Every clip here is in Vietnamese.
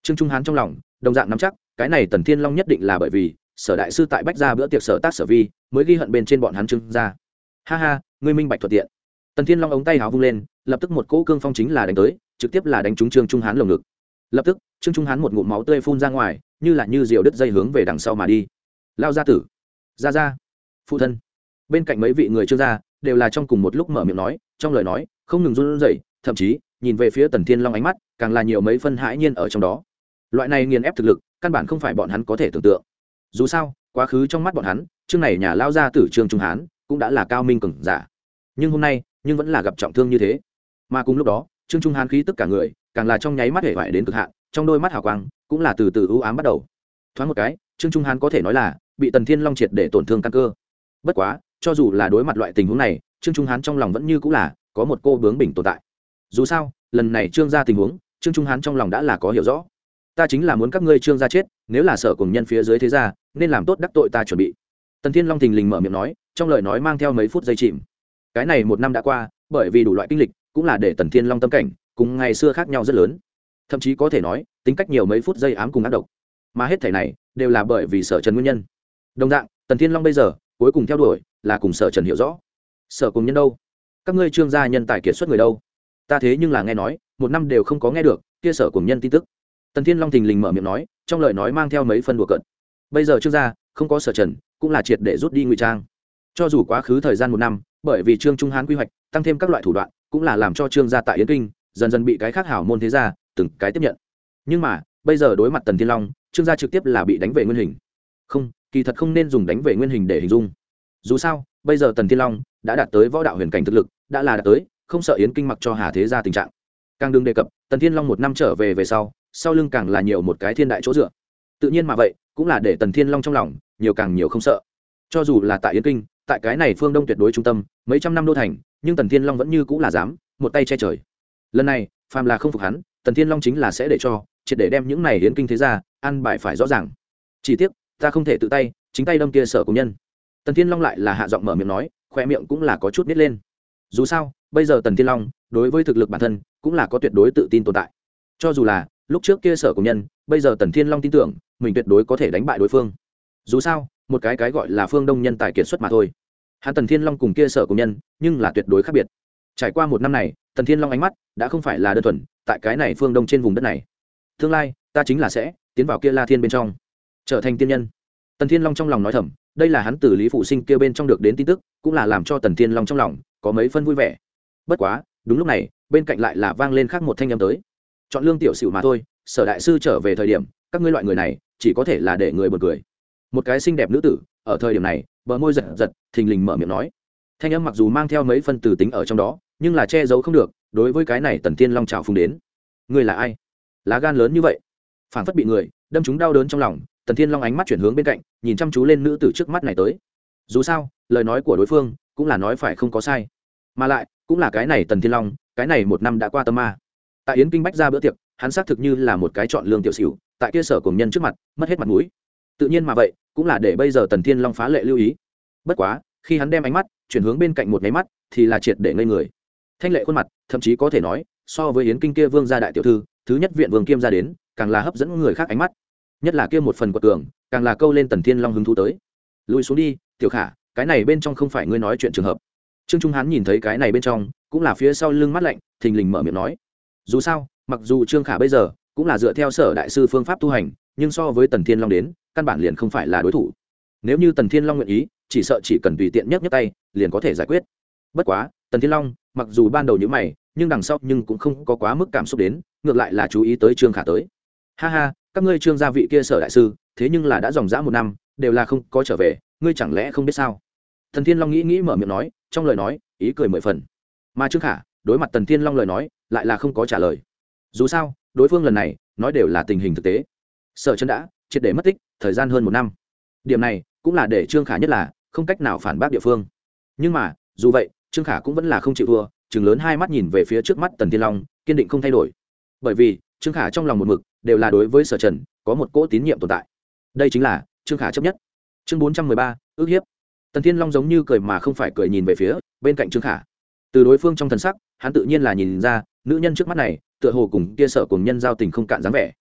Trương Trung Hán trong lòng đồng dạng nắm chắc, cái này Tần Thiên Long nhất định là bởi vì Sở đại sư tại Bách Gia bữa tiệc sở tác sở vi, mới ghi hận bên trên bọn hắn Trương gia. Ha ha, ngươi minh bạch thuận tiện. Tần Thiên Long ống tay háo vung lên, lập tức một cỗ cương phong chính là đánh tới, trực tiếp là đánh trúng Trương Trung Hán lồng ngực. Lập tức, Trương Trung Hán một ngụm máu tươi phun ra ngoài, như diều đứt dây hướng về đằng sau mà đi. Lao gia tử, gia, phụ thân. Bên cạnh mấy vị người Trương gia đều là trong cùng một lúc mở miệng nói, trong lời nói không ngừng run rẩy, thậm chí nhìn về phía Tần Thiên Long ánh mắt càng là nhiều mấy phân hãi nhiên ở trong đó. Loại này nghiền ép thực lực, căn bản không phải bọn hắn có thể tưởng tượng. Dù sao, quá khứ trong mắt bọn hắn, chương này nhà lao gia tử Trương Trung Hán cũng đã là cao minh cường giả, nhưng hôm nay vẫn là gặp trọng thương như thế. Mà cùng lúc đó, Trương Trung Hán khí tức cả người càng là trong nháy mắt hể vải đến cực hạn, trong đôi mắt hào quang cũng là từ từ u ám bắt đầu. Thoáng một cái, Trương Trung Hán có thể nói là bị Tần Thiên Long triệt để tổn thương căn cơ. Bất quá, cho dù là đối mặt loại tình huống này, Trương Trung Hán trong lòng vẫn như cũng là có một cô bướng bỉnh tồn tại. Dù sao, lần này Trương gia tình huống, Trương Trung Hán trong lòng đã là có hiểu rõ. Ta chính là muốn các ngươi Trương gia chết, nếu là Sở cùng nhân phía dưới thế gia, nên làm tốt đắc tội ta chuẩn bị. Tần Thiên Long thình lình mở miệng nói, trong lời nói mang theo mấy phút giây chìm. Cái này một năm đã qua, bởi vì đủ loại kinh lịch, cũng là để Tần Thiên Long tâm cảnh cùng ngày xưa khác nhau rất lớn. Thậm chí có thể nói, tính cách nhiều mấy phút giây ám cùng ác độc. Mà hết thảy này đều là bởi vì Sở Trần nguyên nhân. Đồng dạng, Tần Thiên Long bây giờ cuối cùng theo đuổi là cùng Sở Trần hiểu rõ. Sở cùng nhân đâu? Các ngươi Trương gia nhân tài kiệt xuất người đâu? Ta thế nhưng là nghe nói, một năm đều không có nghe được kia Sở cùng nhân tin tức. Tần Thiên Long thình lình mở miệng nói, trong lời nói mang theo mấy phân đùa cợt. Bây giờ Trương gia không có Sở Trần, cũng là triệt để rút đi ngụy trang. Cho dù quá khứ thời gian một năm, bởi vì Trương Trung Hán quy hoạch, tăng thêm các loại thủ đoạn, cũng là làm cho Trương gia tại Yến Kinh dần dần bị cái khác hảo môn thế gia từng cái tiếp nhận. Nhưng mà, bây giờ đối mặt Tần Thiên Long, Trương gia trực tiếp là bị đánh về nguyên hình. Không, kỳ thật không nên dùng đánh về nguyên hình để hình dung. Dù sao, bây giờ Tần Thiên Long đã đạt tới võ đạo huyền cảnh thực lực, đã là đạt tới không sợ Yến Kinh mặc cho Hà thế gia tình trạng. Càng đừng đề cập, Tần Thiên Long một năm trở về sau lưng càng là nhiều một cái thiên đại chỗ dựa. Tự nhiên mà vậy, cũng là để Tần Thiên Long trong lòng càng nhiều không sợ. Cho dù là tại Yến Kinh, tại cái này phương Đông tuyệt đối trung tâm, mấy trăm năm đô thành, nhưng Tần Thiên Long vẫn như cũng là dám một tay che trời. Lần này, phàm là không phục hắn, Tần Thiên Long chính là sẽ để cho triệt để đem những này Yến Kinh thế gia ăn bài phải rõ ràng. Chỉ tiếc, ta không thể tự tay chính tay đâm kia Sở cùng nhân. Tần Thiên Long lại là hạ giọng mở miệng nói, khoe miệng cũng là có chút nít lên. Dù sao, bây giờ Tần Thiên Long đối với thực lực bản thân cũng là có tuyệt đối tự tin tồn tại. Cho dù là lúc trước kia Sở cùng nhân, bây giờ Tần Thiên Long tin tưởng mình tuyệt đối có thể đánh bại đối phương. Dù sao, một cái gọi là phương Đông nhân tài kiệt xuất mà thôi. Hắn Tần Thiên Long cùng kia Sở cùng nhân, nhưng là tuyệt đối khác biệt. Trải qua một năm này, Tần Thiên Long ánh mắt đã không phải là đơn thuần tại cái này phương Đông trên vùng đất này. Tương lai, ta chính là sẽ tiến vào kia La Thiên bên trong, trở thành tiên nhân. Tần Thiên Long trong lòng nói thầm, đây là hắn từ Lý Phụ Sinh kia bên trong được đến tin tức, cũng là làm cho Tần Thiên Long trong lòng có mấy phân vui vẻ. Bất quá, đúng lúc này, bên cạnh lại là vang lên khác một thanh âm tới. Chọn lương tiểu xỉu mà thôi, Sở đại sư trở về thời điểm, các ngươi loại người này chỉ có thể là để người buồn cười. Một cái xinh đẹp nữ tử ở thời điểm này, bờ môi giật giật, thình lình mở miệng nói. Thanh âm mặc dù mang theo mấy phân từ tính ở trong đó, nhưng là che giấu không được. Đối với cái này Tần Thiên Long chào phúng đến. Ngươi là ai? Lá gan lớn như vậy? Phản phất bị người đâm trúng đau đớn trong lòng, Tần Thiên Long ánh mắt chuyển hướng bên cạnh, nhìn chăm chú lên nữ tử trước mắt này tới. Dù sao, lời nói của đối phương cũng là nói phải không có sai, mà lại cũng là cái này Tần Thiên Long, cái này một năm đã qua tâm ma. Tại Yến Kinh Bách ra bữa tiệc, hắn xác thực như là một cái chọn lương tiểu xỉu, tại kia Sở cùng nhân trước mặt mất hết mặt mũi. Tự nhiên mà vậy, cũng là để bây giờ Tần Thiên Long phá lệ lưu ý. Bất quá, khi hắn đem ánh mắt chuyển hướng bên cạnh một cái mắt, thì là triệt để ngây người. Thanh lệ khuôn mặt, thậm chí có thể nói, so với Yến Kinh kia vương gia đại tiểu thư, thứ nhất viện vương kiêm ra đến, càng là hấp dẫn người khác ánh mắt. Nhất là kia một phần quật cường, càng là câu lên Tần Thiên Long hứng thú tới. Lùi xuống đi, Tiểu Khả, cái này bên trong không phải ngươi nói chuyện trường hợp. Trương Trung Hán nhìn thấy cái này bên trong, cũng là phía sau lưng mắt lạnh, thình lình mở miệng nói. Dù sao, mặc dù Trương Khả bây giờ cũng là dựa theo Sở đại sư phương pháp tu hành, nhưng so với Tần Thiên Long đến, căn bản liền không phải là đối thủ. Nếu như Tần Thiên Long nguyện ý, chỉ sợ chỉ cần tùy tiện nhấc tay, liền có thể giải quyết. Bất quá, Tần Thiên Long, mặc dù ban đầu như mày, nhưng đằng sau nhưng cũng không có quá mức cảm xúc đến, ngược lại là chú ý tới Trương Khả tới. Ha ha, các ngươi Trương gia vị kia Sở đại sư, thế nhưng là đã dòng dã một năm, đều là không có trở về, ngươi chẳng lẽ không biết sao? Tần Thiên Long nghĩ mở miệng nói, trong lời nói ý cười mười phần. Mà Trương Khả đối mặt Tần Thiên Long lời nói, lại là không có trả lời. Dù sao, đối phương lần này nói đều là tình hình thực tế. Sở Trần đã triệt để mất tích thời gian hơn một năm, điểm này cũng là để Trương Khả nhất là không cách nào phản bác địa phương. Nhưng mà dù vậy, Trương Khả cũng vẫn là không chịu thua, trừng lớn hai mắt nhìn về phía trước mắt Tần Thiên Long, kiên định không thay đổi. Bởi vì Trương Khả trong lòng một mực đều là đối với Sở Trần có một cỗ tín nhiệm tồn tại. Đây chính là Trương Khả chấp nhất. Chương 413, ước hiếp. Tần Thiên Long giống như cười mà không phải cười nhìn về phía bên cạnh Trương Khả. Từ đối phương trong thần sắc, hắn tự nhiên là nhìn ra, nữ nhân trước mắt này tựa hồ cùng kia Sở cùng nhân giao tình không cạn dáng vẻ.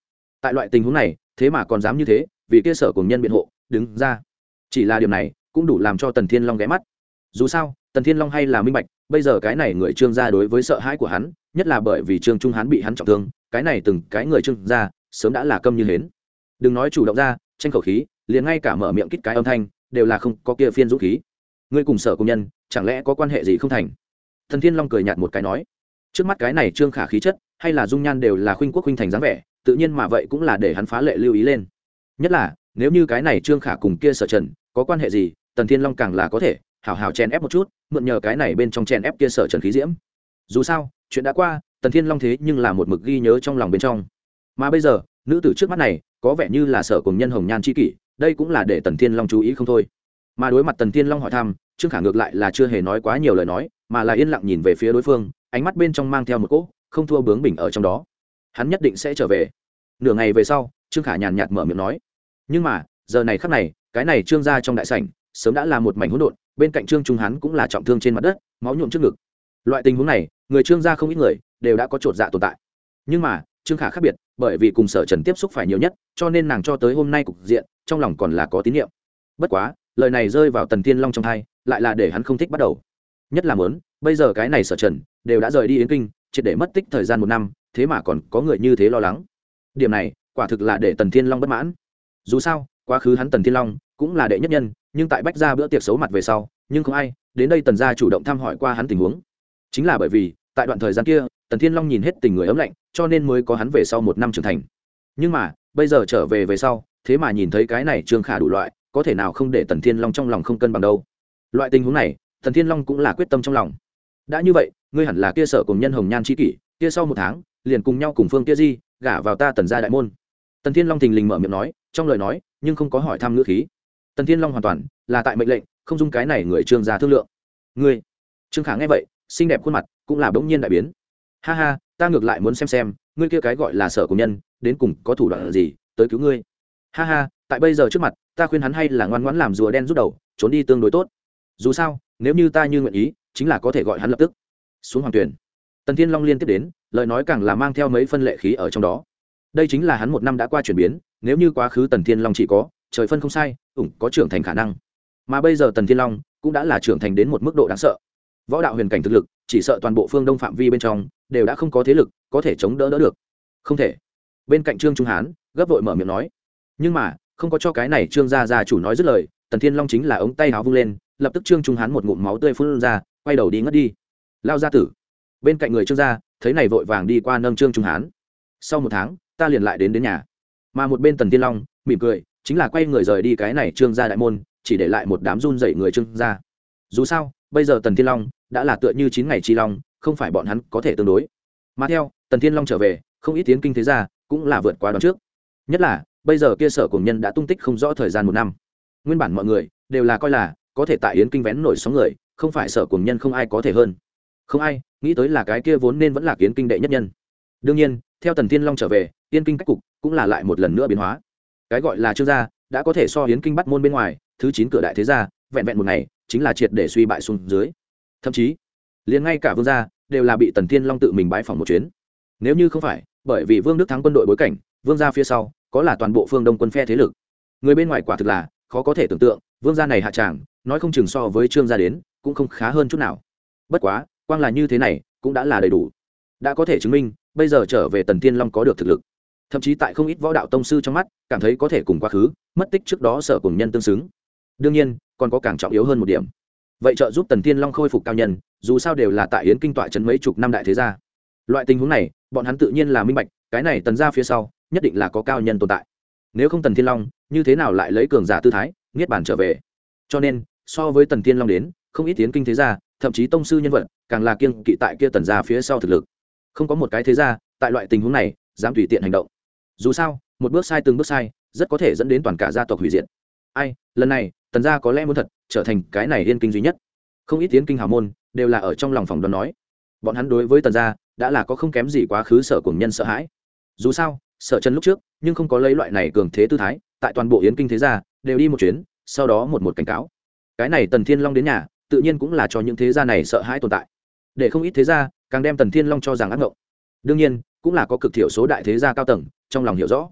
tại loại tình huống này thế mà còn dám như thế, vì kia sở cùng nhân biện hộ đứng ra, chỉ là điểm này cũng đủ làm cho Tần Thiên Long ghé mắt. Dù sao Tần Thiên Long hay là minh bạch, bây giờ cái này người Trương gia đối với sợ hãi của hắn, nhất là bởi vì Trương Trung Hán bị hắn trọng thương, cái này từng cái người Trương gia sớm đã là câm như hến. Đừng nói chủ động ra tranh khẩu khí, liền ngay cả mở miệng kít cái âm thanh đều là không có kia phiên dũng khí. Ngươi cùng sở công nhân chẳng lẽ có quan hệ gì không thành? Tần Thiên Long cười nhạt một cái nói, trước mắt cái này Trương Khả khí chất hay là dung nhan đều là khuynh quốc khuynh thành dáng vẻ, tự nhiên mà vậy cũng là để hắn phá lệ lưu ý lên. Nhất là nếu như cái này Trương Khả cùng kia Sở Trần có quan hệ gì, Tần Thiên Long càng là có thể hảo hảo chèn ép một chút, mượn nhờ cái này bên trong chèn ép kia Sở Trần khí diễm. Dù sao chuyện đã qua, Tần Thiên Long thế nhưng là một mực ghi nhớ trong lòng bên trong. Mà bây giờ nữ tử trước mắt này có vẻ như là Sở cùng nhân hồng nhan chi kỷ, đây cũng là để Tần Thiên Long chú ý không thôi. Mà đối mặt Tần Thiên Long hỏi thăm, Trương Khả ngược lại là chưa hề nói quá nhiều lời nói, mà là yên lặng nhìn về phía đối phương, ánh mắt bên trong mang theo một cỗ không thua bướng bỉnh ở trong đó. Hắn nhất định sẽ trở về. Nửa ngày về sau, Trương Khả nhàn nhạt mở miệng nói, nhưng mà giờ này khắc này, cái này Trương gia trong đại sảnh sớm đã là một mảnh hỗn độn, bên cạnh Trương Trung hắn cũng là trọng thương trên mặt đất, máu nhuộm trước ngực. Loại tình huống này, người Trương gia không ít người đều đã có chột dạ tồn tại. Nhưng mà Trương Khả khác biệt, bởi vì cùng Sở Trần tiếp xúc phải nhiều nhất, cho nên nàng cho tới hôm nay cục diện trong lòng còn là có tín nhiệm. Bất quá lời này rơi vào Tần Thiên Long trong tai, lại là để hắn không thích bắt đầu. Nhất là muốn bây giờ cái này Sở Trần đều đã rời đi Yến Kinh, triệt để mất tích thời gian 1 năm, thế mà còn có người như thế lo lắng. Điểm này quả thực là để Tần Thiên Long bất mãn. Dù sao quá khứ hắn Tần Thiên Long cũng là đệ nhất nhân, nhưng tại bách gia bữa tiệc xấu mặt về sau, nhưng không ai đến đây Tần gia chủ động thăm hỏi qua hắn tình huống. Chính là bởi vì tại đoạn thời gian kia Tần Thiên Long nhìn hết tình người ấm lạnh, cho nên mới có hắn về sau 1 năm trưởng thành. Nhưng mà bây giờ trở về sau, thế mà nhìn thấy cái này Trương Khả đủ loại, có thể nào không để Tần Thiên Long trong lòng không cân bằng đâu. Loại tình huống này Tần Thiên Long cũng là quyết tâm trong lòng. Đã như vậy, ngươi hẳn là kia Sở cùng nhân hồng nhan chi kỷ, kia sau 1 tháng liền cùng nhau cùng Phương kia Di gả vào ta Tần gia đại môn. Tần Thiên Long thình lình mở miệng nói, trong lời nói nhưng không có hỏi thăm ngữ khí. Tần Thiên Long hoàn toàn là tại mệnh lệnh, không dung cái này người Trương gia thương lượng. Ngươi? Trương Khả nghe vậy, xinh đẹp khuôn mặt cũng là bỗng nhiên đại biến. Ha ha, ta ngược lại muốn xem ngươi kia cái gọi là Sở cùng nhân đến cùng có thủ đoạn gì tới cứu ngươi. Ha ha, tại bây giờ trước mặt, ta khuyên hắn hay là ngoan ngoãn làm rùa đen rút đầu, trốn đi tương đối tốt. Dù sao nếu như ta như nguyện ý, chính là có thể gọi hắn lập tức xuống hoàng tuyển. Tần Thiên Long liên tiếp đến, lời nói càng là mang theo mấy phân lệ khí ở trong đó. Đây chính là hắn 1 năm đã qua chuyển biến, nếu như quá khứ Tần Thiên Long chỉ có trời phân không sai, có trưởng thành khả năng, mà bây giờ Tần Thiên Long cũng đã là trưởng thành đến một mức độ đáng sợ. Võ đạo huyền cảnh thực lực, chỉ sợ toàn bộ phương Đông phạm vi bên trong đều đã không có thế lực có thể chống đỡ được. Không thể. Bên cạnh Trương Trung Hán gấp vội mở miệng nói, nhưng mà không có cho cái này Trương gia chủ nói dứt lời, Tần Thiên Long chính là ống tay áo vung lên, lập tức Trương Trung Hán một ngụm máu tươi phun ra, quay đầu đi ngất đi. Lao gia tử. Bên cạnh người Trương gia thấy này vội vàng đi qua nâng Trương Trung Hán. Sau 1 tháng ta liền lại đến nhà. Mà một bên Tần Thiên Long mỉm cười, chính là quay người rời đi cái này Trương gia đại môn, chỉ để lại một đám run rẩy người Trương gia. Dù sao bây giờ Tần Thiên Long đã là tựa như 9 ngày chi long, không phải bọn hắn có thể tương đối. Mà theo Tần Thiên Long trở về, không ít tiến kinh thế gia cũng là vượt qua đón trước. Nhất là bây giờ kia Sở cùng nhân đã tung tích không rõ thời gian 1 năm. Nguyên bản mọi người đều là coi là có thể tại Yến Kinh vén nổi sóng người, không phải Sở cùng nhân không ai có thể hơn. Không ai nghĩ tới là cái kia vốn nên vẫn là Yến Kinh đệ nhất nhân. Đương nhiên theo Tần Thiên Long trở về, Yến Kinh cách cục cũng là lại một lần nữa biến hóa. Cái gọi là Trương gia đã có thể so Yến Kinh bắt môn bên ngoài thứ 9 cửa đại thế gia, vẹn vẹn 1 ngày chính là triệt để suy bại xuống dưới. Thậm chí liền ngay cả Vương gia đều là bị Tần Thiên Long tự mình bái phỏng một chuyến. Nếu như không phải bởi vì Vương Đức Thắng quân đội bối cảnh, Vương gia phía sau có là toàn bộ phương Đông quân phe thế lực, người bên ngoài quả thực là khó có thể tưởng tượng, Vương gia này hạ tràng nói không chừng so với Trương gia đến cũng không khá hơn chút nào. Bất quá quang là như thế này cũng đã là đầy đủ, đã có thể chứng minh bây giờ trở về Tần Thiên Long có được thực lực. Thậm chí tại không ít võ đạo tông sư trong mắt cảm thấy có thể cùng quá khứ mất tích trước đó Sở cùng nhân tương xứng. Đương nhiên còn có càng trọng yếu hơn một điểm, vậy trợ giúp Tần Thiên Long khôi phục cao nhân, dù sao đều là tại Yến Kinh tọa trấn mấy chục năm đại thế gia. Loại tình huống này bọn hắn tự nhiên là minh bạch, cái này Tần gia phía sau nhất định là có cao nhân tồn tại. Nếu không Tần Thiên Long như thế nào lại lấy cường giả tư thái niết bàn trở về. Cho nên so với Tần Thiên Long đến, không ít Yến Kinh thế gia, thậm chí tông sư nhân vật càng là kiêng kỵ tại kia Tần gia phía sau thực lực. Không có một cái thế gia tại loại tình huống này dám tùy tiện hành động. Dù sao một bước sai từng bước sai, rất có thể dẫn đến toàn cả gia tộc hủy diệt. Ai lần này Tần gia có lẽ muốn thật trở thành cái này Yến Kinh duy nhất. Không ít Yến Kinh hào môn đều là ở trong lòng phòng đoán nói, bọn hắn đối với Tần gia đã là có không kém gì quá khứ Sở cùng nhân sợ hãi. Dù sao Sở Trần lúc trước nhưng không có lấy loại này cường thế tư thái, tại toàn bộ Yến Kinh thế gia đều đi một chuyến, sau đó một cảnh cáo. Cái này Tần Thiên Long đến nhà, tự nhiên cũng là cho những thế gia này sợ hãi tồn tại, để không ít thế gia càng đem Tần Thiên Long cho rằng ác ngộng. Đương nhiên cũng là có cực thiểu số đại thế gia cao tầng trong lòng hiểu rõ,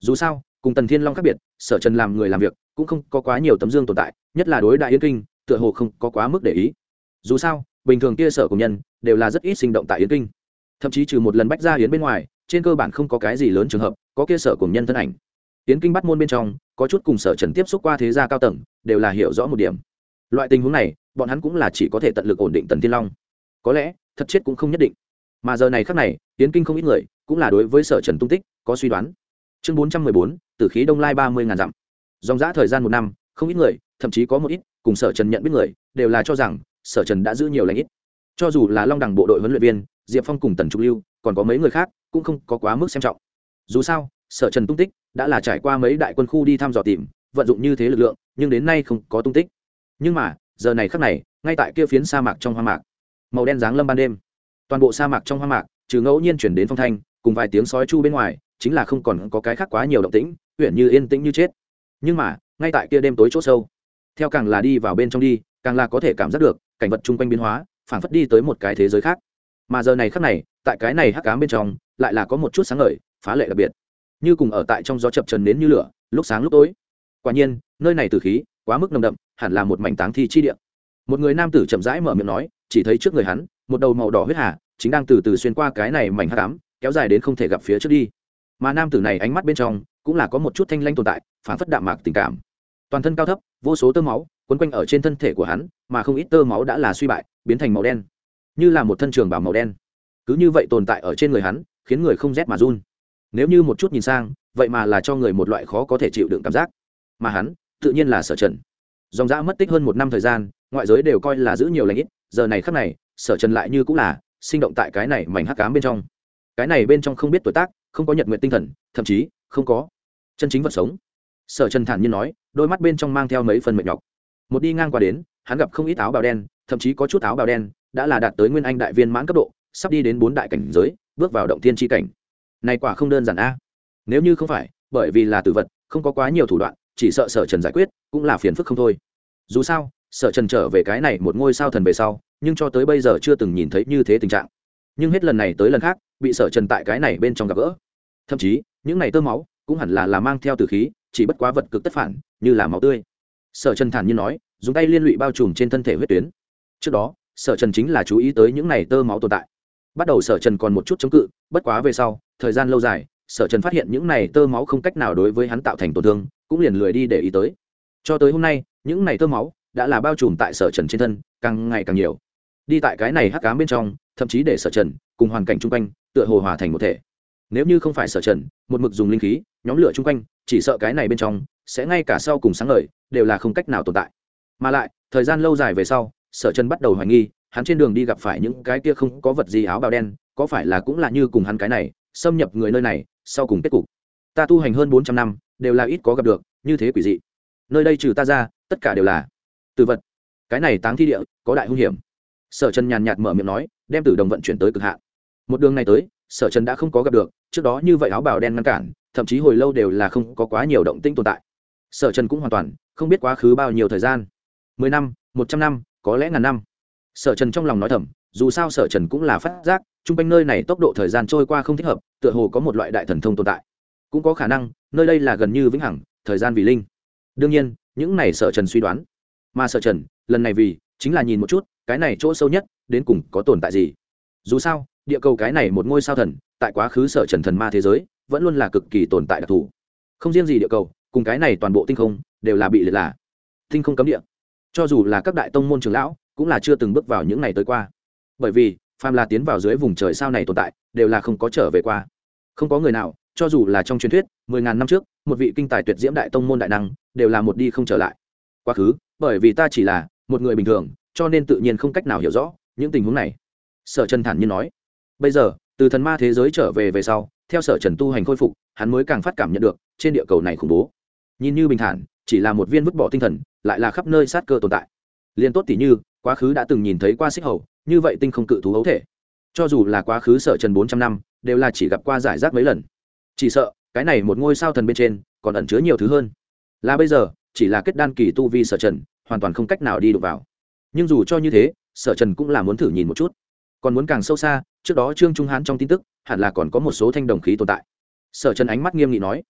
dù sao cùng Tần Thiên Long khác biệt, Sở Trần làm người làm việc cũng không có quá nhiều tấm dương tồn tại, nhất là đối đại Yến Kinh tựa hồ không có quá mức để ý. Dù sao bình thường kia Sở cùng nhân đều là rất ít sinh động tại Yến Kinh, thậm chí trừ một lần bách gia Yến bên ngoài, trên cơ bản không có cái gì lớn trường hợp có kia Sở cùng nhân thân ảnh. Yến Kinh bắt môn bên trong có chút cùng Sở Trần tiếp xúc qua thế gia cao tầng, đều là hiểu rõ một điểm. Loại tình huống này bọn hắn cũng là chỉ có thể tận lực ổn định Tần Thiên Long, có lẽ thật chết cũng không nhất định. Mà giờ này khắc này Yến Kinh không ít người cũng là đối với Sở Trần tung tích có suy đoán. Chương 414, tử khí đông lai 30.000 dặm. Dòng dã thời gian một năm, không ít người, thậm chí có một ít cùng Sở Trần nhận biết người, đều là cho rằng Sở Trần đã giữ nhiều lãnh ít. Cho dù là Long Đằng bộ đội huấn luyện viên Diệp Phong cùng Tần Trục Lưu, còn có mấy người khác cũng không có quá mức xem trọng. Dù sao Sở Trần tung tích đã là trải qua mấy đại quân khu đi thăm dò tìm, vận dụng như thế lực lượng, nhưng đến nay không có tung tích. Nhưng mà giờ này khắc này, ngay tại kia phiến sa mạc trong hoang mạc, màu đen giáng lâm ban đêm, toàn bộ sa mạc trong hoang mạc trừ ngẫu nhiên chuyển đến phong thanh cùng vài tiếng sói chu bên ngoài, chính là không còn có cái khác quá nhiều động tĩnh, huyện như yên tĩnh như chết. Nhưng mà ngay tại kia đêm tối chỗ sâu, theo càng là đi vào bên trong đi, càng là có thể cảm giác được cảnh vật chung quanh biến hóa, phảng phất đi tới một cái thế giới khác. Mà giờ này khắc này, tại cái này hắc ám bên trong, lại là có một chút sáng ngời, phá lệ đặc biệt, như cùng ở tại trong gió chập trần nến như lửa, lúc sáng lúc tối. Quả nhiên nơi này tử khí quá mức nồng đậm, hẳn là một mảnh táng thi chi địa. Một người nam tử chậm rãi mở miệng nói, chỉ thấy trước người hắn một đầu màu đỏ huyết hà chính đang từ từ xuyên qua cái này mảnh hắc ám, kéo dài đến không thể gặp phía trước đi. Mà nam tử này ánh mắt bên trong cũng là có một chút thanh lanh tồn tại, phản phất đạm mạc tình cảm. Toàn thân cao thấp, vô số tơ máu quấn quanh ở trên thân thể của hắn, mà không ít tơ máu đã là suy bại, biến thành màu đen, như là một thân trường bào màu đen, cứ như vậy tồn tại ở trên người hắn, khiến người không rét mà run. Nếu như một chút nhìn sang, vậy mà là cho người một loại khó có thể chịu đựng cảm giác. Mà hắn tự nhiên là Sở Trần. Dòng dã mất tích hơn một năm thời gian, ngoại giới đều coi là giữ nhiều lãnh ít, giờ này khắc này Sở Trần lại như cũng là sinh động tại cái này mảnh hắc ám bên trong. Cái này bên trong không biết tuổi tác, không có nhật nguyện tinh thần, thậm chí không có chân chính vật sống. Sở Trần thản nhiên nói, đôi mắt bên trong mang theo mấy phần mệt nhọc. Một đi ngang qua đến, hắn gặp không ít áo bào đen, thậm chí có chút áo bào đen đã là đạt tới nguyên anh đại viên mãn cấp độ, sắp đi đến 4 đại cảnh giới, bước vào động thiên chi cảnh. Này quả không đơn giản a. Nếu như không phải bởi vì là tử vật, không có quá nhiều thủ đoạn, chỉ sợ Sở Trần giải quyết cũng là phiền phức không thôi. Dù sao Sở Trần trở về cái này một ngôi sao thần về sau, nhưng cho tới bây giờ chưa từng nhìn thấy như thế tình trạng. Nhưng hết lần này tới lần khác bị Sở Trần tại cái này bên trong gặp gỡ, thậm chí những này tơ máu cũng hẳn là mang theo tử khí, chỉ bất quá vật cực tất phản, như là máu tươi. Sở Trần thản nhiên nói, dùng tay liên lụy bao trùm trên thân thể huyết tuyến. Trước đó Sở Trần chính là chú ý tới những này tơ máu tồn tại. Bắt đầu Sở Trần còn một chút chống cự, bất quá về sau thời gian lâu dài, Sở Trần phát hiện những này tơ máu không cách nào đối với hắn tạo thành tổn thương, cũng liền lười đi để ý tới. Cho tới hôm nay, những này tơ máu đã là bao trùm tại Sở Trần trên thân, càng ngày càng nhiều. Đi tại cái này hắc ám bên trong, thậm chí để Sở Trần cùng hoàn cảnh chung quanh tựa hồ hòa thành một thể. Nếu như không phải Sở Trần một mực dùng linh khí nhóm lửa chung quanh, chỉ sợ cái này bên trong sẽ ngay cả sau cùng sáng ngời đều là không cách nào tồn tại. Mà lại thời gian lâu dài về sau, Sở Trần bắt đầu hoài nghi, hắn trên đường đi gặp phải những cái kia không có vật gì áo bào đen, có phải là cũng là như cùng hắn cái này xâm nhập người nơi này sau cùng kết cục. Ta tu hành hơn 400 năm, đều là ít có gặp được như thế quỷ dị. Nơi đây trừ ta ra, tất cả đều là tử vật. Cái này táng thi địa có đại hung hiểm. Sở Trần nhàn nhạt mở miệng nói, đem Tử Đồng vận chuyển tới cực hạn. Một đường này tới, Sở Trần đã không có gặp được trước đó như vậy áo bào đen ngăn cản, thậm chí hồi lâu đều là không có quá nhiều động tĩnh tồn tại. Sở Trần cũng hoàn toàn không biết quá khứ bao nhiêu thời gian, 10 năm, 100 năm, có lẽ ngàn năm. Sở Trần trong lòng nói thầm, dù sao Sở Trần cũng là phát giác, trung quanh nơi này tốc độ thời gian trôi qua không thích hợp, tựa hồ có một loại đại thần thông tồn tại. Cũng có khả năng, nơi đây là gần như vĩnh hằng, thời gian vì linh. Đương nhiên, những này Sở Trần suy đoán, mà Sở Trần lần này vì chính là nhìn một chút, cái này chỗ sâu nhất đến cùng có tồn tại gì. Dù sao, địa cầu cái này một ngôi sao thần, tại quá khứ Sở Trần thần ma thế giới, vẫn luôn là cực kỳ tồn tại đặc thù. Không riêng gì địa cầu, cùng cái này toàn bộ tinh không đều là bị liệt là tinh không cấm địa. Cho dù là các đại tông môn trưởng lão, cũng là chưa từng bước vào những này tới qua. Bởi vì, phàm là tiến vào dưới vùng trời sao này tồn tại, đều là không có trở về qua. Không có người nào, cho dù là trong truyền thuyết, 10.000 năm trước, một vị kinh tài tuyệt diễm đại tông môn đại năng, đều là một đi không trở lại. Quá khứ, bởi vì ta chỉ là một người bình thường, cho nên tự nhiên không cách nào hiểu rõ những tình huống này. Sở Trần thản nhiên nói. Bây giờ, từ thần ma thế giới trở về sau, theo Sở Trần tu hành khôi phục, hắn mới càng phát cảm nhận được trên địa cầu này khủng bố. Nhìn như bình thản, chỉ là một viên vứt bỏ tinh thần, lại là khắp nơi sát cơ tồn tại. Liên tốt tỉ như quá khứ đã từng nhìn thấy qua xích hầu, như vậy tinh không cự thú hấu thể. Cho dù là quá khứ Sở Trần 400 năm, đều là chỉ gặp qua giải rác mấy lần. Chỉ sợ cái này một ngôi sao thần bên trên còn ẩn chứa nhiều thứ hơn. Là bây giờ, chỉ là kết đan kỳ tu vi Sở Trần, hoàn toàn không cách nào đi đụng vào. Nhưng dù cho như thế, Sở Trần cũng là muốn thử nhìn một chút, còn muốn càng sâu xa. Trước đó Trương Trung Hán trong tin tức hẳn là còn có một số thanh đồng khí tồn tại. Sở Trần ánh mắt nghiêm nghị nói,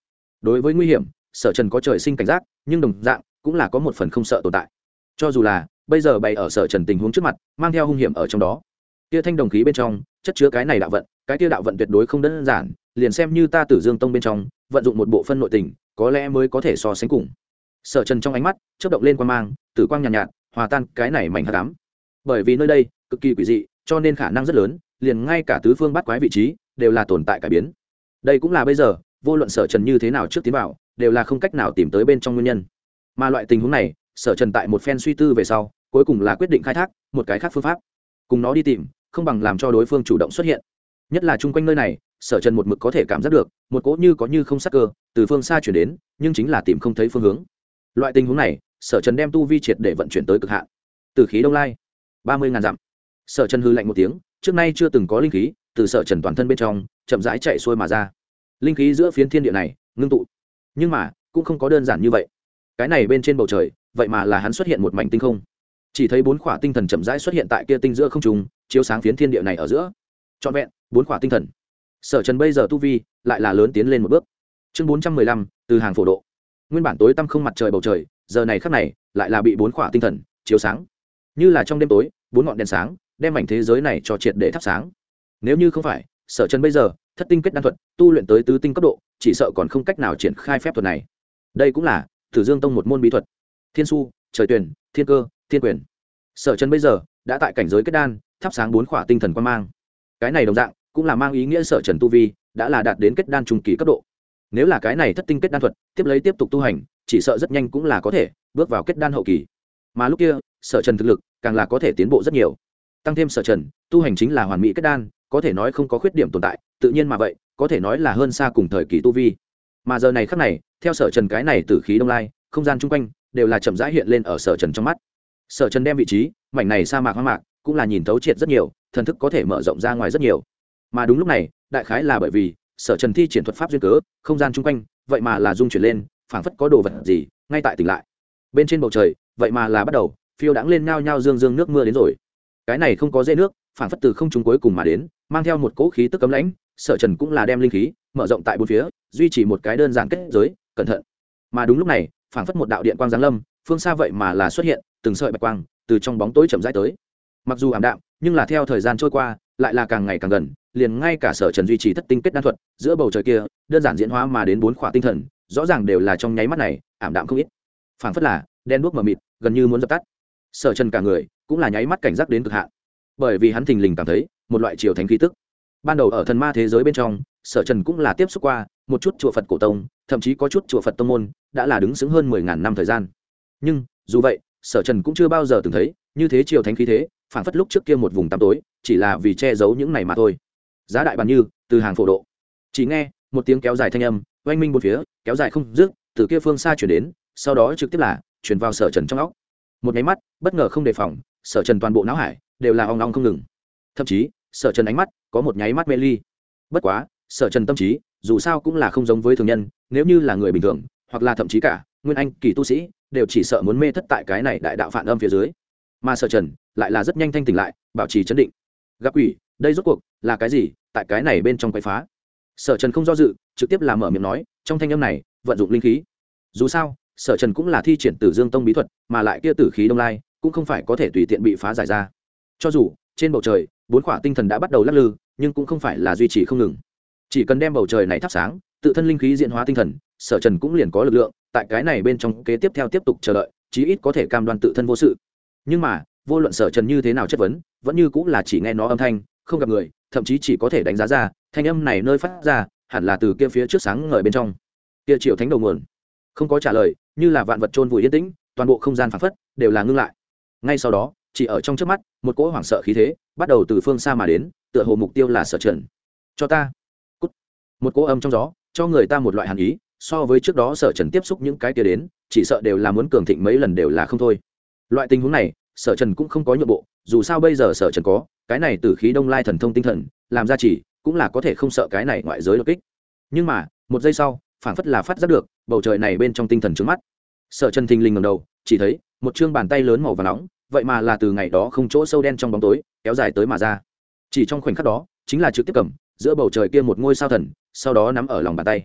đối với nguy hiểm sở trần có trời sinh cảnh giác, nhưng đồng dạng cũng là có một phần không sợ tồn tại. Cho dù là bây giờ bày ở sở trần tình huống trước mặt, mang theo hung hiểm ở trong đó, kia thanh đồng khí bên trong chất chứa cái này đạo vận, cái kia đạo vận tuyệt đối không đơn giản, liền xem như ta Tử Dương Tông bên trong vận dụng một bộ phân nội tình, có lẽ mới có thể so sánh cùng. Sở Trần trong ánh mắt chớp động lên quang mang, tử quang nhàn nhạt, hòa tan cái này mảnh hắc ám. Bởi vì nơi đây cực kỳ quỷ dị, cho nên khả năng rất lớn, liền ngay cả tứ phương bát quái vị trí đều là tồn tại cải biến. Đây cũng là bây giờ, vô luận Sở Trần như thế nào trước tiến vào, đều là không cách nào tìm tới bên trong nguyên nhân. Mà loại tình huống này, Sở Trần tại một phen suy tư về sau, cuối cùng là quyết định khai thác một cái khác phương pháp, cùng nó đi tìm, không bằng làm cho đối phương chủ động xuất hiện. Nhất là chung quanh nơi này, Sở Trần một mực có thể cảm giác được một cỗ như có như không sắc cơ từ phương xa chuyển đến, nhưng chính là tìm không thấy phương hướng. Loại tình huống này, Sở Trần đem tu vi triệt để vận chuyển tới cực hạn. Tử khí đông lai, 30.000 dặm. Sở Trần hư lạnh một tiếng, trước nay chưa từng có linh khí từ Sở Trần toàn thân bên trong chậm rãi chạy xuôi mà ra. Linh khí giữa phiến thiên địa này ngưng tụ, nhưng mà cũng không có đơn giản như vậy. Cái này bên trên bầu trời, vậy mà là hắn xuất hiện một mảnh tinh không. Chỉ thấy 4 khỏa tinh thần chậm rãi xuất hiện tại kia tinh giữa không trung, chiếu sáng phiến thiên địa này ở giữa. Trọn vẹn 4 khỏa tinh thần. Sở Trần bây giờ tu vi lại là lớn tiến lên một bước. Chương 415, từ hàng phổ độ. Nguyên bản tối tăm không mặt trời bầu trời, giờ này khắc này lại là bị 4 khỏa tinh thần chiếu sáng. Như là trong đêm tối, 4 ngọn đèn sáng đem mảnh thế giới này cho triệt để thắp sáng. Nếu như không phải Sở Trần bây giờ thất tinh kết đan thuật tu luyện tới tứ tinh cấp độ, chỉ sợ còn không cách nào triển khai phép thuật này. Đây cũng là Tử Dương Tông một môn bí thuật. Thiên su, trời tuyển, thiên cơ, thiên quyền. Sở Trần bây giờ đã tại cảnh giới kết đan, thắp sáng 4 khỏa tinh thần quang mang. Cái này đồng dạng cũng là mang ý nghĩa Sở Trần tu vi đã là đạt đến kết đan trung kỳ cấp độ. Nếu là cái này thất tinh kết đan thuật tiếp tục tu hành, chỉ sợ rất nhanh cũng là có thể bước vào kết đan hậu kỳ. Mà lúc kia, Sở Trần thực lực càng là có thể tiến bộ rất nhiều. Tăng thêm Sở Trần tu hành chính là hoàn mỹ kết đan, có thể nói không có khuyết điểm tồn tại, tự nhiên mà vậy, có thể nói là hơn xa cùng thời kỳ tu vi. Mà giờ này khắc này, theo Sở Trần cái này tử khí đông lai, không gian chung quanh đều là chậm rãi hiện lên ở Sở Trần trong mắt. Sở Trần đem vị trí mảnh này sa mạc hoang mạc cũng là nhìn thấu triệt rất nhiều, thần thức có thể mở rộng ra ngoài rất nhiều. Mà đúng lúc này, đại khái là bởi vì Sở Trần thi triển thuật pháp duyên cớ, không gian chung quanh vậy mà là rung chuyển lên, phảng phất có đồ vật gì ngay tại tỉnh lại. Bên trên bầu trời vậy mà là bắt đầu phiêu đãng lên nhao nhao dương dương nước mưa đến rồi. Cái này không có dễ nước, phảng phất từ không trung cuối cùng mà đến, mang theo một cỗ khí tức cấm lãnh. Sở Trần cũng là đem linh khí mở rộng tại bốn phía, duy trì một cái đơn giản kết giới, cẩn thận. Mà đúng lúc này, phảng phất một đạo điện quang giáng lâm, phương xa vậy mà là xuất hiện từng sợi bạch quang từ trong bóng tối chậm rãi tới. Mặc dù ảm đạm, nhưng là theo thời gian trôi qua, lại là càng ngày càng gần, liền ngay cả Sở Trần duy trì thất tinh kết đan thuật, giữa bầu trời kia, đơn giản diễn hóa mà đến 4 khỏa tinh thần, rõ ràng đều là trong nháy mắt này, ảm đạm không ít. Phảng phất là đen đuốc mờ mịt, gần như muốn dập tắt. Sở Trần cả người cũng là nháy mắt cảnh giác đến cực hạn, bởi vì hắn thình lình cảm thấy một loại triều thánh khí tức. Ban đầu ở thần ma thế giới bên trong, Sở Trần cũng là tiếp xúc qua một chút chùa Phật cổ tông, thậm chí có chút chùa Phật tông môn đã là đứng sững hơn 10.000 năm thời gian. Nhưng dù vậy, Sở Trần cũng chưa bao giờ từng thấy như thế triều thánh khí thế, phảng phất lúc trước kia một vùng tăm tối, chỉ là vì che giấu những này mà thôi. Giá đại bàn như từ hàng phổ độ. Chỉ nghe một tiếng kéo dài thanh âm, oanh minh bốn phía, kéo dài không dứt, từ kia phương xa truyền đến, sau đó trực tiếp là truyền vào Sở Trần trong óc. Một cái mắt, bất ngờ không đề phòng, Sở Trần toàn bộ não hải đều là ong ong không ngừng. Thậm chí, Sở Trần ánh mắt có một nháy mắt mê ly. Bất quá, Sở Trần tâm trí dù sao cũng là không giống với thường nhân, nếu như là người bình thường, hoặc là thậm chí cả nguyên anh kỳ tu sĩ, đều chỉ sợ muốn mê thất tại cái này đại đạo phản âm phía dưới. Mà Sở Trần lại là rất nhanh thanh tỉnh lại, bảo trì trấn định. Gặp quỷ, đây rốt cuộc là cái gì? Tại cái này bên trong quấy phá. Sở Trần không do dự, trực tiếp là mở miệng nói, trong thanh âm này vận dụng linh khí. Dù sao, Sở Trần cũng là thi triển Tử Dương Tông bí thuật, mà lại kia tử khí đông lai cũng không phải có thể tùy tiện bị phá giải ra. Cho dù trên bầu trời 4 khỏa tinh thần đã bắt đầu lắc lư, nhưng cũng không phải là duy trì không ngừng. Chỉ cần đem bầu trời này thắp sáng, tự thân linh khí diễn hóa tinh thần, Sở Trần cũng liền có lực lượng tại cái này bên trong kế tiếp theo tiếp tục chờ đợi, chí ít có thể cam đoan tự thân vô sự. Nhưng mà vô luận Sở Trần như thế nào chất vấn, vẫn như cũng là chỉ nghe nó âm thanh, không gặp người, thậm chí chỉ có thể đánh giá ra thanh âm này nơi phát ra hẳn là từ kia phía trước sáng ngời bên trong kia triệu thánh đầu nguồn. Không có trả lời, như là vạn vật chôn vùi yên tĩnh, toàn bộ không gian phảng phất đều là ngưng lại. Ngay sau đó, chỉ ở trong trước mắt, một cỗ hoảng sợ khí thế bắt đầu từ phương xa mà đến, tựa hồ mục tiêu là Sở Trần. Cho ta cút. Một cỗ âm trong gió cho người ta một loại hàn ý, so với trước đó Sở Trần tiếp xúc những cái kia đến, chỉ sợ đều là muốn cường thịnh mấy lần đều là không thôi. Loại tình huống này, Sở Trần cũng không có nhượng bộ, dù sao bây giờ Sở Trần có cái này tử khí đông lai thần thông tinh thần làm ra chỉ, cũng là có thể không sợ cái này ngoại giới đột kích. Nhưng mà một giây sau, phảng phất là phát giác được bầu trời này bên trong tinh thần trước mắt. Sở Trần thình lình ngẩng đầu, chỉ thấy một trương bàn tay lớn màu vàng nóng, vậy mà là từ ngày đó không chỗ sâu đen trong bóng tối kéo dài tới mà ra. Chỉ trong khoảnh khắc đó, chính là trực tiếp cầm giữa bầu trời kia một ngôi sao thần, sau đó nắm ở lòng bàn tay.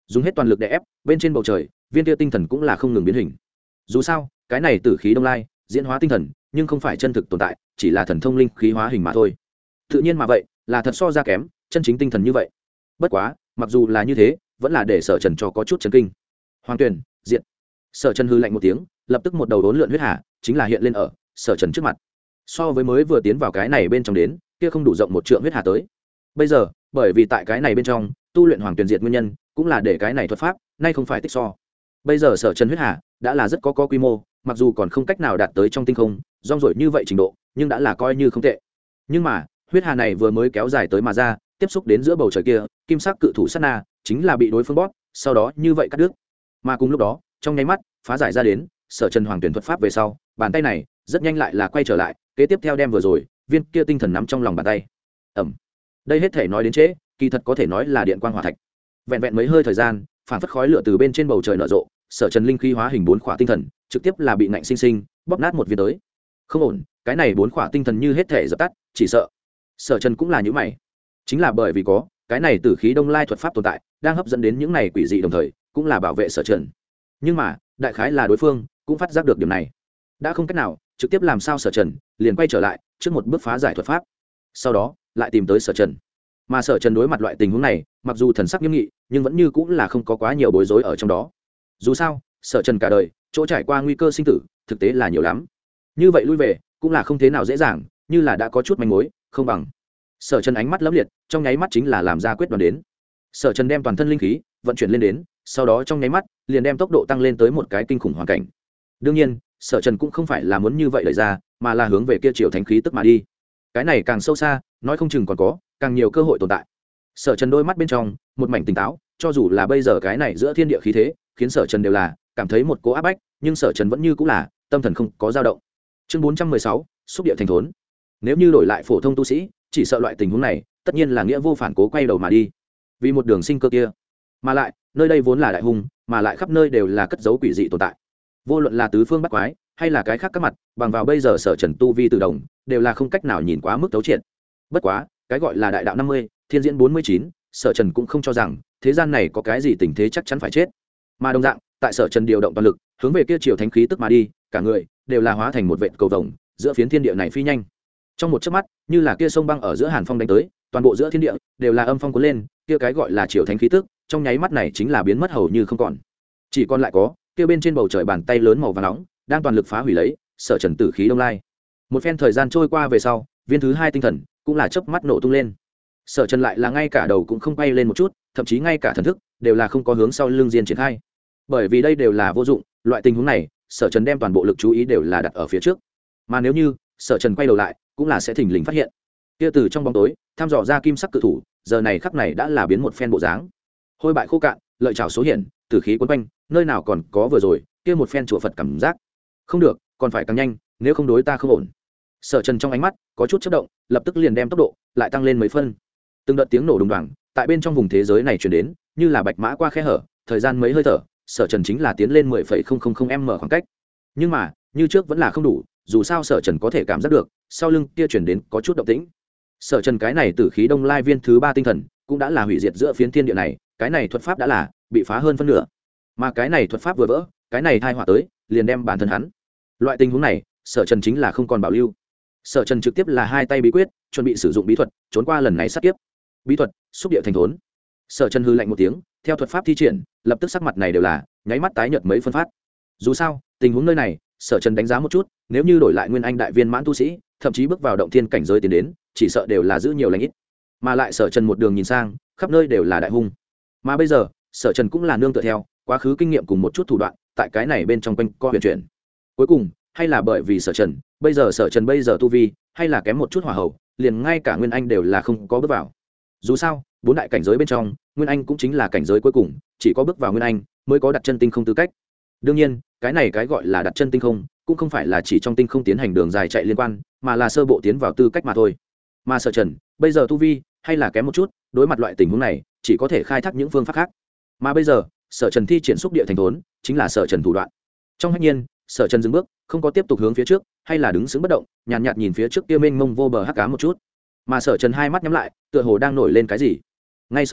dùng hết toàn lực để ép bên trên bầu trời viên kia tinh thần cũng là không ngừng biến hình. Dù sao cái này tử khí đông lai diễn hóa tinh thần nhưng không phải chân thực tồn tại, chỉ là thần thông linh khí hóa hình mà thôi. Tự nhiên mà vậy là thật so ra kém chân chính tinh thần như vậy. Bất quá mặc dù là như thế vẫn là để Sở Trần cho có chút chấn kinh. Hoàng Tuyền diện. Sở Trần hư lạnh một tiếng, lập tức một đầu đốn lượn huyết hà chính là hiện lên ở Sở Trần trước mặt. So với mới vừa tiến vào cái này bên trong đến, kia không đủ rộng một trượng huyết hà tới. Bây giờ bởi vì tại cái này bên trong tu luyện Hoàng Tuyền diệt nguyên nhân, cũng là để cái này thuật pháp nay không phải tích so. Bây giờ Sở Trần huyết hà đã là rất có quy mô, mặc dù còn không cách nào đạt tới trong tinh không rong rổi như vậy trình độ, nhưng đã là coi như không tệ. Nhưng mà huyết hà này vừa mới kéo dài tới mà ra, tiếp xúc đến giữa bầu trời kia kim sắc cự thủ sát na chính là bị đối phương bóp, sau đó như vậy cắt đứt. Mà cùng lúc đó trong nháy mắt phá giải ra đến Sở Trần Hoàng Tuyển thuật pháp về sau, bàn tay này rất nhanh lại là quay trở lại, kế tiếp theo đem vừa rồi viên kia tinh thần nắm trong lòng bàn tay. Ẩm. Đây hết thể nói đến trễ, kỳ thật có thể nói là điện quang hỏa thạch. Vẹn vẹn mấy hơi thời gian, phản phất khói lửa từ bên trên bầu trời nở rộ, Sở Trần linh khí hóa hình 4 khỏa tinh thần trực tiếp là bị ngạnh sinh sinh bóp nát một viên tới. Không ổn, cái này 4 khỏa tinh thần như hết thể dập tắt, chỉ sợ Sở Trần cũng là như mày. Chính là bởi vì có cái này tử khí đông lai thuật pháp tồn tại, đang hấp dẫn đến những này quỷ dị, đồng thời cũng là bảo vệ Sở Trần. Nhưng mà đại khái là đối phương cũng phát giác được điểm này, đã không cách nào trực tiếp làm sao Sở Trần liền quay trở lại trước một bước phá giải thuật pháp, sau đó lại tìm tới Sở Trần. Mà Sở Trần đối mặt loại tình huống này, mặc dù thần sắc nghiêm nghị, nhưng vẫn như cũng là không có quá nhiều bối rối ở trong đó. Dù sao Sở Trần cả đời chỗ trải qua nguy cơ sinh tử thực tế là nhiều lắm, như vậy lui về cũng là không thế nào dễ dàng, như là đã có chút manh mối không bằng. Sở Trần ánh mắt lấp liệt, trong nháy mắt chính là làm ra quyết đoán đến. Sở Trần đem toàn thân linh khí vận chuyển lên đến, sau đó trong nháy mắt liền đem tốc độ tăng lên tới một cái kinh khủng hoàn cảnh. Đương nhiên Sở Trần cũng không phải là muốn như vậy đẩy ra, mà là hướng về kia triều thánh khí tức mà đi. Cái này càng sâu xa nói không chừng còn có càng nhiều cơ hội tồn tại. Sở Trần đôi mắt bên trong một mảnh tỉnh táo, cho dù là bây giờ cái này giữa thiên địa khí thế khiến Sở Trần đều là cảm thấy một cỗ áp bách, nhưng Sở Trần vẫn như cũng là tâm thần không có dao động. Chương 416, xúc địa thành thốn. Nếu như đổi lại phổ thông tu sĩ, chỉ sợ loại tình huống này tất nhiên là nghĩa vô phản cố quay đầu mà đi, vì một đường sinh cơ kia. Mà lại nơi đây vốn là đại hung, mà lại khắp nơi đều là cất giấu quỷ dị tồn tại, vô luận là tứ phương bắt quái hay là cái khác các mặt, bằng vào bây giờ Sở Trần tu vi tự động đều là không cách nào nhìn quá mức thấu triệt. Bất quá cái gọi là đại đạo 50, thiên diễn 49, Sở Trần cũng không cho rằng thế gian này có cái gì tình thế chắc chắn phải chết. Mà đồng dạng tại Sở Trần điều động toàn lực hướng về kia triều thánh khí tức mà đi, cả người đều là hóa thành một vệt cầu vồng, giữa phiến thiên địa này phi nhanh. Trong một chớp mắt, như là kia sông băng ở giữa hàn phong đánh tới, toàn bộ giữa thiên địa đều là âm phong cuốn lên, kia cái gọi là triều thánh khí tức trong nháy mắt này chính là biến mất hầu như không còn, chỉ còn lại có kia bên trên bầu trời bàn tay lớn màu vàng nóng đang toàn lực phá hủy lấy Sở Trần tử khí đông lai. Một phen thời gian trôi qua về sau, viên thứ 2 tinh thần cũng là chớp mắt nổ tung lên. Sở Trần lại là ngay cả đầu cũng không bay lên một chút, thậm chí ngay cả thần thức đều là không có hướng sau lưng diên triển khai, bởi vì đây đều là vô dụng. Loại tình huống này Sở Trần đem toàn bộ lực chú ý đều là đặt ở phía trước, mà nếu như Sở Trần quay đầu lại cũng là sẽ thình lình phát hiện kia từ trong bóng tối thăm dò ra kim sắc cự thủ, giờ này khắc này đã là biến một phen bộ dáng, hôi bại khô cạn, lợi trảo số hiển, tử khí quấn quanh, nơi nào còn có vừa rồi kia một phen chùa Phật cảm giác. Không được, còn phải càng nhanh, nếu không đối ta không ổn. Sở Trần trong ánh mắt có chút chớp động, lập tức liền đem tốc độ lại tăng lên mấy phân. Từng đợt tiếng nổ đùng đoàng tại bên trong vùng thế giới này truyền đến, như là bạch mã qua khe hở, thời gian mấy hơi thở, Sở Trần chính là tiến lên 10,000m khoảng cách. Nhưng mà như trước vẫn là không đủ, dù sao Sở Trần có thể cảm giác được sau lưng kia truyền đến có chút động tĩnh. Sở Trần cái này tử khí đông lai viên thứ 3 tinh thần cũng đã là hủy diệt giữa phiến thiên địa này, cái này thuật pháp đã là bị phá hơn phân nửa. Mà cái này thuật pháp vừa vỡ, cái này tai họa tới, liền đem bản thân hắn. Loại tình huống này, Sở Trần chính là không còn bảo lưu. Sở Trần trực tiếp là hai tay bí quyết, chuẩn bị sử dụng bí thuật trốn qua lần này sát kiếp. Bí thuật xúc địa thành thốn. Sở Trần hư lạnh một tiếng, theo thuật pháp thi triển, lập tức sắc mặt này đều là nháy mắt tái nhợt mấy phân phát. Dù sao tình huống nơi này, Sở Trần đánh giá một chút, nếu như đổi lại nguyên anh đại viên mãn tu sĩ, thậm chí bước vào động thiên cảnh giới tiến đến, chỉ sợ đều là giữ nhiều lành ít. Mà lại Sở Trần một đường nhìn sang, khắp nơi đều là đại hung. Mà bây giờ, Sở Trần cũng là nương tựa theo quá khứ kinh nghiệm cùng một chút thủ đoạn, tại cái này bên trong quanh co huyền chuyển. Cuối cùng, hay là bởi vì Sở Trần bây giờ tu vi, hay là kém một chút hỏa hậu, liền ngay cả nguyên anh đều là không có bước vào. Dù sao, 4 đại cảnh giới bên trong, nguyên anh cũng chính là cảnh giới cuối cùng, chỉ có bước vào nguyên anh mới có đặt chân tinh không tư cách. Đương nhiên, cái này cái gọi là đặt chân tinh không, cũng không phải là chỉ trong tinh không tiến hành đường dài chạy liên quan, mà là sơ bộ tiến vào tư cách mà thôi. Mà Sở Trần bây giờ tu vi hay là kém một chút, đối mặt loại tình huống này, chỉ có thể khai thác những phương pháp khác. Mà bây giờ, Sở Trần thi triển xúc địa thành thốn, chính là Sở Trần thủ đoạn. Trong hách nhiên, Sở Trần dừng bước, không có tiếp tục hướng phía trước, hay là đứng sững bất động, nhàn nhạt nhìn phía trước kia mênh mông vô bờ hắc ám một chút. Mà Sở Trần hai mắt nhắm lại, tựa hồ đang nổi lên cái gì. Ngay sau đó,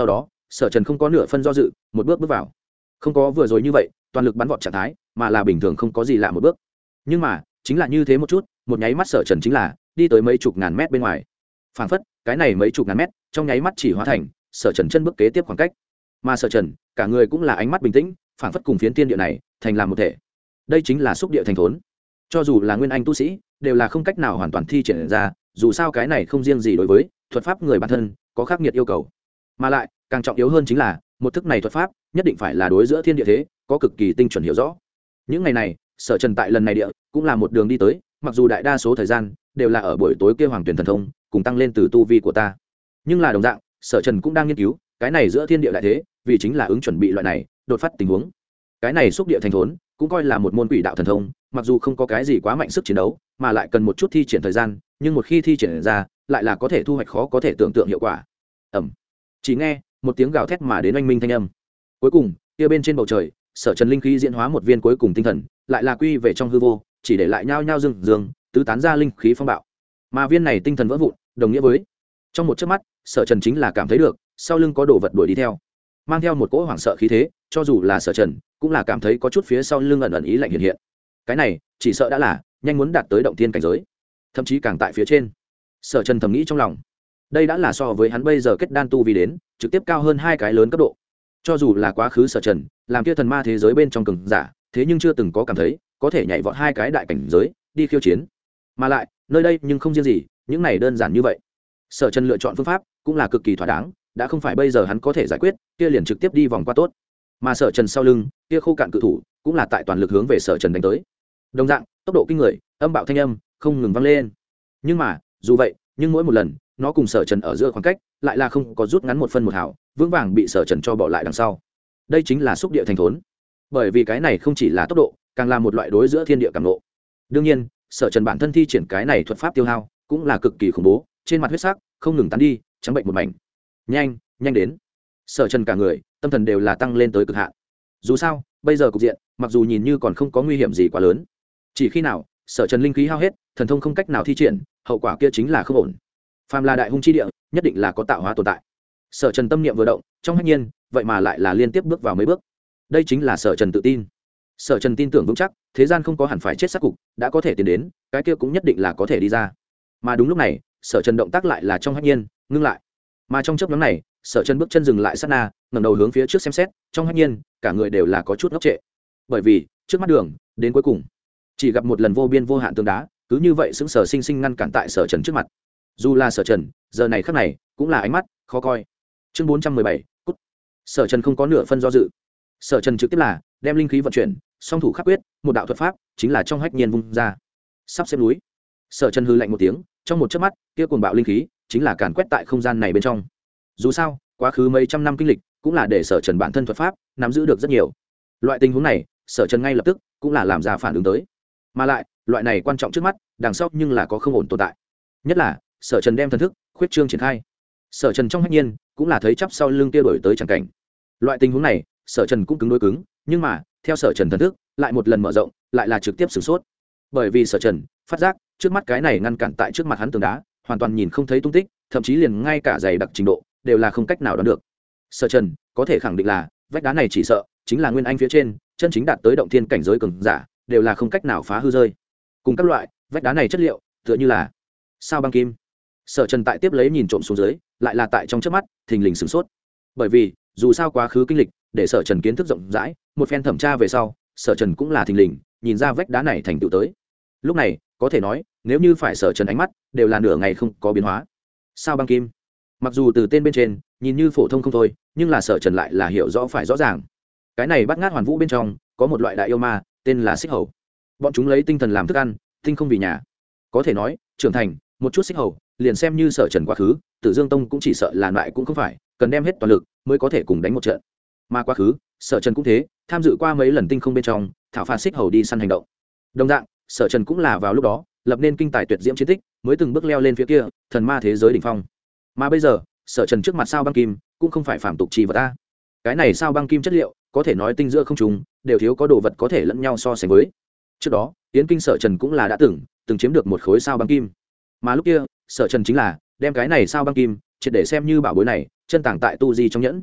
sở trần không có nửa phân do dự, một bước bước vào. Không có vừa rồi như vậy toàn lực bắn vọt trạng thái, mà là bình thường không có gì lạ một bước. Nhưng mà chính là như thế một chút, một nháy mắt sở trần chính là đi tới mấy chục ngàn mét bên ngoài. Phảng phất cái này mấy chục ngàn mét trong nháy mắt chỉ hóa thành sở trần chân bước kế tiếp khoảng cách. Mà sở trần cả người cũng là ánh mắt bình tĩnh, phảng phất cùng phiến tiên địa này thành làm một thể. Đây chính là xúc địa thành thốn. Cho dù là nguyên anh tu sĩ đều là không cách nào hoàn toàn thi triển ra, dù sao cái này không riêng gì đối với thuật pháp người bản thân có khắc nghiệt yêu cầu, mà lại càng trọng yếu hơn chính là một thức này thuật pháp nhất định phải là đối giữa thiên địa thế có cực kỳ tinh chuẩn hiểu rõ. Những ngày này sở trần tại lần này địa cũng là một đường đi tới, mặc dù đại đa số thời gian đều là ở buổi tối kia hoàng tuyển thần thông cùng tăng lên từ tu vi của ta, nhưng là đồng dạng sở trần cũng đang nghiên cứu cái này giữa thiên địa đại thế, vì chính là ứng chuẩn bị loại này đột phát tình huống. Cái này xúc địa thành thốn cũng coi là một môn quỷ đạo thần thông, mặc dù không có cái gì quá mạnh sức chiến đấu, mà lại cần một chút thi triển thời gian, nhưng một khi thi triển ra lại là có thể thu hoạch khó có thể tưởng tượng hiệu quả. Ẩm. Chỉ nghe một tiếng gào thét mà đến oanh minh thanh âm, cuối cùng kia bên trên bầu trời sở trần linh khí diễn hóa một viên cuối cùng tinh thần lại là quy về trong hư vô, chỉ để lại nhao nhao dương tứ tán ra linh khí phong bạo. Mà viên này tinh thần vỡ vụn đồng nghĩa với trong một chớp mắt sở trần chính là cảm thấy được sau lưng có đồ vật đuổi đi theo, mang theo một cỗ hoảng sợ khí thế, cho dù là sở trần cũng là cảm thấy có chút phía sau lưng ẩn ẩn ý lạnh hiện hiện. Cái này chỉ sợ đã là nhanh muốn đạt tới động thiên cảnh giới, thậm chí càng tại phía trên. Sở trần thầm nghĩ trong lòng, đây đã là so với hắn bây giờ kết đan tu vi đến trực tiếp cao hơn hai cái lớn cấp độ. Cho dù là quá khứ sở trần làm kia thần ma thế giới bên trong cường giả, thế nhưng chưa từng có cảm thấy có thể nhảy vọt hai cái đại cảnh giới đi khiêu chiến, mà lại nơi đây nhưng không riêng gì những này đơn giản như vậy. Sở trần lựa chọn phương pháp cũng là cực kỳ thỏa đáng, đã không phải bây giờ hắn có thể giải quyết, kia liền trực tiếp đi vòng qua tốt. Mà sở trần sau lưng kia khô cạn cự thủ cũng là tại toàn lực hướng về sở trần đánh tới, đồng dạng tốc độ kinh người, âm bạo thanh âm không ngừng vang lên. Nhưng mà dù vậy, nhưng mỗi một lần nó cùng sở trần ở giữa khoảng cách lại là không có rút ngắn một phân một hào, vững vàng bị sở trần cho bỏ lại đằng sau. Đây chính là xúc địa thành thốn, bởi vì cái này không chỉ là tốc độ, càng là một loại đối giữa thiên địa cảm nộ. Đương nhiên sở trần bản thân thi triển cái này thuật pháp tiêu hao cũng là cực kỳ khủng bố, trên mặt huyết sắc không ngừng tán đi, trắng bệnh một mảnh. Nhanh đến. Sở trần cả người tâm thần đều là tăng lên tới cực hạn. Dù sao bây giờ cục diện mặc dù nhìn như còn không có nguy hiểm gì quá lớn, chỉ khi nào sở trần linh khí hao hết, thần thông không cách nào thi triển, hậu quả kia chính là không ổn. Phàm là đại hung chi địa nhất định là có tạo hóa tồn tại. Sở trần tâm niệm vừa động, trong hách nhiên vậy mà lại là liên tiếp bước vào mấy bước. Đây chính là sở trần tự tin. Sở trần tin tưởng vững chắc thế gian không có hẳn phải chết sát cục, đã có thể tiến đến cái kia cũng nhất định là có thể đi ra. Mà đúng lúc này sở trần động tác lại là trong hách nhiên ngưng lại, mà trong chớp nhoáng này sở trần bước chân dừng lại sát na, ngẩng đầu hướng phía trước xem xét, trong hách nhiên cả người đều là có chút ngốc trệ, bởi vì trước mắt đường đến cuối cùng chỉ gặp một lần vô biên vô hạn tường đá cứ như vậy sững sờ sinh sinh ngăn cản tại sở trần trước mặt. Dù là sở trần giờ này khắc này cũng là ánh mắt khó coi. Chương 417, cút. Sở trần không có nửa phân do dự, sở trần trực tiếp là đem linh khí vận chuyển, song thủ khắc quyết, một đạo thuật pháp chính là trong hách nhiên vung ra, sắp xếp núi. Sở trần hư lạnh một tiếng, trong một chớp mắt kia cuồng bạo linh khí chính là càn quét tại không gian này bên trong. Dù sao quá khứ mấy trăm năm kinh lịch cũng là để sở trần bản thân thuật pháp nắm giữ được rất nhiều. Loại tình huống này sở trần ngay lập tức cũng là làm ra phản ứng tới, mà lại loại này quan trọng trước mắt, đằng sau nhưng là có không ổn tồn tại. Nhất là sở trần đem thần thức khuyết trương triển khai, sở trần trong hách nhiên cũng là thấy chắp sau lưng kia đổi tới chẳng cảnh. Loại tình huống này sở trần cũng cứng đối cứng, nhưng mà theo sở trần thần thức lại một lần mở rộng, lại là trực tiếp sửng sốt, bởi vì sở trần phát giác trước mắt cái này ngăn cản tại trước mặt hắn tường đá hoàn toàn nhìn không thấy tung tích, thậm chí liền ngay cả dày đặc trình độ đều là không cách nào đoán được. Sở trần có thể khẳng định là vách đá này chỉ sợ chính là nguyên anh phía trên chân chính đạt tới động thiên cảnh giới cường giả đều là không cách nào phá hư rơi. Cùng các loại vách đá này chất liệu tựa như là sao băng kim. Sở trần tại tiếp lấy nhìn trộm xuống dưới, lại là tại trong chớp mắt thình lình sửng sốt, bởi vì dù sao quá khứ kinh lịch để sở trần kiến thức rộng rãi, một phen thẩm tra về sau sở trần cũng là thình lình nhìn ra vách đá này thành tựu tới. Lúc này có thể nói nếu như phải sở trần ánh mắt đều là nửa ngày không có biến hóa. Sao băng kim mặc dù từ tên bên trên nhìn như phổ thông không thôi, nhưng là sở trần lại là hiểu rõ phải rõ ràng. Cái này bắt ngát hoàn vũ bên trong có một loại đại yêu ma tên là xích hầu, bọn chúng lấy tinh thần làm thức ăn, tinh không vì nhà. Có thể nói trưởng thành một chút xích hầu liền xem như sở trần quá khứ Tử Dương Tông cũng chỉ sợ là lại cũng không phải, cần đem hết toàn lực mới có thể cùng đánh một trận. Mà quá khứ sở trần cũng thế, tham dự qua mấy lần tinh không bên trong thảo phạt xích hầu đi săn hành động. Đồng dạng sở trần cũng là vào lúc đó lập nên kinh tài tuyệt diễm chiến tích, mới từng bước leo lên phía kia thần ma thế giới đỉnh phong. Mà bây giờ sở trần trước mặt sao băng kim cũng không phải phàm tục chi vật ta. Cái này sao băng kim chất liệu có thể nói tinh giữa không trùng đều thiếu có đồ vật có thể lẫn nhau so sánh với. Trước đó Yến Kinh sở trần cũng là đã từng chiếm được một khối sao băng kim, mà lúc kia sở trần chính là đem cái này sao băng kim triệt để xem như bảo bối này chân tàng tại tu di trong nhẫn.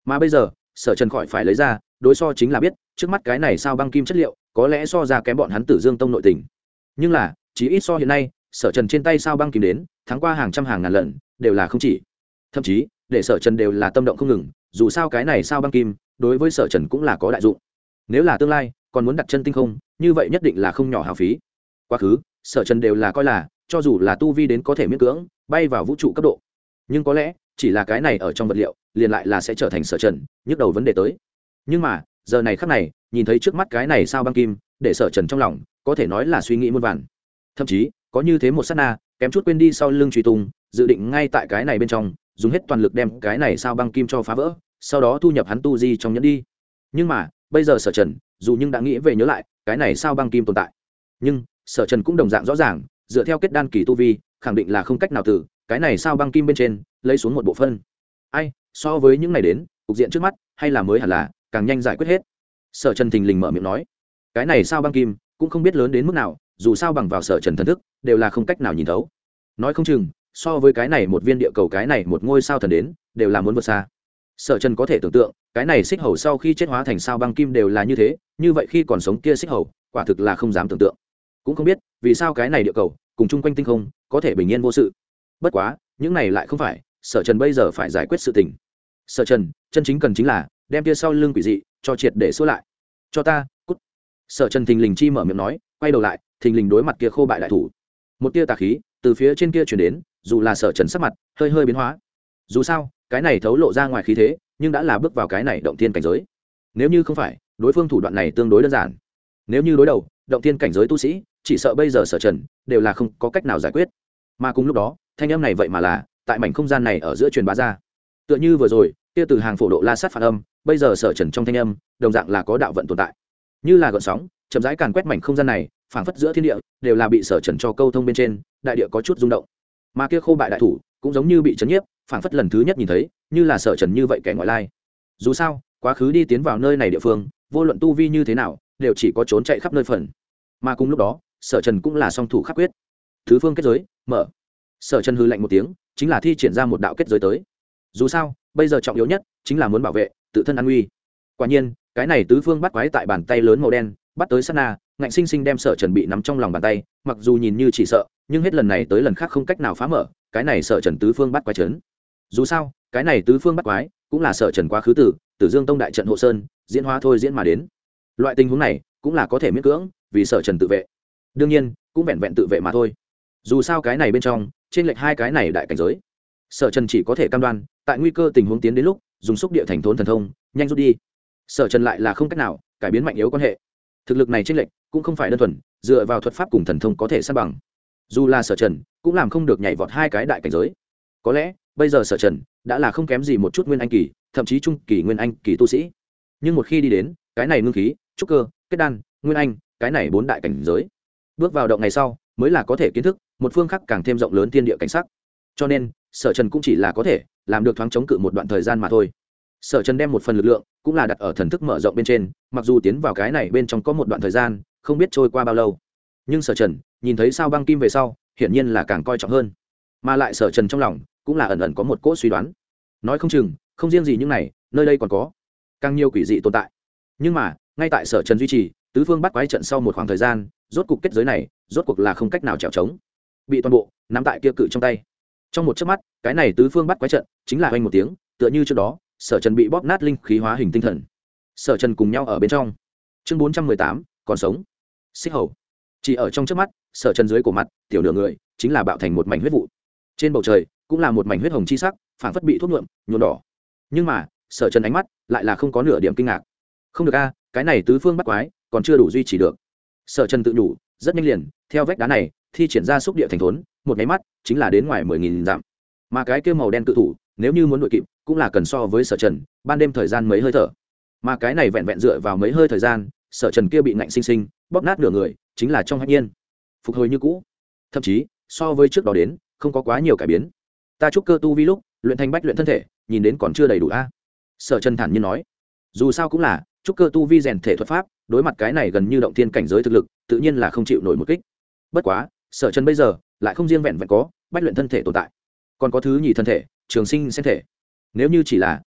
mà bây giờ sở trần khỏi phải lấy ra đối so chính là biết trước mắt cái này sao băng kim chất liệu có lẽ so ra kém bọn hắn Tử Dương Tông nội tình, nhưng là chỉ ít so hiện nay sở trần trên tay sao băng kim đến thắng qua hàng trăm hàng ngàn lần đều là không chỉ, thậm chí để sở trần đều là tâm động không ngừng. Dù sao cái này sao băng kim đối với sở trần cũng là có đại dụng, nếu là tương lai còn muốn đặt chân tinh không như vậy nhất định là không nhỏ hào phí. Quá khứ sở trần đều là coi là cho dù là tu vi đến có thể miễn cưỡng bay vào vũ trụ cấp độ, nhưng có lẽ chỉ là cái này ở trong vật liệu liền lại là sẽ trở thành sở trần nhức đầu vấn đề tới. Nhưng mà giờ này khắc này nhìn thấy trước mắt cái này sao băng kim để sở trần trong lòng có thể nói là suy nghĩ muôn vàn, thậm chí có như thế một sát na kém chút quên đi sau lưng truy tung, dự định ngay tại cái này bên trong dùng hết toàn lực đem cái này sao băng kim cho phá vỡ, sau đó thu nhập hắn tu di trong nhẫn đi. Nhưng mà bây giờ sở trần dù nhưng đã nghĩ về nhớ lại cái này sao băng kim tồn tại, nhưng sở trần cũng đồng dạng rõ ràng dựa theo kết đan kỳ tu vi khẳng định là không cách nào từ cái này sao băng kim bên trên lấy xuống một bộ phân. Ai so với những này đến cục diện trước mắt hay là mới hẳn là càng nhanh giải quyết hết. Sở trần thình lình mở miệng nói cái này sao băng kim cũng không biết lớn đến mức nào, dù sao bằng vào sở trần thần thức đều là không cách nào nhìn thấu, nói không chừng so với cái này một viên địa cầu cái này một ngôi sao thần đến đều là muốn vượt xa. Sở trần có thể tưởng tượng cái này xích hầu sau khi chết hóa thành sao băng kim đều là như thế, như vậy khi còn sống kia xích hầu quả thực là không dám tưởng tượng, cũng không biết vì sao cái này địa cầu cùng chung quanh tinh không có thể bình yên vô sự. Bất quá những này lại không phải sở trần bây giờ phải giải quyết sự tình. Sở trần chân chính cần chính là đem kia sau lưng quỷ dị cho triệt để xóa lại. Cho ta cút. Sở trần thình lình chi mở miệng nói, quay đầu lại thình lình đối mặt kia khô bại đại thủ. Một tia tà khí từ phía trên kia chuyển đến, dù là sở trần sắc mặt hơi hơi biến hóa, dù sao cái này thấu lộ ra ngoài khí thế nhưng đã là bước vào cái này động thiên cảnh giới. Nếu như không phải đối phương thủ đoạn này tương đối đơn giản, nếu như đối đầu động thiên cảnh giới tu sĩ chỉ sợ bây giờ sở trần đều là không có cách nào giải quyết. Mà cùng lúc đó thanh âm này vậy mà là tại mảnh không gian này ở giữa truyền bá ra, tựa như vừa rồi kia từ hàng phổ độ la sát phản âm, bây giờ sở trần trong thanh âm đồng dạng là có đạo vận tồn tại, như là gợn sóng chậm rãi càn quét mảnh không gian này, phảng phất giữa thiên địa đều là bị sở trần cho câu thông bên trên, đại địa có chút rung động. Mà kia khô bại đại thủ cũng giống như bị chấn nhiếp, phảng phất lần thứ nhất nhìn thấy như là sở trần như vậy kẻ ngoại lai. Dù sao quá khứ đi tiến vào nơi này địa phương vô luận tu vi như thế nào đều chỉ có trốn chạy khắp nơi phần. Mà cùng lúc đó sở trần cũng là song thủ khắc quyết, thứ phương kết giới mở. Sở trần hư lạnh một tiếng chính là thi triển ra một đạo kết giới tới. Dù sao bây giờ trọng yếu nhất chính là muốn bảo vệ tự thân an nguy. Quả nhiên cái này tứ phương bắt quái tại bàn tay lớn màu đen bắt tới sát na, ngạnh sinh sinh đem sở trần bị nắm trong lòng bàn tay, mặc dù nhìn như chỉ sợ nhưng hết lần này tới lần khác không cách nào phá mở cái này sở trần tứ phương bắt quái trấn. Dù sao cái này tứ phương bắt quái cũng là sở trần quá khứ Tử Dương Tông đại trận hộ sơn diễn hóa thôi diễn mà đến, loại tình huống này cũng là có thể miễn cưỡng vì sở trần tự vệ, đương nhiên cũng vẹn vẹn tự vệ mà thôi. Dù sao cái này bên trong trên lệch hai cái này đại cảnh giới, sở trần chỉ có thể cam đoan tại nguy cơ tình huống tiến đến lúc dùng xúc địa thành thốn thần thông nhanh rút đi. Sở trần lại là không cách nào cải biến mạnh yếu quan hệ, thực lực này trên lệch cũng không phải đơn thuần dựa vào thuật pháp cùng thần thông có thể san bằng. Dù là sở trần cũng làm không được nhảy vọt hai cái đại cảnh giới. Có lẽ bây giờ sở trần đã là không kém gì một chút nguyên anh kỳ, thậm chí trung kỳ nguyên anh kỳ tu sĩ, nhưng một khi đi đến cái này ngưng khí trúc cơ kết đan nguyên anh cái này bốn đại cảnh giới, bước vào động ngày sau mới là có thể kiến thức một phương khác càng thêm rộng lớn thiên địa cảnh sắc. Cho nên sở trần cũng chỉ là có thể làm được thoáng chống cự một đoạn thời gian mà thôi. Sở trần đem một phần lực lượng cũng là đặt ở thần thức mở rộng bên trên, mặc dù tiến vào cái này bên trong có một đoạn thời gian không biết trôi qua bao lâu, nhưng sở trần nhìn thấy sao băng kim về sau hiển nhiên là càng coi trọng hơn. Mà lại sở trần trong lòng cũng là ẩn ẩn có một cỗ suy đoán, nói không chừng không riêng gì những này, nơi đây còn có càng nhiều quỷ dị tồn tại. Nhưng mà ngay tại sở trần duy trì tứ phương bắt quái trận sau một khoảng thời gian, rốt cuộc kết giới này rốt cuộc là không cách nào trèo trống, bị toàn bộ nắm tại kia cự trong tay. Trong một chớp mắt cái này tứ phương bắt quái trận chính là oanh một tiếng, tựa như trước đó sở trần bị bóp nát linh khí hóa hình tinh thần. Sở trần cùng nhau ở bên trong. Chương 418, còn sống. Xích hầu. Chỉ ở trong chớp mắt, sở trần dưới cổ mặt tiểu nửa người chính là bạo thành một mảnh huyết vụ, trên bầu trời cũng là một mảnh huyết hồng chi sắc, phảng phất bị thuốc nhuộm nhuộm đỏ. Nhưng mà sở trần ánh mắt lại là không có nửa điểm kinh ngạc. Không được a, cái này tứ phương bắt quái còn chưa đủ duy trì được. Sở trần tự nhủ, rất nhanh liền theo vách đá này thi triển ra xúc địa thành thốn, một cái mắt chính là đến ngoài 10.000 dặm. Mà cái kia màu đen cự thủ nếu như muốn đuổi kịp cũng là cần so với sở trần ban đêm thời gian mấy hơi thở. Mà cái này vẹn vẹn dựa vào mấy hơi thời gian, sở trần kia bị ngạnh sinh sinh bóp nát nửa người chính là trong hạnh nhiên phục hồi như cũ, thậm chí so với trước đó đến không có quá nhiều cải biến. Ta trúc cơ tu vi lúc luyện thành bách luyện thân thể nhìn đến còn chưa đầy đủ a. Sở trần thản nhiên nói, dù sao cũng là trúc cơ tu vi rèn thể thuật pháp, đối mặt cái này gần như động thiên cảnh giới thực lực tự nhiên là không chịu nổi một kích. Bất quá sở trần bây giờ lại không riêng vẹn vẹn có bách luyện thân thể tồn tại, còn có thứ nhì thân thể trường sinh sen thể. Nếu như chỉ là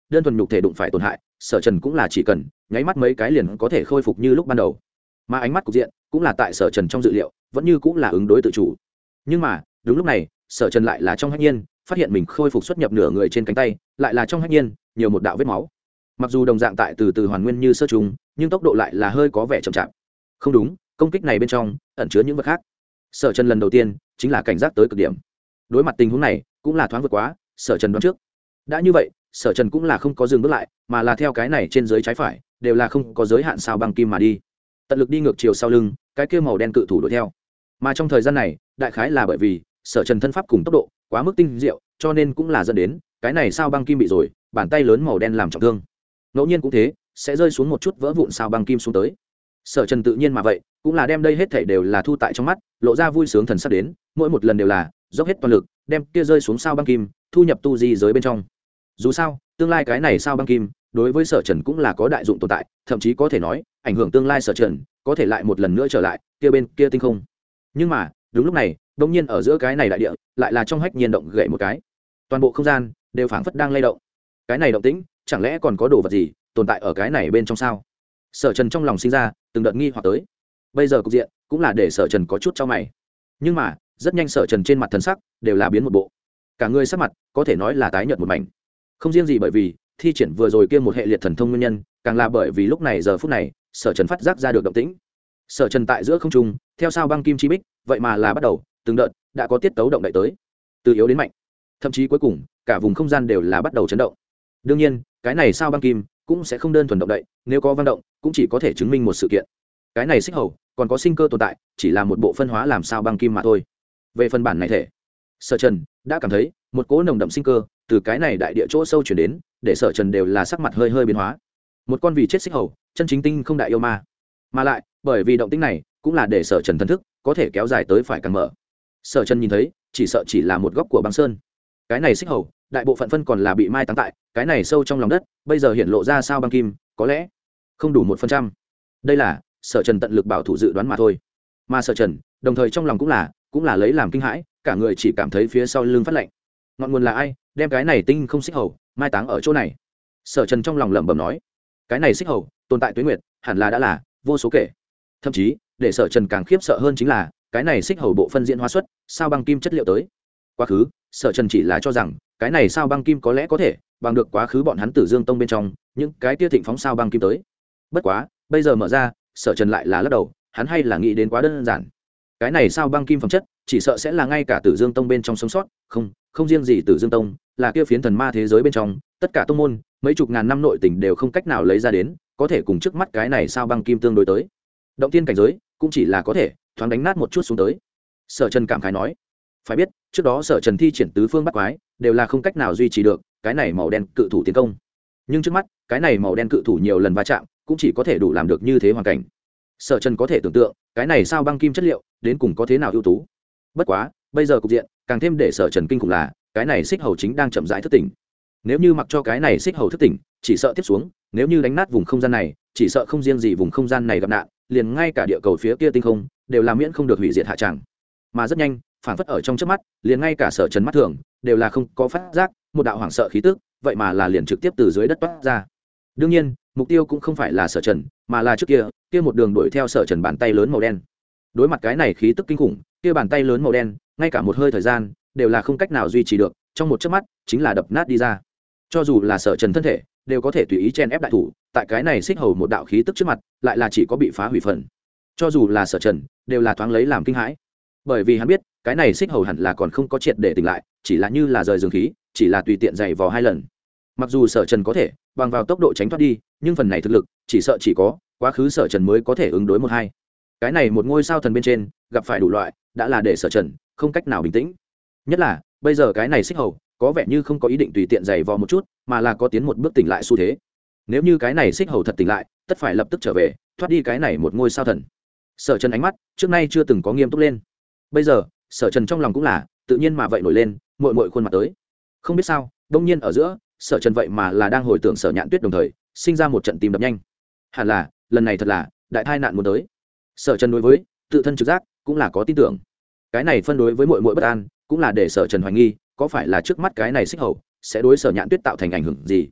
đơn thuần nhục thể đụng phải tổn hại sở trần cũng là chỉ cần nháy mắt mấy cái liền có thể khôi phục như lúc ban đầu, mà ánh mắt cục diện cũng là tại sở trần trong dự liệu vẫn như cũng là ứng đối tự chủ. Nhưng mà đúng lúc này sở trần lại là trong hách nhiên phát hiện mình khôi phục xuất nhập nửa người trên cánh tay, lại là trong hách nhiên nhiều một đạo vết máu. Mặc dù đồng dạng tại từ từ hoàn nguyên như sơ trùng, nhưng tốc độ lại là hơi có vẻ chậm chạp. Không đúng, công kích này bên trong ẩn chứa những vật khác. Sở trần lần đầu tiên chính là cảnh giác tới cực điểm. Đối mặt tình huống này cũng là thoáng vượt quá sở trần đoán trước. Đã như vậy sở trần cũng là không có dừng bước lại, mà là theo cái này trên dưới trái phải đều là không có giới hạn sao băng kim mà đi, tận lực đi ngược chiều sau lưng cái kia màu đen cự thủ đuổi theo. Mà trong thời gian này đại khái là bởi vì sở trần thân pháp cùng tốc độ quá mức tinh diệu, cho nên cũng là dẫn đến cái này sao băng kim bị rồi bàn tay lớn màu đen làm trọng thương. Ngẫu nhiên cũng thế sẽ rơi xuống một chút vỡ vụn sao băng kim xuống tới. Sở trần tự nhiên mà vậy cũng là đem đây hết thảy đều là thu tại trong mắt, lộ ra vui sướng thần sắc đến, mỗi một lần đều là dốc hết toàn lực đem kia rơi xuống sao băng kim thu nhập tu di giới bên trong. Dù sao tương lai cái này sao băng kim đối với sở trần cũng là có đại dụng tồn tại, thậm chí có thể nói ảnh hưởng tương lai sở trần có thể lại một lần nữa trở lại kia bên kia tinh không. Nhưng mà đúng lúc này đông nhiên ở giữa cái này đại địa lại là trong hách nhiên động gậy một cái, toàn bộ không gian đều phảng phất đang lay động. Cái này động tĩnh chẳng lẽ còn có đồ vật gì tồn tại ở cái này bên trong sao? Sở trần trong lòng sinh ra từng đợt nghi hoặc tới. Bây giờ cục diện cũng là để sở trần có chút cho mày, nhưng mà rất nhanh sở trần trên mặt thần sắc đều là biến một bộ, cả người sắc mặt có thể nói là tái nhợt một mảnh. Không riêng gì bởi vì thi triển vừa rồi kia một hệ liệt thần thông nguyên nhân, càng là bởi vì lúc này giờ phút này sở trần phát giác ra được động tĩnh. Sở trần tại giữa không trung theo sao băng kim chi bích vậy mà là bắt đầu từng đợt đã có tiết tấu động đậy tới, từ yếu đến mạnh, thậm chí cuối cùng cả vùng không gian đều là bắt đầu chấn động. Đương nhiên cái này sao băng kim cũng sẽ không đơn thuần động đậy, nếu có vang động cũng chỉ có thể chứng minh một sự kiện, cái này xích hầu còn có sinh cơ tồn tại, chỉ là một bộ phân hóa làm sao băng kim mà thôi. Về phần bản này thể, sở trần đã cảm thấy một cỗ nồng đậm sinh cơ từ cái này đại địa chỗ sâu chuyển đến, để sở trần đều là sắc mặt hơi hơi biến hóa. Một con vì chết xích hầu chân chính tinh không đại yêu ma, mà lại bởi vì động tĩnh này cũng là để sở trần thần thức có thể kéo dài tới phải càng mở. Sở trần nhìn thấy chỉ sợ chỉ là một góc của băng sơn, cái này xích hầu đại bộ phận phân còn là bị mai táng tại cái này sâu trong lòng đất, bây giờ hiện lộ ra sao băng kim có lẽ không đủ 1%. Đây là sở trần tận lực bảo thủ dự đoán mà thôi, mà sở trần đồng thời trong lòng cũng là lấy làm kinh hãi, cả người chỉ cảm thấy phía sau lưng phát lạnh. Ngọn nguồn là ai đem cái này tinh không xích hầu mai táng ở chỗ này? Sở trần trong lòng lẩm bẩm nói, cái này xích hầu tồn tại tuế nguyệt hẳn là đã là vô số kể, thậm chí để sở trần càng khiếp sợ hơn chính là cái này xích hầu bộ phân diễn hóa xuất sao băng kim chất liệu tới. Quá khứ sở trần chỉ là cho rằng cái này sao băng kim có lẽ có thể bằng được quá khứ bọn hắn Tử Dương Tông bên trong những cái tia thịnh phóng sao băng kim tới. Bất quá bây giờ mở ra, sở trần lại là lắc đầu, hắn hay là nghĩ đến quá đơn giản. Cái này sao băng kim phẩm chất chỉ sợ sẽ là ngay cả Tử Dương Tông bên trong sống sót, không riêng gì Tử Dương Tông, là kia phiến thần ma thế giới bên trong tất cả tông môn mấy chục ngàn năm nội tình đều không cách nào lấy ra đến, có thể cùng trước mắt cái này sao băng kim tương đối tới. Động tiên cảnh giới cũng chỉ là có thể thoáng đánh nát một chút xuống tới. Sở trần cảm khái nói, phải biết trước đó sở trần thi triển tứ phương bắt quái đều là không cách nào duy trì được cái này màu đen cự thủ tiến công, nhưng trước mắt cái này màu đen cự thủ nhiều lần va chạm cũng chỉ có thể đủ làm được như thế hoàn cảnh. Sở trần có thể tưởng tượng cái này sao băng kim chất liệu đến cùng có thế nào ưu tú. Bất quá bây giờ cục diện càng thêm để sở trần kinh khủng là cái này xích hầu chính đang chậm rãi thức tỉnh. Nếu như mặc cho cái này xích hầu thức tỉnh, chỉ sợ tiếp xuống nếu như đánh nát vùng không gian này, chỉ sợ không riêng gì vùng không gian này gặp nạn, liền ngay cả địa cầu phía kia tinh không đều là miễn không được hủy diệt hạ tràng. Mà rất nhanh phản phất ở trong trước mắt, liền ngay cả sở trần mắt thường đều là không có phát giác một đạo hoảng sợ khí tức vậy mà là liền trực tiếp từ dưới đất toát ra. Đương nhiên mục tiêu cũng không phải là sở trần, mà là trước kia một đường đuổi theo sở trần bàn tay lớn màu đen. Đối mặt cái này khí tức kinh khủng, kia bàn tay lớn màu đen ngay cả một hơi thời gian đều là không cách nào duy trì được, trong một chớp mắt chính là đập nát đi ra. Cho dù là sở trần thân thể đều có thể tùy ý chen ép đại thủ, tại cái này xích hầu một đạo khí tức trước mặt lại là chỉ có bị phá hủy phần. Cho dù là sở trần đều là thoáng lấy làm kinh hãi, bởi vì hắn biết cái này xích hầu hẳn là còn không có triệt để tỉnh lại, chỉ là như là rời dương khí, chỉ là tùy tiện dày vò 2 lần. Mặc dù sở trần có thể bằng vào tốc độ tránh thoát đi, nhưng phần này thực lực chỉ sợ chỉ có quá khứ sở trần mới có thể ứng đối 1-2. Cái này một ngôi sao thần bên trên gặp phải đủ loại đã là để sở trần không cách nào bình tĩnh. Nhất là bây giờ cái này xích hầu có vẻ như không có ý định tùy tiện dày vò một chút, mà là có tiến một bước tỉnh lại xu thế. Nếu như cái này xích hầu thật tỉnh lại, tất phải lập tức trở về thoát đi cái này một ngôi sao thần. Sở trần ánh mắt trước nay chưa từng có nghiêm túc lên. Bây giờ sở trần trong lòng cũng là tự nhiên mà vậy nổi lên mội khuôn mặt tới. Không biết sao đông nhiên ở giữa sở trần vậy mà là đang hồi tưởng Sở Nhạn Tuyết, đồng thời sinh ra một trận tim đập nhanh. Hẳn là lần này thật là đại tai nạn muốn tới. Sở trần đối với tự thân trực giác cũng là có tin tưởng. Cái này phân đối với mội bất an cũng là để sở trần hoài nghi có phải là trước mắt cái này xích hầu sẽ đối Sở Nhạn Tuyết tạo thành ảnh hưởng gì.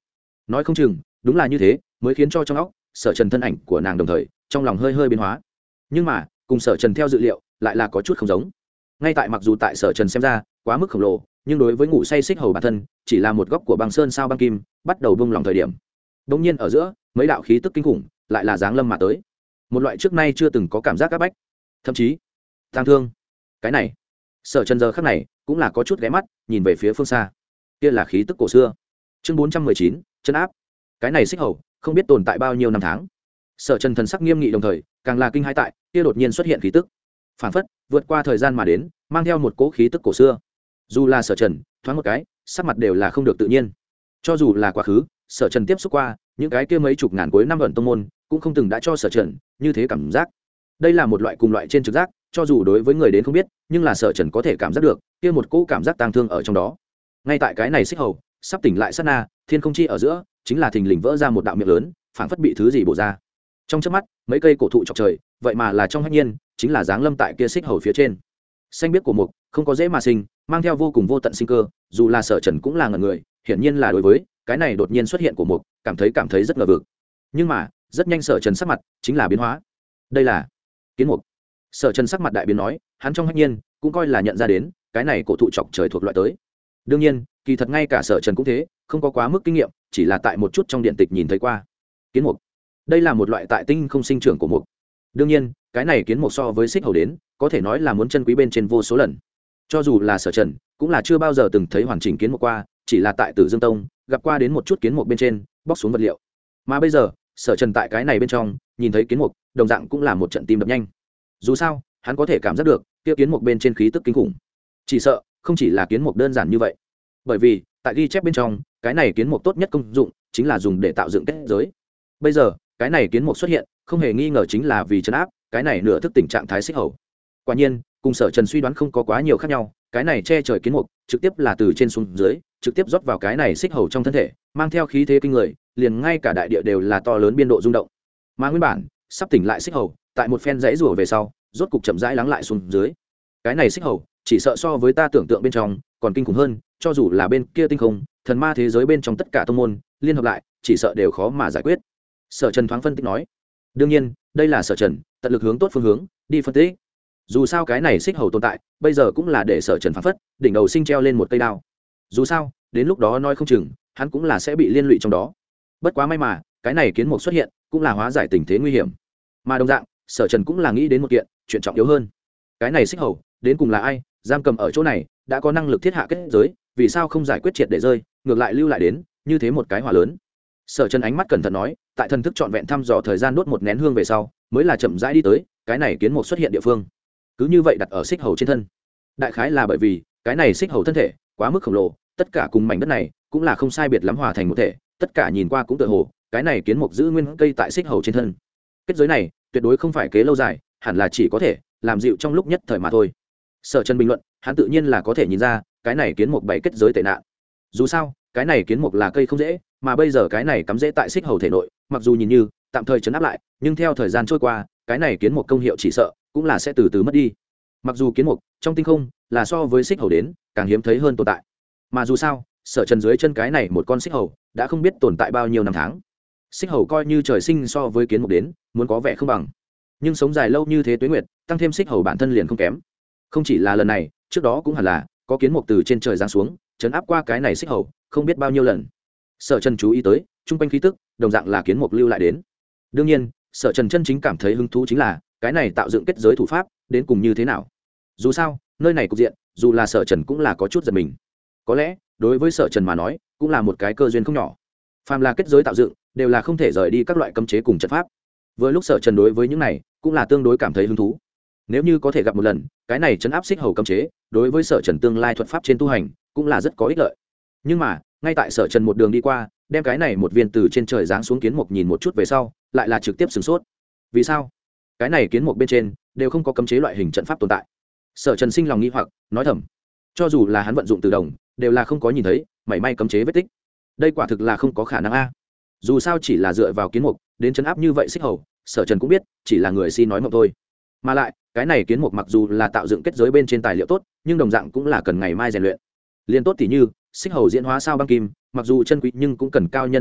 nói không chừng đúng là như thế mới khiến cho trong óc Sở Trần thân ảnh của nàng đồng thời trong lòng hơi hơi biến hóa. Nhưng mà cùng Sở Trần theo dự liệu lại là có chút không giống. Ngay tại mặc dù tại Sở Trần xem ra quá mức khổng lồ, nhưng đối với ngủ say xích hầu bản thân chỉ là một góc của băng sơn sao băng kim bắt đầu bung lòng thời điểm, đột nhiên ở giữa mấy đạo khí tức kinh khủng lại là giáng lâm mà tới, một loại trước nay chưa từng có cảm giác áp bách, thậm chí tang thương. Cái này Sở Trần giờ khắc này cũng là có chút ghé mắt nhìn về phía phương xa, kia là khí tức cổ xưa. Chương 419, chân áp. Cái này xích hầu không biết tồn tại bao nhiêu năm tháng. Sở Trần thần sắc nghiêm nghị đồng thời càng là kinh hãi tại kia đột nhiên xuất hiện khí tức, phản phất vượt qua thời gian mà đến, mang theo một cỗ khí tức cổ xưa. Dù là Sở Trần thoáng một cái sắc mặt đều là không được tự nhiên. Cho dù là quá khứ Sở Trần tiếp xúc qua những cái kia mấy chục ngàn cuối năm vận tông môn cũng không từng đã cho Sở Trần như thế cảm giác. Đây là một loại cùng loại trên trực giác, cho dù đối với người đến không biết, nhưng là Sở Trần có thể cảm giác được kia một cỗ cảm giác tang thương ở trong đó. Ngay tại cái này xích hầu sắp tỉnh lại sát na, thiên không chi ở giữa chính là thình lình vỡ ra một đạo miệng lớn, phảng phất bị thứ gì bổ ra. Trong chớp mắt mấy cây cổ thụ chọc trời, vậy mà là trong hách nhiên chính là giáng lâm tại kia xích hầu phía trên. Xanh biếc của mục không có dễ mà sinh, mang theo vô cùng vô tận sinh cơ, dù là Sở Trần cũng là ngẩn người, hiển nhiên là đối với cái này đột nhiên xuất hiện của mục cảm thấy rất ngờ vực. Nhưng mà rất nhanh Sở Trần sắc mặt chính là biến hóa. Đây là kiến mục. Sở Trần sắc mặt đại biến nói, hắn trong hách nhiên cũng coi là nhận ra đến cái này cổ thụ chọc trời thuộc loại tới. Đương nhiên kỳ thật ngay cả Sở Trần cũng thế, không có quá mức kinh nghiệm, chỉ là tại một chút trong điện tịch nhìn thấy qua. Kiến mục, đây là một loại tại tinh không sinh trưởng của mục. Đương nhiên cái này kiến mục so với xích hầu đến có thể nói là muốn chân quý bên trên vô số lần. Cho dù là Sở Trần cũng là chưa bao giờ từng thấy hoàn chỉnh kiến mục qua, chỉ là tại Tử Dương Tông gặp qua đến một chút kiến mục bên trên bóc xuống vật liệu. Mà bây giờ Sở Trần tại cái này bên trong nhìn thấy kiến mục, đồng dạng cũng là một trận tim đập nhanh. Dù sao hắn có thể cảm giác được kia kiến mục bên trên khí tức kinh khủng, chỉ sợ không chỉ là kiến mục đơn giản như vậy. Bởi vì tại ghi chép bên trong cái này kiến mục tốt nhất công dụng chính là dùng để tạo dựng kết giới. Bây giờ cái này kiến mục xuất hiện không hề nghi ngờ chính là vì trấn áp cái này nửa thức tình trạng thái xích hầu. Quả nhiên cùng Sở Trần suy đoán không có quá nhiều khác nhau, cái này che trời kiến mục trực tiếp là từ trên xuống dưới trực tiếp rót vào cái này xích hầu trong thân thể, mang theo khí thế kinh người, liền ngay cả đại địa đều là to lớn biên độ rung động. Mà nguyên bản sắp tỉnh lại xích hầu tại một phen rẽ rủa về sau rốt cục chậm rãi lắng lại xuống dưới. Cái này xích hầu chỉ sợ so với ta tưởng tượng bên trong còn kinh khủng hơn, cho dù là bên kia tinh không thần ma thế giới bên trong tất cả tông môn liên hợp lại chỉ sợ đều khó mà giải quyết. Sở Trần thoáng phân tích nói, đương nhiên đây là Sở Trần tận lực hướng tốt phương hướng đi phân tích. Dù sao cái này xích hầu tồn tại bây giờ cũng là để Sở Trần phán phất đỉnh đầu sinh treo lên một cây đao. Dù sao đến lúc đó nói không chừng hắn cũng là sẽ bị liên lụy trong đó. Bất quá may mà cái này kiến mục xuất hiện cũng là hóa giải tình thế nguy hiểm. Mà đồng dạng Sở Trần cũng là nghĩ đến một kiện chuyện trọng yếu hơn. Cái này xích hầu đến cùng là ai giam cầm ở chỗ này, đã có năng lực thiết hạ kết giới, vì sao không giải quyết triệt để rơi, ngược lại lưu lại đến như thế một cái hỏa lớn. Sở Trần ánh mắt cẩn thận nói, tại thần thức trọn vẹn thăm dò thời gian đốt một nén hương về sau mới là chậm rãi đi tới cái này kiến mục xuất hiện địa phương. Cứ như vậy đặt ở xích hầu trên thân, đại khái là bởi vì cái này xích hầu thân thể quá mức khổng lồ, tất cả cùng mảnh đất này cũng là không sai biệt lắm hòa thành một thể, tất cả nhìn qua cũng tựa hồ cái này kiến mục giữ nguyên cây tại xích hầu trên thân. Kết giới này tuyệt đối không phải kế lâu dài, hẳn là chỉ có thể làm dịu trong lúc nhất thời mà thôi. Sở Trần bình luận, hắn tự nhiên là có thể nhìn ra cái này kiến mục bảy kết giới tệ nạn. Dù sao cái này kiến mục là cây không dễ, mà bây giờ cái này cắm dễ tại xích hầu thể nội, mặc dù nhìn như tạm thời chấn áp lại, nhưng theo thời gian trôi qua cái này kiến mục công hiệu chỉ sợ cũng là sẽ từ từ mất đi. Mặc dù kiến mục trong tinh không là so với xích hầu đến càng hiếm thấy hơn tồn tại, mà dù sao Sở Trần dưới chân cái này một con xích hầu đã không biết tồn tại bao nhiêu năm tháng. Xích hầu coi như trời sinh so với kiến mục đến muốn có vẻ không bằng, nhưng sống dài lâu như thế tuế nguyệt, tăng thêm xích hầu bản thân liền không kém. Không chỉ là lần này, trước đó cũng hẳn là có kiến mục từ trên trời giáng xuống chấn áp qua cái này xích hầu không biết bao nhiêu lần. Sở Trần chú ý tới trung quanh khí tức đồng dạng là kiến mục lưu lại đến. Đương nhiên Sở Trần chân chính cảm thấy hứng thú chính là cái này tạo dựng kết giới thủ pháp đến cùng như thế nào. Dù sao nơi này cục diện dù là Sở Trần cũng là có chút giật mình. Có lẽ đối với Sở Trần mà nói cũng là một cái cơ duyên không nhỏ. Phàm là kết giới tạo dựng đều là không thể rời đi các loại cấm chế cùng trận pháp. Vừa lúc Sở Trần đối với những này cũng là tương đối cảm thấy hứng thú. Nếu như có thể gặp một lần cái này chấn áp xích hầu cấm chế, đối với Sở Trần tương lai thuật pháp trên tu hành cũng là rất có ích lợi. Nhưng mà ngay tại Sở Trần một đường đi qua, đem cái này một viên từ trên trời giáng xuống kiến mục nhìn một chút về sau, lại là trực tiếp sửng sốt. Vì sao cái này kiến mục bên trên đều không có cấm chế loại hình trận pháp tồn tại? Sở Trần sinh lòng nghi hoặc nói thầm, cho dù là hắn vận dụng từ đồng đều là không có nhìn thấy mảy may cấm chế vết tích. Đây quả thực là không có khả năng a. Dù sao chỉ là dựa vào kiến mục đến chấn áp như vậy xích hầu, Sở Trần cũng biết chỉ là người si nói mộng thôi. Mà lại cái này kiến mục mặc dù là tạo dựng kết giới bên trên tài liệu tốt, nhưng đồng dạng cũng là cần ngày mai rèn luyện. Liên tốt tỉ như xích hầu diễn hóa sao băng kim, mặc dù chân quý nhưng cũng cần cao nhân rèn đúc,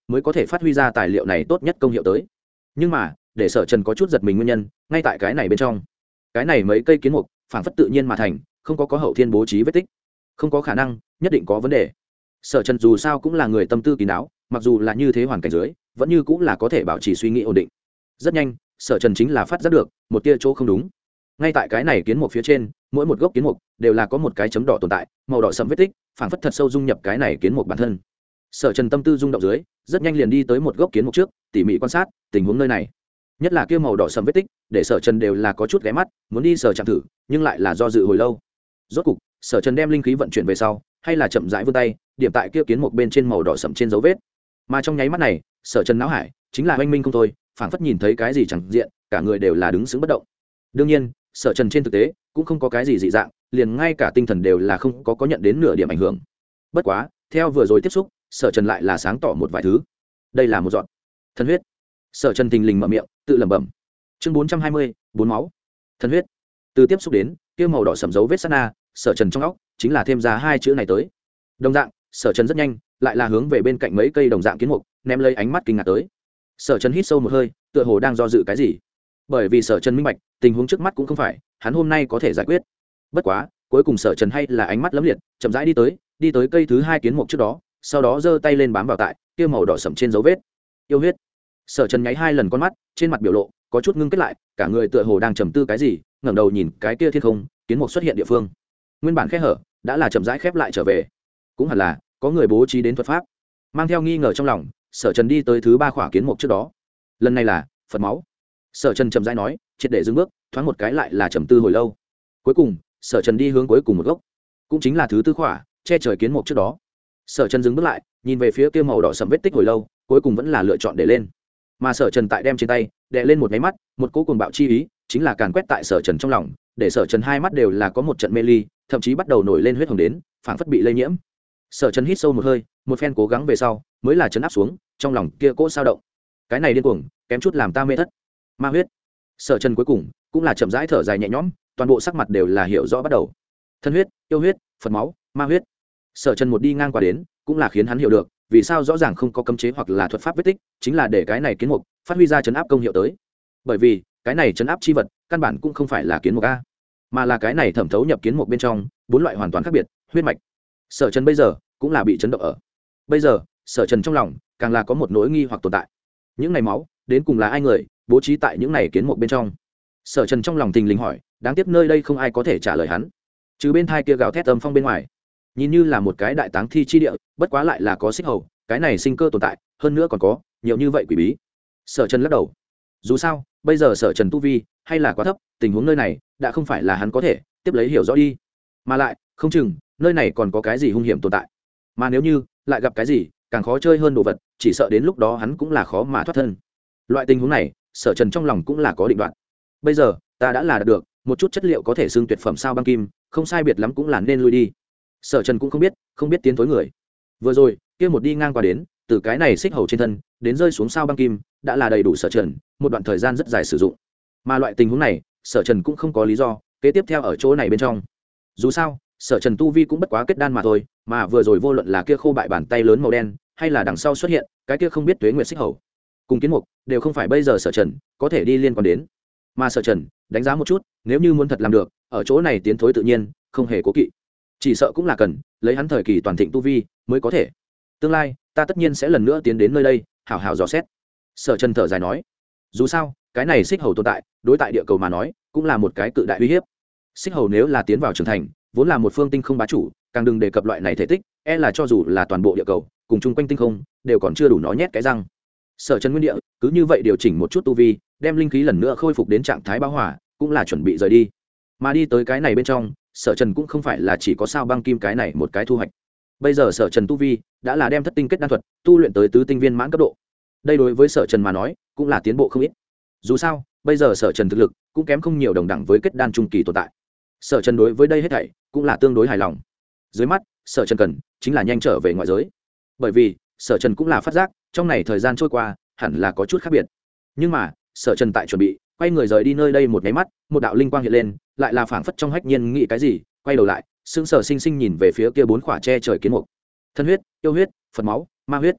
mới có thể phát huy ra tài liệu này tốt nhất công hiệu tới. Nhưng mà để Sở Trần có chút giật mình nguyên nhân ngay tại cái này bên trong. Cái này mấy cây kiến mục phảng phất tự nhiên mà thành, không có hậu thiên bố trí vết tích, không có khả năng, nhất định có vấn đề. Sở Trần dù sao cũng là người tâm tư kín đáo, mặc dù là như thế hoàn cảnh dưới vẫn như cũng là có thể bảo trì suy nghĩ ổn định. Rất nhanh Sở Trần chính là phát giác được một tia chỗ không đúng. Ngay tại cái này kiến mục phía trên, mỗi một gốc kiến mục đều là có một cái chấm đỏ tồn tại, màu đỏ sẫm vết tích phảng phất thật sâu dung nhập cái này kiến mục bản thân. Sở Trần tâm tư rung động dưới rất nhanh liền đi tới một gốc kiến mục trước, tỉ mỉ quan sát tình huống nơi này. Nhất là kia màu đỏ sẫm vết tích để Sở Trần đều là có chút ghé mắt, muốn đi sờ chạm thử nhưng lại là do dự hồi lâu. Rốt cục Sở Trần đem linh khí vận chuyển về sau, hay là chậm rãi vươn tay điểm tại kia kiến mục bên trên màu đỏ sẫm trên dấu vết. Mà trong nháy mắt này Sở Trần não hải chính là oanh minh không thôi, phảng phất nhìn thấy cái gì chẳng diện, cả người đều là đứng sững bất động. Đương nhiên Sở Trần trên thực tế cũng không có cái gì dị dạng, liền ngay cả tinh thần đều là không có nhận đến nửa điểm ảnh hưởng. Bất quá theo vừa rồi tiếp xúc, Sở Trần lại là sáng tỏ một vài thứ. Đây là một giọt thần huyết. Sở Trần thình lình mở miệng tự lẩm bẩm. Chương 420, bốn máu. Thần huyết. Từ tiếp xúc đến kia màu đỏ sẫm dấu vết sát na, Sở Trần trong óc chính là thêm ra hai chữ này tới. Đồng dạng Sở Trần rất nhanh lại là hướng về bên cạnh mấy cây đồng dạng kiến mục ném lấy ánh mắt kinh ngạc tới. Sở Trần hít sâu một hơi, tựa hồ đang do dự cái gì. Bởi vì Sở Trần minh bạch tình huống trước mắt cũng không phải hắn hôm nay có thể giải quyết. Bất quá cuối cùng Sở Trần hay là ánh mắt lấm liệt chậm rãi đi tới cây thứ hai kiến mục trước đó, sau đó giơ tay lên bám vào tại kia màu đỏ sẫm trên dấu vết. Yêu huyết. Sở Trần nháy hai lần con mắt, trên mặt biểu lộ có chút ngưng kết lại, cả người tựa hồ đang trầm tư cái gì, ngẩng đầu nhìn cái kia thiên không, kiến mục xuất hiện địa phương. Nguyên bản khe hở đã là chậm rãi khép lại trở về. Cũng hẳn là có người bố trí đến thuật pháp. Mang theo nghi ngờ trong lòng, Sở Trần đi tới thứ ba khỏa kiến mục trước đó. Lần này là Phật máu. Sở Trần chậm rãi nói, triệt để dừng bước, thoáng một cái lại là trầm tư hồi lâu. Cuối cùng Sở Trần đi hướng cuối cùng một gốc, cũng chính là thứ tư khỏa che trời kiến mục trước đó. Sở Trần dừng bước lại, nhìn về phía kia màu đỏ sẫm vết tích hồi lâu, cuối cùng vẫn là lựa chọn để lên. Mà Sở Trần tại đem trên tay đè lên một cái mắt, một cỗ cuồng bạo chi ý chính là càn quét tại Sở Trần trong lòng, để Sở Trần hai mắt đều là có một trận mê ly, thậm chí bắt đầu nổi lên huyết hồng đến, phảng phất bị lây nhiễm. Sở Trần hít sâu một hơi, một phen cố gắng về sau mới là trấn áp xuống trong lòng kia cỗ sao động. Cái này điên cuồng kém chút làm ta mê thất. Ma huyết. Sở Trần cuối cùng cũng là chậm rãi thở dài nhẹ nhõm, toàn bộ sắc mặt đều là hiểu rõ bắt đầu. Thân huyết, yêu huyết, Phật máu, ma huyết. Sở Trần một đi ngang qua đến cũng là khiến hắn hiểu được vì sao rõ ràng không có cấm chế hoặc là thuật pháp vết tích, chính là để cái này kiến mục phát huy ra trấn áp công hiệu tới. Bởi vì cái này trấn áp chi vật căn bản cũng không phải là kiến mục a, mà là cái này thẩm thấu nhập kiến mục bên trong bốn loại hoàn toàn khác biệt huyết mạch. Sở Trần bây giờ cũng là bị chấn động ở. Bây giờ Sở Trần trong lòng càng là có một nỗi nghi hoặc tồn tại. Những này máu đến cùng là ai người bố trí tại những này kiến mục bên trong? Sở Trần trong lòng thình lình hỏi, đáng tiếc nơi đây không ai có thể trả lời hắn, trừ bên thai kia gào thét âm phong bên ngoài. Nhìn như là một cái đại táng thi chi địa, bất quá lại là có xích hầu, cái này sinh cơ tồn tại, hơn nữa còn có nhiều như vậy quỷ bí. Sở Trần lắc đầu. Dù sao bây giờ Sở Trần tu vi hay là quá thấp, tình huống nơi này đã không phải là hắn có thể tiếp lấy hiểu rõ đi, mà lại không chừng nơi này còn có cái gì hung hiểm tồn tại, mà nếu như lại gặp cái gì càng khó chơi hơn đồ vật, chỉ sợ đến lúc đó hắn cũng là khó mà thoát thân. Loại tình huống này Sở Trần trong lòng cũng là có định đoạn. Bây giờ ta đã là đạt được một chút chất liệu có thể xưng tuyệt phẩm sao băng kim, không sai biệt lắm cũng là nên lui đi. Sở Trần cũng không biết tiến thối người. Vừa rồi kia một đi ngang qua đến, từ cái này xích hầu trên thân đến rơi xuống sao băng kim đã là đầy đủ Sở Trần một đoạn thời gian rất dài sử dụng. Mà loại tình huống này Sở Trần cũng không có lý do kế tiếp theo ở chỗ này bên trong. Dù sao Sở Trần tu vi cũng bất quá kết đan mà thôi, mà vừa rồi vô luận là kia khô bại bàn tay lớn màu đen, hay là đằng sau xuất hiện cái kia không biết tuế nguyệt xích hầu, cùng kiến mục đều không phải bây giờ Sở Trần có thể đi liên quan đến. Mà Sở Trần đánh giá một chút, nếu như muốn thật làm được ở chỗ này tiến thối tự nhiên, không hề cố kỵ, chỉ sợ cũng là cần lấy hắn thời kỳ toàn thịnh tu vi mới có thể. Tương lai ta tất nhiên sẽ lần nữa tiến đến nơi đây hảo hảo dò xét. Sở Trần thở dài nói, dù sao cái này xích hầu tồn tại đối tại địa cầu mà nói cũng là một cái cự đại uy hiếp. Xích hầu nếu là tiến vào trưởng thành, vốn là một phương tinh không bá chủ, càng đừng đề cập loại này thể tích, e là cho dù là toàn bộ địa cầu cùng chung quanh tinh không đều còn chưa đủ nó nhét cái răng. Sở Trần nguyên địa cứ như vậy điều chỉnh một chút tu vi, đem linh khí lần nữa khôi phục đến trạng thái bão hỏa, cũng là chuẩn bị rời đi. Mà đi tới cái này bên trong, Sở Trần cũng không phải là chỉ có sao băng kim cái này một cái thu hoạch. Bây giờ Sở Trần tu vi đã là đem thất tinh kết đan thuật tu luyện tới tứ tinh viên mãn cấp độ. Đây đối với Sở Trần mà nói cũng là tiến bộ không ít. Dù sao bây giờ Sở Trần thực lực cũng kém không nhiều đồng đẳng với kết đan trung kỳ tồn tại. Sở Trần đối với đây hết thảy cũng là tương đối hài lòng. Dưới mắt Sở Trần cần chính là nhanh trở về ngoại giới, bởi vì Sở Trần cũng là phát giác trong này thời gian trôi qua hẳn là có chút khác biệt. Nhưng mà Sở Trần tại chuẩn bị quay người rời đi nơi đây một cái mắt, một đạo linh quang hiện lên, lại là phảng phất trong hách nhiên nghĩ cái gì, quay đầu lại sững sờ sinh sinh nhìn về phía kia bốn khỏa che trời kiến mục. Thân huyết, yêu huyết, Phật máu, ma huyết.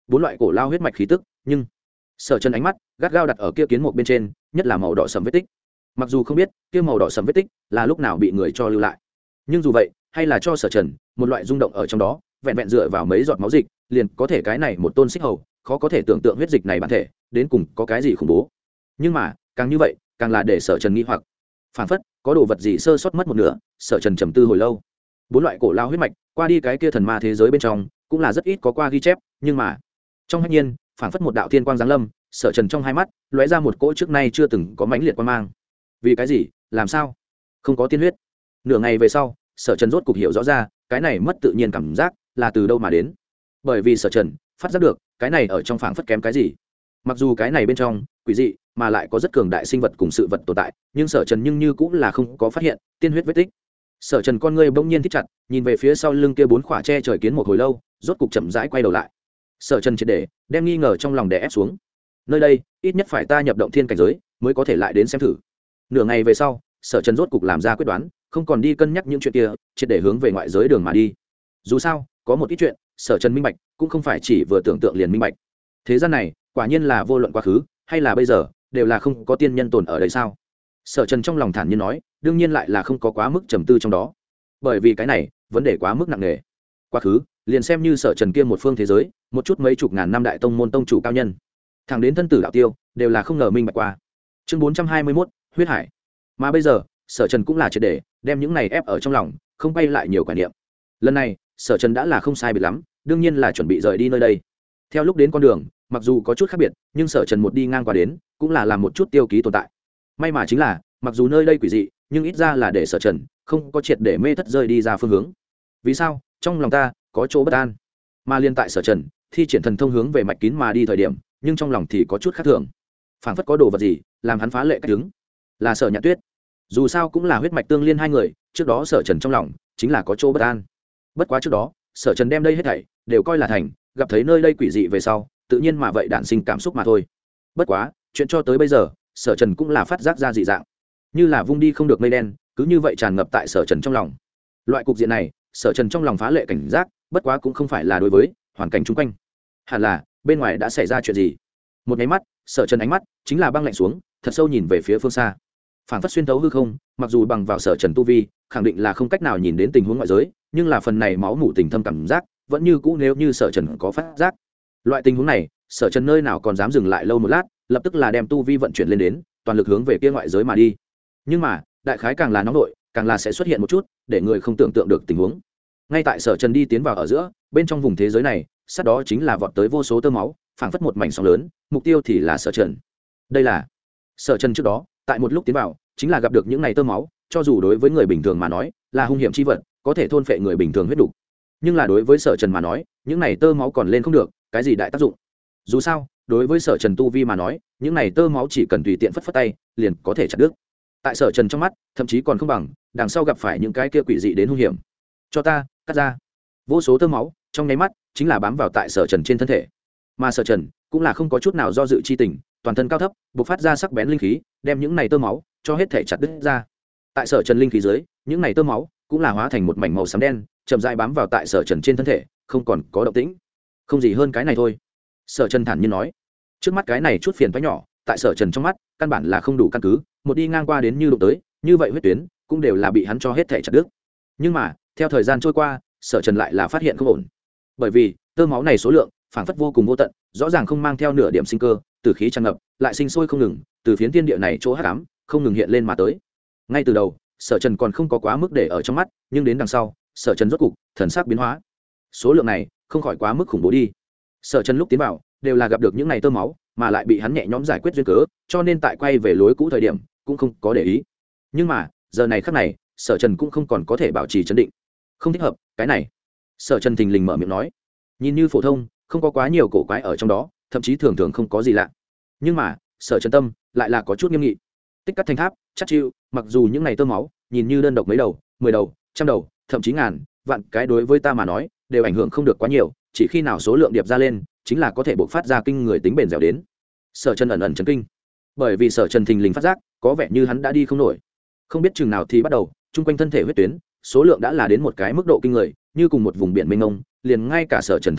bốn loại cổ lao huyết mạch khí tức, nhưng sở trần ánh mắt gắt gao đặt ở kia kiến mục bên trên, nhất là màu đỏ sẫm vết tích. Mặc dù không biết kia màu đỏ sẫm vết tích là lúc nào bị người cho lưu lại, nhưng dù vậy hay là cho sở trần một loại rung động ở trong đó, vẹn vẹn dựa vào mấy giọt máu dịch liền có thể cái này một tôn xích hầu, khó có thể tưởng tượng huyết dịch này bản thể đến cùng có cái gì khủng bố. Nhưng mà càng như vậy càng là để sở trần nghi hoặc, phản phất có đồ vật gì sơ sót mất một nửa. Sở trần trầm tư hồi lâu, bốn loại cổ lao huyết mạch qua đi cái kia thần ma thế giới bên trong cũng là rất ít có qua ghi chép, nhưng mà trong hách nhiên phản phất một đạo thiên quang giáng lâm, sở trần trong hai mắt lóe ra một cỗ trước nay chưa từng có mãnh liệt quan mang. Vì cái gì, làm sao không có tiên huyết? Nửa ngày về sau, sở trần rốt cục hiểu rõ ra cái này mất tự nhiên cảm giác là từ đâu mà đến. Bởi vì sở trần phát giác được cái này ở trong phảng phất kém cái gì. Mặc dù cái này bên trong quỷ dị mà lại có rất cường đại sinh vật cùng sự vật tồn tại, nhưng sở trần nhưng như cũng là không có phát hiện tiên huyết vết tích. Sở trần con ngươi bỗng nhiên thích chặt, nhìn về phía sau lưng kia bốn khỏa tre trời kiến một hồi lâu, rốt cục chậm rãi quay đầu lại. Sở trần triệt để đem nghi ngờ trong lòng đè ép xuống. Nơi đây ít nhất phải ta nhập động thiên cảnh giới mới có thể lại đến xem thử. Nửa ngày về sau, sở trần rốt cục làm ra quyết đoán, không còn đi cân nhắc những chuyện kia, triệt để hướng về ngoại giới đường mà đi. Dù sao có một ít chuyện sở trần minh bạch cũng không phải chỉ vừa tưởng tượng liền minh bạch. Thế gian này quả nhiên là vô luận quá khứ hay là bây giờ đều là không có tiên nhân tồn ở đây sao? Sở trần trong lòng thản nhiên nói, đương nhiên lại là không có quá mức trầm tư trong đó, bởi vì cái này vấn đề quá mức nặng nề. Quá khứ liền xem như sở trần kia một phương thế giới, một chút mấy chục ngàn năm đại tông môn tông chủ cao nhân, thẳng đến thân tử đạo tiêu đều là không ngờ minh bạch qua. Chương 421, huyết hải. Mà bây giờ sở trần cũng là triệt để đem những này ép ở trong lòng, không bay lại nhiều quả niệm. Lần này sở trần đã là không sai biệt lắm, đương nhiên là chuẩn bị rời đi nơi đây. Theo lúc đến con đường mặc dù có chút khác biệt, nhưng sở trần một đi ngang qua đến cũng là làm một chút tiêu ký tồn tại. May mà chính là mặc dù nơi đây quỷ dị, nhưng ít ra là để sở trần không có triệt để mê thất rơi đi ra phương hướng. Vì sao? Trong lòng ta có chỗ bất an. Mà liên tại sở trần thi triển thần thông hướng về mạch kín mà đi thời điểm, nhưng trong lòng thì có chút khác thường, phảng phất có đồ vật gì làm hắn phá lệ cách đứng. Là Sở Nhạn Tuyết. Dù sao cũng là huyết mạch tương liên hai người, trước đó sở trần trong lòng chính là có chỗ bất an. Bất quá trước đó sở trần đem đây hết thảy đều coi là thành, gặp thấy nơi đây quỷ dị về sau tự nhiên mà vậy đản sinh cảm xúc mà thôi. Bất quá chuyện cho tới bây giờ sở trần cũng là phát giác ra dị dạng, như là vung đi không được mây đen, cứ như vậy tràn ngập tại sở trần trong lòng. Loại cục diện này sở trần trong lòng phá lệ cảnh giác, bất quá cũng không phải là đối với hoàn cảnh chung quanh, hẳn là bên ngoài đã xảy ra chuyện gì. Một nháy mắt sở trần ánh mắt chính là băng lạnh xuống, thật sâu nhìn về phía phương xa, phảng phất xuyên thấu hư không. Mặc dù bằng vào sở trần tu vi khẳng định là không cách nào nhìn đến tình huống ngoại giới, nhưng là phần này máu mủ tình thâm cảm giác vẫn như cũ, nếu như sở trần có phát giác loại tình huống này, sở trần nơi nào còn dám dừng lại lâu một lát, lập tức là đem tu vi vận chuyển lên đến, toàn lực hướng về kia ngoại giới mà đi. Nhưng mà đại khái càng là nóng nội càng là sẽ xuất hiện một chút để người không tưởng tượng được tình huống. Ngay tại sở trần đi tiến vào ở giữa, bên trong vùng thế giới này sát đó chính là vọt tới vô số tơ máu, phảng phất một mảnh sóng lớn, mục tiêu thì là sở trần. Đây là sở trần trước đó tại một lúc tiến vào chính là gặp được những này tơ máu, cho dù đối với người bình thường mà nói là hung hiểm chi vật, có thể thôn phệ người bình thường huyết đủ, nhưng là đối với sở trần mà nói những này tơ máu còn lên không được cái gì đại tác dụng. Dù sao đối với sở trần tu vi mà nói, những này tơ máu chỉ cần tùy tiện phất phất tay liền có thể chặt đứt. Tại sở trần trong mắt thậm chí còn không bằng đằng sau gặp phải những cái kia quỷ dị đến hung hiểm. Cho ta cắt ra. Vô số tơ máu trong nháy mắt chính là bám vào tại sở trần trên thân thể, mà sở trần cũng là không có chút nào do dự chi tình, toàn thân cao thấp bộc phát ra sắc bén linh khí, đem những này tơ máu cho hết thể chặt đứt ra. Tại sở trần linh khí dưới, những này tơ máu cũng là hóa thành một mảnh màu xám đen, chậm rãi bám vào tại sở trần trên thân thể, không còn có động tĩnh. Không gì hơn cái này thôi, sở trần thản nhiên nói. Trước mắt cái này chút phiền toái nhỏ tại sở trần trong mắt căn bản là không đủ căn cứ, một đi ngang qua đến như đụng tới, như vậy huyết tuyến cũng đều là bị hắn cho hết thể chặt đứt. Nhưng mà theo thời gian trôi qua, sở trần lại là phát hiện không ổn, bởi vì tơ máu này số lượng phảng phất vô cùng vô tận, rõ ràng không mang theo nửa điểm sinh cơ, tử khí tràn ngập, lại sinh sôi không ngừng, từ phiến thiên địa này chỗ hắc ám không ngừng hiện lên mà tới. Ngay từ đầu sở trần còn không có quá mức để ở trong mắt, nhưng đến đằng sau sở trần rốt cục thần sắc biến hóa. Số lượng này không khỏi quá mức khủng bố đi. Sở trần lúc tiến vào đều là gặp được những này tơ máu, mà lại bị hắn nhẹ nhõm giải quyết duyên cớ, cho nên tại quay về lối cũ thời điểm cũng không có để ý. Nhưng mà giờ này khắc này sở trần cũng không còn có thể bảo trì trấn định. Không thích hợp, cái này. Sở trần thình lình mở miệng nói, nhìn như phổ thông, không có quá nhiều cổ quái ở trong đó, thậm chí thường thường không có gì lạ. Nhưng mà sở trần tâm lại là có chút nghiêm nghị. Tích cắt thành tháp chắc chịu, mặc dù những này tơ máu nhìn như đơn độc mấy đầu, 10 đầu, trăm đầu, thậm chí ngàn vạn cái, đối với ta mà nói đều ảnh hưởng không được quá nhiều, chỉ khi nào số lượng điệp ra lên chính là có thể bộc phát ra kinh người tính bền dẻo đến. Sở trần ẩn ẩn chấn kinh, bởi vì sở trần thình lình phát giác có vẻ như hắn đã đi không nổi. Không biết chừng nào thì bắt đầu chung quanh thân thể huyết tuyến số lượng đã là đến một cái mức độ kinh người, như cùng một vùng biển mênh mông, liền ngay cả sở trần thần thức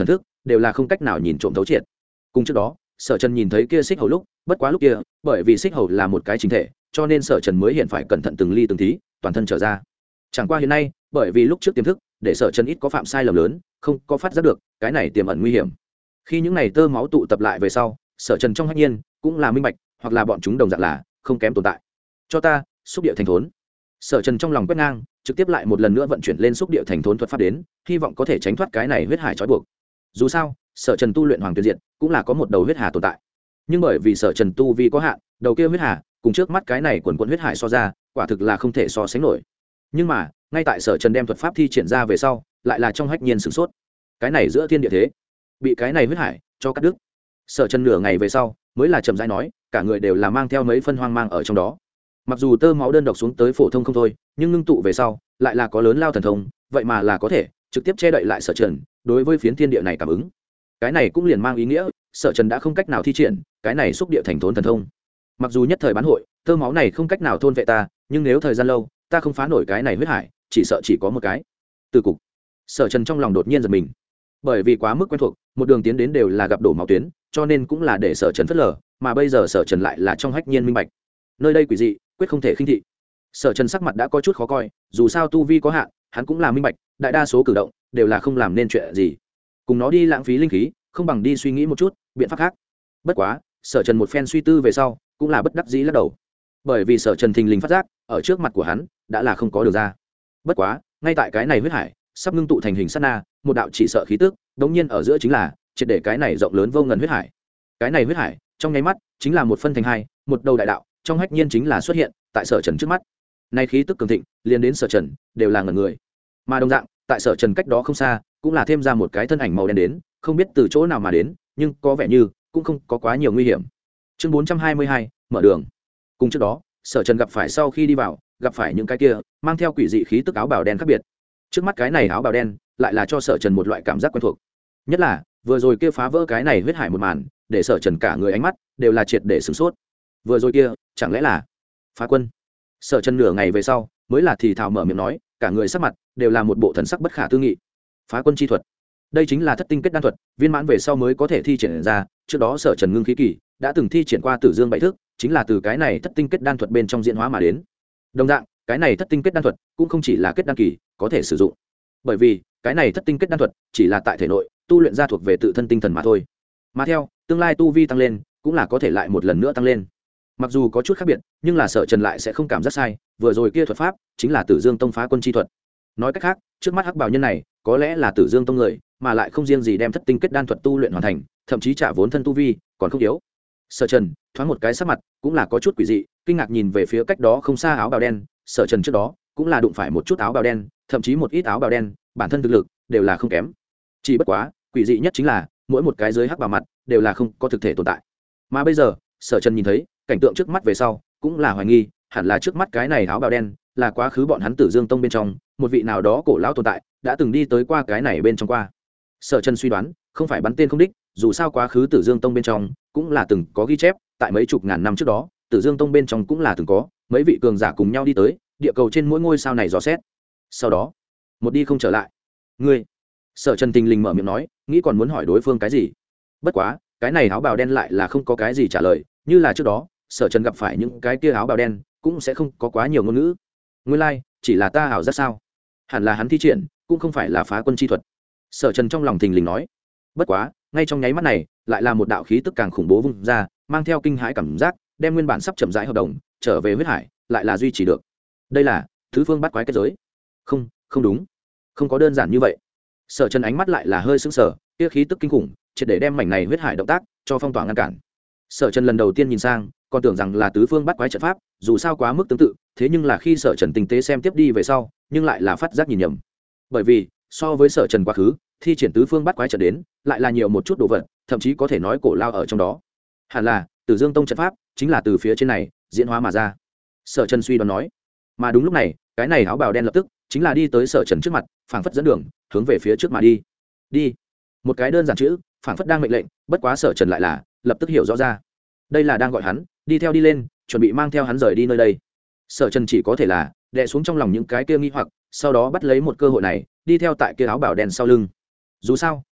đều là không cách nào nhìn trộm thấu triệt. Cùng trước đó Sở Trần nhìn thấy kia xích hầu lúc, bất quá lúc kia bởi vì xích hầu là một cái chính thể, cho nên Sở Trần mới hiện phải cẩn thận từng ly từng tí toàn thân trở ra. Chẳng qua hiện nay bởi vì lúc trước tiềm thức để Sở Trần ít có phạm sai lầm lớn, không có phát giác được cái này tiềm ẩn nguy hiểm. Khi những này tơ máu tụ tập lại về sau, Sở Trần trong hách nhiên cũng là minh bạch, hoặc là bọn chúng đồng dạng là không kém tồn tại. Cho ta xúc địa thành thốn. Sở Trần trong lòng quét ngang, trực tiếp lại một lần nữa vận chuyển lên xúc địa thành thốn thuật pháp đến, hy vọng có thể tránh thoát cái này huyết hải trói buộc. Dù sao Sở Trần tu luyện hoàng tuyệt diện cũng là có một đầu huyết hà tồn tại, nhưng bởi vì Sở Trần tu vi có hạn, đầu kia huyết hà cùng trước mắt cái này quần quần huyết hải so ra, quả thực là không thể so sánh nổi. Nhưng mà ngay tại Sở Trần đem thuật pháp thi triển ra về sau, lại là trong hách nhiên sửng sốt. Cái này giữa thiên địa thế bị cái này huyết hải cho cắt đứt. Sở Trần nửa ngày về sau mới là chậm rãi nói, cả người đều là mang theo mấy phân hoang mang ở trong đó. Mặc dù tơ máu đơn độc xuống tới phổ thông không thôi, nhưng ngưng tụ về sau lại là có lớn lao thần thông, vậy mà là có thể trực tiếp che đậy lại Sở Trần đối với phiến thiên địa này cảm ứng. Cái này cũng liền mang ý nghĩa Sở Trần đã không cách nào thi triển cái này xúc địa thành thốn thần thông. Mặc dù nhất thời bán hội tơ máu này không cách nào thôn vệ ta, nhưng nếu thời gian lâu ta không phá nổi cái này huyết hải, chỉ sợ chỉ có một cái từ cục. Sở Trần trong lòng đột nhiên giật mình, bởi vì quá mức quen thuộc, một đường tiến đến đều là gặp đổ máu tuyến, cho nên cũng là để Sở Trần phớt lờ, mà bây giờ Sở Trần lại là trong hách nhiên minh bạch, nơi đây quỷ dị quyết không thể khinh thị. Sở Trần sắc mặt đã có chút khó coi, dù sao tu vi có hạn, hắn cũng là minh bạch, đại đa số cử động đều là không làm nên chuyện gì, cùng nó đi lãng phí linh khí, không bằng đi suy nghĩ một chút biện pháp khác. Bất quá Sở Trần một phen suy tư về sau cũng là bất đắc dĩ lắc đầu, bởi vì Sở Trần thình lình phát giác ở trước mặt của hắn đã là không có đường ra. Bất quá ngay tại cái này huyết hải sắp ngưng tụ thành hình sát na, một đạo chỉ sợ khí tức đống nhiên ở giữa chính là triệt để cái này rộng lớn vô ngần huyết hải. Cái này huyết hải trong nháy mắt chính là một phân thành hai, một đầu đại đạo trong hách nhiên chính là xuất hiện tại Sở Trần trước mắt. Nay khí tức cường thịnh liền đến Sở Trần đều là ngẩn người, mà đồng dạng tại Sở Trần cách đó không xa cũng là thêm ra một cái thân ảnh màu đen đến, không biết từ chỗ nào mà đến, nhưng có vẻ như cũng không có quá nhiều nguy hiểm. Chương 422, mở đường. Cùng trước đó Sở Trần gặp phải sau khi đi vào, gặp phải những cái kia mang theo quỷ dị khí tức áo bào đen khác biệt. Trước mắt cái này áo bào đen lại là cho Sở Trần một loại cảm giác quen thuộc, nhất là vừa rồi kia phá vỡ cái này huyết hải một màn, để Sở Trần cả người ánh mắt đều là triệt để sửng sốt. Vừa rồi kia chẳng lẽ là Phá Quân? Sở Trần nửa ngày về sau mới là thì thào mở miệng nói, cả người sắc mặt đều là một bộ thần sắc bất khả tư nghị. Phá Quân chi thuật, đây chính là thất tinh kết đan thuật, viên mãn về sau mới có thể thi triển ra. Trước đó Sở Trần ngưng khí kỳ đã từng thi triển qua Tử Dương bảy thức, chính là từ cái này thất tinh kết đan thuật bên trong diễn hóa mà đến. Đồng dạng cái này thất tinh kết đan thuật cũng không chỉ là kết đan kỳ có thể sử dụng, bởi vì cái này thất tinh kết đan thuật chỉ là tại thể nội tu luyện ra thuộc về tự thân tinh thần mà thôi, mà theo tương lai tu vi tăng lên cũng là có thể lại một lần nữa tăng lên. Mặc dù có chút khác biệt, nhưng là Sở Trần lại sẽ không cảm giác sai, vừa rồi kia thuật pháp chính là Tử Dương Tông Phá Quân chi thuật. Nói cách khác, trước mắt hắc bào nhân này có lẽ là Tử Dương Tông người, mà lại không riêng gì đem thất tinh kết đan thuật tu luyện hoàn thành, thậm chí trả vốn thân tu vi còn không yếu. Sở Trần thoáng một cái sắc mặt cũng là có chút quỷ dị, kinh ngạc nhìn về phía cách đó không xa áo bào đen. Sở Trần trước đó cũng là đụng phải một chút áo bào đen, thậm chí một ít áo bào đen bản thân thực lực đều là không kém, chỉ bất quá quỷ dị nhất chính là mỗi một cái dưới hắc bào mặt đều là không có thực thể tồn tại. Mà bây giờ Sở Trần nhìn thấy cảnh tượng trước mắt về sau cũng là hoài nghi, hẳn là trước mắt cái này áo bào đen là quá khứ bọn hắn Tử Dương Tông bên trong một vị nào đó cổ lão tồn tại đã từng đi tới qua cái này bên trong qua. Sở Trần suy đoán không phải bắn tên không đích, dù sao quá khứ Tử Dương Tông bên trong cũng là từng có ghi chép, tại mấy chục ngàn năm trước đó Tử Dương Tông bên trong cũng là từng có mấy vị cường giả cùng nhau đi tới địa cầu trên mỗi ngôi sao này dò xét, sau đó một đi không trở lại. Ngươi? Sở Trần tình lình mở miệng nói, nghĩ còn muốn hỏi đối phương cái gì, bất quá cái này áo bào đen lại là không có cái gì trả lời, như là trước đó Sở Trần gặp phải những cái kia áo bào đen cũng sẽ không có quá nhiều ngôn ngữ. Nguyên lai chỉ là ta ảo giác sao? Hẳn là hắn thi triển cũng không phải là Phá Quân chi thuật. Sở Trần trong lòng thình lình nói. Bất quá ngay trong nháy mắt này lại là một đạo khí tức càng khủng bố vung ra, mang theo kinh hãi cảm giác, đem nguyên bản sắp chậm rãi hợp đồng trở về huyết hải lại là duy trì được. Đây là thứ phương bắt quái kết giới? Không, không đúng, không có đơn giản như vậy. Sở Trần ánh mắt lại là hơi sững sờ, kia khí tức kinh khủng triệt để đem mảnh này huyết hải động tác cho phong tỏa ngăn cản. Sở Trần lần đầu tiên nhìn sang còn tưởng rằng là tứ phương bắt quái trận pháp, dù sao quá mức tương tự, thế nhưng là khi Sở Trần tinh tế xem tiếp đi về sau, nhưng lại là phát giác nhìn nhầm. Bởi vì so với Sở Trần quá khứ thi triển tứ phương bắt quái trận đến, lại là nhiều một chút đồ vật, thậm chí có thể nói cổ lao ở trong đó. Hẳn là Tử Dương Tông trận pháp chính là từ phía trên này diễn hóa mà ra. Sở Trần suy đoán nói. Mà đúng lúc này, cái này áo bào đen lập tức chính là đi tới Sở Trần trước mặt, phảng phất dẫn đường, hướng về phía trước mà đi. Đi. Một cái đơn giản chữ, phảng phất đang mệnh lệnh, bất quá Sở Trần lại là lập tức hiểu rõ ra. Đây là đang gọi hắn đi theo đi lên, chuẩn bị mang theo hắn rời đi nơi đây. Sở Trần chỉ có thể là đè xuống trong lòng những cái kia nghi hoặc, sau đó bắt lấy một cơ hội này đi theo tại kia áo bào đen sau lưng. Dù sao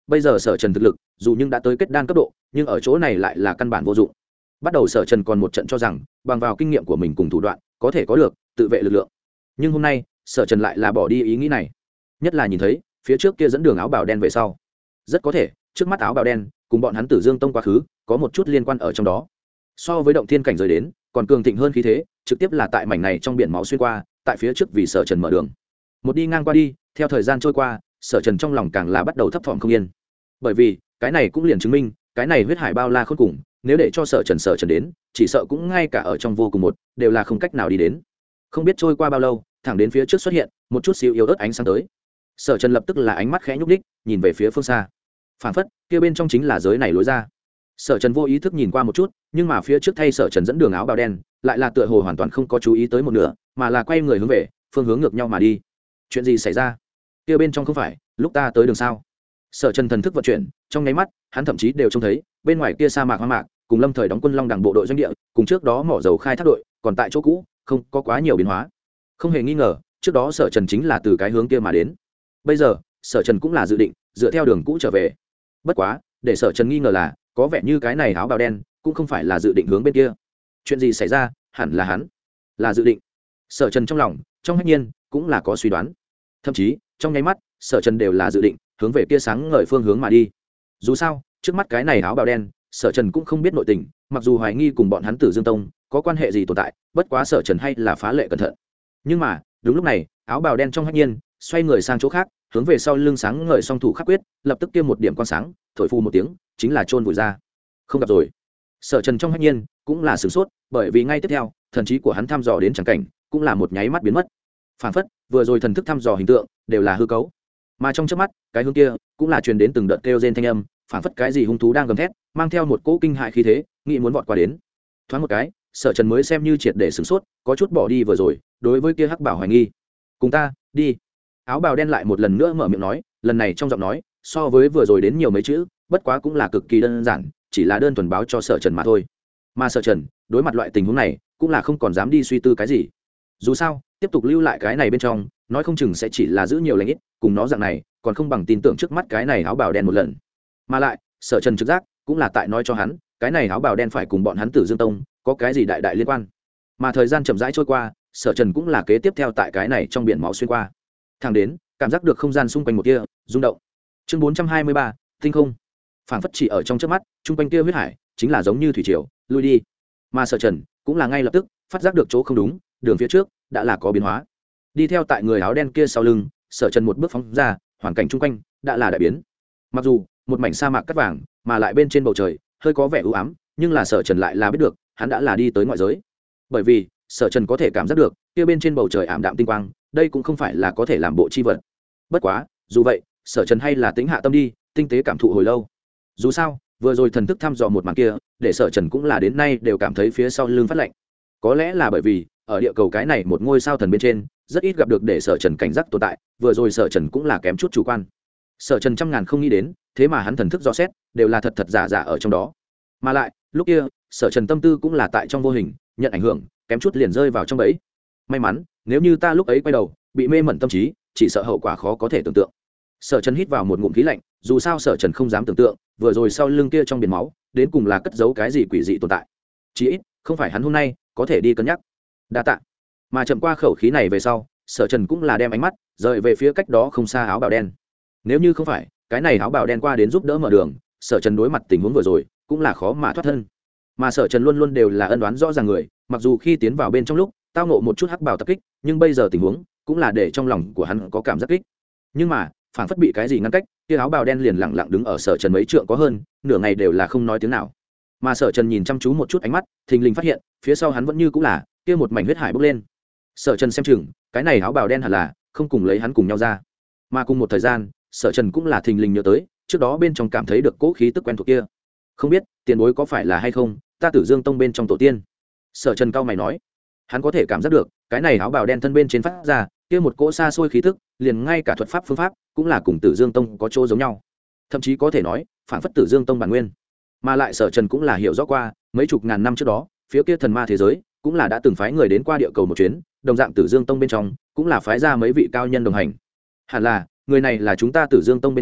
bây giờ sở trần thực lực dù nhưng đã tới kết đan cấp độ nhưng ở chỗ này lại là căn bản vô dụng. Bắt đầu sở trần còn một trận cho rằng bằng vào kinh nghiệm của mình cùng thủ đoạn có thể có được tự vệ lực lượng, nhưng hôm nay sở trần lại là bỏ đi ý nghĩ này, nhất là nhìn thấy phía trước kia dẫn đường áo bào đen về sau, rất có thể trước mắt áo bào đen cùng bọn hắn Tử Dương Tông quá khứ có một chút liên quan ở trong đó. So với động thiên cảnh rời đến còn cường thịnh hơn khí thế, trực tiếp là tại mảnh này trong biển máu xuyên qua, tại phía trước vì sở trần mở đường. Một đi ngang qua đi, theo thời gian trôi qua, sở trần trong lòng càng là bắt đầu thấp thỏm không yên, bởi vì cái này cũng liền chứng minh cái này huyết hải bao la khôn cùng, nếu để cho sở trần đến, chỉ sợ cũng ngay cả ở trong vô cùng một đều là không cách nào đi đến. Không biết trôi qua bao lâu, thẳng đến phía trước xuất hiện một chút xíu yếu ớt ánh sáng tới, sở trần lập tức là ánh mắt khẽ nhúc đích nhìn về phía phương xa, phảng phất kia bên trong chính là giới này lối ra. Sở trần vô ý thức nhìn qua một chút, nhưng mà phía trước thay sở trần dẫn đường áo bào đen lại là tựa hồ hoàn toàn không có chú ý tới một nửa, mà là quay người hướng về phương hướng ngược nhau mà đi. Chuyện gì xảy ra? Kia bên trong không phải lúc ta tới đường sao? Sở trần thần thức vận chuyển, trong nháy mắt hắn thậm chí đều trông thấy bên ngoài kia sa mạc hoang mạc cùng lâm thời đóng quân long đẳng bộ đội doanh địa cùng trước đó mỏ dầu khai thác đội còn tại chỗ cũ, không có quá nhiều biến hóa. Không hề nghi ngờ trước đó sở trần chính là từ cái hướng kia mà đến, bây giờ sở trần cũng là dự định dựa theo đường cũ trở về. Bất quá để sở trần nghi ngờ là có vẻ như cái này áo bào đen cũng không phải là dự định hướng bên kia. Chuyện gì xảy ra? Hẳn là hắn là dự định. Sở trần trong lòng trong hách nhiên cũng là có suy đoán, thậm chí trong nháy mắt sở trần đều là dự định hướng về kia sáng ngời phương hướng mà đi. Dù sao trước mắt cái này áo bào đen sở trần cũng không biết nội tình, mặc dù hoài nghi cùng bọn hắn Tử Dương Tông có quan hệ gì tồn tại, bất quá sở trần hay là phá lệ cẩn thận. Nhưng mà đúng lúc này áo bào đen trong hách nhiên xoay người sang chỗ khác, hướng về sau lưng sáng ngời song thủ khắc quyết, lập tức kia một điểm quang sáng thổi phu một tiếng chính là chôn vùi ra. Không gặp rồi. Sở trần trong hách nhiên cũng là sửng sốt, bởi vì ngay tiếp theo thần trí của hắn thăm dò đến chẳng cảnh cũng là một nháy mắt biến mất, phản phất vừa rồi thần thức thăm dò hình tượng đều là hư cấu, mà trong chớp mắt cái hướng kia cũng là truyền đến từng đợt kêu rên thanh âm, phản phất cái gì hung thú đang gầm thét, mang theo một cỗ kinh hại khí thế nghĩ muốn vọt qua đến. Thoáng một cái sở trần mới xem như triệt để sửng sốt, có chút bỏ đi vừa rồi đối với kia hắc bảo hoài nghi. Cùng ta đi. Áo bào đen lại một lần nữa mở miệng nói, lần này trong giọng nói so với vừa rồi đến nhiều mấy chữ, bất quá cũng là cực kỳ đơn giản, chỉ là đơn thuần báo cho sở trần mà thôi. Mà sở trần đối mặt loại tình huống này cũng là không còn dám đi suy tư cái gì, dù sao tiếp tục lưu lại cái này bên trong nói không chừng sẽ chỉ là giữ nhiều lãnh ít, cùng nó dạng này còn không bằng tin tưởng trước mắt cái này áo bào đen một lần. Mà lại sở trần trực giác cũng là tại nói cho hắn cái này áo bào đen phải cùng bọn hắn Tử Dương Tông có cái gì đại đại liên quan. Mà thời gian chậm rãi trôi qua, sở trần cũng là kế tiếp theo tại cái này trong biển máu xuyên qua, thang đến cảm giác được không gian xung quanh một kia rung động. Chương 423, tinh không. Phảng phất chỉ ở trong trước mắt chung quanh kia huyết hải chính là giống như thủy triều lui đi, mà sở trần cũng là ngay lập tức phát giác được chỗ không đúng, đường phía trước đã là có biến hóa. Đi theo tại người áo đen kia sau lưng, sở trần một bước phóng ra, hoàn cảnh chung quanh đã là đại biến. Mặc dù một mảnh sa mạc cắt vàng, mà lại bên trên bầu trời hơi có vẻ u ám, nhưng là sở trần lại là biết được hắn đã là đi tới ngoại giới, bởi vì sở trần có thể cảm giác được kia bên trên bầu trời ảm đạm tinh quang, đây cũng không phải là có thể làm bộ chi vật. Bất quá dù vậy sở trần hay là tính hạ tâm đi, tinh tế cảm thụ hồi lâu. Dù sao vừa rồi thần thức thăm dò một màn kia, để sở trần cũng là đến nay đều cảm thấy phía sau lưng phát lạnh. Có lẽ là bởi vì ở địa cầu cái này một ngôi sao thần bên trên rất ít gặp được để sở trần cảnh giác tồn tại, vừa rồi sở trần cũng là kém chút chủ quan. Sở trần trăm ngàn không nghĩ đến, thế mà hắn thần thức dò xét đều là thật thật giả giả ở trong đó. Mà lại lúc kia sở trần tâm tư cũng là tại trong vô hình nhận ảnh hưởng, kém chút liền rơi vào trong bẫy. May mắn nếu như ta lúc ấy quay đầu bị mê mẩn tâm trí, chỉ sợ hậu quả khó có thể tưởng tượng. Sở trần hít vào một ngụm khí lạnh, dù sao sở trần không dám tưởng tượng vừa rồi sau lưng kia trong biển máu đến cùng là cất giấu cái gì quỷ dị tồn tại, chí ít không phải hắn hôm nay có thể đi cân nhắc. Đa tạ. Mà chậm qua khẩu khí này về sau, sở trần cũng là đem ánh mắt rời về phía cách đó không xa áo bào đen. Nếu như không phải cái này áo bào đen qua đến giúp đỡ mở đường, sở trần đối mặt tình huống vừa rồi cũng là khó mà thoát thân. Mà sở trần luôn luôn đều là ân đoán rõ ràng người, mặc dù khi tiến vào bên trong lúc tao ngộ một chút hắc bào tập kích, nhưng bây giờ tình huống cũng là để trong lòng của hắn có cảm giác kích. Nhưng mà phảng phất bị cái gì ngăn cách, kia áo bào đen liền lặng lặng đứng ở sở trần mấy trượng có hơn, nửa ngày đều là không nói tiếng nào. Mà sở trần nhìn chăm chú một chút ánh mắt, thình lình phát hiện phía sau hắn vẫn như cũng là kia một mảnh huyết hải bốc lên. Sở trần xem chừng cái này áo bào đen hẳn là không cùng lấy hắn cùng nhau ra. Mà cùng một thời gian sở trần cũng là thình lình nhớ tới trước đó bên trong cảm thấy được cỗ khí tức quen thuộc kia, không biết tiền bối có phải là hay không ta Tử Dương Tông bên trong tổ tiên. Sở trần cao mày nói, hắn có thể cảm giác được cái này áo bào đen thân bên trên phát ra kia một cỗ xa xôi khí tức, liền ngay cả thuật pháp phương pháp cũng là cùng Tử Dương Tông có chỗ giống nhau, thậm chí có thể nói phản phất Tử Dương Tông bản nguyên. Mà lại sở trần cũng là hiểu rõ qua mấy chục ngàn năm trước đó phía kia thần ma thế giới cũng là đã từng phái người đến qua địa cầu một chuyến, đồng dạng Tử Dương Tông bên trong cũng là phái ra mấy vị cao nhân đồng hành. Hẳn là người này là chúng ta Tử Dương Tông bên trong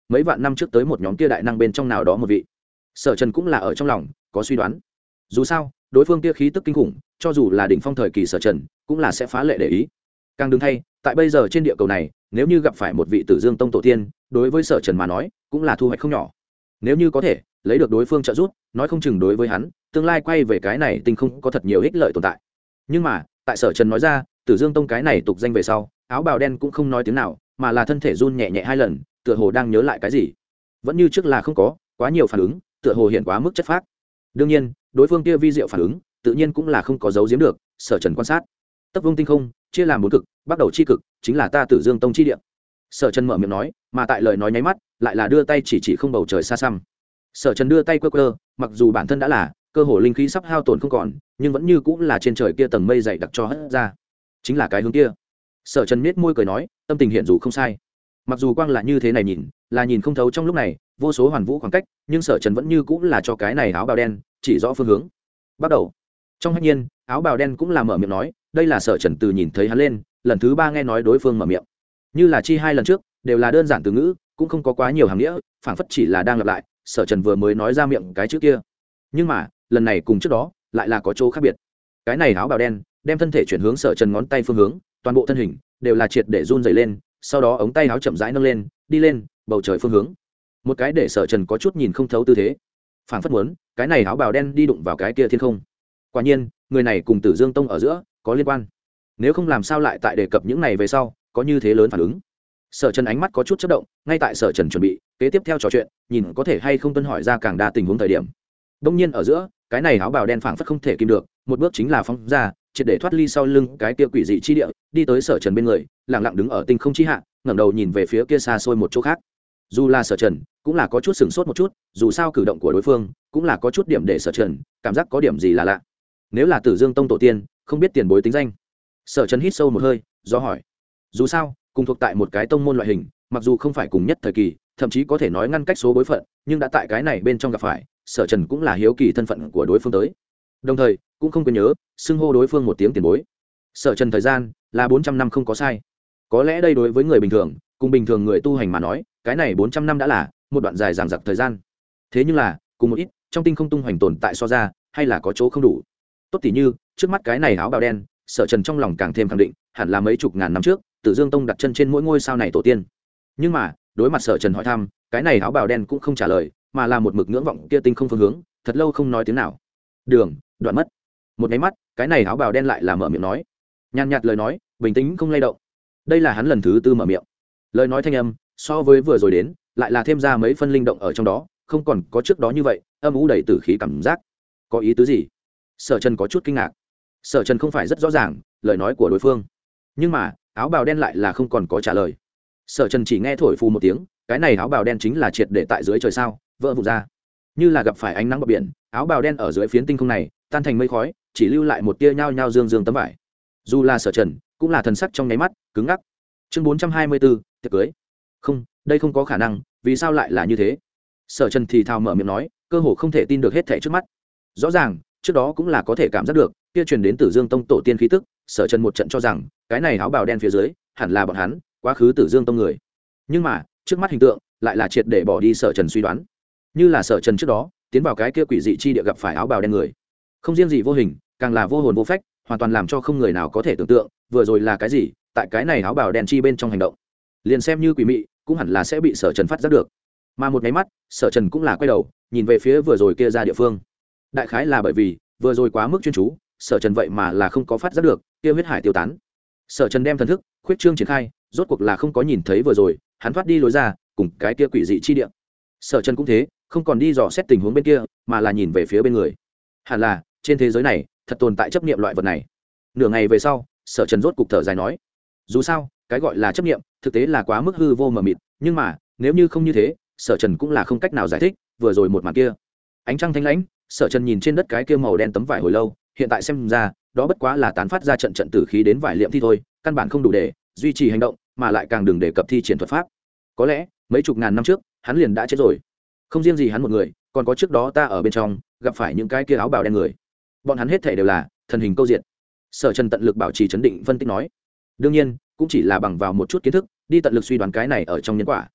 mấy vạn năm trước tới một nhóm kia đại năng bên trong nào đó một vị. Sở Trần cũng là ở trong lòng có suy đoán. Dù sao đối phương kia khí tức kinh khủng, cho dù là đỉnh phong thời kỳ Sở Trần cũng là sẽ phá lệ để ý. Càng đừng thay, tại bây giờ trên địa cầu này, nếu như gặp phải một vị Tử Dương Tông tổ tiên, đối với Sở Trần mà nói cũng là thu hoạch không nhỏ. Nếu như có thể lấy được đối phương trợ giúp, nói không chừng đối với hắn tương lai quay về cái này tinh không có thật nhiều ích lợi tồn tại. Nhưng mà tại Sở Trần nói ra Tử Dương Tông cái này tục danh về sau, áo bào đen cũng không nói tiếng nào, mà là thân thể run nhẹ nhẹ hai lần, tựa hồ đang nhớ lại cái gì. Vẫn như trước là không có quá nhiều phản ứng, tựa hồ hiện quá mức chất phác. Đương nhiên đối phương kia vi diệu phản ứng tự nhiên cũng là không có giấu giếm được Sở Trần quan sát. Tấp vương tinh không chia làm bốn cực, bắt đầu chi cực chính là ta Tử Dương Tông chi địa. Sở Trần mở miệng nói, mà tại lời nói nháy mắt lại là đưa tay chỉ không bầu trời xa xăm. Sở Trần đưa tay quơ quơ, mặc dù bản thân đã là cơ hồ linh khí sắp hao tổn không còn, nhưng vẫn như cũng là trên trời kia tầng mây dày đặc cho hất ra, chính là cái hướng kia. Sở Trần nhếch môi cười nói, tâm tình hiện dù không sai. Mặc dù quang là như thế này nhìn, là nhìn không thấu trong lúc này vô số hoàn vũ khoảng cách, nhưng Sở Trần vẫn như cũng là cho cái này áo bào đen chỉ rõ phương hướng. Bắt đầu. Trong hách nhiên, áo bào đen cũng là mở miệng nói, đây là Sở Trần từ nhìn thấy hắn lên, lần thứ ba nghe nói đối phương mở miệng. Như là chi hai lần trước, đều là đơn giản từ ngữ, cũng không có quá nhiều hàm nghĩa, phảng phất chỉ là đang lặp lại Sở Trần vừa mới nói ra miệng cái chữ kia. Nhưng mà lần này cùng trước đó lại là có chỗ khác biệt. Cái này áo bào đen đem thân thể chuyển hướng Sở Trần ngón tay phương hướng, toàn bộ thân hình đều là triệt để run rẩy lên, sau đó ống tay áo chậm rãi nâng lên, đi lên bầu trời phương hướng. Một cái để Sở Trần có chút nhìn không thấu tư thế, phảng phất muốn cái này áo bào đen đi đụng vào cái kia thiên không. Quả nhiên người này cùng Tử Dương Tông ở giữa có liên quan, nếu không làm sao lại tại đề cập những này về sau có như thế lớn phản ứng. Sở Trần ánh mắt có chút chớp động, ngay tại Sở Trần chuẩn bị kế tiếp theo trò chuyện, nhìn có thể hay không tuân hỏi ra càng đa tình huống thời điểm. Đông nhiên ở giữa, cái này áo bào đen phảng phất không thể kìm được, một bước chính là phóng ra, triệt để thoát ly sau lưng cái kia quỷ dị chi địa, đi tới Sở Trần bên người, lặng lặng đứng ở tinh không chi hạ, ngẩng đầu nhìn về phía kia xa xôi một chỗ khác. Dù là Sở Trần, cũng là có chút sửng sốt một chút, dù sao cử động của đối phương cũng là có chút điểm để Sở Trần cảm giác có điểm gì là lạ. Nếu là Tử Dương Tông tổ tiên, không biết tiền bối tính danh. Sở Trần hít sâu một hơi, do hỏi. Dù sao, cùng thuộc tại một cái tông môn loại hình, mặc dù không phải cùng nhất thời kỳ, thậm chí có thể nói ngăn cách số bối phận, nhưng đã tại cái này bên trong gặp phải, Sở Trần cũng là hiếu kỳ thân phận của đối phương tới. Đồng thời cũng không quên nhớ xưng hô đối phương một tiếng tiền bối. Sở Trần thời gian là 400 năm không có sai. Có lẽ đây đối với người bình thường, cùng bình thường người tu hành mà nói, cái này 400 năm đã là một đoạn dài dằng dặc thời gian. Thế nhưng là cùng một ít trong tinh không tung hoành tồn tại so ra, hay là có chỗ không đủ. Tốt tỉ như trước mắt cái này áo bào đen, Sở Trần trong lòng càng thêm khẳng định, hẳn là mấy chục ngàn năm trước Tử Dương Tông đặt chân trên mỗi ngôi sao này tổ tiên. Nhưng mà đối mặt Sở Trần hỏi thăm, cái này áo bào đen cũng không trả lời, mà là một mực ngưỡng vọng kia tinh không phương hướng, thật lâu không nói tiếng nào. Đường đoạn mất. Một cái mắt, cái này áo bào đen lại là mở miệng nói, nhàn nhạt lời nói, bình tĩnh không lay động. Đây là hắn lần thứ tư mở miệng. Lời nói thanh âm so với vừa rồi đến lại là thêm ra mấy phân linh động ở trong đó, không còn có trước đó như vậy âm u đầy tử khí cảm giác. Có ý tứ gì? Sở Trần có chút kinh ngạc. Sở Trần không phải rất rõ ràng lời nói của đối phương, nhưng mà áo bào đen lại là không còn có trả lời. Sở Trần chỉ nghe thổi phù một tiếng, cái này áo bào đen chính là triệt để tại dưới trời sao vỡ vụn ra, như là gặp phải ánh nắng bờ biển, áo bào đen ở dưới phiến tinh không này tan thành mây khói, chỉ lưu lại một tia nhao nhao dương dương tấm vải. Dù là Sở Trần cũng là thần sắc trong nháy mắt cứng ngắc. Chương 424, tiệc cưới. Không, đây không có khả năng, vì sao lại là như thế? Sở Trần thì thào mở miệng nói, cơ hồ không thể tin được hết thảy trước mắt. Rõ ràng trước đó cũng là có thể cảm giác được kia truyền đến Tử Dương Tông tổ tiên khí tức. Sở Trần một trận cho rằng cái này áo bào đen phía dưới hẳn là bọn hắn quá khứ Tử Dương Tông người, nhưng mà trước mắt hình tượng lại là triệt để bỏ đi Sở Trần suy đoán. Như là Sở Trần trước đó tiến vào cái kia quỷ dị chi địa gặp phải áo bào đen người, không riêng gì vô hình, càng là vô hồn vô phách, hoàn toàn làm cho không người nào có thể tưởng tượng vừa rồi là cái gì tại cái này áo bào đen chi bên trong hành động. Liền xem như quỷ mị cũng hẳn là sẽ bị Sở Trần phát giác được. Mà một cái mắt, Sở Trần cũng là quay đầu nhìn về phía vừa rồi kia ra địa phương. Đại khái là bởi vì vừa rồi quá mức chuyên chú, Sở Trần vậy mà là không có phát giác được kia huyết hải tiêu tán. Sở Trần đem thần thức khuyết trương triển khai, rốt cuộc là không có nhìn thấy vừa rồi hắn thoát đi lối ra cùng cái kia quỷ dị chi địa. Sở Trần cũng thế, không còn đi dò xét tình huống bên kia, mà là nhìn về phía bên người. Hẳn là trên thế giới này thật tồn tại chấp niệm loại vật này. Nửa ngày về sau, Sở Trần rốt cục thở dài nói, dù sao cái gọi là chấp niệm thực tế là quá mức hư vô mờ mịt, nhưng mà nếu như không như thế, Sở Trần cũng là không cách nào giải thích vừa rồi một màn kia. Ánh trăng thanh lãnh, Sở Trần nhìn trên đất cái kia màu đen tấm vải hồi lâu, hiện tại xem ra đó bất quá là tán phát ra trận trận tử khí đến vải liệm thi thôi, căn bản không đủ để duy trì hành động, mà lại càng đừng đề cập thi triển thuật pháp. Có lẽ mấy chục ngàn năm trước hắn liền đã chết rồi. Không riêng gì hắn một người, còn có trước đó ta ở bên trong gặp phải những cái kia áo bào đen người, bọn hắn hết thảy đều là thần hình câu diện. Sở Trần tận lực bảo trì trấn định phân tích nói, đương nhiên cũng chỉ là bằng vào một chút kiến thức đi tận lực suy đoán cái này ở trong nhân quả.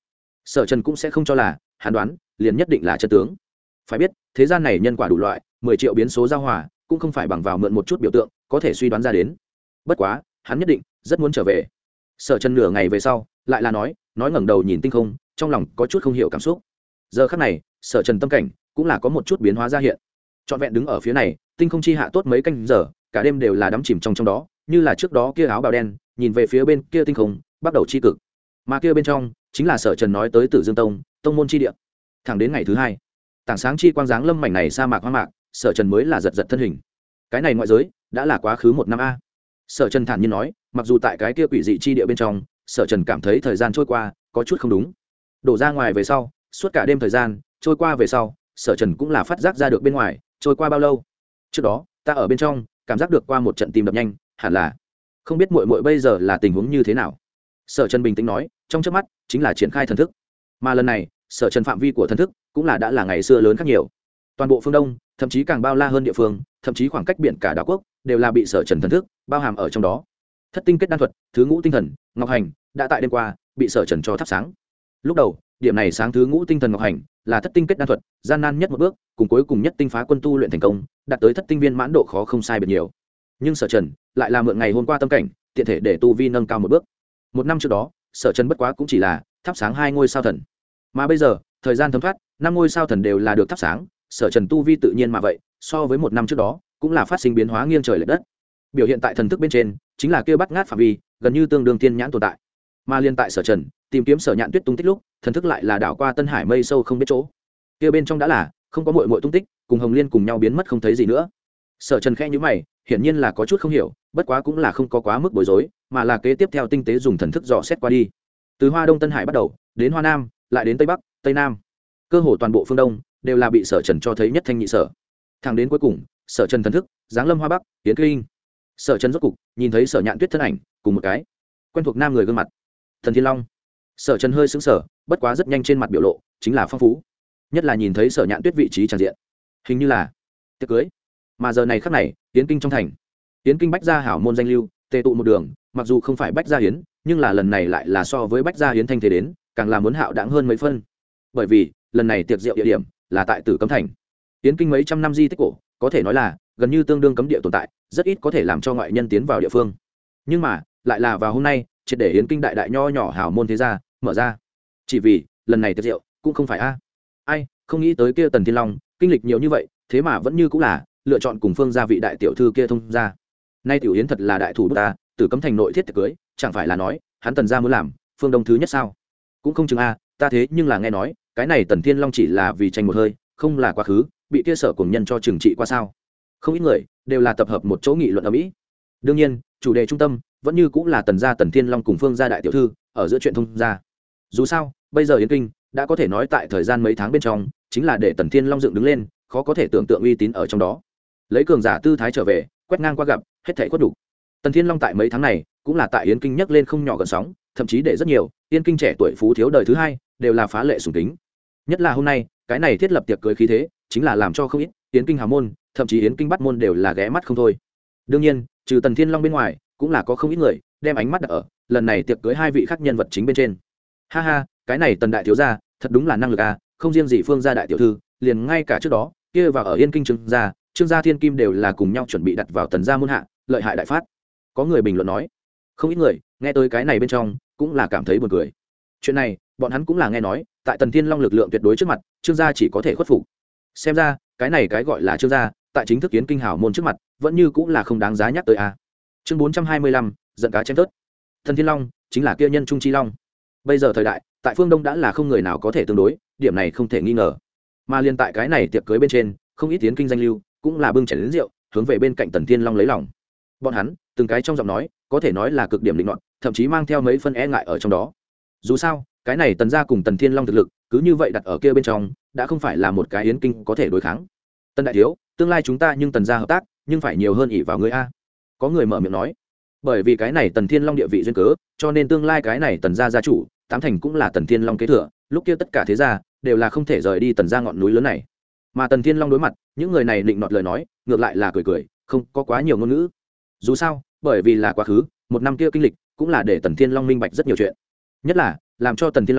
Sở Trần cũng sẽ không cho là hắn đoán liền nhất định là chân tướng. Phải biết thế gian này nhân quả đủ loại, 10 triệu biến số giao hòa cũng không phải bằng vào mượn một chút biểu tượng có thể suy đoán ra đến. Bất quá hắn nhất định rất muốn trở về. Sở Trần nửa ngày về sau lại là nói ngẩng đầu nhìn tinh không, trong lòng có chút không hiểu cảm xúc. Giờ khắc này Sở Trần tâm cảnh cũng là có một chút biến hóa ra hiện. Trọn vẹn đứng ở phía này tinh không chi hạ tốt mấy canh giờ, cả đêm đều là đắm chìm trong đó, như là trước đó kia áo bào đen nhìn về phía bên kia tinh không bắt đầu chi cực, mà kia bên trong chính là Sở Trần nói tới Tử Dương Tông tông môn chi địa. Thẳng đến ngày thứ hai, tảng sáng chi quang dáng lâm mảnh này sa mạc hoang mạc, Sở Trần mới là giật thân hình. Cái này ngoại giới đã là quá khứ 1 năm a. Sở Trần thản nhiên nói, mặc dù tại cái kia quỷ dị chi địa bên trong, Sở Trần cảm thấy thời gian trôi qua có chút không đúng. Đổ ra ngoài về sau, suốt cả đêm thời gian trôi qua về sau, Sở Trần cũng là phát giác ra được bên ngoài trôi qua bao lâu. Trước đó ta ở bên trong cảm giác được qua một trận tim đập nhanh, hẳn là không biết muội muội bây giờ là tình huống như thế nào. Sở Trần bình tĩnh nói, trong chớp mắt chính là triển khai thần thức, mà lần này Sở Trần phạm vi của thần thức cũng là đã là ngày xưa lớn khác nhiều. Toàn bộ phương đông, thậm chí càng bao la hơn địa phương, thậm chí khoảng cách biển cả đảo quốc đều là bị Sở Trần thần thức bao hàm ở trong đó. Thất tinh kết đan thuật, thứ ngũ tinh thần ngọc hành đã tại đêm qua bị Sở Trần cho thắp sáng. Lúc đầu điểm này sáng thứ ngũ tinh thần ngọc hành là thất tinh kết đan thuật gian nan nhất một bước, cùng cuối cùng nhất tinh phá quân tu luyện thành công, đạt tới thất tinh viên mãn độ khó không sai biệt nhiều. Nhưng Sở Trần lại là mượn ngày hôm qua tâm cảnh tiện thể để tu vi nâng cao một bước. 1 năm trước đó Sở Trần bất quá cũng chỉ là thắp sáng 2 ngôi sao thần, mà bây giờ thời gian thấm thoát, 5 ngôi sao thần đều là được thắp sáng. Sở Trần tu vi tự nhiên mà vậy so với 1 năm trước đó cũng là phát sinh biến hóa nghiêng trời lệch đất. Biểu hiện tại thần thức bên trên chính là kia bắt ngát phạm vi gần như tương đương tiên nhãn tồn tại, mà liên tại Sở Trần tìm kiếm Sở Nhạn Tuyết tung tích lúc, thần thức lại là đảo qua Tân Hải mây sâu không biết chỗ. Kia bên trong đã là không có muội muội tung tích, cùng Hồng Liên cùng nhau biến mất không thấy gì nữa. Sở Trần khẽ nhíu mày, hiển nhiên là có chút không hiểu, bất quá cũng là không có quá mức bối rối, mà là kế tiếp theo tinh tế dùng thần thức dò xét qua đi. Từ Hoa Đông Tân Hải bắt đầu, đến Hoa Nam, lại đến Tây Bắc, Tây Nam, cơ hồ toàn bộ phương Đông đều là bị Sở Trần cho thấy nhất thanh nhị sở. Thẳng đến cuối cùng, Sở Trần thần thức giáng lâm Hoa Bắc, Yến Kinh. Sở Trần rốt cục nhìn thấy Sở Nhạn Tuyết thân ảnh, cùng một cái quen thuộc nam người gương mặt, Thần Thiên Long. Sở Trần hơi sững sờ, bất quá rất nhanh trên mặt biểu lộ chính là phong phú, nhất là nhìn thấy Sở Nhạn Tuyết vị trí tràn diện, hình như là tiệc cưới. Mà giờ này khắc này, Yến Kinh trong thành, Yến Kinh bách gia hảo môn danh lưu tề tụ một đường, mặc dù không phải bách gia Yến, nhưng là lần này lại là so với bách gia Yến thanh thế đến càng là muốn hạo đãng hơn mấy phân, bởi vì lần này tiệc rượu địa điểm là tại Tử Cấm thành. Yến Kinh mấy trăm năm di tích cổ, có thể nói là gần như tương đương cấm địa tồn tại, rất ít có thể làm cho ngoại nhân tiến vào địa phương. Nhưng mà lại là vào hôm nay, triệt để Yến Kinh đại đại nho nhỏ hảo môn thế gia mở ra. Chỉ vì lần này tiệc rượu cũng không phải ai không nghĩ tới kia Tần Thiên Long kinh lịch nhiều như vậy, thế mà vẫn như cũng là lựa chọn cùng Phương gia vị đại tiểu thư kia thông gia. Nay tiểu Yến thật là đại thủ bút ta, Tử Cấm thành nội thiết tiệc cưới, chẳng phải là nói hắn Tần gia muốn làm phương đông thứ nhất sao? Cũng không chừng ta thế nhưng là nghe nói cái này Tần Thiên Long chỉ là vì tranh một hơi, không là quá khứ bị kia sở cùng nhân cho trừng trị qua sao? Không ít người đều là tập hợp một chỗ nghị luận ở Mỹ. Đương nhiên chủ đề trung tâm vẫn như cũng là Tần gia Tần Thiên Long cùng Phương gia đại tiểu thư ở giữa chuyện thông gia. Dù sao bây giờ Yến Kinh đã có thể nói tại thời gian mấy tháng bên trong chính là để Tần Thiên Long dựng đứng lên, khó có thể tưởng tượng uy tín ở trong đó. Lấy cường giả tư thái trở về, quét ngang qua gặp, hết thảy khuất đủ. Tần Thiên Long tại mấy tháng này cũng là tại Yến Kinh nhấc lên không nhỏ gần sóng, thậm chí để rất nhiều Yến Kinh trẻ tuổi phú thiếu đời thứ hai đều là phá lệ sùng kính. Nhất là hôm nay, cái này thiết lập tiệc cưới khí thế, chính là làm cho không ít Yến Kinh hào môn, thậm chí Yến Kinh bắt môn đều là ghé mắt không thôi. Đương nhiên, trừ Tần Thiên Long bên ngoài, cũng là có không ít người đem ánh mắt đặt ở lần này tiệc cưới 2 vị khác nhân vật chính bên trên. Ha ha, cái này Tần đại thiếu gia, thật đúng là năng lực không riêng gì Phương gia đại tiểu thư, liền ngay cả trước đó kia vào ở Yên Kinh Trương gia Thiên Kim đều là cùng nhau chuẩn bị đặt vào Tần gia môn hạ, lợi hại đại phát. Có người bình luận nói, không ít người nghe tới cái này bên trong cũng là cảm thấy buồn cười. Chuyện này bọn hắn cũng là nghe nói, tại Tần Thiên Long lực lượng tuyệt đối trước mặt, Trương gia chỉ có thể khuất phục. Xem ra cái này cái gọi là Trương gia tại chính thức Yến Kinh hảo môn trước mặt vẫn như cũng là không đáng giá nhắc tới Chương 425, giận cá chém tớt. Tần Thiên Long chính là kia nhân trung chi long. Bây giờ thời đại tại phương Đông đã là không người nào có thể tương đối, điểm này không thể nghi ngờ. Mà liên tại cái này tiệc cưới bên trên, không ít Yến Kinh danh lưu cũng là bưng chén đến rượu, hướng về bên cạnh Tần Thiên Long lấy lòng. Bọn hắn từng cái trong giọng nói có thể nói là cực điểm định luận, thậm chí mang theo mấy phân e ngại ở trong đó. Dù sao cái này Tần gia cùng Tần Thiên Long thực lực cứ như vậy đặt ở kia bên trong, đã không phải là một cái Yến Kinh có thể đối kháng. Tần đại thiếu, tương lai chúng ta nhưng Tần gia hợp tác, nhưng phải nhiều hơn ỷ vào ngươi Có người mở miệng nói, bởi vì cái này Tần Thiên Long địa vị duyên cớ, cho nên tương lai cái này Tần gia gia chủ tám thành cũng là Tần Thiên Long kế thừa, lúc kia tất cả thế gia đều là không thể rời đi Tần gia ngọn núi lớn này. Mà Tần Thiên Long đối mặt những người này định nọt lời nói, ngược lại là cười, không có quá nhiều ngôn ngữ. Dù sao bởi vì là quá khứ 1 năm kia kinh lịch cũng là để Tần Thiên Long minh bạch rất nhiều chuyện, nhất là làm cho Tần Thiên Long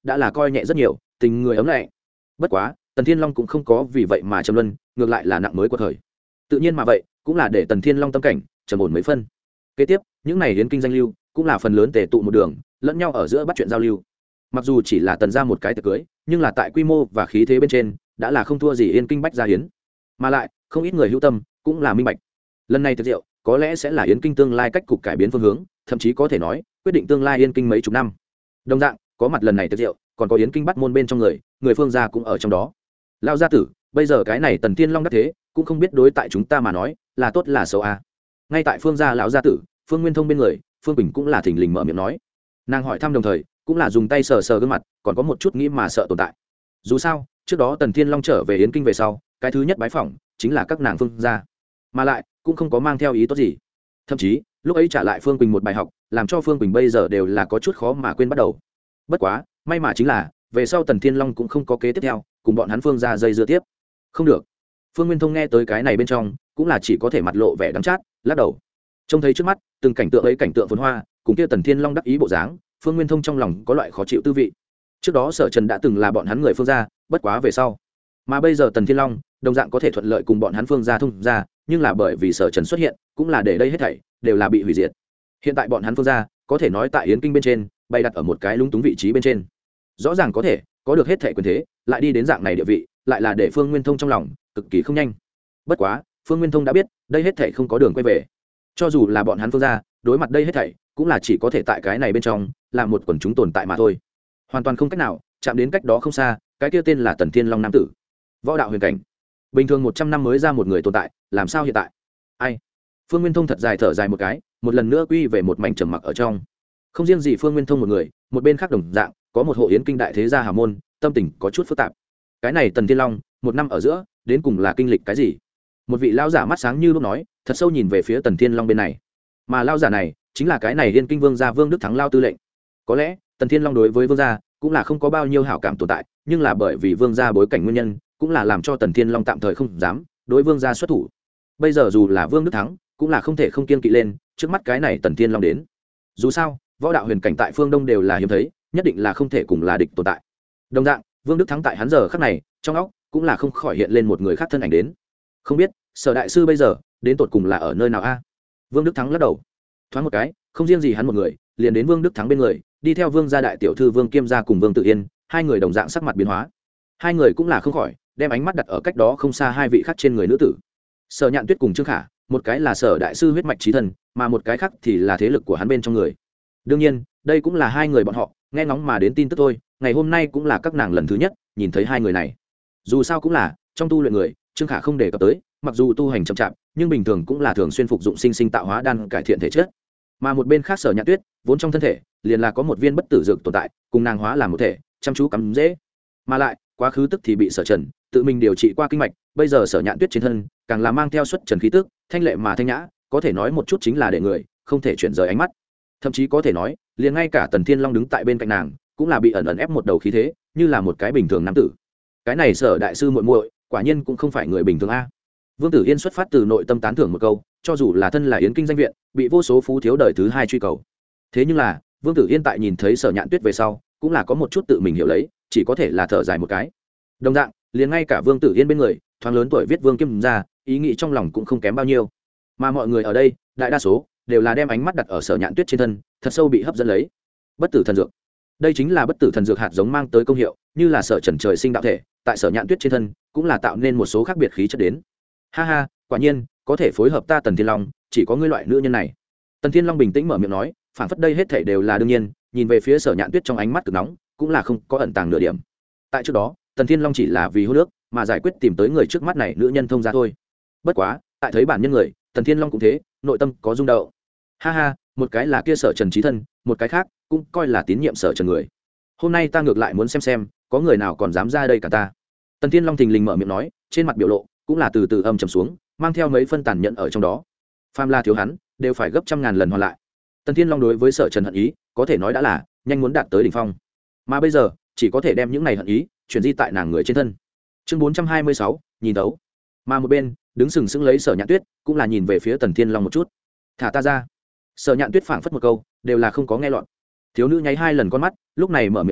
đã là coi nhẹ rất nhiều, tình người ấm lạnh. Bất quá Tần Thiên Long cũng không có vì vậy mà trầm luân, ngược lại là nặng mới quật khởi. Tự nhiên mà vậy cũng là để Tần Thiên Long tâm cảnh trầm ổn mấy phân. Kế tiếp những này hiến kinh danh lưu cũng là phần lớn tề tụ một đường, lẫn nhau ở giữa bắt chuyện giao lưu. Mặc dù chỉ là Tần ra một cái tiệc cưới, nhưng là tại quy mô và khí thế bên trên đã là không thua gì Yên Kinh Bách gia hiến, mà lại không ít người hữu tâm cũng là minh bạch. Lần này tiệc rượu có lẽ sẽ là Yến Kinh tương lai cách cục cải biến phương hướng, thậm chí có thể nói quyết định tương lai Yên Kinh mấy chục năm. Đồng dạng có mặt lần này tiệc rượu, còn có Yến Kinh Bắc môn bên trong người phương gia cũng ở trong đó. Lão gia tử, bây giờ cái này Tần Thiên Long đắc thế, cũng không biết đối tại chúng ta mà nói là tốt là xấu à. Ngay tại phương gia lão gia tử Phương Nguyên Thông bên người, Phương Bình cũng là thình lình mở miệng nói. Nàng hỏi thăm đồng thời cũng là dùng tay sờ sờ gương mặt, còn có một chút nghĩ mà sợ tồn tại. Dù sao trước đó Tần Thiên Long trở về Yến Kinh về sau, cái thứ nhất bái phỏng chính là các nàng Phương gia, mà lại cũng không có mang theo ý tốt gì. Thậm chí lúc ấy trả lại Phương Quỳnh một bài học, làm cho Phương Quỳnh bây giờ đều là có chút khó mà quên bắt đầu. Bất quá may mà chính là về sau Tần Thiên Long cũng không có kế tiếp theo cùng bọn hắn Phương ra dây dưa tiếp. Không được. Phương Nguyên Thông nghe tới cái này bên trong cũng là chỉ có thể mặt lộ vẻ đắng chát, lắc đầu. Trông thấy trước mắt từng cảnh tượng ấy, cảnh tượng phồn hoa cùng kia Tần Thiên Long đắc ý bộ dáng, Phương Nguyên Thông trong lòng có loại khó chịu tư vị. Trước đó Sở Trần đã từng là bọn hắn người Phương gia, bất quá về sau, mà bây giờ Tần Thiên Long đồng dạng có thể thuận lợi cùng bọn hắn Phương gia thông ra, nhưng là bởi vì Sở Trần xuất hiện, cũng là để đây hết thảy đều là bị hủy diệt. Hiện tại bọn hắn Phương gia có thể nói tại Yến Kinh bên trên bày đặt ở một cái lúng túng vị trí bên trên, rõ ràng có thể có được hết thảy quyền thế, lại đi đến dạng này địa vị, lại là để Phương Nguyên Thông trong lòng cực kỳ không nhanh. Bất quá Phương Nguyên Thông đã biết đây hết thảy không có đường quay về, cho dù là bọn hắn Phương gia đối mặt đây hết thảy cũng là chỉ có thể tại cái này bên trong là một quần chúng tồn tại mà thôi, hoàn toàn không cách nào chạm đến cách đó không xa cái kia tên là Tần Thiên Long nam tử, võ đạo huyền cảnh, bình thường 100 năm mới ra một người tồn tại, làm sao hiện tại? Ai? Phương Nguyên Thông thật dài thở dài một cái, một lần nữa quy về một mảnh trầm mặc ở trong. Không riêng gì Phương Nguyên Thông một người, một bên khác đồng dạng có một hộ Yến Kinh đại thế gia hào môn, tâm tình có chút phức tạp. Cái này Tần Thiên Long một năm ở giữa đến cùng là kinh lịch cái gì? Một vị lão giả mắt sáng như lúc nói, thật sâu nhìn về phía Tần Thiên Long bên này. Mà lão giả này chính là cái này Yên Kinh vương gia Vương Đức Thắng lao tư lệnh. Có lẽ Tần Thiên Long đối với vương gia cũng là không có bao nhiêu hảo cảm tồn tại, nhưng là bởi vì vương gia bối cảnh nguyên nhân, cũng là làm cho Tần Thiên Long tạm thời không dám đối vương gia xuất thủ. Bây giờ dù là Vương Đức Thắng cũng là không thể không kiên kỵ lên trước mắt cái này Tần Thiên Long đến. Dù sao võ đạo huyền cảnh tại phương Đông đều là hiếm thấy, nhất định là không thể cùng là địch tồn tại. Đồng dạng Vương Đức Thắng tại hắn giờ khắc này trong óc cũng là không khỏi hiện lên một người khác thân ảnh đến. Không biết Sở đại sư bây giờ đến tột cùng là ở nơi nào a? Vương Đức Thắng lắc đầu, thoáng một cái không riêng gì hắn một người, liền đến Vương Đức Thắng bên người, đi theo Vương gia đại tiểu thư Vương Kiêm gia cùng Vương Tự Yên, hai người đồng dạng sắc mặt biến hóa. Hai người cũng là không khỏi đem ánh mắt đặt ở cách đó không xa hai vị khác trên người nữ tử, Sở Nhạn Tuyết cùng Trương Khả, một cái là Sở đại sư huyết mạch chí thần, mà một cái khác thì là thế lực của hắn bên trong người. Đương nhiên đây cũng là hai người bọn họ nghe ngóng mà đến tin tức thôi, ngày hôm nay cũng là các nàng lần thứ nhất nhìn thấy hai người này. Dù sao cũng là trong tu luyện người, Trương Khả không đề cập tới, mặc dù tu hành chậm chạp nhưng bình thường cũng là thường xuyên phục dụng sinh sinh tạo hóa đan cải thiện thể chất. Mà một bên khác Sở Nhạn Tuyết vốn trong thân thể liền là có một viên bất tử dược tồn tại, cùng nàng hóa làm một thể, chăm chú cắm dễ, mà lại quá khứ tức thì bị Sở Trần tự mình điều trị qua kinh mạch, bây giờ Sở Nhạn Tuyết trên thân càng là mang theo xuất trần khí tức, thanh lệ mà thanh nhã, có thể nói một chút chính là để người không thể chuyển rời ánh mắt. Thậm chí có thể nói liền ngay cả Tần Thiên Long đứng tại bên cạnh nàng cũng là bị ẩn ẩn ép một đầu khí thế, như là một cái bình thường nam tử. Cái này Sở đại sư muội muội quả nhiên cũng không phải người bình thường a. Vương Tử Yên xuất phát từ nội tâm tán thưởng một câu, cho dù là thân là Yến Kinh danh viện, bị vô số phú thiếu đời thứ hai truy cầu. Thế nhưng là Vương Tử Yên tại nhìn thấy Sở Nhạn Tuyết về sau cũng là có một chút tự mình hiểu lấy, chỉ có thể là thở dài một cái. Đồng dạng liền ngay cả Vương Tử Yên bên người thoáng lớn tuổi viết Vương Kiêm ra, ý nghĩ trong lòng cũng không kém bao nhiêu. Mà mọi người ở đây đại đa số đều là đem ánh mắt đặt ở Sở Nhạn Tuyết trên thân, thật sâu bị hấp dẫn lấy. Bất tử thần dược, đây chính là bất tử thần dược hạt giống mang tới công hiệu, như là Sở Trần trời sinh đạo thể, tại Sở Nhạn Tuyết trên thân cũng là tạo nên một số khác biệt khí chất đến. Ha ha, quả nhiên có thể phối hợp ta Tần Thiên Long, chỉ có ngươi loại nữ nhân này. Tần Thiên Long bình tĩnh mở miệng nói, phản phất đây hết thảy đều là đương nhiên, nhìn về phía Sở Nhạn Tuyết trong ánh mắt cực nóng cũng là không có ẩn tàng nửa điểm. Tại trước đó Tần Thiên Long chỉ là vì hô nước mà giải quyết tìm tới người trước mắt này nữ nhân thông ra thôi. Bất quá tại thấy bản nhân người, Tần Thiên Long cũng thế, nội tâm có rung động. Ha ha, một cái là kia Sở Trần chí thân, một cái khác cũng coi là tín nhiệm Sở Trần người. Hôm nay ta ngược lại muốn xem có người nào còn dám ra đây cả ta. Tần Thiên Long thình lình mở miệng nói, trên mặt biểu lộ cũng là từ từ âm trầm xuống, mang theo mấy phân tàn nhẫn ở trong đó. Phàm là thiếu hắn đều phải gấp trăm ngàn lần hoàn lại. Tần Thiên Long đối với Sở Trần hận ý có thể nói đã là nhanh muốn đạt tới đỉnh phong, mà bây giờ chỉ có thể đem những này hận ý chuyển di tại nàng người trên thân. Chương 426, nhìn đấu. Mà một bên đứng sừng sững lấy Sở Nhạn Tuyết cũng là nhìn về phía Tần Thiên Long một chút. Thả ta ra. Sở Nhạn Tuyết phảng phất một câu đều là không có nghe lọt. Thiếu nữ nháy hai lần con mắt, lúc này mở miệng nói,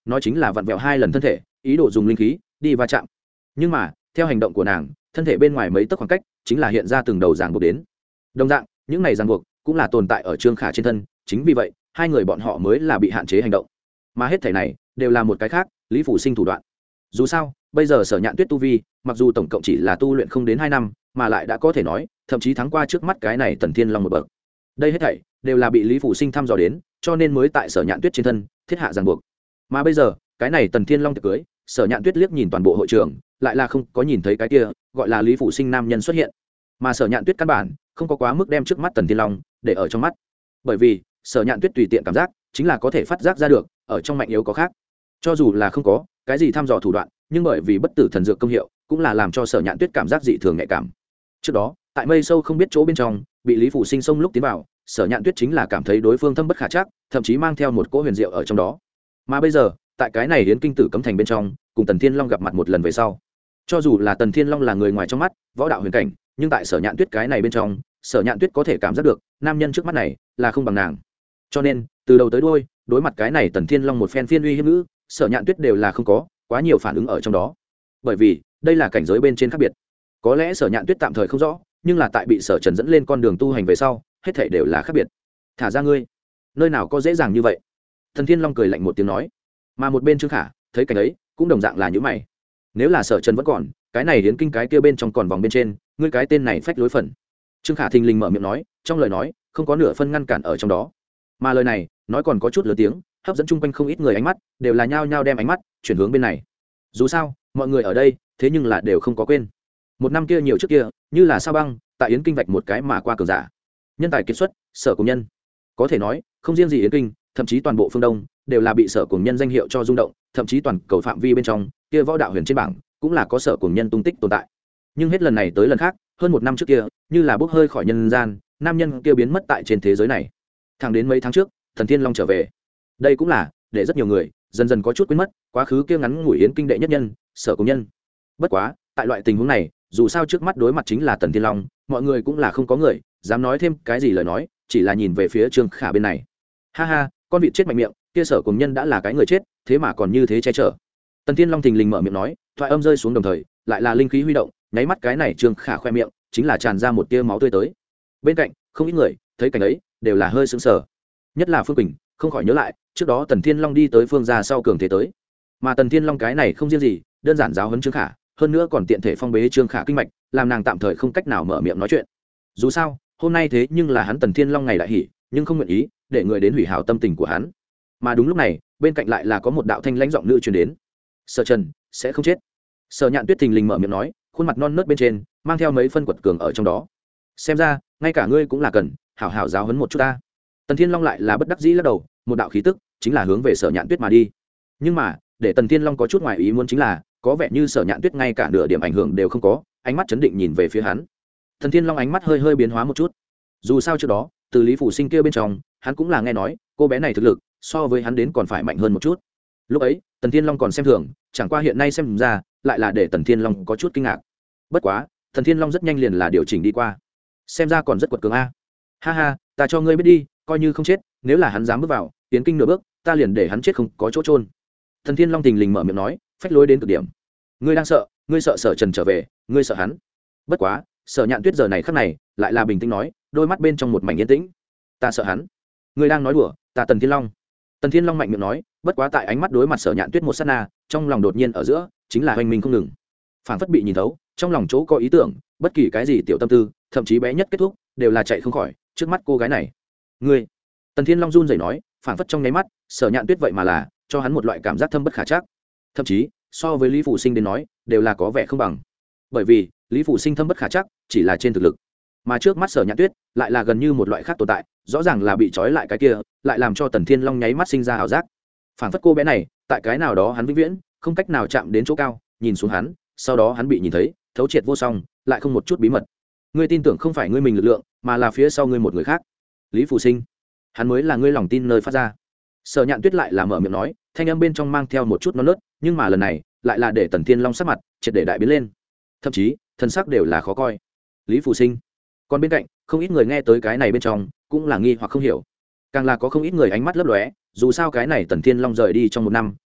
nói chính là vặn vẹo 2 lần thân thể, ý đồ dùng linh khí đi va chạm. Nhưng mà theo hành động của nàng, thân thể bên ngoài mấy tấc khoảng cách chính là hiện ra từng đầu ràng buộc đến. Đồng dạng, những này ràng buộc cũng là tồn tại ở Trương Khả trên thân, chính vì vậy hai người bọn họ mới là bị hạn chế hành động. Mà hết thảy này đều là một cái khác, Lý Phủ Sinh thủ đoạn. Dù sao, bây giờ Sở Nhạn Tuyết tu vi, mặc dù tổng cộng chỉ là tu luyện không đến 2 năm, mà lại đã có thể nói, thậm chí thắng qua trước mắt cái này Tần Thiên Long một bậc. Đây hết thảy đều là bị Lý Phủ Sinh thăm dò đến, cho nên mới tại Sở Nhạn Tuyết trên thân thiết hạ ràng buộc. Mà bây giờ, cái này Tần Thiên Long tiệc cưới, Sở Nhạn Tuyết liếc nhìn toàn bộ hội trường, lại là không có nhìn thấy cái kia gọi là Lý Phủ Sinh nam nhân xuất hiện. Mà Sở Nhạn Tuyết căn bản không có quá mức đem trước mắt Tần Thiên Long để ở trong mắt, bởi vì Sở Nhạn Tuyết tùy tiện cảm giác chính là có thể phát giác ra được ở trong mạnh yếu có khác. Cho dù là không có cái gì thăm dò thủ đoạn, nhưng bởi vì bất tử thần dược công hiệu, cũng là làm cho Sở Nhạn Tuyết cảm giác dị thường nhạy cảm. Trước đó, tại mây sâu không biết chỗ bên trong, bị Lý Phủ Sinh xông lúc tiến vào, Sở Nhạn Tuyết chính là cảm thấy đối phương thâm bất khả trắc, thậm chí mang theo một cỗ huyền diệu ở trong đó. Mà bây giờ, tại cái này hiến kinh tử cấm thành bên trong, cùng Tần Thiên Long gặp mặt một lần về sau, cho dù là Tần Thiên Long là người ngoài trong mắt, võ đạo huyền cảnh, nhưng tại Sở Nhạn Tuyết cái này bên trong, Sở Nhạn Tuyết có thể cảm giác được, nam nhân trước mắt này là không bằng nàng. Cho nên, từ đầu tới đuôi, đối mặt cái này Tần Thiên Long một phen phiên uy hiếp ngữ, Sở Nhạn Tuyết đều là không có quá nhiều phản ứng ở trong đó. Bởi vì, đây là cảnh giới bên trên khác biệt. Có lẽ Sở Nhạn Tuyết tạm thời không rõ, nhưng là tại bị Sở Trần dẫn lên con đường tu hành về sau, hết thảy đều là khác biệt. Thả ra ngươi, nơi nào có dễ dàng như vậy? Tần Thiên Long cười lạnh một tiếng nói. Mà một bên Trương Khả, thấy cảnh ấy, cũng đồng dạng là như mày. Nếu là Sở Trần vẫn còn, cái này hiến kinh cái kia bên trong còn vòng bên trên, ngươi cái tên này phách lối phần. Trương Khả thình lình mở miệng nói, trong lời nói không có nửa phân ngăn cản ở trong đó. Mà lời này, nói còn có chút lớn tiếng, hấp dẫn chung quanh không ít người ánh mắt, đều là nhao nhao đem ánh mắt chuyển hướng bên này. Dù sao, mọi người ở đây, thế nhưng là đều không có quên. Một năm kia nhiều trước kia, như là sao băng, tại yến kinh vạch một cái mà qua cường giả. Nhân tài kiệt xuất, Sở Cùng Nhân. Có thể nói, không riêng gì yến kinh, thậm chí toàn bộ phương Đông đều là bị Sở Cùng Nhân danh hiệu cho rung động, thậm chí toàn cầu phạm vi bên trong, kia võ đạo huyền trên bảng, cũng là có Sở Cùng Nhân tung tích tồn tại. Nhưng hết lần này tới lần khác, hơn một năm trước kia, như là bốc hơi khỏi nhân gian, nam nhân kia biến mất tại trên thế giới này. Thẳng đến mấy tháng trước, Thần Thiên Long trở về. Đây cũng là để rất nhiều người dần dần có chút quên mất quá khứ kia ngắn ngủi yến kinh đệ nhất nhân, Sở Cùng Nhân. Bất quá, tại loại tình huống này, dù sao trước mắt đối mặt chính là Tần Thiên Long, mọi người cũng là không có người dám nói thêm cái gì lời nói, chỉ là nhìn về phía Trương Khả bên này. Ha ha, con vịt chết mạnh miệng, kia Sở Cùng Nhân đã là cái người chết, thế mà còn như thế che chở. Tần Thiên Long thình lình mở miệng nói, thoại âm rơi xuống đồng thời, lại là linh khí huy động, nháy mắt cái này Trương Khả khoe miệng chính là tràn ra một tia máu tươi tới. Bên cạnh, không ít người thấy cảnh ấy đều là hơi sững sờ. Nhất là Phương Quỳnh, không khỏi nhớ lại, trước đó Tần Thiên Long đi tới Phương gia sau cường thế tới. Mà Tần Thiên Long cái này không riêng gì, đơn giản giáo huấn Trương Khả, hơn nữa còn tiện thể phong bế Trương Khả kinh mạch, làm nàng tạm thời không cách nào mở miệng nói chuyện. Dù sao, hôm nay thế nhưng là hắn Tần Thiên Long ngày đại hỉ, nhưng không nguyện ý để người đến hủy hảo tâm tình của hắn. Mà đúng lúc này, bên cạnh lại là có một đạo thanh lãnh giọng nữ truyền đến. Sở Trần sẽ không chết. Sở Nhạn Tuyết thình lình mở miệng nói, khuôn mặt non nớt bên trên mang theo mấy phân quật cường ở trong đó. Xem ra, ngay cả ngươi cũng là cần hảo hảo giáo huấn một chút ta. Tần Thiên Long lại là bất đắc dĩ lắc đầu, một đạo khí tức chính là hướng về Sở Nhạn Tuyết mà đi. Nhưng mà, để Tần Thiên Long có chút ngoài ý muốn chính là, có vẻ như Sở Nhạn Tuyết ngay cả nửa điểm ảnh hưởng đều không có, ánh mắt chấn định nhìn về phía hắn. Tần Thiên Long ánh mắt hơi hơi biến hóa một chút. Dù sao trước đó, từ Lý Phủ Sinh kia bên trong, hắn cũng là nghe nói, cô bé này thực lực so với hắn đến còn phải mạnh hơn một chút. Lúc ấy, Tần Thiên Long còn xem thường, chẳng qua hiện nay xem ra, lại là để Tần Thiên Long có chút kinh ngạc. Bất quá, Tần Thiên Long rất nhanh liền là điều chỉnh đi qua. Xem ra còn rất quật cường a. Ha ha, ta cho ngươi biết đi, coi như không chết, nếu là hắn dám bước vào tiến kinh nửa bước, ta liền để hắn chết không có chỗ trôn. Tần Thiên Long thình lình mở miệng nói, phách lối đến cực điểm. Ngươi đang sợ, ngươi sợ Sở Trần trở về, ngươi sợ hắn. Bất quá, Sở Nhạn Tuyết giờ này khắc này, lại là bình tĩnh nói, đôi mắt bên trong một mảnh yên tĩnh. Ta sợ hắn. Ngươi đang nói đùa, ta Tần Thiên Long. Tần Thiên Long mạnh miệng nói, bất quá tại ánh mắt đối mặt Sở Nhạn Tuyết một sát na, trong lòng đột nhiên ở giữa chính là hoành minh không ngừng. Phảng phất bị nhìn thấu, trong lòng chỗ có ý tưởng, bất kỳ cái gì tiểu tâm tư, thậm chí bé nhất kết thúc, đều là chạy không khỏi trước mắt cô gái này. Ngươi. Tần Thiên Long run rẩy nói, phảng phất trong nháy mắt, Sở Nhạn Tuyết vậy mà là cho hắn một loại cảm giác thâm bất khả trắc. Thậm chí, so với Lý Phủ Sinh đến nói, đều là có vẻ không bằng. Bởi vì, Lý Phủ Sinh thâm bất khả trắc, chỉ là trên thực lực, mà trước mắt Sở Nhạn Tuyết lại là gần như một loại khác tồn tại, rõ ràng là bị trói lại cái kia, lại làm cho Tần Thiên Long nháy mắt sinh ra ảo giác. Phảng phất cô bé này, tại cái nào đó hắn vĩnh viễn không cách nào chạm đến chỗ cao, nhìn xuống hắn, sau đó hắn bị nhìn thấy, thấu triệt vô song, lại không một chút bí mật. Ngươi tin tưởng không phải ngươi mình lực lượng, mà là phía sau ngươi một người khác. Lý Phủ Sinh, hắn mới là ngươi lòng tin nơi phát ra. Sở Nhạn Tuyết lại là mở miệng nói, thanh âm bên trong mang theo một chút non nớt, nhưng mà lần này lại là để Tần Thiên Long sắc mặt triệt để đại biến lên, thậm chí thân sắc đều là khó coi. Lý Phủ Sinh. Còn bên cạnh, không ít người nghe tới cái này bên trong cũng là nghi hoặc không hiểu, càng là có không ít người ánh mắt lấp lóe. Dù sao cái này Tần Thiên Long rời đi trong một năm,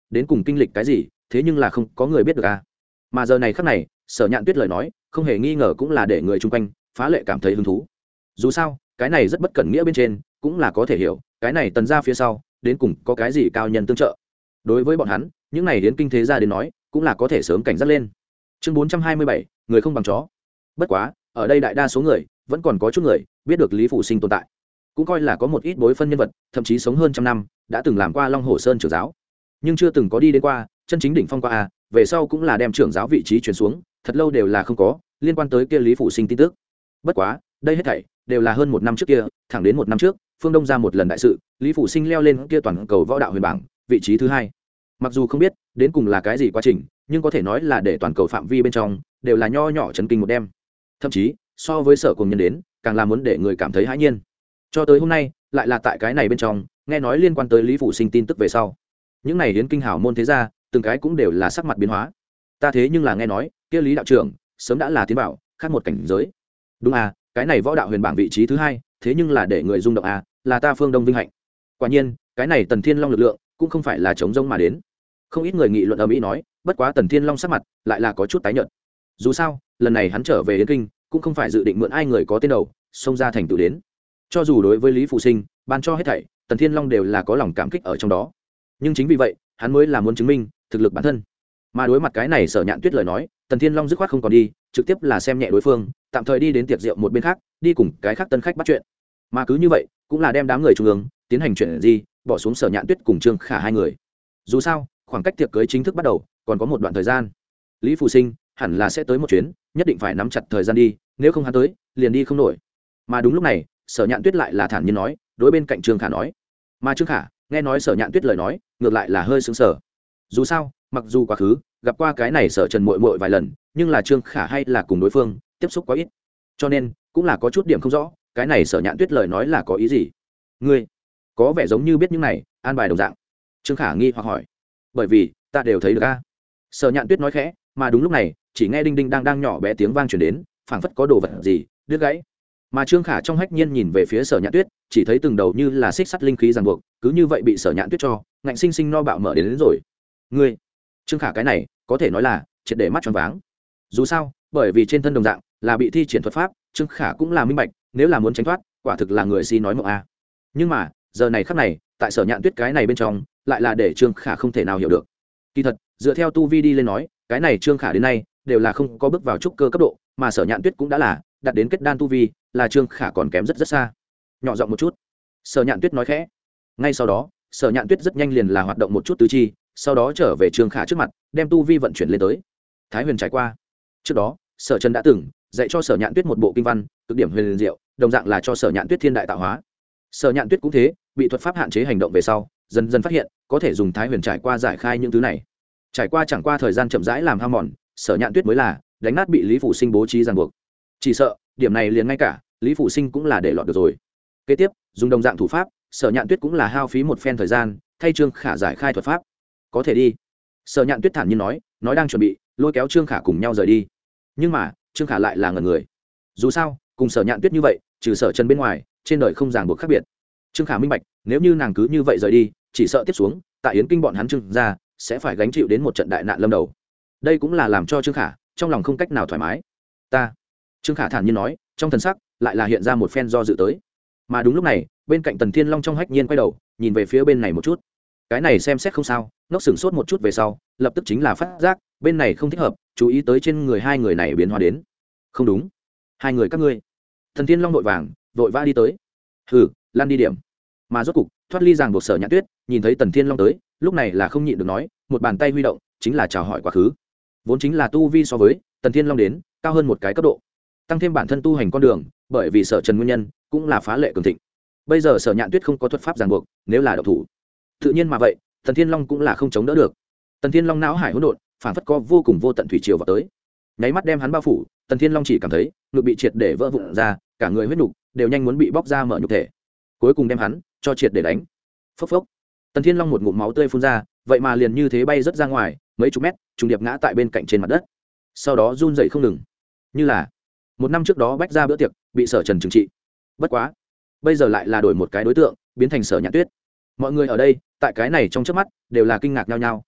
đến cùng kinh lịch cái gì thế nhưng là không có người biết được à. Mà giờ này khắc này Sở Nhạn Tuyết lời nói không hề nghi ngờ cũng là để người chung quanh phá lệ cảm thấy hứng thú. Dù sao cái này rất bất cẩn nghĩa bên trên cũng là có thể hiểu cái này Tần gia phía sau đến cùng có cái gì cao nhân tương trợ. Đối với bọn hắn những này đến kinh thế gia đến nói cũng là có thể sớm cảnh giác lên. Chương 427, người không bằng chó. Bất quá ở đây đại đa số người vẫn còn có chút người biết được Lý Phủ Sinh tồn tại, cũng coi là có một ít bối phân nhân vật thậm chí sống hơn trăm năm, đã từng làm qua Long Hồ Sơn trưởng giáo nhưng chưa từng có đi đến qua chân chính đỉnh phong qua a, về sau cũng là đem trưởng giáo vị trí chuyển xuống, thật lâu đều là không có liên quan tới kia Lý Phủ Sinh tin tức. Bất quá đây hết thảy đều là hơn một năm trước kia, thẳng đến một năm trước phương Đông ra một lần đại sự, Lý Phủ Sinh leo lên kia toàn cầu võ đạo huyền bảng vị trí thứ hai. Mặc dù không biết đến cùng là cái gì quá trình, nhưng có thể nói là để toàn cầu phạm vi bên trong đều là nho nhỏ chấn kinh một đêm, thậm chí so với Sở Cùng Nhân đến càng là muốn để người cảm thấy hãi nhiên. Cho tới hôm nay lại là tại cái này bên trong nghe nói liên quan tới Lý Phủ Sinh tin tức về sau, những này đến kinh hào môn thế gia từng cái cũng đều là sắc mặt biến hóa. Ta thế nhưng là nghe nói kia Lý đạo trưởng sớm đã là tiến bảo khác một cảnh giới. Đúng à, cái này võ đạo huyền bảng vị trí thứ hai thế nhưng là để người rung động à, là ta phương Đông vinh hạnh. Quả nhiên cái này Tần Thiên Long lực lượng cũng không phải là chống rông mà đến. Không ít người nghị luận ầm ĩ nói, bất quá Tần Thiên Long sắc mặt lại là có chút tái nhợt. Dù sao lần này hắn trở về Yến Kinh cũng không phải dự định mượn ai người có tên đầu xông ra thành tựu đến. Cho dù đối với Lý Phủ Sinh ban cho hết thảy Tần Thiên Long đều là có lòng cảm kích ở trong đó, nhưng chính vì vậy hắn mới là muốn chứng minh thực lực bản thân. Mà đối mặt cái này Sở Nhạn Tuyết lời nói, Tần Thiên Long dứt khoát không còn đi, trực tiếp là xem nhẹ đối phương, tạm thời đi đến tiệc rượu một bên khác, đi cùng cái khác tân khách bắt chuyện. Mà cứ như vậy cũng là đem đám người trung ương tiến hành chuyện gì, bỏ xuống Sở Nhạn Tuyết cùng Trương Khả hai người. Dù sao khoảng cách tiệc cưới chính thức bắt đầu còn có một đoạn thời gian, Lý Phủ Sinh hẳn là sẽ tới một chuyến, nhất định phải nắm chặt thời gian đi, nếu không hắn tới liền đi không nổi. Mà đúng lúc này Sở Nhạn Tuyết lại là thản nhiên nói, đối bên cạnh Trương Khả nói. Mà Trương Khả nghe nói Sở Nhạn Tuyết lời nói ngược lại là hơi sững sờ. Dù sao mặc dù quá khứ gặp qua cái này Sở Trần muội muội vài lần, nhưng là Trương Khả hay là cùng đối phương tiếp xúc quá ít, cho nên cũng là có chút điểm không rõ cái này Sở Nhạn Tuyết lời nói là có ý gì. Ngươi có vẻ giống như biết những này an bài đồng dạng. Trương Khả nghi hoặc hỏi. Bởi vì ta đều thấy được a. Sở Nhạn Tuyết nói khẽ, mà đúng lúc này chỉ nghe đinh đinh đang nhỏ bé tiếng vang truyền đến, phảng phất có đồ vật gì đứt gãy. Mà Trương Khả trong hách nhiên nhìn về phía Sở Nhạn Tuyết, chỉ thấy từng đầu như là xích sắt linh khí ràng buộc, cứ như vậy bị Sở Nhạn Tuyết cho ngạnh sinh sinh no bạo mở đến rồi. Ngươi, Trương Khả cái này có thể nói là triệt để mắt tròn váng. Dù sao bởi vì trên thân đồng dạng là bị thi triển thuật pháp, Trương Khả cũng là minh bạch, nếu là muốn tránh thoát quả thực là người si nói mộng a. Nhưng mà giờ này khắc này tại Sở Nhạn Tuyết cái này bên trong lại là để Trương Khả không thể nào hiểu được. Kỳ thật dựa theo tu vi đi lên nói, cái này Trương Khả đến nay đều là không có bước vào trúc cơ cấp độ, mà Sở Nhạn Tuyết cũng đã là đạt đến kết đan tu vi, là Trương Khả còn kém rất rất xa. Nhỏ giọng một chút, Sở Nhạn Tuyết nói khẽ. Ngay sau đó Sở Nhạn Tuyết rất nhanh liền là hoạt động một chút tứ chi, sau đó trở về Trương Khả trước mặt, đem tu vi vận chuyển lên tới Thái Huyền trải qua. Trước đó Sở Trần đã từng dạy cho Sở Nhạn Tuyết một bộ kinh văn cực điểm huyền liền diệu, đồng dạng là cho Sở Nhạn Tuyết thiên đại tạo hóa. Sở Nhạn Tuyết cũng thế, bị thuật pháp hạn chế hành động về sau, dần dần phát hiện có thể dùng Thái Huyền trải qua giải khai những thứ này. Trải qua chẳng qua thời gian chậm rãi làm hao mòn, Sở Nhạn Tuyết mới là đánh nát bị Lý Phủ Sinh bố trí ràng buộc. Chỉ sợ điểm này liền ngay cả Lý Phủ Sinh cũng là để lọt được rồi. Kế tiếp dùng đồng dạng thủ pháp, Sở Nhạn Tuyết cũng là hao phí một phen thời gian thay Trương Khả giải khai thuật pháp. Có thể đi. Sở Nhạn Tuyết thản nhiên nói đang chuẩn bị lôi kéo Trương Khả cùng nhau rời đi. Nhưng mà Trương Khả lại là ngẩn người. Dù sao cùng Sở Nhạn Tuyết như vậy, trừ Sở Trần bên ngoài trên đời không ràng buộc khác biệt. Trương Khả minh bạch, nếu như nàng cứ như vậy rời đi, chỉ sợ tiếp xuống tại Yến Kinh bọn hắn Trương gia sẽ phải gánh chịu đến một trận đại nạn lâm đầu. Đây cũng là làm cho Trương Khả trong lòng không cách nào thoải mái. Trương Khả thản nhiên nói, trong thần sắc lại là hiện ra một phen do dự tới. Mà đúng lúc này bên cạnh Tần Thiên Long trong hách nhiên quay đầu nhìn về phía bên này một chút. Cái này xem xét không sao, ngốc sửng sốt một chút về sau lập tức chính là phát giác bên này không thích hợp, chú ý tới trên người hai người này biến hóa đến. Không đúng, hai người các ngươi. Tần Thiên Long vội vã đi tới. Hừ, lan đi điểm. Mà rốt cục thoát ly ràng buộc Sở Nhạn Tuyết nhìn thấy Tần Thiên Long tới, lúc này là không nhịn được nói, một bàn tay huy động chính là chào hỏi quá khứ. Vốn chính là tu vi so với Tần Thiên Long đến cao hơn một cái cấp độ, tăng thêm bản thân tu hành con đường bởi vì Sở Trần nguyên nhân cũng là phá lệ cường thịnh. Bây giờ Sở Nhạn Tuyết không có thuật pháp ràng buộc, nếu là độc thủ tự nhiên mà vậy Tần Thiên Long cũng là không chống đỡ được. Tần Thiên Long não hải hỗn độn, phản phất có vô cùng vô tận thủy triều vào tới, nháy mắt đem hắn bao phủ. Tần Thiên Long chỉ cảm thấy ngực bị triệt để vỡ vụn ra, cả người huyết nhục đều nhanh muốn bị bóc ra mở nhục thể, cuối cùng đem hắn cho triệt để đánh. Phốc phốc. Tần Thiên Long một ngụm máu tươi phun ra, vậy mà liền như thế bay rất ra ngoài mấy chục mét, trùng điệp ngã tại bên cạnh trên mặt đất, sau đó run dậy không ngừng, như là một năm trước đó bách ra bữa tiệc bị Sở Trần trừng trị. Bất quá bây giờ lại là đổi một cái đối tượng, biến thành Sở Nhạn Tuyết. Mọi người ở đây tại cái này trong chớp mắt đều là kinh ngạc nhao nhao,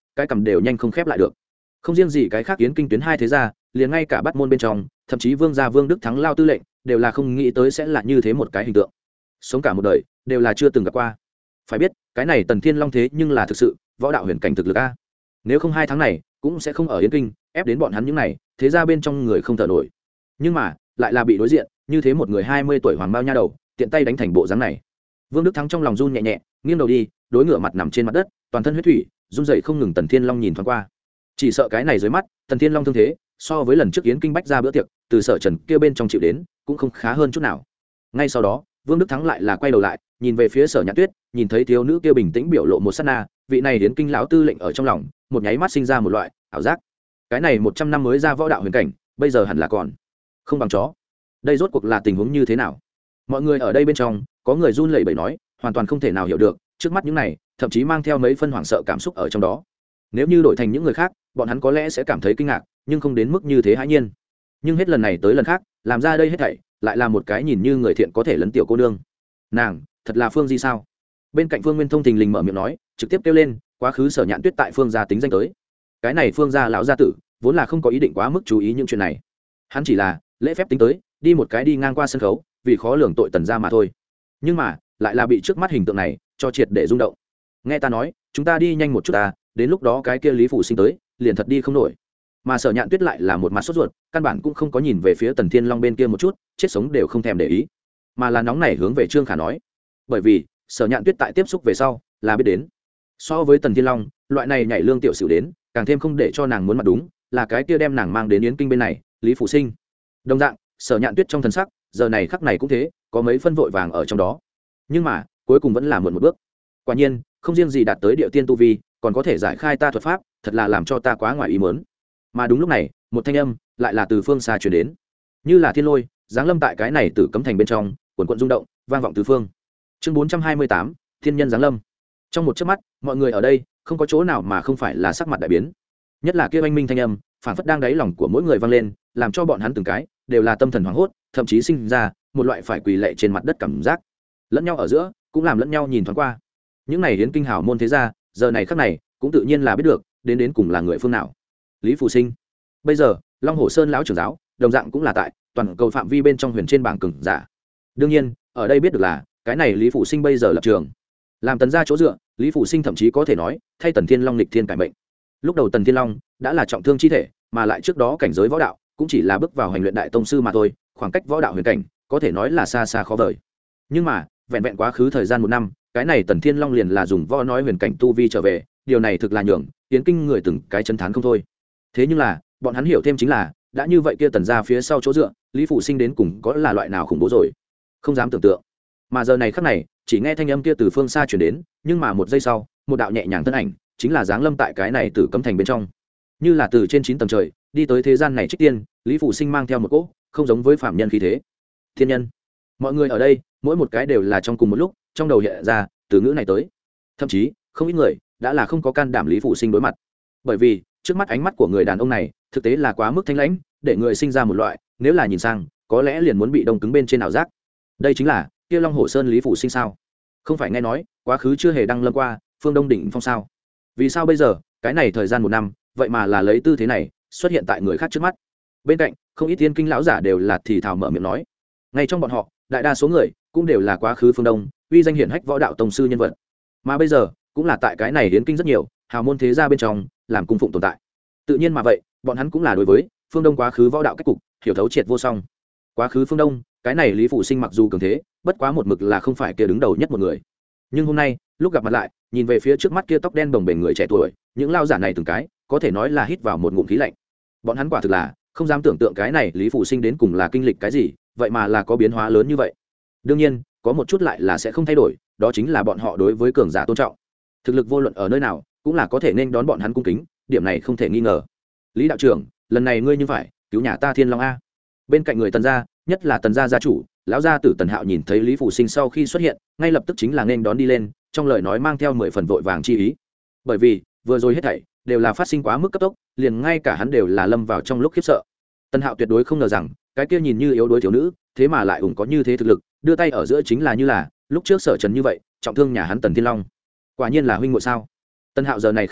cái cầm đều nhanh không khép lại được. Không riêng gì cái khác yến kinh tuyến hai thế gia, liền ngay cả Bát môn bên trong, thậm chí Vương gia Vương Đức Thắng lao tư lệnh, đều là không nghĩ tới sẽ là như thế một cái hình tượng. Sống cả một đời, đều là chưa từng gặp qua. Phải biết, cái này Tần Thiên Long thế nhưng là thực sự võ đạo huyền cảnh thực lực a. Nếu không 2 tháng này, cũng sẽ không ở yến kinh ép đến bọn hắn những này, thế ra bên trong người không thở nổi. Nhưng mà, lại là bị đối diện, như thế một người 20 tuổi hoàng bao nha đầu, tiện tay đánh thành bộ dáng này. Vương Đức Thắng trong lòng run nhẹ nhẹ, nghiêng đầu đi, đối ngựa mặt nằm trên mặt đất, toàn thân huyết thủy, run rẩy không ngừng. Tần Thiên Long nhìn thoáng qua, chỉ sợ cái này dưới mắt, Tần Thiên Long thương thế, so với lần trước yến kinh bách ra bữa tiệc, từ Sở Trần kia bên trong chịu đến, cũng không khá hơn chút nào. Ngay sau đó, Vương Đức Thắng lại là quay đầu lại, nhìn về phía Sở Nhạn Tuyết, nhìn thấy thiếu nữ kia bình tĩnh biểu lộ một sát na, vị này yến kinh lão tư lệnh ở trong lòng, một nháy mắt sinh ra một loại ảo giác. Cái này 100 năm mới ra võ đạo huyền cảnh, bây giờ hẳn là còn không bằng chó. Đây rốt cuộc là tình huống như thế nào? Mọi người ở đây bên trong, có người run lẩy bẩy nói, hoàn toàn không thể nào hiểu được, trước mắt những này, thậm chí mang theo mấy phân hoảng sợ cảm xúc ở trong đó. Nếu như đổi thành những người khác, bọn hắn có lẽ sẽ cảm thấy kinh ngạc, nhưng không đến mức như thế hãi nhiên. Nhưng hết lần này tới lần khác, làm ra đây hết thảy, lại là một cái nhìn như người thiện có thể lấn tiểu cô nương. Nàng, thật là Phương Di sao? Bên cạnh Phương Nguyên Thông thình lình mở miệng nói, trực tiếp kêu lên, quá khứ Sở Nhạn Tuyết tại Phương gia tính danh tới. Cái này Phương gia lão gia tử, vốn là không có ý định quá mức chú ý những chuyện này. Hắn chỉ là lễ phép tính tới, đi một cái đi ngang qua sân khấu, vì khó lường tội Tần gia mà thôi. Nhưng mà, lại là bị trước mắt hình tượng này cho triệt để rung động. Nghe ta nói, chúng ta đi nhanh một chút ta, đến lúc đó cái kia Lý Phủ Sinh tới, liền thật đi không nổi. Mà Sở Nhạn Tuyết lại là một mặt sốt ruột, căn bản cũng không có nhìn về phía Tần Thiên Long bên kia một chút, chết sống đều không thèm để ý, mà là nóng nảy hướng về Trương Khả nói. Bởi vì, Sở Nhạn Tuyết tại tiếp xúc về sau, là biết đến. So với Tần Thiên Long, loại này nhảy lương tiểu xỉu đến, càng thêm không để cho nàng muốn mặt đúng, là cái kia đem nàng mang đến yến kinh bên này, Lý Phủ Sinh. Đồng dạng, Sở Nhạn Tuyết trong thần sắc, giờ này khắc này cũng thế, có mấy phân vội vàng ở trong đó. Nhưng mà, cuối cùng vẫn là muộn một bước. Quả nhiên, không riêng gì đạt tới địa tiên tu vi, còn có thể giải khai ta thuật pháp, thật là làm cho ta quá ngoài ý muốn. Mà đúng lúc này, một thanh âm lại là từ phương xa truyền đến, như là thiên lôi, giáng lâm tại cái này Tử Cấm Thành bên trong, quần quần rung động, vang vọng tứ phương. Chương 428, Thiên nhân giáng lâm. Trong một chớp mắt, mọi người ở đây, không có chỗ nào mà không phải là sắc mặt đại biến. Nhất là kia oanh minh thanh âm, phản phất đang đáy lòng của mỗi người vang lên, làm cho bọn hắn từng cái đều là tâm thần hoảng hốt, thậm chí sinh ra một loại phải quỳ lạy trên mặt đất cảm giác. Lẫn nhau ở giữa, cũng làm lẫn nhau nhìn thoáng qua. Những này đến kinh hào môn thế gia, giờ này khắc này, cũng tự nhiên là biết được, đến cùng là người phương nào. Lý Phù Sinh. Bây giờ, Long Hồ Sơn lão trưởng giáo, đồng dạng cũng là tại toàn cầu phạm vi bên trong huyền trên bảng cường giả. Đương nhiên, ở đây biết được là, cái này Lý Phù Sinh bây giờ lập trường, làm Tần gia chỗ dựa, Lý Phù Sinh thậm chí có thể nói, thay Tần Thiên Long lịch thiên cải mệnh. Lúc đầu Tần Thiên Long đã là trọng thương chi thể, mà lại trước đó cảnh giới võ đạo cũng chỉ là bước vào hành luyện đại tông sư mà thôi, khoảng cách võ đạo huyền cảnh có thể nói là xa xa khó vời. Nhưng mà, vẹn vẹn quá khứ thời gian 1 năm, cái này Tần Thiên Long liền là dùng võ nói huyền cảnh tu vi trở về, điều này thực là nhường tiến kinh người từng cái chân thán không thôi. Thế nhưng là, bọn hắn hiểu thêm chính là, đã như vậy kia Tần gia phía sau chỗ dựa, Lý Phủ Sinh đến cùng có là loại nào khủng bố rồi, không dám tưởng tượng. Mà giờ này khắc này, chỉ nghe thanh âm kia từ phương xa truyền đến, nhưng mà một giây sau, một đạo nhẹ nhàng thân ảnh, chính là giáng lâm tại cái này Tử Cấm Thành bên trong, như là từ trên 9 tầng trời đi tới thế gian này trích tiên. Lý Phủ Sinh mang theo một cỗ không giống với phạm nhân khí thế. Thiên nhân. Mọi người ở đây, mỗi một cái đều là trong cùng một lúc, trong đầu hiện ra từ ngữ này tới. Thậm chí, không ít người đã là không có can đảm Lý Phủ Sinh đối mặt, bởi vì trước mắt ánh mắt của người đàn ông này thực tế là quá mức thanh lãnh, để người sinh ra một loại, nếu là nhìn sang, có lẽ liền muốn bị đông cứng bên trên ảo giác. Đây chính là kia Long Hồ Sơn Lý Phủ Sinh sao? Không phải nghe nói quá khứ chưa hề đăng lâm qua Phương Đông đỉnh phong sao? Vì sao bây giờ cái này thời gian 1 năm, vậy mà là lấy tư thế này xuất hiện tại người khác trước mắt? Bên cạnh, không ít tiên kinh lão giả đều là thì thào mở miệng nói. Ngay trong bọn họ, đại đa số người cũng đều là quá khứ Phương Đông uy danh hiển hách võ đạo tông sư nhân vật, mà bây giờ cũng là tại cái này hiến kinh rất nhiều hào môn thế gia bên trong làm cung phụng tồn tại. Tự nhiên mà vậy, bọn hắn cũng là đối với Phương Đông quá khứ võ đạo cách cục hiểu thấu triệt vô song. Quá khứ Phương Đông, cái này Lý Phủ Sinh mặc dù cường thế, bất quá một mực là không phải kia đứng đầu nhất một người. Nhưng hôm nay, lúc gặp mặt lại, nhìn về phía trước mắt kia tóc đen bồng bềnh người trẻ tuổi, những lao giả này từng cái có thể nói là hít vào một ngụm khí lạnh. Bọn hắn quả thực là không dám tưởng tượng cái này Lý Phủ Sinh đến cùng là kinh lịch cái gì, vậy mà là có biến hóa lớn như vậy. Đương nhiên, có một chút lại là sẽ không thay đổi, đó chính là bọn họ đối với cường giả tôn trọng. Thực lực vô luận ở nơi nào, cũng là có thể nên đón bọn hắn cung kính, điểm này không thể nghi ngờ. Lý đạo trưởng, lần này ngươi như phải cứu nhà ta Thiên Long a. Bên cạnh người Tần gia, nhất là Tần gia gia chủ, lão gia tử Tần Hạo nhìn thấy Lý Phủ Sinh sau khi xuất hiện, ngay lập tức chính là nên đón đi lên, trong lời nói mang theo 10 phần vội vàng chi ý. Bởi vì, vừa rồi hết thảy đều là phát sinh quá mức cấp tốc, liền ngay cả hắn đều là lâm vào trong lúc khiếp sợ. Tần Hạo tuyệt đối không ngờ rằng, cái kia nhìn như yếu đuối thiếu nữ, thế mà lại ủng có như thế thực lực, đưa tay ở giữa chính là như là lúc trước Sở Trần như vậy, trọng thương nhà hắn Tần Thiên Long. Quả nhiên là huynh muội sao? Tần Hạo giờ này khắc này,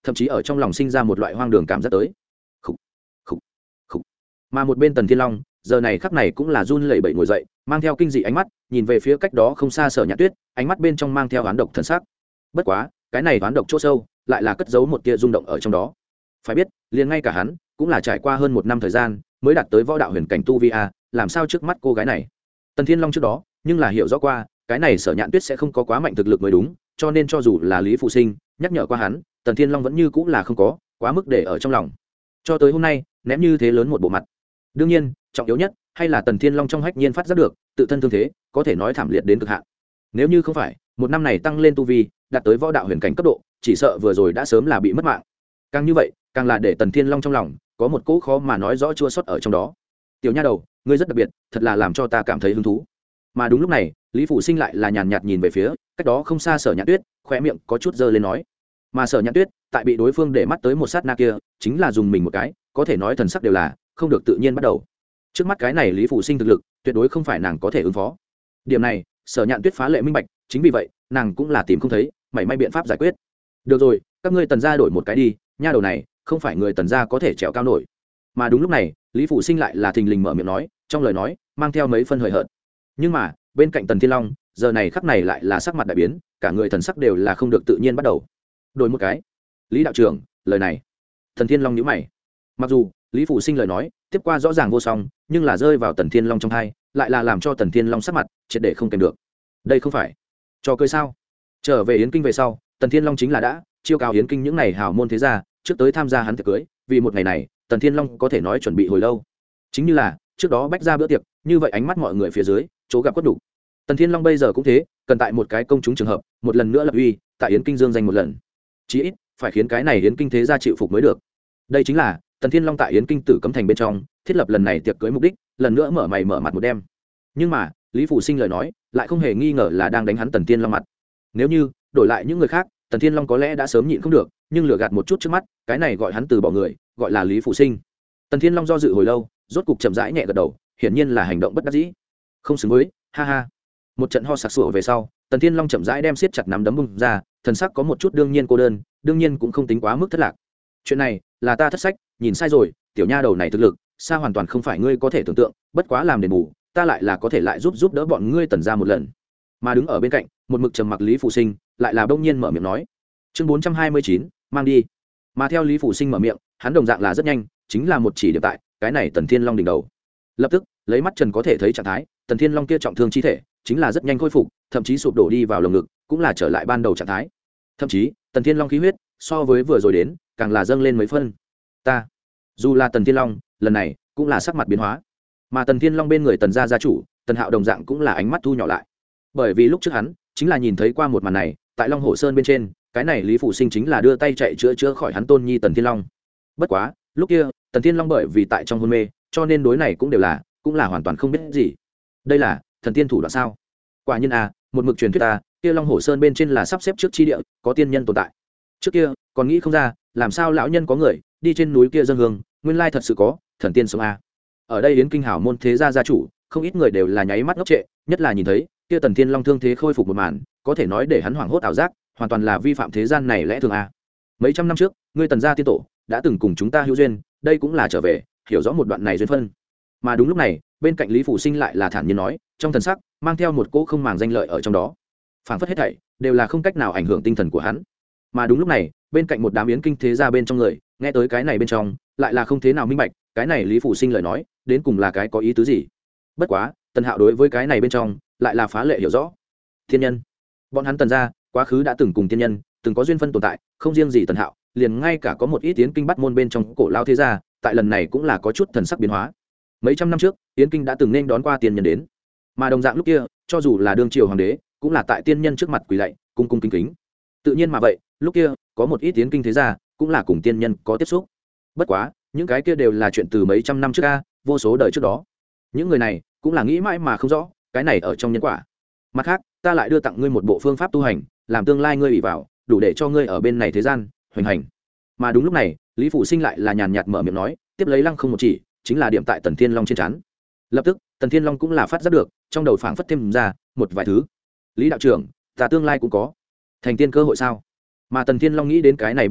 thậm chí ở trong lòng sinh ra một loại hoang đường cảm giác tới. Khủ, khủ, khủ. Mà một bên Tần Thiên Long giờ này khắc này cũng là run lẩy bẩy ngồi dậy, mang theo kinh dị ánh mắt nhìn về phía cách đó không xa Sở Nhạn Tuyết, ánh mắt bên trong mang theo oán độc thần sắc. Bất quá cái này oán độc chỗ sâu lại là cất giấu một tia rung động ở trong đó. Phải biết liền ngay cả hắn cũng là trải qua hơn 1 năm thời gian mới đạt tới võ đạo huyền cảnh tu vi a, làm sao trước mắt cô gái này Tần Thiên Long trước đó nhưng là hiểu rõ qua cái này Sở Nhạn Tuyết sẽ không có quá mạnh thực lực mới đúng, cho nên cho dù là Lý Phụ Sinh nhắc nhở qua hắn, Tần Thiên Long vẫn như cũng là không có quá mức để ở trong lòng. Cho tới hôm nay ném như thế lớn một bộ mặt. Đương nhiên trọng yếu nhất hay là Tần Thiên Long trong hách nhiên phát giác được tự thân thương thế có thể nói thảm liệt đến cực hạn. Nếu như không phải 1 năm này tăng lên tu vi đạt tới võ đạo huyền cảnh cấp độ, chỉ sợ vừa rồi đã sớm là bị mất mạng. Càng như vậy càng là để Tần Thiên Long trong lòng có một cỗ khó mà nói rõ chua xót ở trong đó. Tiểu nha đầu, ngươi rất đặc biệt, thật là làm cho ta cảm thấy hứng thú. Mà đúng lúc này Lý Phụ Sinh lại là nhàn nhạt nhìn về phía cách đó không xa Sở Nhạn Tuyết, khóe miệng có chút giơ lên nói. Mà Sở Nhạn Tuyết tại bị đối phương để mắt tới một sát na kia chính là dùng mình một cái, có thể nói thần sắc đều là không được tự nhiên bắt đầu. Trước mắt cái này Lý Phụ Sinh thực lực tuyệt đối không phải nàng có thể ứng phó. Điểm này Sở Nhạn Tuyết phá lệ minh bạch, chính vì vậy nàng cũng là tìm không thấy mảy may biện pháp giải quyết. Được rồi, các ngươi Tần gia đổi một cái đi, nha đầu này không phải người Tần gia có thể trèo cao nổi. Mà đúng lúc này Lý Phụ Sinh lại là thình lình mở miệng nói, trong lời nói mang theo mấy phân hời hợt. Nhưng mà bên cạnh Tần Thiên Long giờ này khắc này lại là sắc mặt đại biến, cả người thần sắc đều là không được tự nhiên bắt đầu. Đổi một cái. Lý đạo trưởng, lời này. Tần Thiên Long nhíu mày. Mặc dù Lý Phụ Sinh lời nói tiếp qua rõ ràng vô song, nhưng là rơi vào Tần Thiên Long trong tai, lại là làm cho Tần Thiên Long sắc mặt triệt để không kèm được. Đây không phải trò cười sao? Trở về Yến Kinh về sau, Tần Thiên Long chính là đã chiêu cáo Yến Kinh những này hào môn thế gia trước tới tham gia hắn tiệc cưới, vì một ngày này Tần Thiên Long có thể nói chuẩn bị hồi lâu. Chính như là trước đó bách ra bữa tiệc, như vậy ánh mắt mọi người phía dưới chỗ gặp quất đủ. Tần Thiên Long bây giờ cũng thế, cần tại một cái công chúng trường hợp một lần nữa lập uy, tại Yến Kinh dương danh một lần, chí ít phải khiến cái này Yến Kinh thế gia chịu phục mới được. Đây chính là Tần Thiên Long tại Yến Kinh Tử Cấm Thành bên trong thiết lập lần này tiệc cưới mục đích, lần nữa mở mày mở mặt một đêm. Nhưng mà Lý Phụ Sinh lời nói lại không hề nghi ngờ là đang đánh hắn Tần Thiên Long mặt. Nếu như đổi lại những người khác, Tần Thiên Long có lẽ đã sớm nhịn không được, nhưng lừa gạt một chút trước mắt cái này gọi hắn từ bỏ người, gọi là Lý Phụ Sinh. Tần Thiên Long do dự hồi lâu, rốt cục chậm rãi nhẹ gật đầu, hiển nhiên là hành động bất đắc dĩ. Không xứng với, ha ha. Một trận ho sặc sụa về sau, Tần Thiên Long chậm rãi đem siết chặt nắm đấm bung ra, thần sắc có một chút đương nhiên cô đơn, đương nhiên cũng không tính quá mức thất lạc. Chuyện này là ta thất sách, nhìn sai rồi, tiểu nha đầu này thực lực xa hoàn toàn không phải ngươi có thể tưởng tượng, bất quá làm đền bù, ta lại là có thể lại giúp đỡ bọn ngươi Tần gia một lần. Mà đứng ở bên cạnh một mực trầm mặc Lý Phụ Sinh lại là bỗng nhiên mở miệng nói. Chương 429, mang đi. Mà theo Lý Phụ Sinh mở miệng, hắn đồng dạng là rất nhanh, chính là một chỉ điểm tại cái này Tần Thiên Long đỉnh đầu. Lập tức lấy mắt trần có thể thấy trạng thái, Tần Thiên Long kia trọng thương chi thể chính là rất nhanh khôi phục, thậm chí sụp đổ đi vào lồng ngực, cũng là trở lại ban đầu trạng thái. Thậm chí Tần Thiên Long khí huyết so với vừa rồi đến càng là dâng lên mấy phân. Ta dù là Tần Thiên Long lần này cũng là sắc mặt biến hóa, mà Tần Thiên Long bên người Tần gia gia chủ Tần Hạo đồng dạng cũng là ánh mắt thu nhỏ lại, bởi vì lúc trước hắn chính là nhìn thấy qua một màn này tại Long Hồ Sơn bên trên, cái này Lý Phụ Sinh chính là đưa tay chạy chữa khỏi hắn tôn nhi Tần Thiên Long. Bất quá lúc kia Tần Thiên Long bởi vì tại trong hôn mê, cho nên đối này cũng là hoàn toàn không biết gì. Đây là thần tiên thủ đoạn sao? Quả nhiên à, một mực truyền thuyết à, kia Long Hồ Sơn bên trên là sắp xếp trước chi địa có tiên nhân tồn tại. Trước kia còn nghĩ không ra, làm sao lão nhân có người đi trên núi kia dâng hương, nguyên lai thật sự có thần tiên sống à. Ở đây Yến Kinh hảo môn thế gia gia chủ, không ít người đều là nháy mắt ngốc trệ, nhất là nhìn thấy kia Tần Thiên Long thương thế khôi phục một màn, có thể nói để hắn hoảng hốt ảo giác, hoàn toàn là vi phạm thế gian này lẽ thường à. Mấy trăm năm trước, ngươi Tần gia tiên tổ đã từng cùng chúng ta hữu duyên, đây cũng là trở về hiểu rõ một đoạn này duyên phân. Mà đúng lúc này bên cạnh Lý Phụ Sinh lại là thản nhiên nói, trong thần sắc mang theo một cỗ không màng danh lợi ở trong đó, phảng phất hết thảy đều là không cách nào ảnh hưởng tinh thần của hắn. Mà đúng lúc này bên cạnh một đám Yến Kinh thế gia bên trong người nghe tới cái này bên trong lại là không thế nào minh bạch cái này Lý Phụ Sinh lời nói đến cùng là cái có ý tứ gì. Bất quá Tần Hạo đối với cái này bên trong lại là phá lệ hiểu rõ. Thiên nhân, bọn hắn Tần gia quá khứ đã từng cùng tiên nhân từng có duyên phân tồn tại, không riêng gì Tần Hạo, liền ngay cả có một ít Yến Kinh bắt môn bên trong cổ lao thế gia tại lần này cũng là có chút thần sắc biến hóa. Mấy trăm năm trước Yến Kinh đã từng nên đón qua tiên nhân đến, mà đồng dạng lúc kia cho dù là đương triều hoàng đế cũng là tại tiên nhân trước mặt quỳ lạy cung cung kính kính. Tự nhiên mà vậy lúc kia có một ít Yến Kinh thế gia cũng là cùng tiên nhân có tiếp xúc. Bất quá những cái kia đều là chuyện từ mấy trăm năm trước a, vô số đời trước đó. Những người này cũng là nghĩ mãi mà không rõ cái này ở trong nhân quả. Mặt khác ta lại đưa tặng ngươi một bộ phương pháp tu hành, làm tương lai ngươi ủy vào đủ để cho ngươi ở bên này thế gian hoành hành. Mà đúng lúc này Lý Phụ Sinh lại là nhàn nhạt mở miệng nói, tiếp lấy lăng không một chỉ, chính là điểm tại Tần Thiên Long trên trán. Lập tức Tần Thiên Long cũng là phát giác được trong đầu phảng phất thêm ra một vài thứ. Lý đạo trưởng, ta tương lai cũng có thành tiên cơ hội sao? Mà Tần Thiên Long nghĩ đến cái này bên trong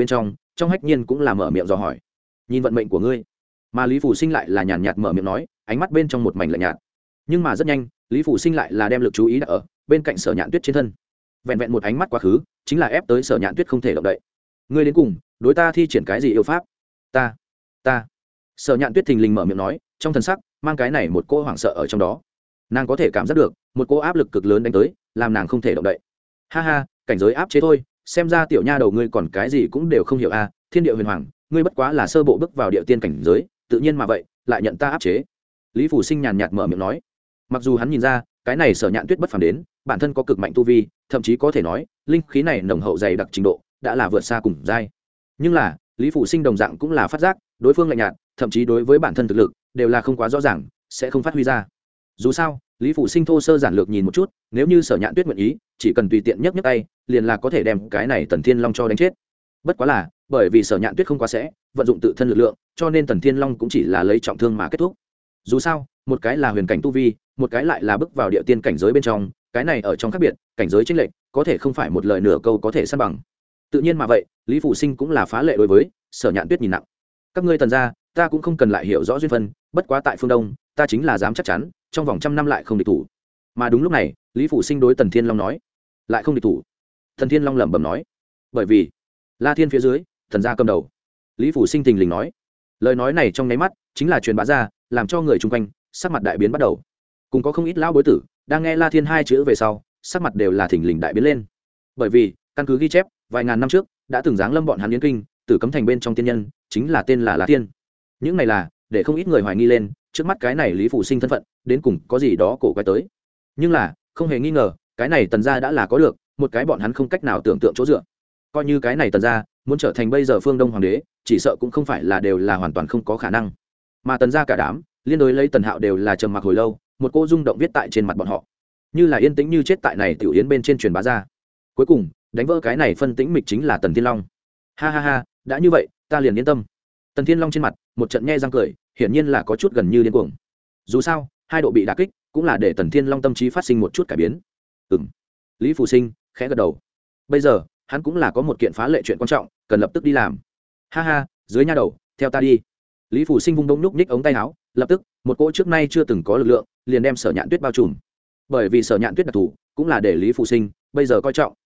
trong hách nhiên cũng là mở miệng dò hỏi nhìn vận mệnh của ngươi. Mà Lý Phủ Sinh lại là nhàn nhạt mở miệng nói, ánh mắt bên trong một mảnh lạnh nhạt. Nhưng mà rất nhanh Lý Phủ Sinh lại là đem lực chú ý đặt ở bên cạnh Sở Nhạn Tuyết trên thân. Vẹn vẹn một ánh mắt quá khứ chính là ép tới Sở Nhạn Tuyết không thể động đậy. Ngươi đến cùng đối ta thi triển cái gì yêu pháp? Ta Sở Nhạn Tuyết thình lình mở miệng nói, trong thần sắc mang cái này một cô hoảng sợ ở trong đó. Nàng có thể cảm giác được một cô áp lực cực lớn đánh tới, làm nàng không thể động đậy. Ha ha, cảnh giới áp chế thôi, xem ra tiểu nha đầu ngươi còn cái gì cũng đều không hiểu a. Thiên địa huyền hoàng, ngươi bất quá là sơ bộ bước vào địa tiên cảnh giới, tự nhiên mà vậy lại nhận ta áp chế. Lý Phủ Sinh nhàn nhạt mở miệng nói. Mặc dù hắn nhìn ra cái này Sở Nhạn Tuyết bất phàm đến, bản thân có cực mạnh tu vi, thậm chí có thể nói linh khí này nồng hậu dày đặc trình độ đã là vượt xa cùng giai. Nhưng là Lý Phủ Sinh đồng dạng cũng là phát giác đối phương lạnh nhạt, thậm chí đối với bản thân thực lực đều là không quá rõ ràng, sẽ không phát huy ra. Dù sao Lý Phủ Sinh thô sơ giản lược nhìn một chút, nếu như Sở Nhạn Tuyết nguyện ý, chỉ cần tùy tiện nhấc nhấc tay liền là có thể đem cái này Tần Thiên Long cho đánh chết. Bất quá là bởi vì Sở Nhạn Tuyết không quá sẽ vận dụng tự thân lực lượng, cho nên Tần Thiên Long cũng chỉ là lấy trọng thương mà kết thúc. Dù sao một cái là huyền cảnh tu vi, một cái lại là bước vào địa tiên cảnh giới bên trong, cái này ở trong khác biệt cảnh giới chênh lệch có thể không phải một lời nửa câu có thể san bằng. Tự nhiên mà vậy Lý Phủ Sinh cũng là phá lệ đối với Sở Nhạn Tuyết nhìn nặng. Các ngươi Tần gia ta cũng không cần lại hiểu rõ duyên phân, bất quá tại phương Đông ta chính là dám chắc chắn trong vòng 100 năm lại không địch thủ. Mà đúng lúc này Lý Phủ Sinh đối Tần Thiên Long nói, lại không địch thủ. Tần Thiên Long lẩm bẩm nói, bởi vì La Thiên phía dưới thần gia cầm đầu. Lý Phủ Sinh thình lình nói, lời nói này trong nháy mắt chính là truyền bá ra, làm cho người chung quanh sắc mặt đại biến bắt đầu. Cùng có không ít lão bối tử đang nghe La Thiên hai chữ về sau, sắc mặt đều là thình lình đại biến lên. Bởi vì căn cứ ghi chép vài ngàn năm trước đã từng giáng lâm bọn hắn Yến Kinh, Tử Cấm Thành bên trong tiên nhân chính là tên là La Thiên. Những này là để không ít người hoài nghi lên trước mắt cái này Lý Phủ Sinh thân phận đến cùng có gì đó cổ quái tới. Nhưng là không hề nghi ngờ cái này Tần gia đã là có được một cái bọn hắn không cách nào tưởng tượng chỗ dựa. Coi như cái này Tần gia muốn trở thành bây giờ phương Đông hoàng đế, chỉ sợ cũng không phải là đều là hoàn toàn không có khả năng. Mà Tần gia cả đám liên đối lấy Tần Hạo đều là trầm mặc hồi lâu, một cô rung động viết tại trên mặt bọn họ, như là yên tĩnh như chết tại này tiểu yến bên trên truyền bá ra. Cuối cùng đánh vỡ cái này phân tĩnh mịch chính là Tần Thiên Long. Ha ha ha, đã như vậy ta liền yên tâm. Tần Thiên Long trên mặt một trận nhe răng cười, hiển nhiên là có chút gần như điên cuồng. Dù sao hai độ bị đả kích cũng là để Tần Thiên Long tâm trí phát sinh một chút cải biến. Lý Phủ Sinh khẽ gật đầu. Bây giờ hắn cũng là có một kiện phá lệ chuyện quan trọng cần lập tức đi làm. Ha ha, dưới nha đầu theo ta đi. Lý Phủ Sinh vung đống nhúc nhích ống tay áo, lập tức một cỗ trước nay chưa từng có lực lượng liền đem Sở Nhạn Tuyết bao trùm. Bởi vì Sở Nhạn Tuyết đặc thù cũng là để Lý Phủ Sinh bây giờ coi trọng.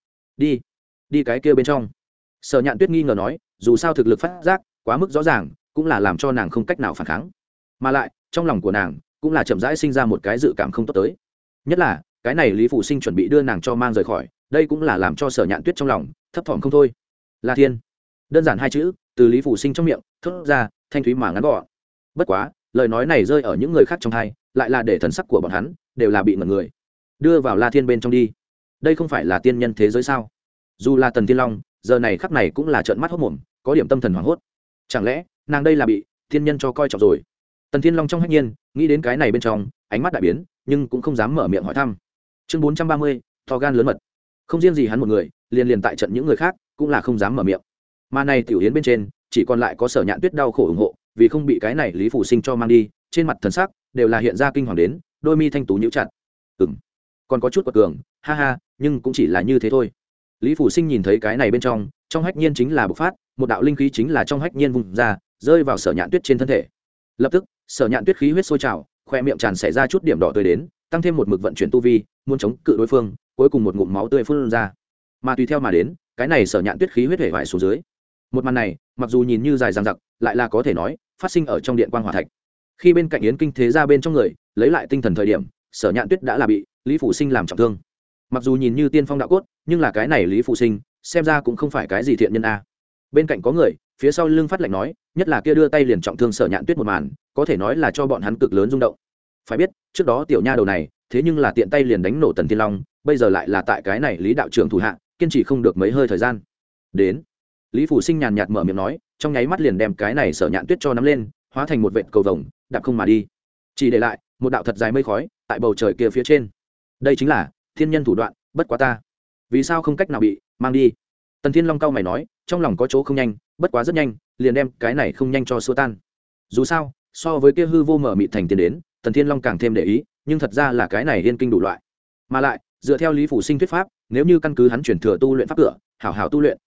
Đi cái kia bên trong. Sở Nhạn Tuyết nghi ngờ nói, dù sao thực lực phát giác quá mức rõ ràng, cũng là làm cho nàng không cách nào phản kháng. Mà lại trong lòng của nàng cũng là chậm rãi sinh ra một cái dự cảm không tốt tới. Nhất là cái này Lý Phủ Sinh chuẩn bị đưa nàng cho mang rời khỏi, đây cũng là làm cho Sở Nhạn Tuyết trong lòng thấp thỏm không thôi. La Thiên, đơn giản hai chữ từ Lý Phủ Sinh trong miệng thốt ra, thanh thúy mà ngắn gọn. Bất quá lời nói này rơi ở những người khác trong tai, lại là để thần sắc của bọn hắn đều là bị ngẩn người. Đưa vào La Thiên bên trong đi. Đây không phải là tiên nhân thế giới sao? Dù là Tần Thiên Long giờ này khắc này cũng là trợn mắt hốt mồm, có điểm tâm thần hoảng hốt. Chẳng lẽ nàng đây là bị thiên nhân cho coi trọng rồi? Tần Thiên Long trong hách nhiên nghĩ đến cái này bên trong, ánh mắt đại biến, nhưng cũng không dám mở miệng hỏi thăm. Chương 430, to gan lớn mật. Không riêng gì hắn một người, liền tại trận những người khác cũng là không dám mở miệng. Mà này tiểu yến bên trên chỉ còn lại có Sở Nhạn Tuyết đau khổ ủng hộ, vì không bị cái này Lý Phủ Sinh cho mang đi, trên mặt thần sắc đều là hiện ra kinh hoàng đến, đôi mi thanh tú nhíu chặt. Còn có chút quật cường, ha ha, nhưng cũng chỉ là như thế thôi. Lý Phủ Sinh nhìn thấy cái này bên trong hách nhiên chính là bộc phát, một đạo linh khí chính là trong hách nhiên vùng ra, rơi vào Sở Nhạn Tuyết trên thân thể. Lập tức, Sở Nhạn Tuyết khí huyết sôi trào, khoe miệng tràn xảy ra chút điểm đỏ tươi đến, tăng thêm một mực vận chuyển tu vi, muốn chống cự đối phương, cuối cùng một ngụm máu tươi phun ra. Mà tùy theo mà đến, cái này Sở Nhạn Tuyết khí huyết hể vải xuống dưới. Một màn này, mặc dù nhìn như dài dằng dặc, lại là có thể nói phát sinh ở trong điện quang hỏa thạch. Khi bên cạnh Yến Kinh thế gia bên trong người lấy lại tinh thần thời điểm, Sở Nhạn Tuyết đã là bị Lý Phủ Sinh làm trọng thương. Mặc dù nhìn như tiên phong đạo cốt, nhưng là cái này Lý Phủ Sinh xem ra cũng không phải cái gì thiện nhân a. Bên cạnh có người phía sau lưng phát lệnh nói, nhất là kia đưa tay liền trọng thương Sở Nhạn Tuyết một màn, có thể nói là cho bọn hắn cực lớn rung động. Phải biết trước đó tiểu nha đầu này thế nhưng là tiện tay liền đánh nổ Tần Thiên Long, bây giờ lại là tại cái này Lý đạo trưởng thủ hạ, kiên trì không được mấy hơi thời gian. Đến, Lý Phủ Sinh nhàn nhạt mở miệng nói, trong nháy mắt liền đem cái này Sở Nhạn Tuyết cho nắm lên, hóa thành một vệt cầu vồng, đạp không mà đi, chỉ để lại một đạo thật dài mây khói tại bầu trời kia phía trên. Đây chính là thiên nhân thủ đoạn, bất quá ta vì sao không cách nào bị mang đi? Tần Thiên Long cau mày nói, trong lòng có chỗ không nhanh, bất quá rất nhanh liền đem cái này không nhanh cho xua tan. Dù sao so với kia hư vô mở mịt thành tiền đến, Tần Thiên Long càng thêm để ý, nhưng thật ra là cái này liên kinh đủ loại. Mà lại dựa theo Lý Phủ Sinh thuyết pháp, nếu như căn cứ hắn chuyển thừa tu luyện pháp cửa, hảo hảo tu luyện,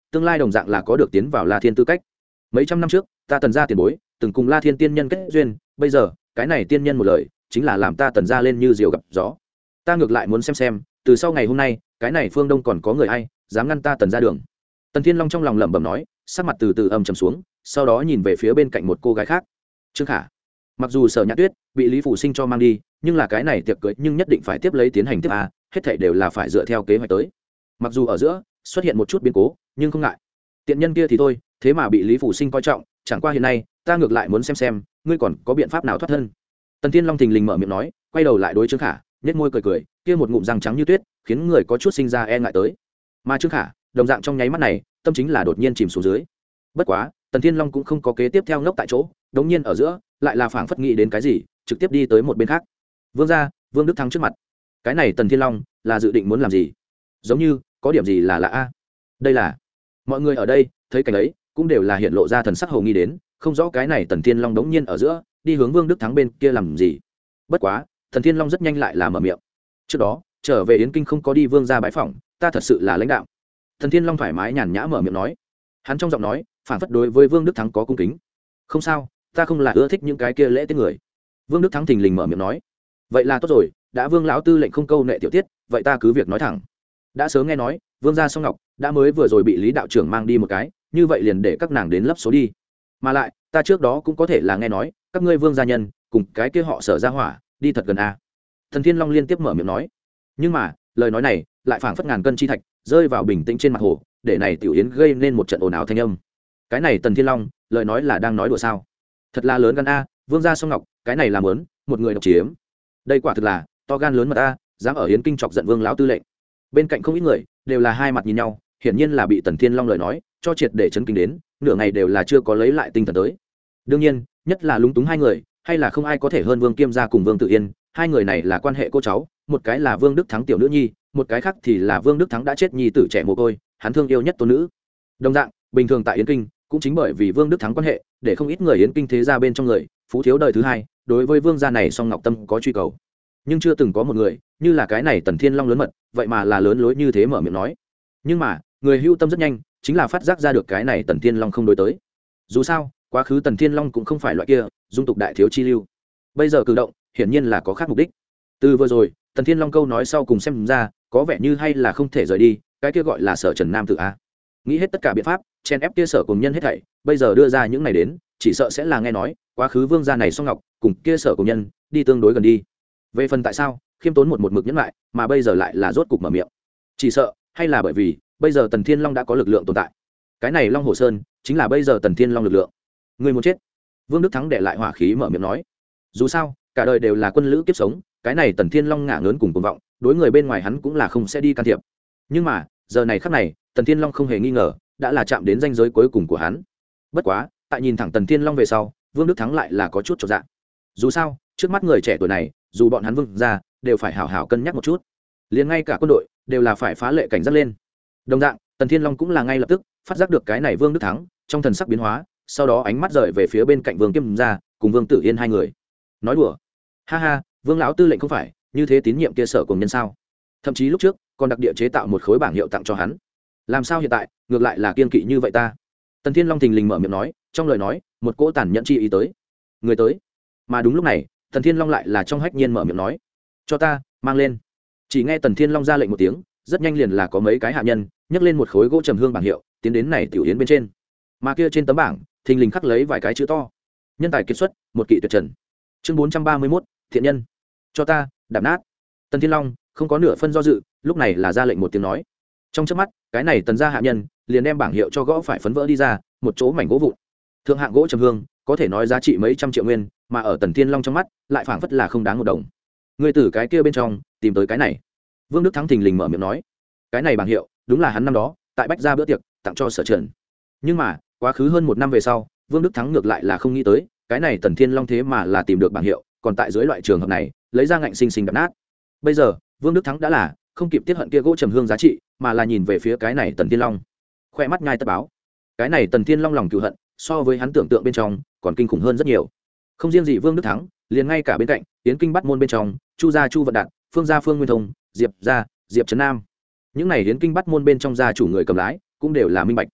tương lai đồng dạng là có được tiến vào La Thiên tư cách. Mấy trăm năm trước, ta Tần gia tiền bối từng cùng La Thiên tiên nhân kết duyên, bây giờ, cái này tiên nhân một lời, chính là làm ta Tần gia lên như diều gặp gió. Ta ngược lại muốn xem, từ sau ngày hôm nay, cái này phương Đông còn có người ai dám ngăn ta Tần gia đường. Tần Thiên Long trong lòng lẩm bẩm nói, sắc mặt từ từ âm trầm xuống, sau đó nhìn về phía bên cạnh một cô gái khác. Trương Khả. Mặc dù Sở Nhã Tuyết bị Lý Phủ Sinh cho mang đi, nhưng là cái này tiệc cưới nhưng nhất định phải tiếp lấy tiến hành tiếp a, hết thảy đều là phải dựa theo kế hoạch tới. Mặc dù ở giữa xuất hiện một chút biến cố, nhưng không ngại. Tiện nhân kia thì thôi, thế mà bị Lý Phủ Sinh coi trọng, chẳng qua hiện nay, ta ngược lại muốn xem, ngươi còn có biện pháp nào thoát thân. Tần Thiên Long thình lình mở miệng nói, quay đầu lại đối Trương Khả, nhếch môi cười, kia một ngụm răng trắng như tuyết, khiến người có chút sinh ra e ngại tới. Mà Trương Khả, đồng dạng trong nháy mắt này, tâm chính là đột nhiên chìm xuống dưới. Bất quá, Tần Thiên Long cũng không có kế tiếp theo ngốc tại chỗ, đống nhiên ở giữa, lại là phảng phất nghĩ đến cái gì, trực tiếp đi tới một bên khác. Vương gia, Vương Đức Thắng trước mặt. Cái này Tần Thiên Long là dự định muốn làm gì? Giống như có điểm gì là lạ a. Đây là mọi người ở đây thấy cảnh ấy cũng đều là hiện lộ ra thần sắc hầu nghi đến, không rõ cái này Tần Thiên Long đống nhiên ở giữa đi hướng Vương Đức Thắng bên kia làm gì. Bất quá, Tần Thiên Long rất nhanh lại là mở miệng. Trước đó, trở về Yến Kinh không có đi Vương gia bái phỏng, ta thật sự là lãnh đạo. Tần Thiên Long thoải mái nhàn nhã mở miệng nói. Hắn trong giọng nói, phản phất đối với Vương Đức Thắng có cung kính. Không sao, ta không là ưa thích những cái kia lễ tiết người. Vương Đức Thắng thình lình mở miệng nói. Vậy là tốt rồi, đã Vương lão tư lệnh không câu nệ tiểu tiết, vậy ta cứ việc nói thẳng. Đã sớm nghe nói, Vương gia Song Ngọc đã mới vừa rồi bị Lý đạo trưởng mang đi một cái, như vậy liền để các nàng đến lấp số đi. Mà lại, ta trước đó cũng có thể là nghe nói, các ngươi Vương gia nhân cùng cái kia họ Sở gia hỏa, đi thật gần a. Thần Thiên Long liên tiếp mở miệng nói. Nhưng mà, lời nói này lại phảng phất ngàn cân chi thạch, rơi vào bình tĩnh trên mặt hồ, để này Tiểu Yến gây nên một trận ồn ào thanh âm. Cái này Tần Thiên Long, lời nói là đang nói đùa sao? Thật là lớn gan a, Vương gia Song Ngọc, cái này là muốn một người độc chiếm. Đây quả thực là to gan lớn mật a, dám ở Yến Kinh chọc giận Vương lão tư lệnh. Bên cạnh không ít người đều là hai mặt nhìn nhau, hiển nhiên là bị Tần Thiên Long lời nói cho triệt để chấn kinh đến, nửa ngày đều là chưa có lấy lại tinh thần tới. Đương nhiên, nhất là lúng túng hai người, hay là không ai có thể hơn Vương Kiêm gia cùng Vương Tự Yên, hai người này là quan hệ cô cháu, một cái là Vương Đức Thắng tiểu nữ nhi, một cái khác thì là Vương Đức Thắng đã chết nhi tử trẻ mồ côi, hắn thương yêu nhất tôn nữ. Đồng dạng, bình thường tại Yến Kinh, cũng chính bởi vì Vương Đức Thắng quan hệ, để không ít người Yến Kinh thế gia bên trong người, phú thiếu đời thứ hai, đối với Vương gia này Song Ngọc Tâm có truy cầu. Nhưng chưa từng có một người, như là cái này Tần Thiên Long lớn mật, vậy mà là lớn lối như thế mở miệng nói. Nhưng mà, người hưu tâm rất nhanh, chính là phát giác ra được cái này Tần Thiên Long không đối tới. Dù sao, quá khứ Tần Thiên Long cũng không phải loại kia dung tục đại thiếu chi lưu. Bây giờ cử động, hiển nhiên là có khác mục đích. Từ vừa rồi, Tần Thiên Long câu nói sau cùng xem ra, có vẻ như hay là không thể rời đi, cái kia gọi là Sở Trần Nam tử a. Nghĩ hết tất cả biện pháp, chen ép kia Sở cùng nhân hết thảy, bây giờ đưa ra những này đến, chỉ sợ sẽ là nghe nói, quá khứ Vương gia này Song Ngọc, cùng kia Sở cùng nhân, đi tương đối gần đi. Về phần tại sao, khiêm tốn một mực nhẫn lại, mà bây giờ lại là rốt cục mở miệng. Chỉ sợ, hay là bởi vì, bây giờ Tần Thiên Long đã có lực lượng tồn tại. Cái này Long Hồ Sơn, chính là bây giờ Tần Thiên Long lực lượng. Người muốn chết. Vương Đức Thắng để lại hỏa khí mở miệng nói. Dù sao, cả đời đều là quân lữ kiếp sống, cái này Tần Thiên Long ngả ngớn cùng cuồng vọng, đối người bên ngoài hắn cũng là không sẽ đi can thiệp. Nhưng mà, giờ này khắc này, Tần Thiên Long không hề nghi ngờ, đã là chạm đến ranh giới cuối cùng của hắn. Bất quá, tại nhìn thẳng Tần Thiên Long về sau, Vương Đức Thắng lại là có chút chột dạ. Dù sao, trước mắt người trẻ tuổi này, dù bọn hắn Vương ra, đều phải hảo hảo cân nhắc một chút. Liền ngay cả quân đội đều là phải phá lệ cảnh giác lên. Đồng dạng, Tần Thiên Long cũng là ngay lập tức phát giác được cái này Vương Đức Thắng trong thần sắc biến hóa, sau đó ánh mắt rời về phía bên cạnh Vương Kiêm gia cùng Vương Tử Yên hai người. Nói đùa, ha ha, Vương lão tư lệnh không phải như thế tín nhiệm kia Sở cùng nhân sao? Thậm chí lúc trước còn đặc địa chế tạo một khối bảng hiệu tặng cho hắn. Làm sao hiện tại ngược lại là kiên kỵ như vậy ta? Tần Thiên Long thình lình mở miệng nói, trong lời nói một cỗ tàn nhẫn chi ý tới. Người tới. Mà đúng lúc này, Tần Thiên Long lại là trong hách nhiên mở miệng nói, cho ta mang lên. Chỉ nghe Tần Thiên Long ra lệnh một tiếng, rất nhanh liền là có mấy cái hạ nhân nhấc lên một khối gỗ trầm hương bảng hiệu, tiến đến này Tiểu Yến bên trên. Mà kia trên tấm bảng thình lình khắc lấy vài cái chữ to: nhân tài kiệt xuất, một kỵ tuyệt trần. Chương 431, thiện nhân. Cho ta đạp nát. Tần Thiên Long không có nửa phân do dự, lúc này là ra lệnh một tiếng nói. Trong chớp mắt, cái này Tần gia hạ nhân liền đem bảng hiệu cho gõ phải phấn vỡ đi ra, một chỗ mảnh gỗ vụn. Thượng hạng gỗ trầm hương, có thể nói giá trị mấy trăm triệu nguyên, mà ở Tần Thiên Long trong mắt, lại phảng phất là không đáng một đồng. Người từ cái kia bên trong tìm tới cái này. Vương Đức Thắng thình lình mở miệng nói, cái này bảng hiệu đúng là hắn năm đó tại Bách gia bữa tiệc tặng cho Sở Trần. Nhưng mà quá khứ hơn một năm về sau, Vương Đức Thắng ngược lại là không nghĩ tới, cái này Tần Thiên Long thế mà là tìm được bảng hiệu, còn tại dưới loại trường hợp này lấy ra ngạnh sinh sinh đập nát. Bây giờ Vương Đức Thắng đã là không kịp tiết hận kia gỗ trầm hương giá trị, mà là nhìn về phía cái này Tần Thiên Long, khoe mắt nhai tất báo. Cái này Tần Thiên Long lòng cừu hận so với hắn tưởng tượng bên trong còn kinh khủng hơn rất nhiều. Không riêng gì Vương Đức Thắng, liền ngay cả bên cạnh Yến Kinh Bát môn bên trong, Chu gia Chu Vận Đạt, Phương gia Phương Nguyên Thông, Diệp gia Diệp Trấn Nam, những này Yến Kinh Bát môn bên trong gia chủ người cầm lái cũng đều là minh bạch.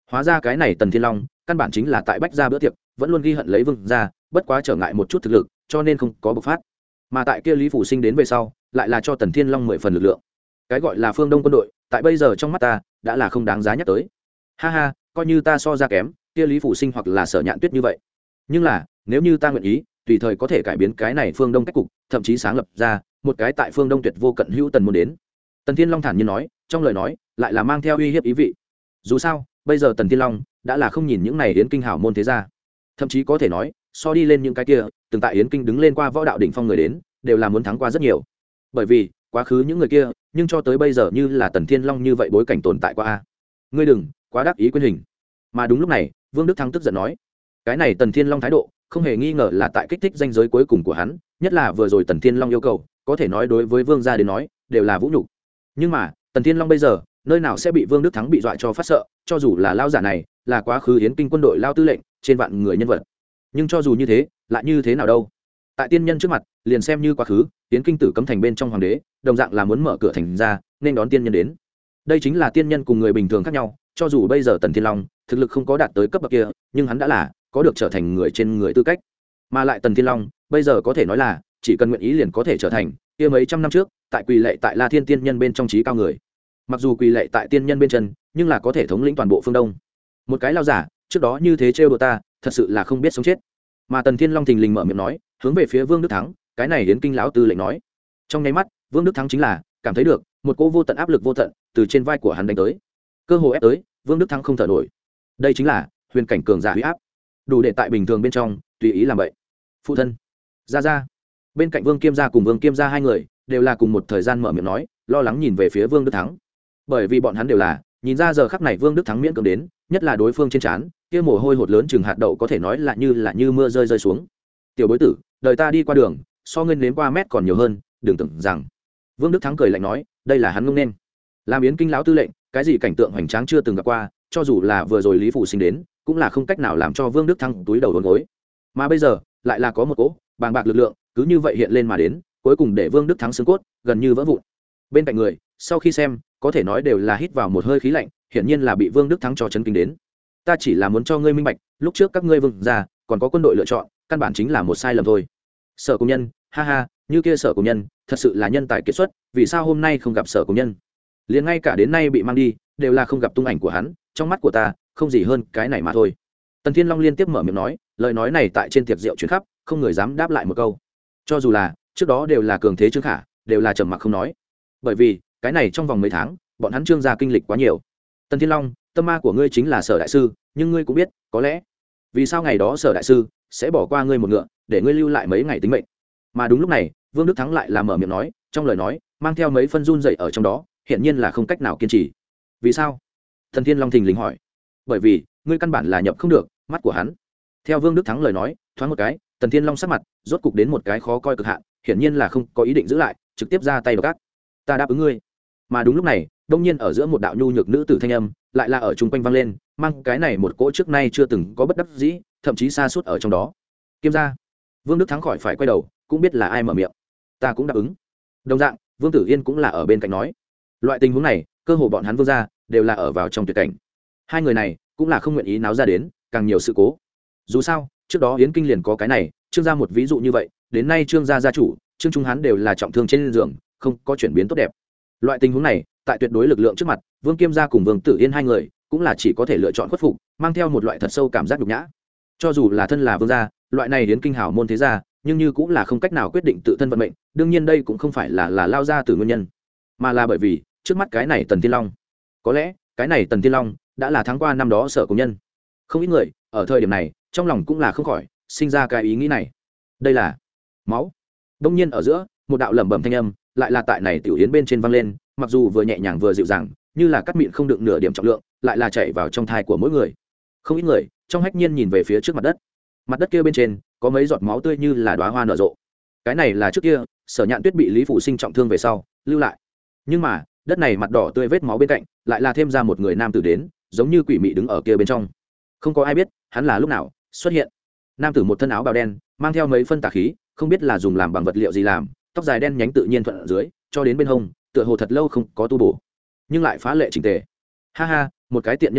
hóa ra cái này Tần Thiên Long căn bản chính là tại bách gia bữa tiệc vẫn luôn ghi hận lấy Vương gia, bất quá trở ngại một chút thực lực cho nên không có bộc phát. Mà tại kia Lý Phủ Sinh đến về sau lại là cho Tần Thiên Long 10 phần lực lượng. Cái gọi là phương Đông quân đội tại bây giờ trong mắt ta đã là không đáng giá nhắc tới. Ha ha, coi như ta so ra kém kia Lý Phủ Sinh hoặc là Sở Nhạn Tuyết như vậy, nhưng là nếu như ta nguyện ý tùy thời có thể cải biến cái này phương Đông cách cục, thậm chí sáng lập ra một cái tại phương Đông tuyệt vô cận hữu Tần môn đến. Tần Thiên Long thản nhiên nói, trong lời nói lại là mang theo uy hiếp ý vị. Dù sao bây giờ Tần Thiên Long đã là không nhìn những này yến kinh hảo môn thế gia, thậm chí có thể nói so đi lên những cái kia từng tại yến kinh đứng lên qua võ đạo đỉnh phong người đến đều là muốn thắng qua rất nhiều. Bởi vì quá khứ những người kia nhưng cho tới bây giờ như là Tần Thiên Long như vậy bối cảnh tồn tại qua a. Ngươi đừng quá đắc ý quyền hình. Mà đúng lúc này Vương Đức Thắng tức giận nói, cái này Tần Thiên Long thái độ không hề nghi ngờ là tại kích thích danh giới cuối cùng của hắn, nhất là vừa rồi Tần Thiên Long yêu cầu có thể nói đối với Vương gia đến nói đều là vũ nhục. Nhưng mà Tần Thiên Long bây giờ nơi nào sẽ bị Vương Đức Thắng bị dọa cho phát sợ, cho dù là lao giả này là quá khứ yến kinh quân đội lao tư lệnh trên vạn người nhân vật, nhưng cho dù như thế lại như thế nào đâu, tại tiên nhân trước mặt liền xem như quá khứ yến kinh tử cấm thành bên trong hoàng đế đồng dạng là muốn mở cửa thành ra nên đón tiên nhân đến. Đây chính là tiên nhân cùng người bình thường khác nhau, cho dù bây giờ Tần Thiên Long thực lực không có đạt tới cấp bậc kia nhưng hắn đã là có được trở thành người trên người tư cách. Mà lại Tần Thiên Long bây giờ có thể nói là chỉ cần nguyện ý liền có thể trở thành kia mấy trăm năm trước tại quỳ lệ tại La Thiên tiên nhân bên trong trí cao người. Mặc dù quỳ lệ tại tiên nhân bên chân nhưng là có thể thống lĩnh toàn bộ phương Đông. Một cái lao giả trước đó như thế trêu đùa ta thật sự là không biết sống chết. Mà Tần Thiên Long thình lình mở miệng nói, hướng về phía Vương Đức Thắng, cái này yến kinh lão tư lệnh nói. Trong nháy mắt Vương Đức Thắng chính là cảm thấy được một cỗ vô tận áp lực vô tận từ trên vai của hắn đánh tới, cơ hồ ép tới Vương Đức Thắng không thở nổi. Đây chính là huyền cảnh cường giả uy áp, đủ để tại bình thường bên trong tùy ý làm vậy. Phụ thân, ra bên cạnh Vương Kiêm gia cùng Vương Kiêm gia hai người đều là cùng một thời gian mở miệng nói, lo lắng nhìn về phía Vương Đức Thắng, bởi vì bọn hắn đều là nhìn ra giờ khắc này Vương Đức Thắng miễn cưỡng đến, nhất là đối phương trên trán kia mồ hôi hột lớn chừng hạt đậu có thể nói là như mưa rơi xuống. Tiểu bối tử, đời ta đi qua đường so ngươi nếm qua mét còn nhiều hơn, đừng tưởng rằng. Vương Đức Thắng cười lạnh nói, đây là hắn ngông nên làm yến kinh lão tư lệnh, cái gì cảnh tượng hoành tráng chưa từng gặp qua, cho dù là vừa rồi Lý Phủ Sinh đến cũng là không cách nào làm cho Vương Đức Thắng túi đầu đốn gối. Mà bây giờ lại là có một cỗ bàng bạc lực lượng cứ như vậy hiện lên mà đến, cuối cùng để Vương Đức Thắng xương cốt gần như vỡ vụn. Bên cạnh người sau khi xem có thể nói đều là hít vào một hơi khí lạnh, hiển nhiên là bị Vương Đức Thắng cho chấn kinh đến. Ta chỉ là muốn cho ngươi minh bạch, lúc trước các ngươi Vương gia còn có quân đội lựa chọn căn bản chính là một sai lầm thôi. Sở Công Nhân, ha ha, như kia Sở Công Nhân thật sự là nhân tài kiệt xuất, vì sao hôm nay không gặp Sở Công Nhân, liền ngay cả đến nay bị mang đi đều là không gặp tung ảnh của hắn, trong mắt của ta không gì hơn cái này mà thôi. Tần Thiên Long liên tiếp mở miệng nói, lời nói này tại trên tiệc rượu truyền khắp, không người dám đáp lại một câu. Cho dù là trước đó đều là cường thế Trương Khả, đều là trầm mặc không nói, bởi vì cái này trong vòng mấy tháng bọn hắn Trương gia kinh lịch quá nhiều. Tần Thiên Long, tâm ma của ngươi chính là Sở đại sư, nhưng ngươi cũng biết có lẽ vì sao ngày đó Sở đại sư sẽ bỏ qua ngươi một ngựa để ngươi lưu lại mấy ngày tính mệnh. Mà đúng lúc này Vương Đức Thắng lại là mở miệng nói, trong lời nói mang theo mấy phân run dậy ở trong đó, hiển nhiên là không cách nào kiên trì. Vì sao? Tần Thiên Long thình lình hỏi. Bởi vì ngươi căn bản là nhập không được mắt của hắn. Theo Vương Đức Thắng lời nói thoáng một cái, Tần Thiên Long sắc mặt rốt cục đến một cái khó coi cực hạn, hiển nhiên là không có ý định giữ lại, trực tiếp ra tay gác. Ta đáp ứng ngươi. Mà đúng lúc này đông nhiên ở giữa một đạo nhu nhược nữ tử thanh âm lại là ở chung quanh vang lên, mang cái này một cỗ trước nay chưa từng có bất đắc dĩ, thậm chí xa suốt ở trong đó. Kiêm gia. Vương Đức Thắng khỏi phải quay đầu, cũng biết là ai mở miệng. Ta cũng đáp ứng. Đồng dạng Vương Tử Yên cũng là ở bên cạnh nói. Loại tình huống này cơ hồ bọn hắn Vương gia đều là ở vào trong tuyệt cảnh. Hai người này cũng là không nguyện ý náo ra đến càng nhiều sự cố. Dù sao trước đó Yến Kinh liền có cái này, Trương gia một ví dụ như vậy, đến nay Trương gia gia chủ Trương Trung Hán đều là trọng thương trên giường, không có chuyển biến tốt đẹp. Loại tình huống này tại tuyệt đối lực lượng trước mặt, Vương Kiêm gia cùng Vương Tử Yên hai người cũng là chỉ có thể lựa chọn khuất phục, mang theo một loại thật sâu cảm giác nhục nhã. Cho dù là thân là Vương gia, loại này đến kinh hào môn thế gia, nhưng như cũng là không cách nào quyết định tự thân vận mệnh. Đương nhiên đây cũng không phải là lao ra từ nguyên nhân, mà là bởi vì trước mắt cái này Tần Thiên Long, có lẽ cái này Tần Thiên Long đã là tháng qua năm đó Sở Công Nhân. Không ít người ở thời điểm này trong lòng cũng là không khỏi sinh ra cái ý nghĩ này, đây là máu. Đông nhiên ở giữa một đạo lẩm bẩm thanh âm lại là tại này tiểu yến bên trên vang lên, mặc dù vừa nhẹ nhàng vừa dịu dàng, như là cắt mịn không đựng nửa điểm trọng lượng, lại là chảy vào trong thai của mỗi người. Không ít người trong hách nhiên nhìn về phía trước mặt đất, mặt đất kia bên trên có mấy giọt máu tươi như là đóa hoa nở rộ. Cái này là trước kia Sở Nhạn Tuyết bị Lý Phủ Sinh trọng thương về sau lưu lại, nhưng mà đất này mặt đỏ tươi vết máu bên cạnh lại là thêm ra một người nam tử đến, giống như quỷ mị đứng ở kia bên trong. Không có ai biết hắn là lúc nào xuất hiện. Nam tử một thân áo bào đen, mang theo mấy phân tà khí, không biết là dùng làm bằng vật liệu gì làm, tóc dài đen nhánh tự nhiên thuận ở dưới cho đến bên hông, tựa hồ thật lâu không có tu bổ, nhưng lại phá lệ chỉnh tề. Ha ha, một cái tiện nhân máu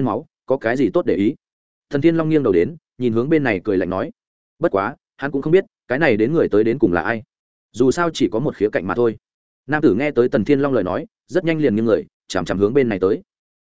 có cái gì tốt để ý. Tần Thiên Long nghiêng đầu đến nhìn hướng bên này cười lạnh nói, bất quá hắn cũng không biết cái này đến người tới đến cùng là ai, dù sao chỉ có một khía cạnh mà thôi. Nam tử nghe tới Tần Thiên Long lời nói rất nhanh liền nghiêng người chằm chằm hướng bên này tới.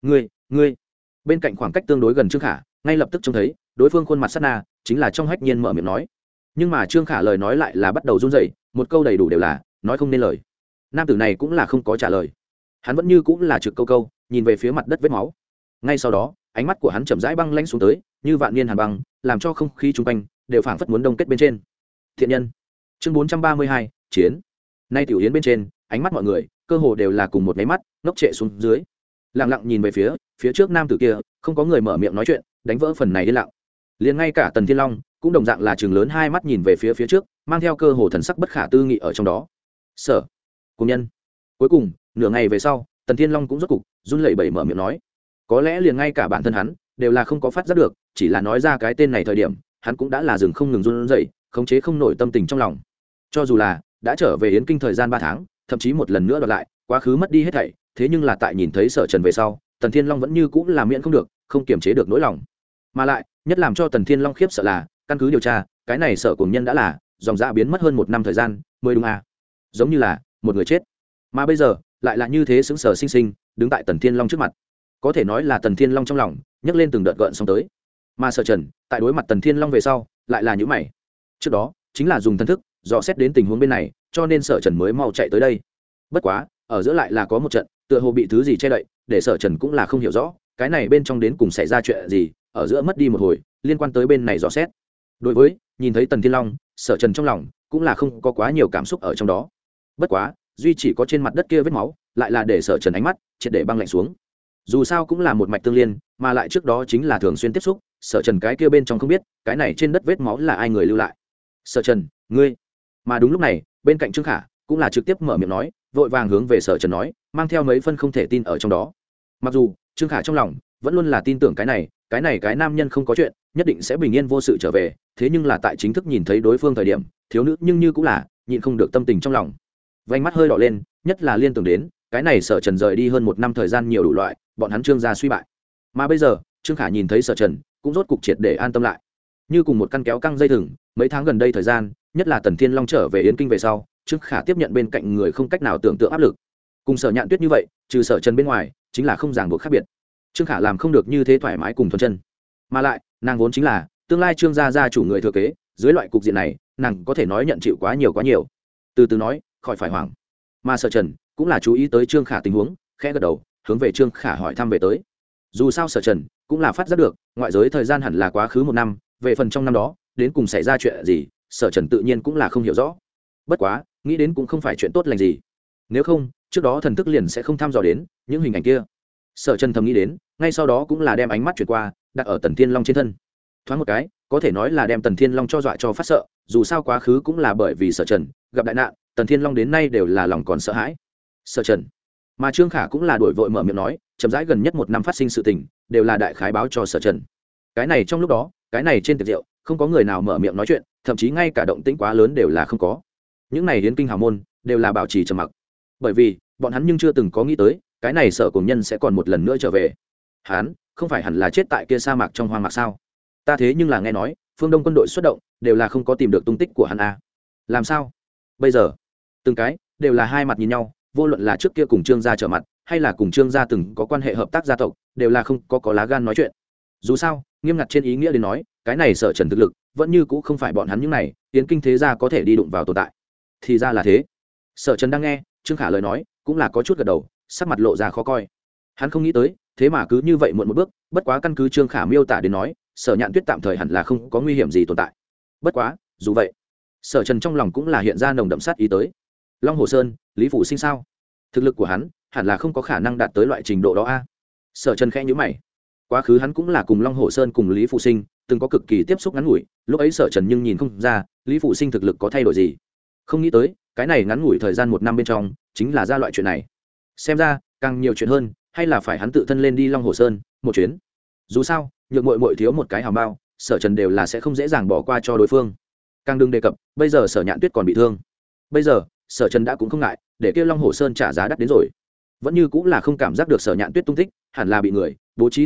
Ngươi bên cạnh khoảng cách tương đối gần Trương Khả ngay lập tức trông thấy đối phương khuôn mặt sát na chính là trong hách nhiên mở miệng nói, nhưng mà Trương Khả lời nói lại là bắt đầu run rẩy, một câu đầy đủ đều là nói không nên lời. Nam tử này cũng là không có trả lời, hắn vẫn như cũng là trực câu câu nhìn về phía mặt đất vết máu. Ngay sau đó ánh mắt của hắn chậm rãi băng lãnh xuống tới như vạn niên hàn băng, làm cho không khí chung quanh đều phảng phất muốn đông kết bên trên. Thiện nhân. Chương 432, chiến. Nay tiểu yến bên trên ánh mắt mọi người cơ hồ đều là cùng một máy mắt ngốc trệ xuống dưới, lặng lặng nhìn về phía trước nam tử kia. Không có người mở miệng nói chuyện đánh vỡ phần này yên lặng. Liền ngay cả Tần Thiên Long cũng đồng dạng là chừng lớn hai mắt nhìn về phía trước, mang theo cơ hồ thần sắc bất khả tư nghị ở trong đó. Sở cùng nhân. Cuối cùng nửa ngày về sau Tần Thiên Long cũng rốt cục run lẩy bẩy mở miệng nói, có lẽ liền ngay cả bản thân hắn đều là không có phát giác được, chỉ là nói ra cái tên này thời điểm hắn cũng đã là dừng không ngừng run rẩy, khống chế không nổi tâm tình trong lòng. Cho dù là đã trở về Yến Kinh thời gian 3 tháng, thậm chí một lần nữa đoạt lại quá khứ mất đi hết thảy, thế nhưng là tại nhìn thấy Sở Trần về sau, Tần Thiên Long vẫn như cũng là miễn không được, không kiềm chế được nỗi lòng. Mà lại nhất làm cho Tần Thiên Long khiếp sợ là căn cứ điều tra, cái này Sở cùng nhân đã là dòng dã biến mất hơn 1 năm thời gian mới đúng à, giống như là một người chết, mà bây giờ lại là như thế sững sờ sinh sinh đứng tại Tần Thiên Long trước mặt. Có thể nói là Tần Thiên Long trong lòng nhấc lên từng đợt gợn sóng tới, mà Sở Trần tại đối mặt Tần Thiên Long về sau lại là nhíu mày. Trước đó chính là dùng thần thức dò xét đến tình huống bên này, cho nên Sở Trần mới mau chạy tới đây. Bất quá ở giữa lại là có một trận tựa hồ bị thứ gì che đậy, để Sở Trần cũng là không hiểu rõ cái này bên trong đến cùng xảy ra chuyện gì, ở giữa mất đi một hồi liên quan tới bên này dò xét. Đối với nhìn thấy Tần Thiên Long, Sở Trần trong lòng cũng là không có quá nhiều cảm xúc ở trong đó. Bất quá duy chỉ có trên mặt đất kia vết máu lại là để Sở Trần ánh mắt triệt để băng lạnh xuống. Dù sao cũng là một mạch tương liên, mà lại trước đó chính là thường xuyên tiếp xúc, Sở Trần cái kia bên trong không biết cái này trên đất vết máu là ai người lưu lại. Sở Trần, ngươi. Mà đúng lúc này bên cạnh Trương Khả cũng là trực tiếp mở miệng nói, vội vàng hướng về Sở Trần nói, mang theo mấy phân không thể tin ở trong đó. Mặc dù Trương Khả trong lòng vẫn luôn là tin tưởng cái nam nhân không có chuyện, nhất định sẽ bình yên vô sự trở về, thế nhưng là tại chính thức nhìn thấy đối phương thời điểm, thiếu nữ nhưng như cũng là nhịn không được tâm tình trong lòng vành mắt hơi đỏ lên, nhất là liên tưởng đến cái này Sở Trần rời đi hơn 1 năm thời gian nhiều đủ loại, bọn hắn Trương gia suy bại. Mà bây giờ Trương Khả nhìn thấy Sở Trần cũng rốt cục triệt để an tâm lại, như cùng một căn kéo căng dây thừng. Mấy tháng gần đây thời gian, nhất là Tần Thiên Long trở về Yến Kinh về sau, Trương Khả tiếp nhận bên cạnh người không cách nào tưởng tượng áp lực. Cùng Sở Nhạn Tuyết như vậy, trừ Sở Trần bên ngoài chính là không ràng buộc khác biệt. Trương Khả làm không được như thế thoải mái cùng thuần chân, mà lại nàng vốn chính là tương lai Trương gia gia chủ người thừa kế, dưới loại cục diện này nàng có thể nói nhận chịu quá nhiều. Từ từ nói, khỏi phải hoảng. Mà Sở Trần cũng là chú ý tới Trương Khả tình huống, khẽ gật đầu hướng về Trương Khả hỏi thăm về tới. Dù sao Sở Trần cũng là phát giác được ngoại giới thời gian hẳn là quá khứ 1 năm, về phần trong năm đó đến cùng xảy ra chuyện gì, Sở Trần tự nhiên cũng là không hiểu rõ. Bất quá nghĩ đến cũng không phải chuyện tốt lành gì, nếu không trước đó thần thức liền sẽ không thăm dò đến những hình ảnh kia. Sở Trần thầm nghĩ đến, ngay sau đó cũng là đem ánh mắt chuyển qua đặt ở Tần Thiên Long trên thân. Thoáng một cái có thể nói là đem Tần Thiên Long cho dọa cho phát sợ, dù sao quá khứ cũng là bởi vì Sở Trần gặp đại nạn, Tần Thiên Long đến nay đều là lòng còn sợ hãi. Sở Trần. Mà Trương Khả cũng là đổi vội mở miệng nói, chậm rãi gần nhất 1 năm phát sinh sự tình đều là đại khái báo cho Sở Trần. Cái này trong lúc đó, cái này trên tiệc rượu không có người nào mở miệng nói chuyện, thậm chí ngay cả động tĩnh quá lớn đều là không có. Những này Yến Kinh hào môn đều là bảo trì trầm mặc, bởi vì bọn hắn nhưng chưa từng có nghĩ tới cái này Sở cùng nhân sẽ còn một lần nữa trở về. Hắn không phải hẳn là chết tại kia sa mạc trong hoang mạc sao? Ta thế nhưng là nghe nói phương Đông quân đội xuất động đều là không có tìm được tung tích của hắn à? Làm sao bây giờ? Từng cái đều là hai mặt nhìn nhau, vô luận là trước kia cùng Trương gia trở mặt, hay là cùng Trương gia từng có quan hệ hợp tác gia tộc, đều là không có lá gan nói chuyện. Dù sao nghiêm ngặt trên ý nghĩa đến nói, cái này Sở Trần thực lực vẫn như cũ không phải bọn hắn những này Yến Kinh thế gia có thể đi đụng vào tồn tại. Thì ra là thế. Sở Trần đang nghe Trương Khả lời nói cũng là có chút gật đầu, sắc mặt lộ ra khó coi. Hắn không nghĩ tới thế mà cứ như vậy muộn một bước, bất quá căn cứ Trương Khả miêu tả đến nói, Sở Nhạn Tuyết tạm thời hẳn là không có nguy hiểm gì tồn tại. Bất quá dù vậy, Sở Trần trong lòng cũng là hiện ra nồng đậm sát ý tới. Long Hồ Sơn, Lý Phủ Sinh sao? Thực lực của hắn hẳn là không có khả năng đạt tới loại trình độ đó a. Sở Trần khẽ nhíu mày. Quá khứ hắn cũng là cùng Long Hồ Sơn cùng Lý Phủ Sinh từng có cực kỳ tiếp xúc ngắn ngủi, lúc ấy Sở Trần nhưng nhìn không ra Lý Phủ Sinh thực lực có thay đổi gì. Không nghĩ tới cái này ngắn ngủi thời gian 1 năm bên trong chính là ra loại chuyện này. Xem ra càng nhiều chuyện hơn, hay là phải hắn tự thân lên đi Long Hồ Sơn một chuyến. Dù sao nhược muội thiếu một cái hào bao, Sở Trần đều là sẽ không dễ dàng bỏ qua cho đối phương. Càng đừng đề cập bây giờ Sở Nhạn Tuyết còn bị thương, bây giờ Sở Trần đã cũng không ngại để kêu Long Hồ Sơn trả giá đắt đến rồi. Vẫn như cũng là không cảm giác được Sở Nhạn Tuyết tung tích, hẳn là bị người bố trí thuật pháp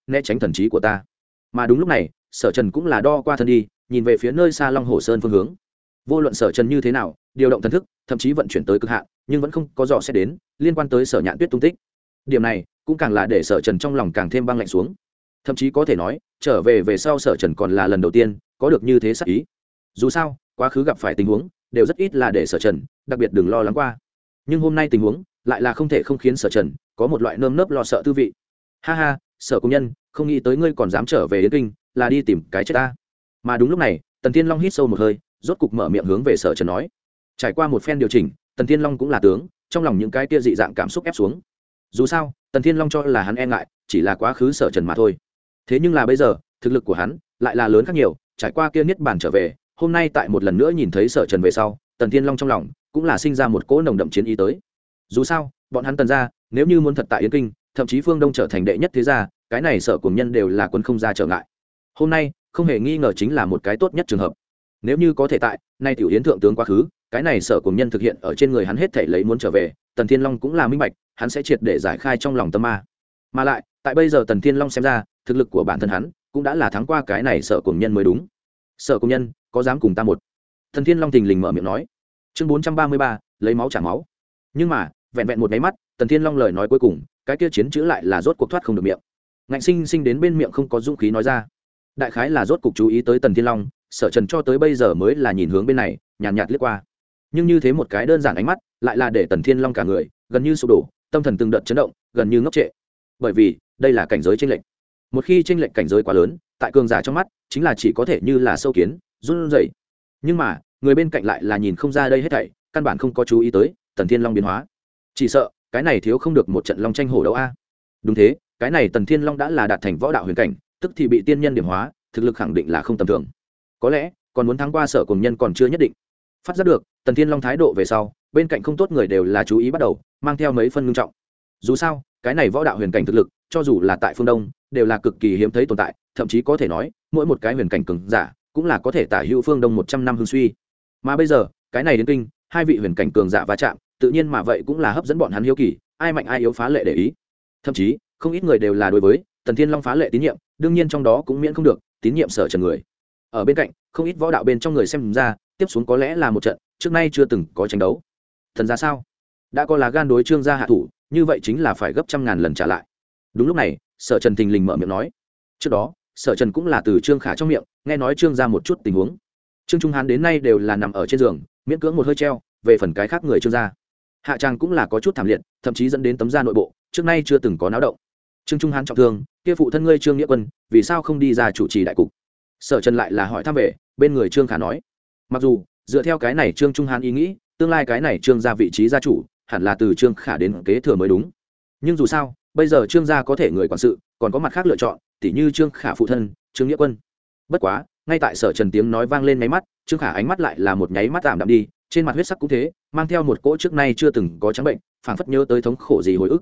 né tránh thần trí của ta. Mà đúng lúc này Sở Trần cũng là đo qua thân đi, nhìn về phía nơi xa Long Hồ Sơn phương hướng. Vô luận Sở Trần như thế nào điều động thần thức, thậm chí vận chuyển tới cực hạn, nhưng vẫn không có dò xét đến liên quan tới Sở Nhạn Tuyết tung tích. Điểm này cũng càng là để Sở Trần trong lòng càng thêm băng lạnh xuống. Thậm chí có thể nói trở về về sau Sở Trần còn là lần đầu tiên có được như thế sắc ý. Dù sao quá khứ gặp phải tình huống đều rất ít là để Sở Trần đặc biệt đừng lo lắng qua, nhưng hôm nay tình huống lại là không thể không khiến Sở Trần có một loại nơm nớp lo sợ tư vị. Ha ha, Sở công nhân, không nghĩ tới ngươi còn dám trở về Yến Kinh, là đi tìm cái chết ta. Mà đúng lúc này Tần Thiên Long hít sâu một hơi, rốt cục mở miệng hướng về Sở Trần nói. Trải qua một phen điều chỉnh, Tần Thiên Long cũng là tướng, trong lòng những cái kia dị dạng cảm xúc ép xuống. Dù sao Tần Thiên Long cho là hắn e ngại chỉ là quá khứ Sở Trần mà thôi, thế nhưng là bây giờ thực lực của hắn lại là lớn khác nhiều. Trải qua kia niết bàn trở về, hôm nay tại một lần nữa nhìn thấy Sở Trần về sau, Tần Thiên Long trong lòng cũng là sinh ra một cỗ nồng đậm chiến ý tới. Dù sao bọn hắn Tần gia nếu như muốn thật tại Yến Kinh, thậm chí phương Đông trở thành đệ nhất thế gia, cái này Sở cùng nhân đều là quân không ra trở ngại. Hôm nay không hề nghi ngờ chính là một cái tốt nhất trường hợp. Nếu như có thể tại nay tiểu yến thượng tướng quá khứ, cái này Sở cùng nhân thực hiện ở trên người hắn hết thảy lấy muốn trở về, Tần Thiên Long cũng là minh bạch, hắn sẽ triệt để giải khai trong lòng tâm ma. Mà lại tại bây giờ Tần Thiên Long xem ra thực lực của bản thân hắn cũng đã là thắng qua cái này Sở cùng nhân mới đúng. Sở cùng nhân có dám cùng ta một? Tần Thiên Long thình lình mở miệng nói. Chương 433, lấy máu trả máu. Nhưng mà vẹn vẹn một cái mắt, Tần Thiên Long lời nói cuối cùng cái kia chiến chữ lại là rốt cuộc thoát không được miệng, ngạnh sinh sinh đến bên miệng không có dũng khí nói ra. Đại khái là rốt cuộc chú ý tới Tần Thiên Long, Sở Trần cho tới bây giờ mới là nhìn hướng bên này, nhàn nhạt liếc qua. Nhưng như thế một cái đơn giản ánh mắt lại là để Tần Thiên Long cả người gần như sụp đổ, tâm thần từng đợt chấn động, gần như ngốc trệ. Bởi vì đây là cảnh giới chênh lệch. Một khi chênh lệch cảnh giới quá lớn, tại cường giả trong mắt chính là chỉ có thể như là sâu kiến run rẩy. Nhưng mà người bên cạnh lại là nhìn không ra đây hết thảy, căn bản không có chú ý tới Tần Thiên Long biến hóa. Chỉ sợ cái này thiếu không được một trận long tranh hổ đấu a. Đúng thế, cái này Tần Thiên Long đã là đạt thành võ đạo huyền cảnh, tức thì bị tiên nhân điểm hóa, thực lực khẳng định là không tầm thường. Có lẽ còn muốn thắng qua Sở cùng nhân còn chưa nhất định. Phát giác được Tần Thiên Long thái độ về sau, bên cạnh không tốt người đều là chú ý bắt đầu mang theo mấy phân ngưng trọng. Dù sao cái này võ đạo huyền cảnh thực lực cho dù là tại phương Đông đều là cực kỳ hiếm thấy tồn tại, thậm chí có thể nói mỗi một cái huyền cảnh cường giả cũng là có thể tả hữu phương Đông 100 năm hưng suy. Mà bây giờ cái này đến kinh hai vị huyền cảnh cường giả va chạm, tự nhiên mà vậy cũng là hấp dẫn bọn hắn hiếu kỳ, ai mạnh ai yếu phá lệ để ý. Thậm chí không ít người đều là đối với Tần Thiên Long phá lệ tín nhiệm, đương nhiên trong đó cũng miễn không được tín nhiệm Sở Trần người. Ở bên cạnh không ít võ đạo bên trong người xem ra tiếp xuống có lẽ là một trận trước nay chưa từng có tranh đấu. Thần ra sao đã có lá gan đối Trương gia hạ thủ, như vậy chính là phải gấp trăm ngàn lần trả lại. Đúng lúc này Sở Trần thình lình mở miệng nói. Trước đó Sở Trần cũng là từ Trương Khả trong miệng nghe nói Trương gia một chút tình huống. Trương Trung Hán đến nay đều là nằm ở trên giường miễn cưỡng một hơi treo, về phần cái khác người Trương gia hạ tràng cũng là có chút thảm liệt, thậm chí dẫn đến tấm da nội bộ trước nay chưa từng có náo động. Trương Trung Hán trọng thương, kia phụ thân ngươi Trương Nghĩa Quân vì sao không đi ra chủ trì đại cục? Sở Trần lại là hỏi thăm về bên người Trương Khả nói. Mặc dù dựa theo cái này Trương Trung Hán ý nghĩ, tương lai cái này Trương gia vị trí gia chủ hẳn là từ Trương Khả đến kế thừa mới đúng, nhưng dù sao bây giờ Trương gia có thể người quản sự còn có mặt khác lựa chọn, tỉ như Trương Khả phụ thân Trương Nghĩa Quân. Bất quá ngay tại Sở Trần tiếng nói vang lên nháy mắt, Trương Khả ánh mắt lại là một nháy mắt tạm đạm đi, trên mặt huyết sắc cũng thế, mang theo một cỗ trước nay chưa từng có trắng bệnh, phảng phất nhớ tới thống khổ gì hồi ức.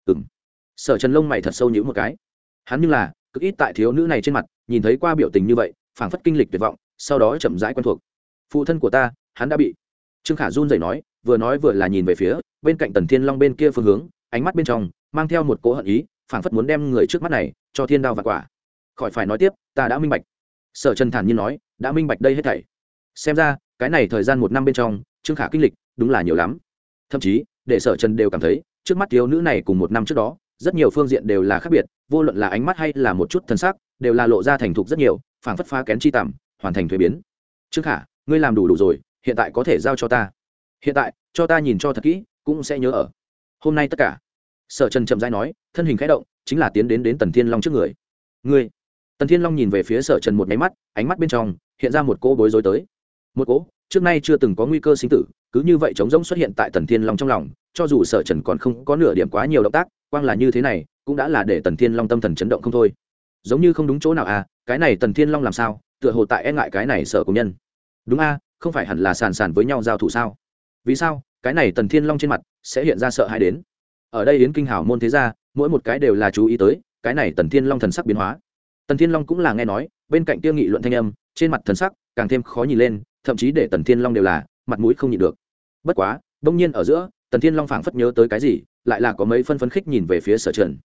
Sở Trần lông mày thật sâu nhíu một cái, hắn nhưng là cực ít tại thiếu nữ này trên mặt nhìn thấy qua biểu tình như vậy, phảng phất kinh lịch tuyệt vọng, sau đó chậm rãi quen thuộc. Phụ thân của ta hắn đã bị. Trương Khả run rẩy nói vừa là nhìn về phía bên cạnh Tần Thiên Long bên kia phương hướng, ánh mắt bên trong mang theo một cỗ hận ý, phảng phất muốn đem người trước mắt này cho thiên đao vạn quả. Khỏi phải nói tiếp, ta đã minh bạch. Sở Trần thản nhiên nói, đã minh bạch đây hết thảy. Xem ra cái này thời gian một năm bên trong Trương Khả kinh lịch đúng là nhiều lắm, thậm chí để Sở Trần đều cảm thấy trước mắt thiếu nữ này cùng một năm trước đó rất nhiều phương diện đều là khác biệt, vô luận là ánh mắt hay là một chút thân sắc đều là lộ ra thành thục rất nhiều, phảng phất phá kén chi tằm hoàn thành thuế biến. Trương Khả, ngươi làm đủ rồi, hiện tại có thể giao cho ta. Hiện tại cho ta nhìn cho thật kỹ, cũng sẽ nhớ ở hôm nay tất cả. Sở Trần chậm rãi nói, thân hình khẽ động chính là tiến đến Tần Thiên Long trước người. Ngươi. Tần Thiên Long nhìn về phía Sở Trần một cái mắt, ánh mắt bên trong hiện ra một cỗ bối rối tới, một cỗ trước nay chưa từng có nguy cơ sinh tử cứ như vậy trống rỗng xuất hiện tại Tần Thiên Long trong lòng. Cho dù Sở Trần còn không có nửa điểm quá nhiều động tác, quang là như thế này cũng đã là để Tần Thiên Long tâm thần chấn động không thôi, giống như không đúng chỗ nào à. Cái này Tần Thiên Long làm sao tựa hồ tại e ngại cái này Sở công nhân? Đúng a, không phải hẳn là sàn sàn với nhau giao thủ sao? Vì sao cái này Tần Thiên Long trên mặt sẽ hiện ra sợ hãi đến? Ở đây Yến Kinh hảo môn thế gia mỗi một cái đều là chú ý tới cái này Tần Thiên Long thần sắc biến hóa. Tần Thiên Long cũng là nghe nói bên cạnh kia nghị luận thanh âm, trên mặt thần sắc càng thêm khó nhìn lên, thậm chí để Tần Thiên Long đều là mặt mũi không nhịn được. Bất quá bỗng nhiên ở giữa Tần Thiên Long phảng phất nhớ tới cái gì, lại là có mấy phân phấn khích nhìn về phía Sở Trần.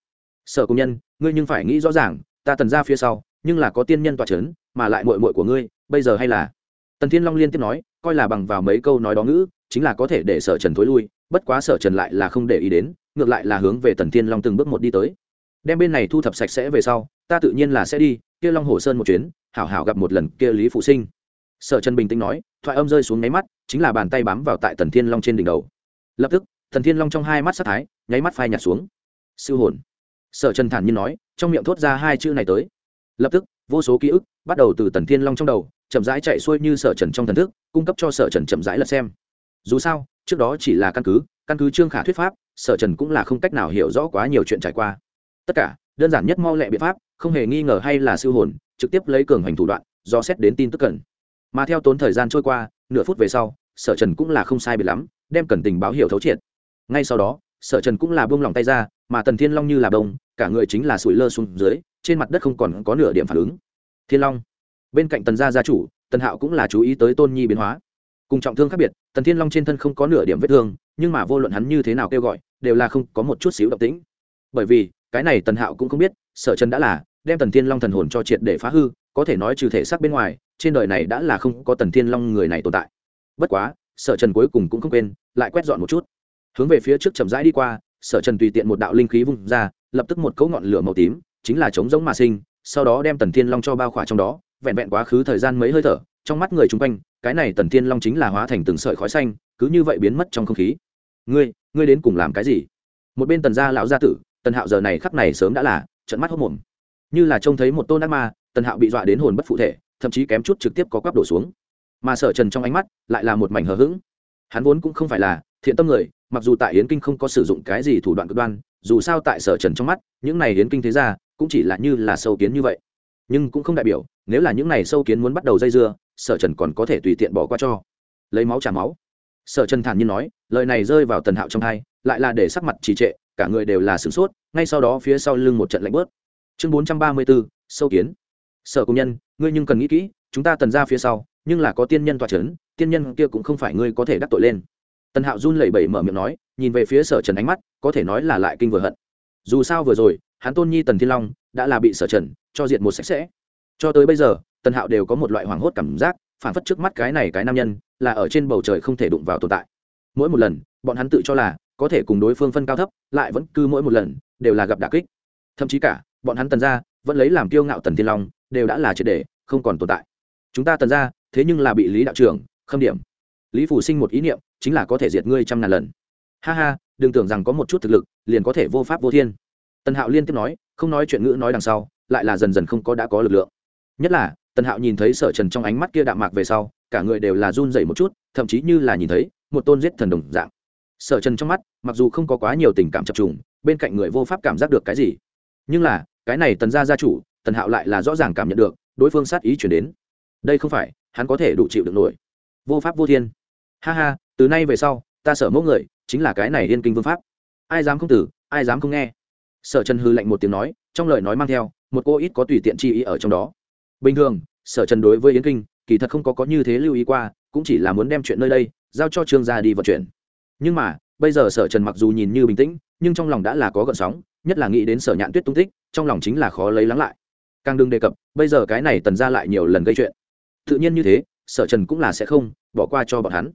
Sở công nhân, ngươi nhưng phải nghĩ rõ ràng, ta tần ra phía sau nhưng là có tiên nhân tọa c h ấ n mà lại mội mội của ngươi bây giờ hay là. Tần thiên long liên tiếp nói, coi là bằng vào mấy câu nói đó ngữ chính là có thể để sở trần thối lui, bất quá sở trần lại là không để ý đến, ngược lại là hướng về tần thiên long từng bước một đi tới. Đem bên này thu thập sạch sẽ về sau, ta tự nhiên là sẽ đi kia long hồ sơn một chuyến, hảo hảo gặp một lần kia lý phụ sinh. Sở trần bình tĩnh nói, thoại âm rơi xuống nháy mắt chính là bàn tay bám vào tại tần thiên long trên đỉnh đầu. Lập tức tần thiên long trong hai mắt sát thái nháy mắt phai nhạt xuống. Siêu hồn. Sở trần thản nhiên nói, trong miệng thốt ra hai chữ này tới. Lập tức vô số ký ức bắt đầu từ tần thiên long trong đầu chậm rãi chạy xuôi như sở trần trong thần thức, cung cấp cho sở trần chậm rãi lật xem. Dù sao trước đó chỉ là căn cứ Trương Khả thuyết pháp, sở trần cũng là không cách nào hiểu rõ quá nhiều chuyện trải qua. Tất cả đơn giản nhất mau lẹ biện pháp, không hề nghi ngờ hay là siêu hồn, trực tiếp lấy cường hành thủ đoạn do xét đến tin tức cần. Mà theo tốn thời gian trôi qua nửa phút về sau, sở trần cũng là không sai biệt lắm đem cần tình báo hiểu thấu triệt. Ngay sau đó sở trần cũng là buông lòng tay ra, mà tần thiên long như là bông, cả người chính là sủi lơ xuống dưới, trên mặt đất không còn có nửa điểm phản ứng. Thiên long bên cạnh tần gia gia chủ tần hạo cũng là chú ý tới tôn nhi biến hóa. Cùng trọng thương khác biệt, tần thiên long trên thân không có nửa điểm vết thương, nhưng mà vô luận hắn như thế nào kêu gọi đều là không có một chút xíu động tĩnh. Bởi vì cái này tần hạo cũng không biết sở trần đã là đem tần thiên long thần hồn cho triệt để phá hư, có thể nói trừ thể xác bên ngoài trên đời này đã là không có tần thiên long người này tồn tại. Bất quá sở trần cuối cùng cũng không quên lại quét dọn một chút, hướng về phía trước chậm rãi đi qua. Sở trần tùy tiện một đạo linh khí vung ra, lập tức một cấu ngọn lửa màu tím chính là chống giống mà sinh, sau đó đem tần thiên long cho bao khỏa trong đó. Vẹn vẹn quá khứ thời gian mấy hơi thở, trong mắt người chung quanh cái này tần thiên long chính là hóa thành từng sợi khói xanh, cứ như vậy biến mất trong không khí. Ngươi đến cùng làm cái gì? Một bên tần gia lão gia tử tần hạo giờ này khắc này sớm đã là trợn mắt hốt mồm, như là trông thấy một tôn ác ma. Tần hạo bị dọa đến hồn bất phụ thể, thậm chí kém chút trực tiếp có quắp đổ xuống. Mà sở trần trong ánh mắt lại là một mảnh hờ hững. Hắn vốn cũng không phải là thiện tâm người, mặc dù tại yến kinh không có sử dụng cái gì thủ đoạn cực đoan, dù sao tại sở trần trong mắt những này yến kinh thế ra cũng chỉ là như là sâu kiến như vậy, nhưng cũng không đại biểu nếu là những này sâu kiến muốn bắt đầu dây dưa, sở trần còn có thể tùy tiện bỏ qua cho. Lấy máu trả máu. Sở trần thản nhiên nói, lời này rơi vào tần hạo trong tai lại là để sắc mặt trì trệ, cả người đều là sửng sốt. Ngay sau đó phía sau lưng một trận lạnh bớt. Chương 434, sâu kiến. Sở công nhân, ngươi nhưng cần nghĩ kỹ, chúng ta tần ra phía sau nhưng là có tiên nhân tọa chấn, tiên nhân kia cũng không phải ngươi có thể đắc tội lên. Tần hạo run lẩy bẩy mở miệng nói, nhìn về phía sở trần ánh mắt có thể nói là lại kinh vừa hận. Dù sao vừa rồi hắn tôn nhi tần thiên long đã là bị sở trần cho diệt một sạch sẽ, cho tới bây giờ tần hạo đều có một loại hoảng hốt cảm giác, phản phất trước mắt cái này cái nam nhân là ở trên bầu trời không thể đụng vào tồn tại. Mỗi một lần bọn hắn tự cho là có thể cùng đối phương phân cao thấp, lại vẫn cứ mỗi một lần đều là gặp đả kích. Thậm chí cả bọn hắn tần gia vẫn lấy làm kiêu ngạo tần thiên long đều đã là triệt để không còn tồn tại. Chúng ta tần gia thế nhưng là bị lý đạo trưởng khâm điểm, lý phủ sinh một ý niệm chính là có thể diệt ngươi 100.000 lần. Ha ha, đừng tưởng rằng có một chút thực lực liền có thể vô pháp vô thiên. Tần hạo liên tiếp nói, không nói chuyện ngữ nói đằng sau lại là dần dần không có đã có lực lượng. Nhất là tần hạo nhìn thấy sở trần trong ánh mắt kia đạm mạc về sau, cả người đều là run dậy một chút, thậm chí như là nhìn thấy một tôn giết thần đồng dạng. Sở trần trong mắt mặc dù không có quá nhiều tình cảm chập trùng, bên cạnh người vô pháp cảm giác được cái gì, nhưng là cái này tần gia gia chủ tần hạo lại là rõ ràng cảm nhận được đối phương sát ý chuyển đến. Đây không phải hắn có thể đủ chịu được nổi. Vô pháp vô thiên. Ha ha, từ nay về sau ta sở mẫu người chính là cái này yên kinh vương pháp, ai dám không tử, ai dám không nghe. Sở trần hư lạnh một tiếng nói, trong lời nói mang theo một cô ít có tùy tiện chi ý ở trong đó. Bình thường sở trần đối với yến kinh kỳ thật không có như thế lưu ý qua, cũng chỉ là muốn đem chuyện nơi đây giao cho trương gia đi vận chuyển. Nhưng mà bây giờ sở trần mặc dù nhìn như bình tĩnh, nhưng trong lòng đã là có gợn sóng, nhất là nghĩ đến sở nhạn tuyết tung tích, trong lòng chính là khó lấy lắng lại. Càng đừng đề cập bây giờ cái này tần gia lại nhiều lần gây chuyện, tự nhiên như thế sở trần cũng là sẽ không bỏ qua cho bọn hắn.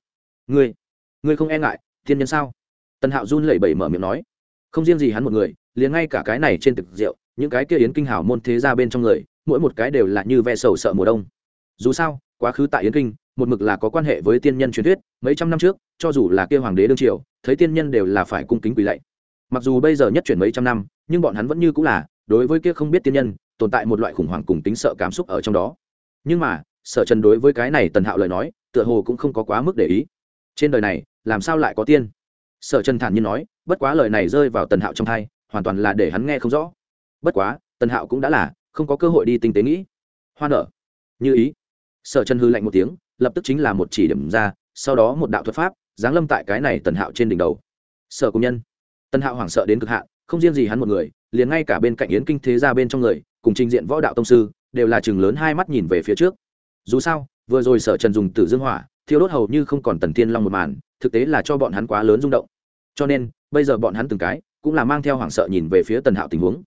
Ngươi không e ngại thiên nhân sao? Tần hạo run lẩy bẩy mở miệng nói. Không riêng gì hắn một người, liền ngay cả cái này trên thực rượu những cái kia yến kinh hào môn thế gia bên trong người, mỗi một cái đều là như ve sầu sợ mùa đông. Dù sao quá khứ tại yến kinh một mực là có quan hệ với tiên nhân truyền thuyết, mấy trăm năm trước cho dù là kia hoàng đế đương triều thấy tiên nhân đều là phải cung kính quỳ lạy. Mặc dù bây giờ nhất chuyển mấy trăm năm, nhưng bọn hắn vẫn như cũng là đối với kia không biết tiên nhân tồn tại một loại khủng hoảng cùng tính sợ cảm xúc ở trong đó. Nhưng mà sở trần đối với cái này tần hạo lời nói tựa hồ cũng không có quá mức để ý. Trên đời này làm sao lại có tiên? Sở trần thản nhiên nói, bất quá lời này rơi vào tần hạo trong thai hoàn toàn là để hắn nghe không rõ. Bất quá tần hạo cũng đã là không có cơ hội đi tinh tế nghĩ. Hoa nở như ý. Sở trần hư lạnh một tiếng, lập tức chính là một chỉ điểm ra, sau đó một đạo thuật pháp giáng lâm tại cái này tần hạo trên đỉnh đầu. Sở công nhân. Tần hạo hoảng sợ đến cực hạn, không riêng gì hắn một người, liền ngay cả bên cạnh yến kinh thế gia bên trong người cùng trình diện võ đạo tông sư đều là chừng lớn hai mắt nhìn về phía trước. Dù sao vừa rồi sở trần dùng tử dương hỏa thiêu đốt hầu như không còn tần thiên long một màn, thực tế là cho bọn hắn quá lớn rung động, cho nên bây giờ bọn hắn từng cái cũng là mang theo hoảng sợ nhìn về phía tần hạo tình huống.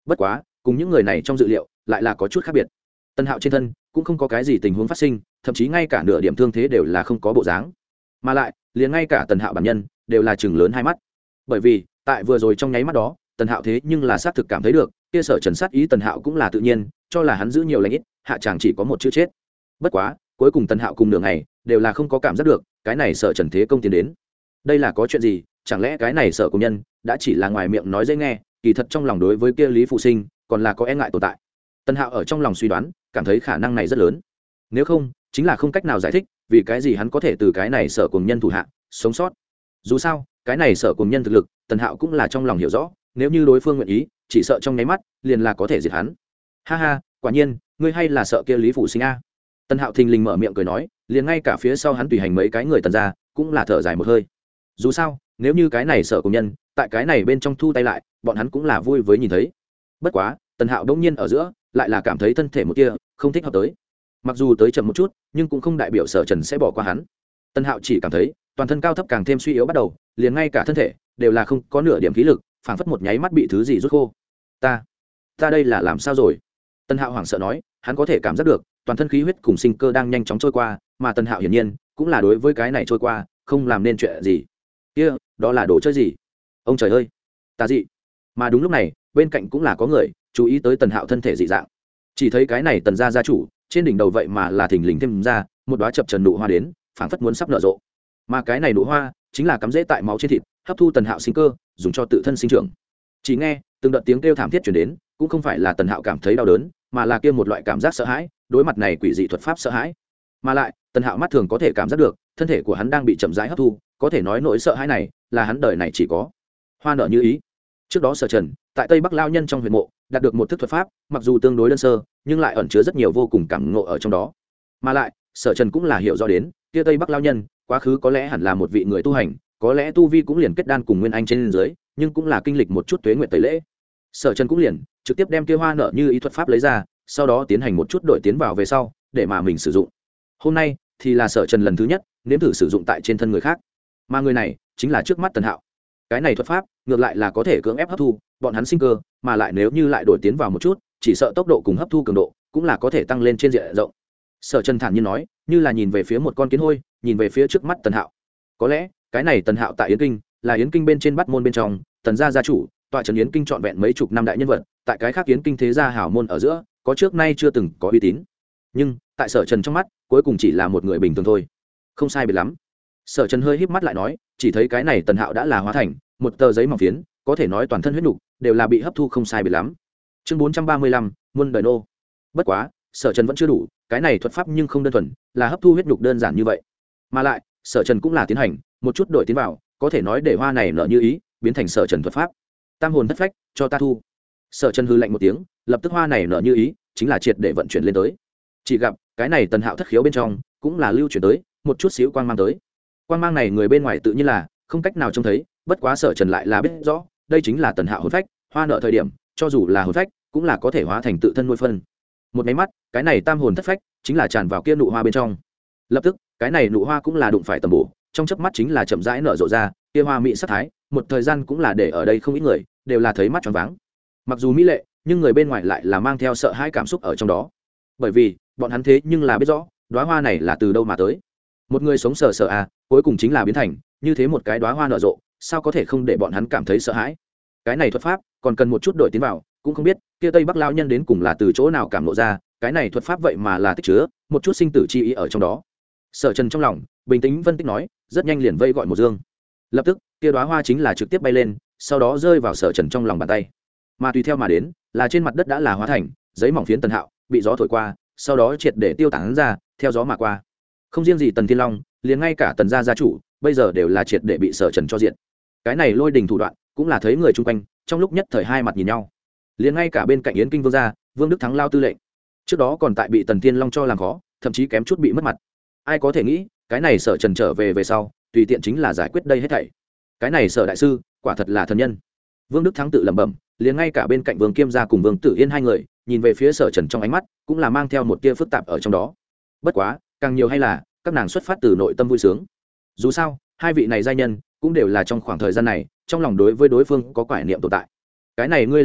bất quá cùng những người này trong dự liệu lại là có chút khác biệt. Tần Hạo trên thân cũng không có cái gì tình huống phát sinh, thậm chí ngay cả nửa điểm thương thế đều là không có bộ dáng, mà lại liền ngay cả Tần Hạo bản nhân đều là chừng lớn hai mắt, bởi vì tại vừa rồi trong nháy mắt đó Tần Hạo thế nhưng là xác thực cảm thấy được kia Sở Trần sát ý Tần Hạo cũng là tự nhiên cho là hắn giữ nhiều lãnh ít, hạ chàng chỉ có một chữ chết. Bất quá cuối cùng Tần Hạo cùng nửa ngày đều là không có cảm giác được cái này Sở Trần thế công tiến đến. Đây là có chuyện gì? Chẳng lẽ cái này Sở công nhân đã chỉ là ngoài miệng nói dễ nghe, kỳ thật trong lòng đối với kia Lý Phụ Sinh còn là có e ngại tồn tại. Tần Hạo ở trong lòng suy đoán, cảm thấy khả năng này rất lớn. Nếu không, chính là không cách nào giải thích vì cái gì hắn có thể từ cái này Sở cùng nhân thủ hạ sống sót. Dù sao, cái này Sở cùng nhân thực lực, Tần Hạo cũng là trong lòng hiểu rõ, nếu như đối phương nguyện ý, chỉ sợ trong nháy mắt liền là có thể diệt hắn. Ha ha, quả nhiên, ngươi hay là sợ kia Lý Phụ Sinh a? Tần Hạo thình lình mở miệng cười nói, liền ngay cả phía sau hắn tùy hành mấy cái người Tần gia cũng là thở dài một hơi. Dù sao, nếu như cái này Sở cùng nhân tại cái này bên trong thu tay lại, bọn hắn cũng là vui với nhìn thấy. Bất quá, Tần Hạo đống nhiên ở giữa lại là cảm thấy thân thể một kia không thích hợp tới. Mặc dù tới chậm một chút, nhưng cũng không đại biểu Sở Trần sẽ bỏ qua hắn. Tần Hạo chỉ cảm thấy toàn thân cao thấp càng thêm suy yếu bắt đầu, liền ngay cả thân thể đều là không có nửa điểm khí lực, phảng phất một nháy mắt bị thứ gì rút khô. Ta đây là làm sao rồi? Tần Hạo hoảng sợ nói, hắn có thể cảm giác được toàn thân khí huyết cùng sinh cơ đang nhanh chóng trôi qua, mà Tần Hạo hiển nhiên cũng là đối với cái này trôi qua không làm nên chuyện gì. Kia, đó là đồ chơi gì? Ông trời ơi, tà dị! Mà đúng lúc này, bên cạnh cũng là có người chú ý tới Tần Hạo thân thể dị dạng. Chỉ thấy cái này Tần gia gia chủ trên đỉnh đầu vậy mà là thình lình thêm ra một đóa chập trần nụ hoa đến, phảng phất muốn sắp nở rộ. Mà cái này nụ hoa chính là cắm rễ tại máu trên thịt, hấp thu Tần Hạo sinh cơ, dùng cho tự thân sinh trưởng. Chỉ nghe từng đợt tiếng kêu thảm thiết truyền đến, cũng không phải là Tần Hạo cảm thấy đau đớn, mà là kia một loại cảm giác sợ hãi, đối mặt này quỷ dị thuật pháp sợ hãi. Mà lại, Tần Hạo mắt thường có thể cảm giác được, thân thể của hắn đang bị chậm rãi hấp thu, có thể nói nỗi sợ hãi này là hắn đời này chỉ có. Hoa nở như ý. Trước đó Sở Trần tại Tây Bắc lao nhân trong huyền mộ đạt được một thức thuật pháp, mặc dù tương đối đơn sơ, nhưng lại ẩn chứa rất nhiều vô cùng cảm ngộ ở trong đó. Mà lại, Sở Trần cũng là hiểu rõ đến, kia Tây Bắc lao nhân, quá khứ có lẽ hẳn là một vị người tu hành, có lẽ tu vi cũng liền kết đan cùng nguyên anh trên dưới, nhưng cũng là kinh lịch một chút tuế nguyệt tẩy lễ. Sở Trần cũng liền trực tiếp đem kia hoa nở như ý thuật pháp lấy ra, sau đó tiến hành một chút đổi tiến vào về sau, để mà mình sử dụng. Hôm nay thì là Sở Trần lần thứ nhất nếm thử sử dụng tại trên thân người khác, mà người này chính là trước mắt Tần Hạo. Cái này thuật pháp ngược lại là có thể cưỡng ép hấp thu bọn hắn sinh cơ, mà lại nếu như lại đổi tiến vào một chút, chỉ sợ tốc độ cùng hấp thu cường độ cũng là có thể tăng lên trên diện rộng. Sở Trần thản nhiên nói, như là nhìn về phía một con kiến hôi, nhìn về phía trước mắt Tần Hạo. Có lẽ cái này Tần Hạo tại Yến Kinh là Yến Kinh bên trên Bát môn bên trong Tần gia gia chủ, tọa trấn Yến Kinh trọn vẹn mấy chục năm đại nhân vật, tại cái khác Yến Kinh thế gia hảo môn ở giữa có trước nay chưa từng có uy tín, nhưng tại Sở Trần trong mắt cuối cùng chỉ là một người bình thường thôi. Không sai biệt lắm. Sở Trần hơi híp mắt lại nói, chỉ thấy cái này Tần Hạo đã là hóa thành một tờ giấy mỏng phiến, có thể nói toàn thân huyết nục đều là bị hấp thu không sai biệt lắm. Chương 435, muôn đời nô. Bất quá, Sở Trần vẫn chưa đủ, cái này thuật pháp nhưng không đơn thuần là hấp thu huyết nục đơn giản như vậy, mà lại Sở Trần cũng là tiến hành một chút đổi tiến vào, có thể nói để hoa này nở như ý, biến thành Sở Trần thuật pháp. Tam hồn thất phách, cho ta thu. Sở Trần hư lạnh một tiếng, lập tức hoa này nở như ý, chính là triệt để vận chuyển lên tới. Chỉ gặp cái này Tần Hạo thất khiếu bên trong cũng là lưu chuyển tới một chút xíu quang mang tới. Quang mang này người bên ngoài tự nhiên là không cách nào trông thấy, bất quá Sở Trần lại là biết rõ, đây chính là Tần Hạo hồn phách, hoa nở thời điểm, cho dù là hồn phách, cũng là có thể hóa thành tự thân nuôi phân. Một cái mắt, cái này tam hồn thất phách chính là tràn vào kia nụ hoa bên trong. Lập tức, cái này nụ hoa cũng là đụng phải tầm bổ, trong chớp mắt chính là chậm rãi nở rộ ra, kia hoa mỹ sắc thái, một thời gian cũng là để ở đây không ít người đều là thấy mắt choáng váng. Mặc dù mỹ lệ, nhưng người bên ngoài lại là mang theo sợ hãi cảm xúc ở trong đó. Bởi vì, bọn hắn thế nhưng là biết rõ, đóa hoa này là từ đâu mà tới. Một người sống sờ sờ à, cuối cùng chính là biến thành như thế một cái đóa hoa nở rộ, sao có thể không để bọn hắn cảm thấy sợ hãi. Cái này thuật pháp còn cần một chút đổi tiến vào, cũng không biết kia Tây Bắc lao nhân đến cùng là từ chỗ nào cảm ngộ ra, cái này thuật pháp vậy mà là tích chứa một chút sinh tử chi ý ở trong đó. Sở Trần trong lòng bình tĩnh phân tích nói, rất nhanh liền vây gọi một dương. Lập tức, kia đóa hoa chính là trực tiếp bay lên, sau đó rơi vào Sở Trần trong lòng bàn tay. Mà tùy theo mà đến, là trên mặt đất đã là hóa thành giấy mỏng phiến Tần Hạo, bị gió thổi qua, sau đó triệt để tiêu tán ra, theo gió mà qua. Không riêng gì Tần Thiên Long, liền ngay cả Tần gia gia chủ, bây giờ đều là triệt để bị Sở Trần cho diện. Cái này lôi đình thủ đoạn, cũng là thấy người chung quanh, trong lúc nhất thời hai mặt nhìn nhau. Liền ngay cả bên cạnh Yến Kinh vương gia, Vương Đức Thắng lao tư lệnh, trước đó còn tại bị Tần Thiên Long cho làm khó, thậm chí kém chút bị mất mặt. Ai có thể nghĩ, cái này Sở Trần trở về sau, tùy tiện chính là giải quyết đây hết thảy. Cái này Sở đại sư, quả thật là thần nhân. Vương Đức Thắng tự lẩm bẩm, liền ngay cả bên cạnh Vương Kiêm gia cùng Vương Tử Yên hai người, nhìn về phía Sở Trần trong ánh mắt, cũng là mang theo một tia phức tạp ở trong đó. Bất quá, càng nhiều hay là các nàng xuất phát từ nội tâm vui sướng. Dù sao, hai vị này giai nhân cũng đều là trong khoảng thời gian này, trong lòng đối với đối phương có quải niệm tồn tại. Cái này ngươi lấy về,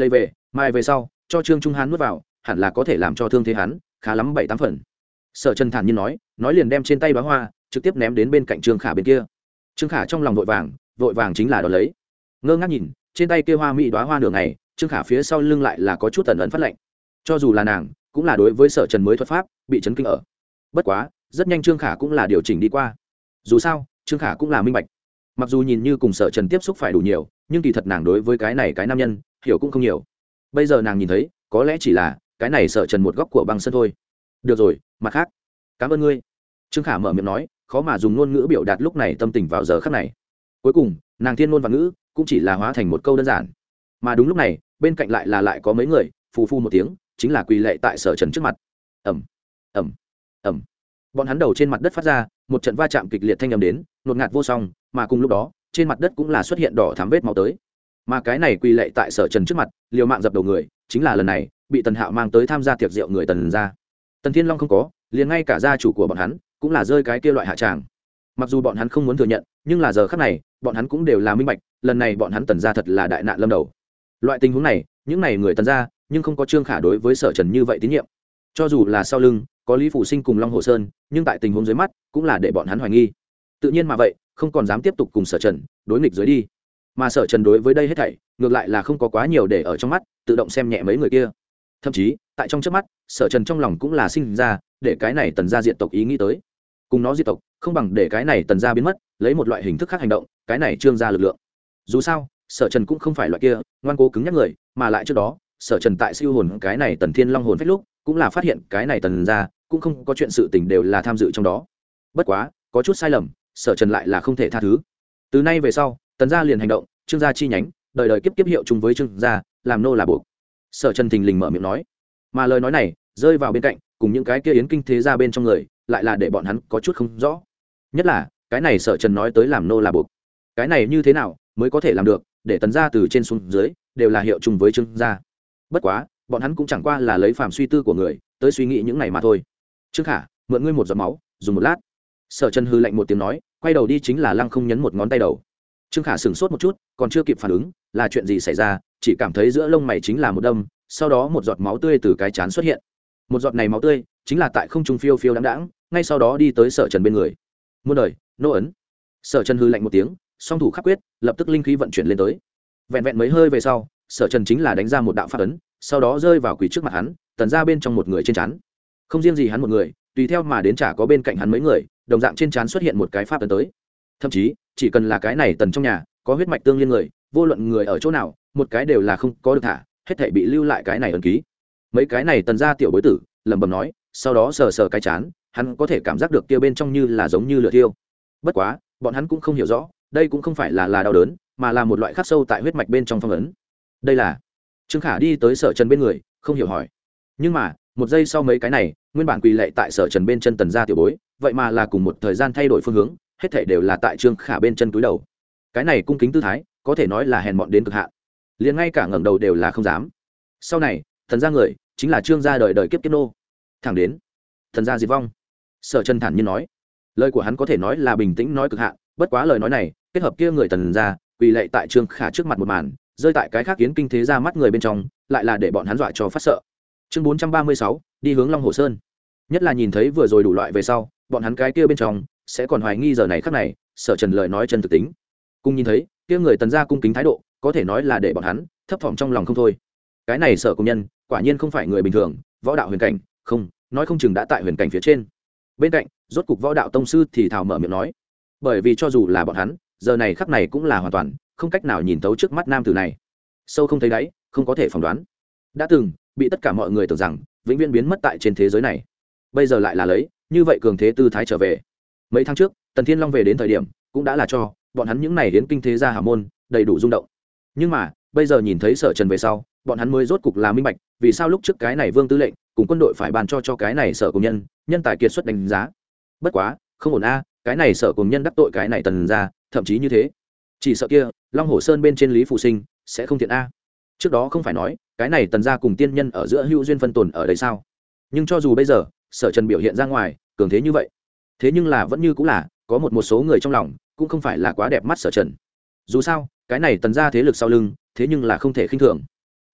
mai về sau cho trương trung hán nuốt vào hẳn là có thể làm cho thương thế hắn khá lắm 7-8 phần. Sở Trần thản nhiên nói liền đem trên tay bá hoa trực tiếp ném đến bên cạnh trương khả bên kia. Trương khả trong lòng vội vàng chính là đón lấy, ngơ ngác nhìn trên tay kia hoa mỹ đóa hoa nửa ngày. Trương khả phía sau lưng lại là có chút tần ẩn phát lạnh, cho dù là nàng cũng là đối với Sở Trần mới thuật pháp bị chấn kinh ở. Bất quá rất nhanh Trương khả cũng là điều chỉnh đi qua, dù sao Trương khả cũng là minh bạch, mặc dù nhìn như cùng Sở Trần tiếp xúc phải đủ nhiều, nhưng kỳ thật nàng đối với cái này cái nam nhân hiểu cũng không nhiều. Bây giờ nàng nhìn thấy có lẽ chỉ là cái này Sở Trần một góc của băng sân thôi. Được rồi, mặt khác cảm ơn ngươi. Trương khả mở miệng nói, khó mà dùng ngôn ngữ biểu đạt lúc này tâm tình vào giờ khắc này. Cuối cùng nàng thiên ngôn và ngữ cũng chỉ là hóa thành một câu đơn giản. Mà đúng lúc này bên cạnh lại có mấy người phù phù một tiếng chính là quỳ lệ tại Sở Trần trước mặt. ầm ầm ầm, bọn hắn đầu trên mặt đất phát ra một trận va chạm kịch liệt thanh âm đến, ngột ngạt vô song. Mà cùng lúc đó trên mặt đất cũng là xuất hiện đỏ thắm vết máu tới. Mà cái này quỳ lệ tại Sở Trần trước mặt liều mạng dập đầu người chính là lần này bị Tần Hạo mang tới tham gia tiệc rượu người Tần gia. Tần Thiên Long không có, liền ngay cả gia chủ của bọn hắn cũng là rơi cái kia loại hạ tràng. Mặc dù bọn hắn không muốn thừa nhận, nhưng là giờ khắc này bọn hắn cũng đều là minh bạch, lần này bọn hắn Tần gia thật là đại nạn lâm đầu. Loại tình huống này những này người Tần gia nhưng không có Trương khả đối với Sở Trần như vậy tín nhiệm. Cho dù là sau lưng có Lý Phủ Sinh cùng Long Hồ Sơn, nhưng tại tình huống dưới mắt cũng là để bọn hắn hoài nghi. Tự nhiên mà vậy không còn dám tiếp tục cùng Sở Trần đối nghịch dưới đi. Mà Sở Trần đối với đây hết thảy ngược lại là không có quá nhiều để ở trong mắt, tự động xem nhẹ mấy người kia. Thậm chí tại trong chớp mắt Sở Trần trong lòng cũng là sinh ra để cái này Tần gia diện tộc ý nghĩ tới, cùng nó diệt tộc không bằng để cái này Tần gia biến mất, lấy một loại hình thức khác hành động cái này Trương gia lực lượng. Dù sao Sở Trần cũng không phải loại kia ngoan cố cứng nhắc người, mà lại trước đó Sở Trần tại siêu hồn cái này Tần Thiên Long hồn phách lúc cũng là phát hiện cái này Tần gia cũng không có chuyện sự tình đều là tham dự trong đó. Bất quá có chút sai lầm Sở Trần lại là không thể tha thứ. Từ nay về sau Tần gia liền hành động Trương gia chi nhánh, đời đời kiếp kiếp hiệu chung với Trương gia, làm nô là buộc. Sở Trần thình lình mở miệng nói, mà lời nói này rơi vào bên cạnh cùng những cái kia yến kinh thế gia bên trong người lại là để bọn hắn có chút không rõ. Nhất là cái này Sở Trần nói tới làm nô là buộc, cái này như thế nào mới có thể làm được để Tần gia từ trên xuống dưới đều là hiệu chung với Trương gia. Bất quá bọn hắn cũng chẳng qua là lấy phàm suy tư của người tới suy nghĩ những này mà thôi. Trương khả, mượn ngươi một giọt máu dùng một lát. Sở Trần hư lạnh một tiếng nói, quay đầu đi chính là lăng không nhấn một ngón tay đầu. Trương khả sửng sốt một chút, còn chưa kịp phản ứng là chuyện gì xảy ra, chỉ cảm thấy giữa lông mày chính là một đâm, sau đó một giọt máu tươi từ cái chán xuất hiện. Một giọt này máu tươi chính là tại không trung phiêu phiêu đáng đáng, ngay sau đó đi tới Sở Trần bên người. Muôn đời nô ấn. Sở Trần hư lạnh một tiếng, song thủ khắc quyết, lập tức linh khí vận chuyển lên tới. Vẹn vẹn mấy hơi về sau, Sở Trần chính là đánh ra một đạo pháp ấn, sau đó rơi vào quỳ trước mặt hắn, Tần ra bên trong một người trên trán. Không riêng gì hắn một người, tùy theo mà đến chả có bên cạnh hắn mấy người, đồng dạng trên trán xuất hiện một cái pháp ấn tới. Thậm chí chỉ cần là cái này Tần trong nhà có huyết mạch tương liên người, vô luận người ở chỗ nào, một cái đều là không có được thả, hết thảy bị lưu lại cái này ấn ký. Mấy cái này Tần gia tiểu bối tử lẩm bẩm nói, sau đó sờ sờ cái chán, hắn có thể cảm giác được kia bên trong như là giống như lửa thiêu. Bất quá bọn hắn cũng không hiểu rõ, đây cũng không phải là đau đớn, mà là một loại khắc sâu tại huyết mạch bên trong phong ấn. Đây là Trương khả đi tới Sở Trần bên người, không hiểu hỏi. Nhưng mà một giây sau mấy cái này nguyên bản quỳ lệ tại Sở Trần bên chân Tần gia tiểu bối, vậy mà là cùng một thời gian thay đổi phương hướng, hết thảy đều là tại Trương khả bên chân túi đầu. Cái này cung kính tư thái có thể nói là hèn mọn đến cực hạn, liền ngay cả ngẩng đầu đều là không dám. Sau này Tần gia người chính là Trương gia đời đời kiếp kiếp nô, thẳng đến Tần gia diệt vong. Sở Trần thản nhiên nói, lời của hắn có thể nói là bình tĩnh nói cực hạn, bất quá lời nói này kết hợp kia người Tần gia quỳ lệ tại Trương khả trước mặt một màn, rơi tại cái khác yến kinh thế gia mắt người bên trong, lại là để bọn hắn dọa cho phát sợ. Chương 436, đi hướng Long Hồ Sơn. Nhất là nhìn thấy vừa rồi đủ loại về sau, bọn hắn cái kia bên trong sẽ còn hoài nghi giờ này khắc này Sở Trần lời nói chân thực tính. Cùng nhìn thấy kia người Tần gia cung kính thái độ, có thể nói là để bọn hắn thấp thỏm trong lòng không thôi. Cái này Sở công nhân quả nhiên không phải người bình thường, võ đạo huyền cảnh, không nói không chừng đã tại huyền cảnh phía trên. Bên cạnh rốt cục võ đạo tông sư thì thào mở miệng nói, bởi vì cho dù là bọn hắn giờ này khắc này cũng là hoàn toàn không cách nào nhìn thấu trước mắt nam tử này, sâu không thấy đáy, không có thể phỏng đoán. Đã từng bị tất cả mọi người tưởng rằng vĩnh viễn biến mất tại trên thế giới này, bây giờ lại là lấy như vậy cường thế tư thái trở về. Mấy tháng trước Tần Thiên Long về đến thời điểm cũng đã là cho bọn hắn những này đến kinh thế gia hảo môn đầy đủ rung động, nhưng mà bây giờ nhìn thấy Sở Trần về sau, bọn hắn mới rốt cục là minh bạch vì sao lúc trước cái này Vương tư lệnh cùng quân đội phải bàn cho cái này Sở công nhân nhân tài kiệt xuất đánh giá. Bất quá không ổn a, cái này Sở công nhân đắc tội cái này Tần gia, thậm chí như thế chỉ sợ kia Long Hồ Sơn bên trên Lý Phụ Sinh sẽ không thiện a. Trước đó không phải nói cái này Tần gia cùng tiên nhân ở giữa hữu duyên phân tồn ở đây sao? Nhưng cho dù bây giờ Sở Trần biểu hiện ra ngoài cường thế như vậy, thế nhưng là vẫn như cũng là có một số người trong lòng cũng không phải là quá đẹp mắt Sở Trần. Dù sao cái này Tần gia thế lực sau lưng, thế nhưng là không thể khinh thường.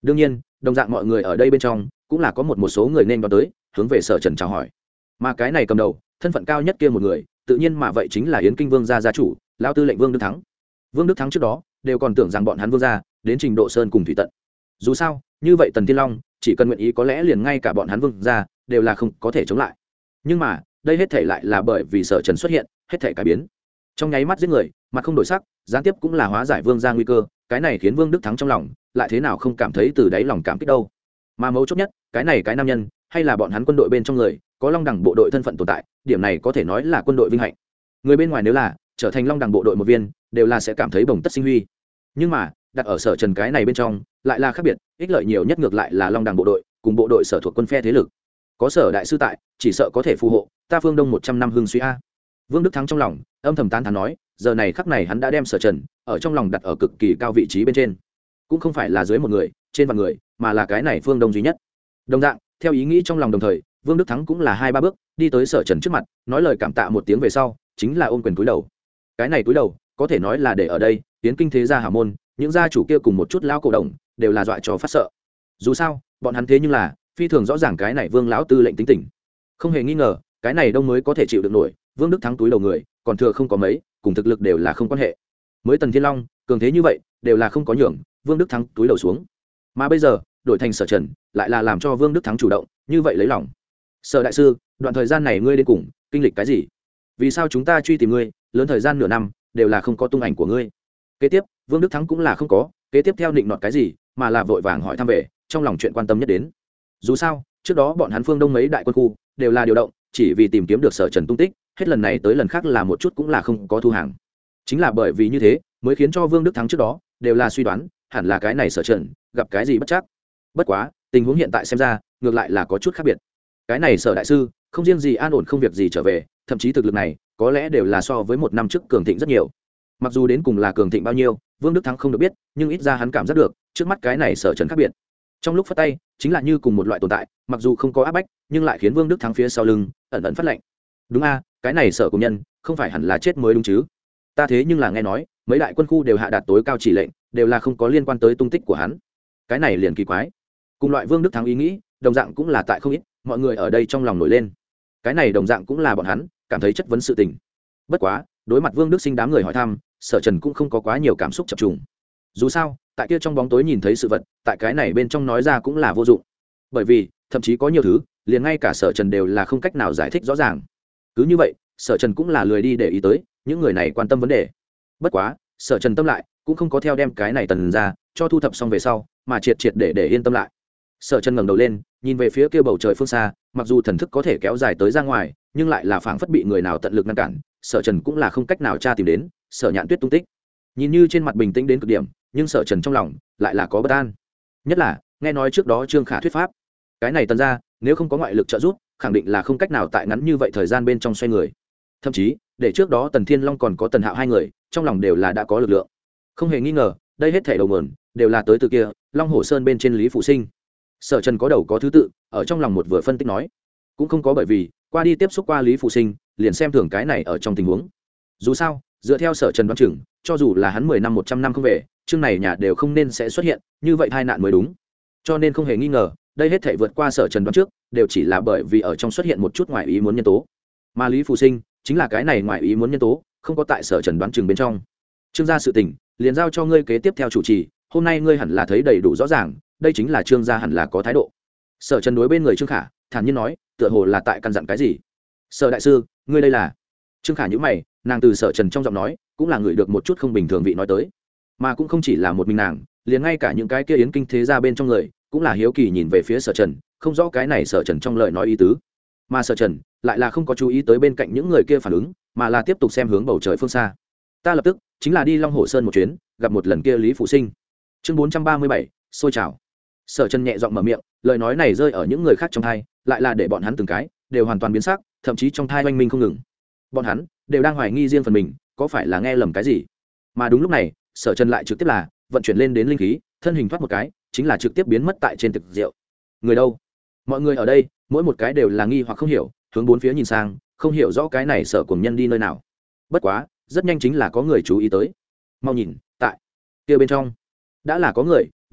đương nhiên đồng dạng mọi người ở đây bên trong cũng là có một số người nên đón tới hướng về Sở Trần chào hỏi, mà cái này cầm đầu thân phận cao nhất kia một người tự nhiên mà vậy chính là Yến Kinh Vương gia gia chủ Lão Tư lệnh Vương Đức Thắng. Vương Đức Thắng trước đó đều còn tưởng rằng bọn hắn Vương gia đến trình độ sơn cùng thủy tận, dù sao như vậy Tần Thiên Long chỉ cần nguyện ý có lẽ liền ngay cả bọn hắn Vương gia đều là không có thể chống lại. Nhưng mà đây hết thể lại là bởi vì Sở Trần xuất hiện, hết thể cải biến. Trong nháy mắt giết người mặt không đổi sắc, gián tiếp cũng là hóa giải Vương gia nguy cơ, cái này khiến Vương Đức Thắng trong lòng lại thế nào không cảm thấy từ đáy lòng cảm kích đâu. Mà mấu chốt nhất, cái này cái nam nhân hay là bọn hắn quân đội bên trong người có Long Đẳng bộ đội thân phận tồn tại, điểm này có thể nói là quân đội vinh hạnh. Người bên ngoài nếu là trở thành Long Đẳng bộ đội một viên, đều là sẽ cảm thấy bồng tất sinh huy. Nhưng mà đặt ở Sở Trần cái này bên trong lại là khác biệt, ích lợi nhiều nhất ngược lại là Long Đẳng bộ đội cùng bộ đội sở thuộc quân phe thế lực. Có Sở đại sư tại, chỉ sợ có thể phù hộ ta phương Đông 100 năm hưng suy a. Vương Đức Thắng trong lòng âm thầm tán thán nói, giờ này khắc này hắn đã đem Sở Trần ở trong lòng đặt ở cực kỳ cao vị trí bên trên, cũng không phải là dưới một người trên vạn người, mà là cái này phương Đông duy nhất. Đồng dạng theo ý nghĩ trong lòng đồng thời, Vương Đức Thắng cũng là 2-3 bước đi tới Sở Trần trước mặt, nói lời cảm tạ một tiếng về sau chính là ôm quyền cúi đầu. Cái này cúi đầu có thể nói là để ở đây Yến Kinh thế gia hào môn những gia chủ kia cùng một chút lão cổ đồng đều là dọa cho phát sợ. Dù sao bọn hắn thế nhưng là phi thường rõ ràng cái này Vương lão tư lệnh tính tình, không hề nghi ngờ cái này đông mới có thể chịu được nổi. Vương Đức Thắng túi đầu người còn thừa không có mấy, cùng thực lực đều là không quan hệ. Mới Tần Thiên Long cường thế như vậy đều là không có nhường Vương Đức Thắng túi đầu xuống, mà bây giờ đổi thành Sở Trần lại là làm cho Vương Đức Thắng chủ động như vậy lấy lòng. Sở đại sư, đoạn thời gian này ngươi đến cùng kinh lịch cái gì? Vì sao chúng ta truy tìm ngươi lớn thời gian nửa năm đều là không có tung ảnh của ngươi? Kế tiếp Vương Đức Thắng cũng là không có kế tiếp theo định nọt cái gì, mà là vội vàng hỏi thăm về trong lòng chuyện quan tâm nhất đến. Dù sao trước đó bọn hắn phương Đông mấy đại quân khu đều là điều động chỉ vì tìm kiếm được Sở Trần tung tích, hết lần này tới lần khác là một chút cũng là không có thu hàng. Chính là bởi vì như thế mới khiến cho Vương Đức Thắng trước đó đều là suy đoán hẳn là cái này Sở Trần gặp cái gì bất chắc. Bất quá tình huống hiện tại xem ra ngược lại là có chút khác biệt. Cái này Sở đại sư không riêng gì an ổn không việc gì trở về, thậm chí thực lực này có lẽ đều là so với một năm trước cường thịnh rất nhiều. Mặc dù đến cùng là cường thịnh bao nhiêu Vương Đức Thắng không được biết, nhưng ít ra hắn cảm giác được trước mắt cái này Sở Trần khác biệt. Trong lúc phất tay chính là như cùng một loại tồn tại, mặc dù không có áp bách nhưng lại khiến Vương Đức Thắng phía sau lưng ẩn ẩn phát lạnh. Đúng a, cái này Sở cùng nhân không phải hẳn là chết mới đúng chứ? Ta thế nhưng là nghe nói mấy đại quân khu đều hạ đạt tối cao chỉ lệnh, đều là không có liên quan tới tung tích của hắn. Cái này liền kỳ quái. Cùng loại Vương Đức Thắng ý nghĩ đồng dạng cũng là tại không ít mọi người ở đây trong lòng nổi lên. Cái này đồng dạng cũng là bọn hắn cảm thấy chất vấn sự tình. Bất quá đối mặt Vương Đức Sinh đám người hỏi thăm, Sở Trần cũng không có quá nhiều cảm xúc chập trùng. Dù sao tại kia trong bóng tối nhìn thấy sự vật, tại cái này bên trong nói ra cũng là vô dụng, bởi vì thậm chí có nhiều thứ liền ngay cả Sở Trần đều là không cách nào giải thích rõ ràng. Cứ như vậy Sở Trần cũng là lười đi để ý tới những người này quan tâm vấn đề. Bất quá Sở Trần tâm lại cũng không có theo đem cái này Tần ra cho thu thập xong về sau mà triệt để yên tâm lại. Sở Trần ngẩng đầu lên nhìn về phía kia bầu trời phương xa, mặc dù thần thức có thể kéo dài tới ra ngoài nhưng lại là phảng phất bị người nào tận lực ngăn cản. Sở Trần cũng là không cách nào tra tìm đến Sở Nhạn Tuyết tung tích. Nhìn như trên mặt bình tĩnh đến cực điểm, nhưng Sở Trần trong lòng lại là có bất an. Nhất là nghe nói trước đó Trương Khả thuyết pháp, cái này Tần ra nếu không có ngoại lực trợ giúp khẳng định là không cách nào tại ngắn như vậy thời gian bên trong xoay người. Thậm chí để trước đó Tần Thiên Long còn có Tần Hạo hai người trong lòng đều là đã có lực lượng. Không hề nghi ngờ đây hết thảy đầu nguồn đều là tới từ kia Long Hồ Sơn bên trên Lý Phụ Sinh. Sở Trần có đầu có thứ tự ở trong lòng một vừa phân tích nói, cũng không có bởi vì qua đi tiếp xúc qua Lý Phụ Sinh liền xem thường cái này ở trong tình huống. Dù sao dựa theo Sở Trần đoán chừng, cho dù là hắn 10 năm 100 năm không về chương này nhà đều không nên sẽ xuất hiện như vậy tai nạn mới đúng. Cho nên không hề nghi ngờ đây hết thảy vượt qua Sở Trần đoán trước đều chỉ là bởi vì ở trong xuất hiện một chút ngoại ý muốn nhân tố, mà Lý Phụ Sinh chính là cái này ngoại ý muốn nhân tố không có tại Sở Trần đoán chừng bên trong. Trương gia sự tình liền giao cho ngươi kế tiếp theo chủ trì, hôm nay ngươi hẳn là thấy đầy đủ rõ ràng, đây chính là Trương gia hẳn là có thái độ. Sở Trần đối bên người Trương Khả thản nhiên nói, tựa hồ là tại căn dặn cái gì. Sở đại sư, ngươi đây là? Trương Khả nhíu mày, nàng từ Sở Trần trong giọng nói cũng là người được một chút không bình thường vị nói tới, mà cũng không chỉ là một mình nàng, liền ngay cả những cái kia Yến Kinh thế gia bên trong người cũng là hiếu kỳ nhìn về phía Sở Trần, không rõ cái này Sở Trần trong lời nói ý tứ. Mà Sở Trần lại là không có chú ý tới bên cạnh những người kia phản ứng, mà là tiếp tục xem hướng bầu trời phương xa. Ta lập tức chính là đi Long Hồ Sơn một chuyến, gặp một lần kia Lý Phụ Sinh. Chương 437, xôi trào. Sở Trần nhẹ giọng mở miệng, lời nói này rơi ở những người khác trong tai, lại là để bọn hắn từng cái đều hoàn toàn biến sắc, thậm chí trong tai oanh minh không ngừng. Bọn hắn đều đang hoài nghi riêng phần mình có phải là nghe lầm cái gì. Mà đúng lúc này, Sở Trần lại trực tiếp là vận chuyển lên đến linh khí, thân hình thoát một cái, chính là trực tiếp biến mất tại trên thực rượu. Người đâu? Mọi người ở đây, mỗi một cái đều là nghi hoặc không hiểu, hướng bốn phía nhìn sang, không hiểu rõ cái này Sở cùng nhân đi nơi nào. Bất quá, rất nhanh chính là có người chú ý tới. Mau nhìn, tại kia bên trong đã là có người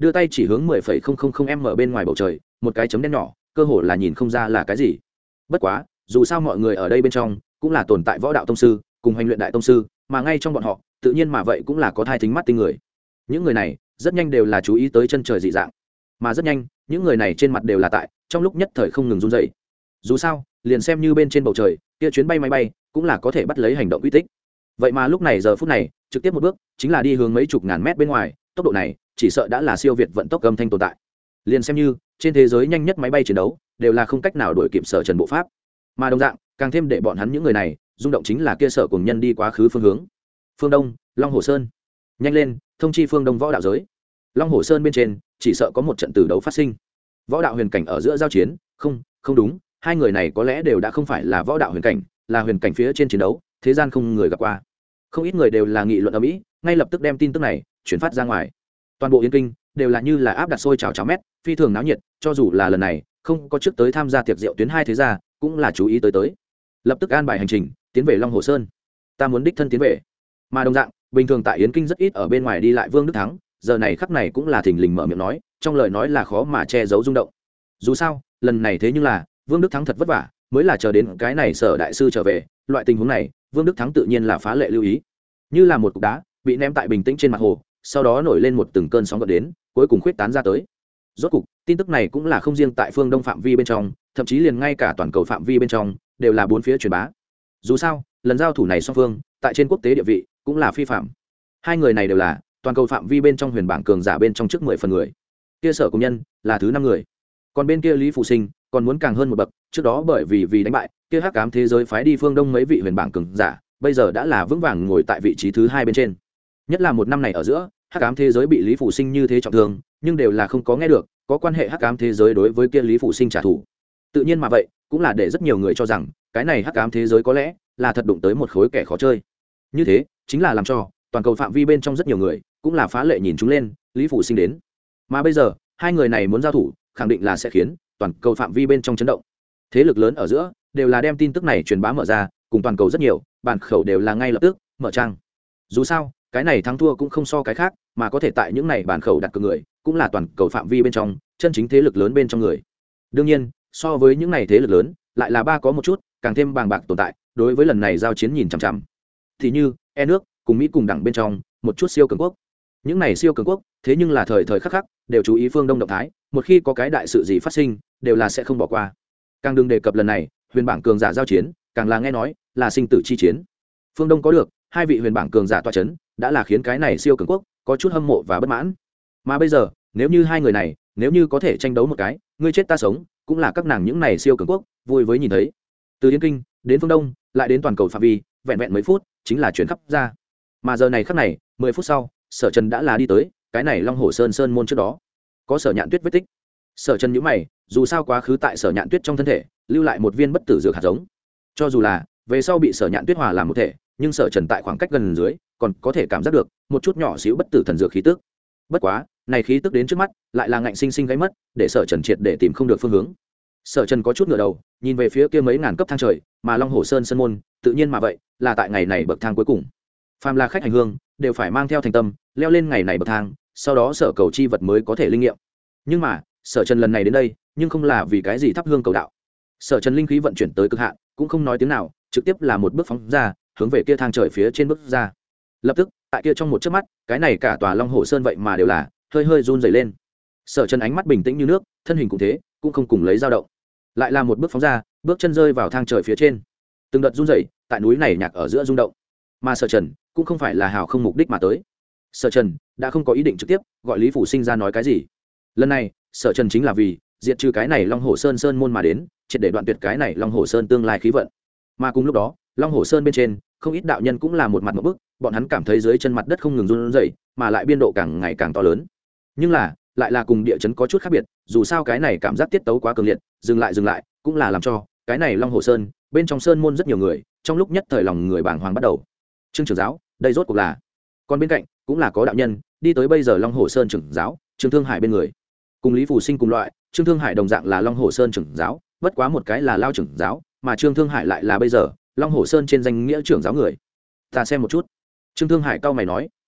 đưa tay chỉ hướng 10,000 m bên ngoài bầu trời, một cái chấm đen nhỏ, cơ hồ là nhìn không ra là cái gì. Bất quá, dù sao mọi người ở đây bên trong cũng là tồn tại võ đạo tông sư, cùng hành luyện đại tông sư, mà ngay trong bọn họ, tự nhiên mà vậy cũng là có thai thính mắt tinh người. Những người này, rất nhanh đều là chú ý tới chân trời dị dạng, mà rất nhanh, những người này trên mặt đều là tại, trong lúc nhất thời không ngừng run rẩy. Dù sao, liền xem như bên trên bầu trời, kia chuyến bay máy bay, cũng là có thể bắt lấy hành động uy tích. Vậy mà lúc này giờ phút này, trực tiếp một bước, chính là đi hướng mấy chục ngàn mét bên ngoài, tốc độ này, chỉ sợ đã là siêu việt vận tốc âm thanh tồn tại. Liền xem như trên thế giới nhanh nhất máy bay chiến đấu, đều là không cách nào đuổi kịp Sở Trần bộ pháp. Mà đồng dạng, càng thêm để bọn hắn những người này, rung động chính là kia Sở cùng nhân đi quá khứ phương hướng. Phương Đông, Long Hồ Sơn. Nhanh lên, thông chi Phương Đông võ đạo giới. Long Hồ Sơn bên trên, chỉ sợ có một trận tử đấu phát sinh. Võ đạo huyền cảnh ở giữa giao chiến, không đúng, hai người này có lẽ đều đã không phải là võ đạo huyền cảnh, là huyền cảnh phía trên chiến đấu, thế gian không người gặp qua. Không ít người đều là nghị luận ở mỹ, ngay lập tức đem tin tức này chuyển phát ra ngoài. Toàn bộ Yên Kinh đều là như là áp đặt sôi trào cháo mét, phi thường náo nhiệt, cho dù là lần này không có trước tới tham gia tiệc rượu tuyến hai thế gia, cũng là chú ý tới. Lập tức an bài hành trình, tiến về Long Hồ Sơn. Ta muốn đích thân tiến về. Mà đồng dạng, bình thường tại Yến Kinh rất ít ở bên ngoài đi lại Vương Đức Thắng, giờ này khắc này cũng là thình lình mở miệng nói, trong lời nói là khó mà che giấu rung động. Dù sao, lần này thế nhưng là Vương Đức Thắng thật vất vả, mới là chờ đến cái này Sở đại sư trở về, loại tình huống này, Vương Đức Thắng tự nhiên là phá lệ lưu ý. Như là một cục đá bị ném tại bình tĩnh trên mặt hồ, sau đó nổi lên một từng cơn sóng gợn đến, cuối cùng khuyết tán ra tới. Rốt cục, tin tức này cũng là không riêng tại phương Đông phạm vi bên trong, thậm chí liền ngay cả toàn cầu phạm vi bên trong, đều là bốn phía truyền bá. Dù sao, lần giao thủ này song phương, tại trên quốc tế địa vị, cũng là phi phạm. Hai người này đều là toàn cầu phạm vi bên trong huyền bảng cường giả bên trong trước 10 phần người. Kia Sở cùng nhân là thứ 5 người. Còn bên kia Lý Phù Sinh còn muốn càng hơn một bậc, trước đó bởi vì đánh bại kia hắc ám thế giới phái đi phương Đông mấy vị huyền bảng cường giả, bây giờ đã là vững vàng ngồi tại vị trí thứ 2 bên trên. Nhất là một năm này ở giữa, hắc ám thế giới bị Lý Phù Sinh như thế trọng thương, nhưng đều là không có nghe được có quan hệ hắc ám thế giới đối với kia Lý Phù Sinh trả thù. Tự nhiên mà vậy, cũng là để rất nhiều người cho rằng cái này hắc ám thế giới có lẽ là thật đụng tới một khối kẻ khó chơi. Như thế, chính là làm cho toàn cầu phạm vi bên trong rất nhiều người cũng là phá lệ nhìn chúng lên Lý Phù Sinh đến. Mà bây giờ, hai người này muốn giao thủ, khẳng định là sẽ khiến toàn cầu phạm vi bên trong chấn động. Thế lực lớn ở giữa đều là đem tin tức này truyền bá mở ra, cùng toàn cầu rất nhiều bản khẩu đều là ngay lập tức mở trang. Dù sao, cái này thắng thua cũng không so cái khác, mà có thể tại những này bản khẩu đặt cược người, cũng là toàn cầu phạm vi bên trong chân chính thế lực lớn bên trong người. Đương nhiên, so với những này thế lực lớn, lại là ba có một chút càng thêm bàng bạc tồn tại, đối với lần này giao chiến nhìn chằm chằm. Thì như e nước cùng Mỹ cùng đẳng bên trong một chút siêu cường quốc. Những này siêu cường quốc, thế nhưng là thời thời khắc khắc đều chú ý phương Đông động thái, một khi có cái đại sự gì phát sinh, đều là sẽ không bỏ qua. Càng đừng đề cập lần này, huyền bảng cường giả giao chiến, càng là nghe nói là sinh tử chi chiến. Phương Đông có được hai vị huyền bảng cường giả tọa chấn, đã là khiến cái này siêu cường quốc có chút hâm mộ và bất mãn. Mà bây giờ, nếu như hai người này, nếu như có thể tranh đấu một cái, ngươi chết ta sống, cũng là các nàng những này siêu cường quốc vui với nhìn thấy. Từ Yên Kinh đến phương Đông, lại đến toàn cầu phạm vi, vẹn vẹn mấy phút, chính là chuyển khắp ra. Mà giờ này khắc này, 10 phút sau, Sở Trần đã là đi tới cái này Long Hồ Sơn môn trước đó. Có Sở Nhạn Tuyết vết tích. Sở Trần nhíu mày, dù sao quá khứ tại Sở Nhạn Tuyết trong thân thể, lưu lại một viên bất tử dược hạt giống. Cho dù là về sau bị Sở Nhạn Tuyết hòa làm một thể, nhưng Sở Trần tại khoảng cách gần dưới, còn có thể cảm giác được một chút nhỏ xíu bất tử thần dược khí tức. Bất quá, này khí tức đến trước mắt, lại là ngạnh sinh sinh gáy mất, để Sở Trần triệt để tìm không được phương hướng. Sở Trần có chút ngửa đầu, nhìn về phía kia mấy ngàn cấp thang trời, mà Long Hồ Sơn môn, tự nhiên mà vậy, là tại ngày này bậc thang cuối cùng. Phàm là khách hành hương, đều phải mang theo thành tâm, leo lên ngày này bậc thang, sau đó sở cầu chi vật mới có thể linh nghiệm. Nhưng mà, Sở Trần lần này đến đây, nhưng không là vì cái gì thắp hương cầu đạo. Sở Trần linh khí vận chuyển tới cực hạn, cũng không nói tiếng nào, trực tiếp là một bước phóng ra, hướng về kia thang trời phía trên bước ra. Lập tức, tại kia trong một chớp mắt, cái này cả tòa Long Hồ Sơn vậy mà đều là hơi hơi run rẩy lên. Sở Trần ánh mắt bình tĩnh như nước, thân hình cũng thế, cũng không cùng lấy dao động. Lại là một bước phóng ra, bước chân rơi vào thang trời phía trên. Từng đợt run rẩy, tại núi này nhạc ở giữa rung động. Mà Sở Trần cũng không phải là hào không mục đích mà tới. Sở Trần đã không có ý định trực tiếp gọi Lý Phủ Sinh ra nói cái gì. Lần này, Sở Trần chính là vì diệt trừ cái này Long Hồ Sơn môn mà đến, triệt để đoạn tuyệt cái này Long Hồ Sơn tương lai khí vận. Mà cùng lúc đó, Long Hồ Sơn bên trên, không ít đạo nhân cũng là một mặt một bức, bọn hắn cảm thấy dưới chân mặt đất không ngừng run rẩy, mà lại biên độ càng ngày càng to lớn. Nhưng là, lại là cùng địa chấn có chút khác biệt, dù sao cái này cảm giác tiết tấu quá cường liệt, dừng lại, cũng là làm cho cái này Long Hồ Sơn, bên trong sơn môn rất nhiều người, trong lúc nhất thời lòng người bàng hoàng bắt đầu. Trương trưởng giáo, đây rốt cuộc là? Còn bên cạnh, cũng là có đạo nhân, đi tới bây giờ Long Hồ Sơn trưởng giáo, Trương Thương Hải bên người. Cùng Lý Phù Sinh cùng loại, Trương Thương Hải đồng dạng là Long Hồ Sơn trưởng giáo, bất quá một cái là lao trưởng giáo, mà Trương Thương Hải lại là bây giờ Long Hồ Sơn trên danh nghĩa trưởng giáo người. Ta xem một chút. Trương Thương Hải cau mày nói,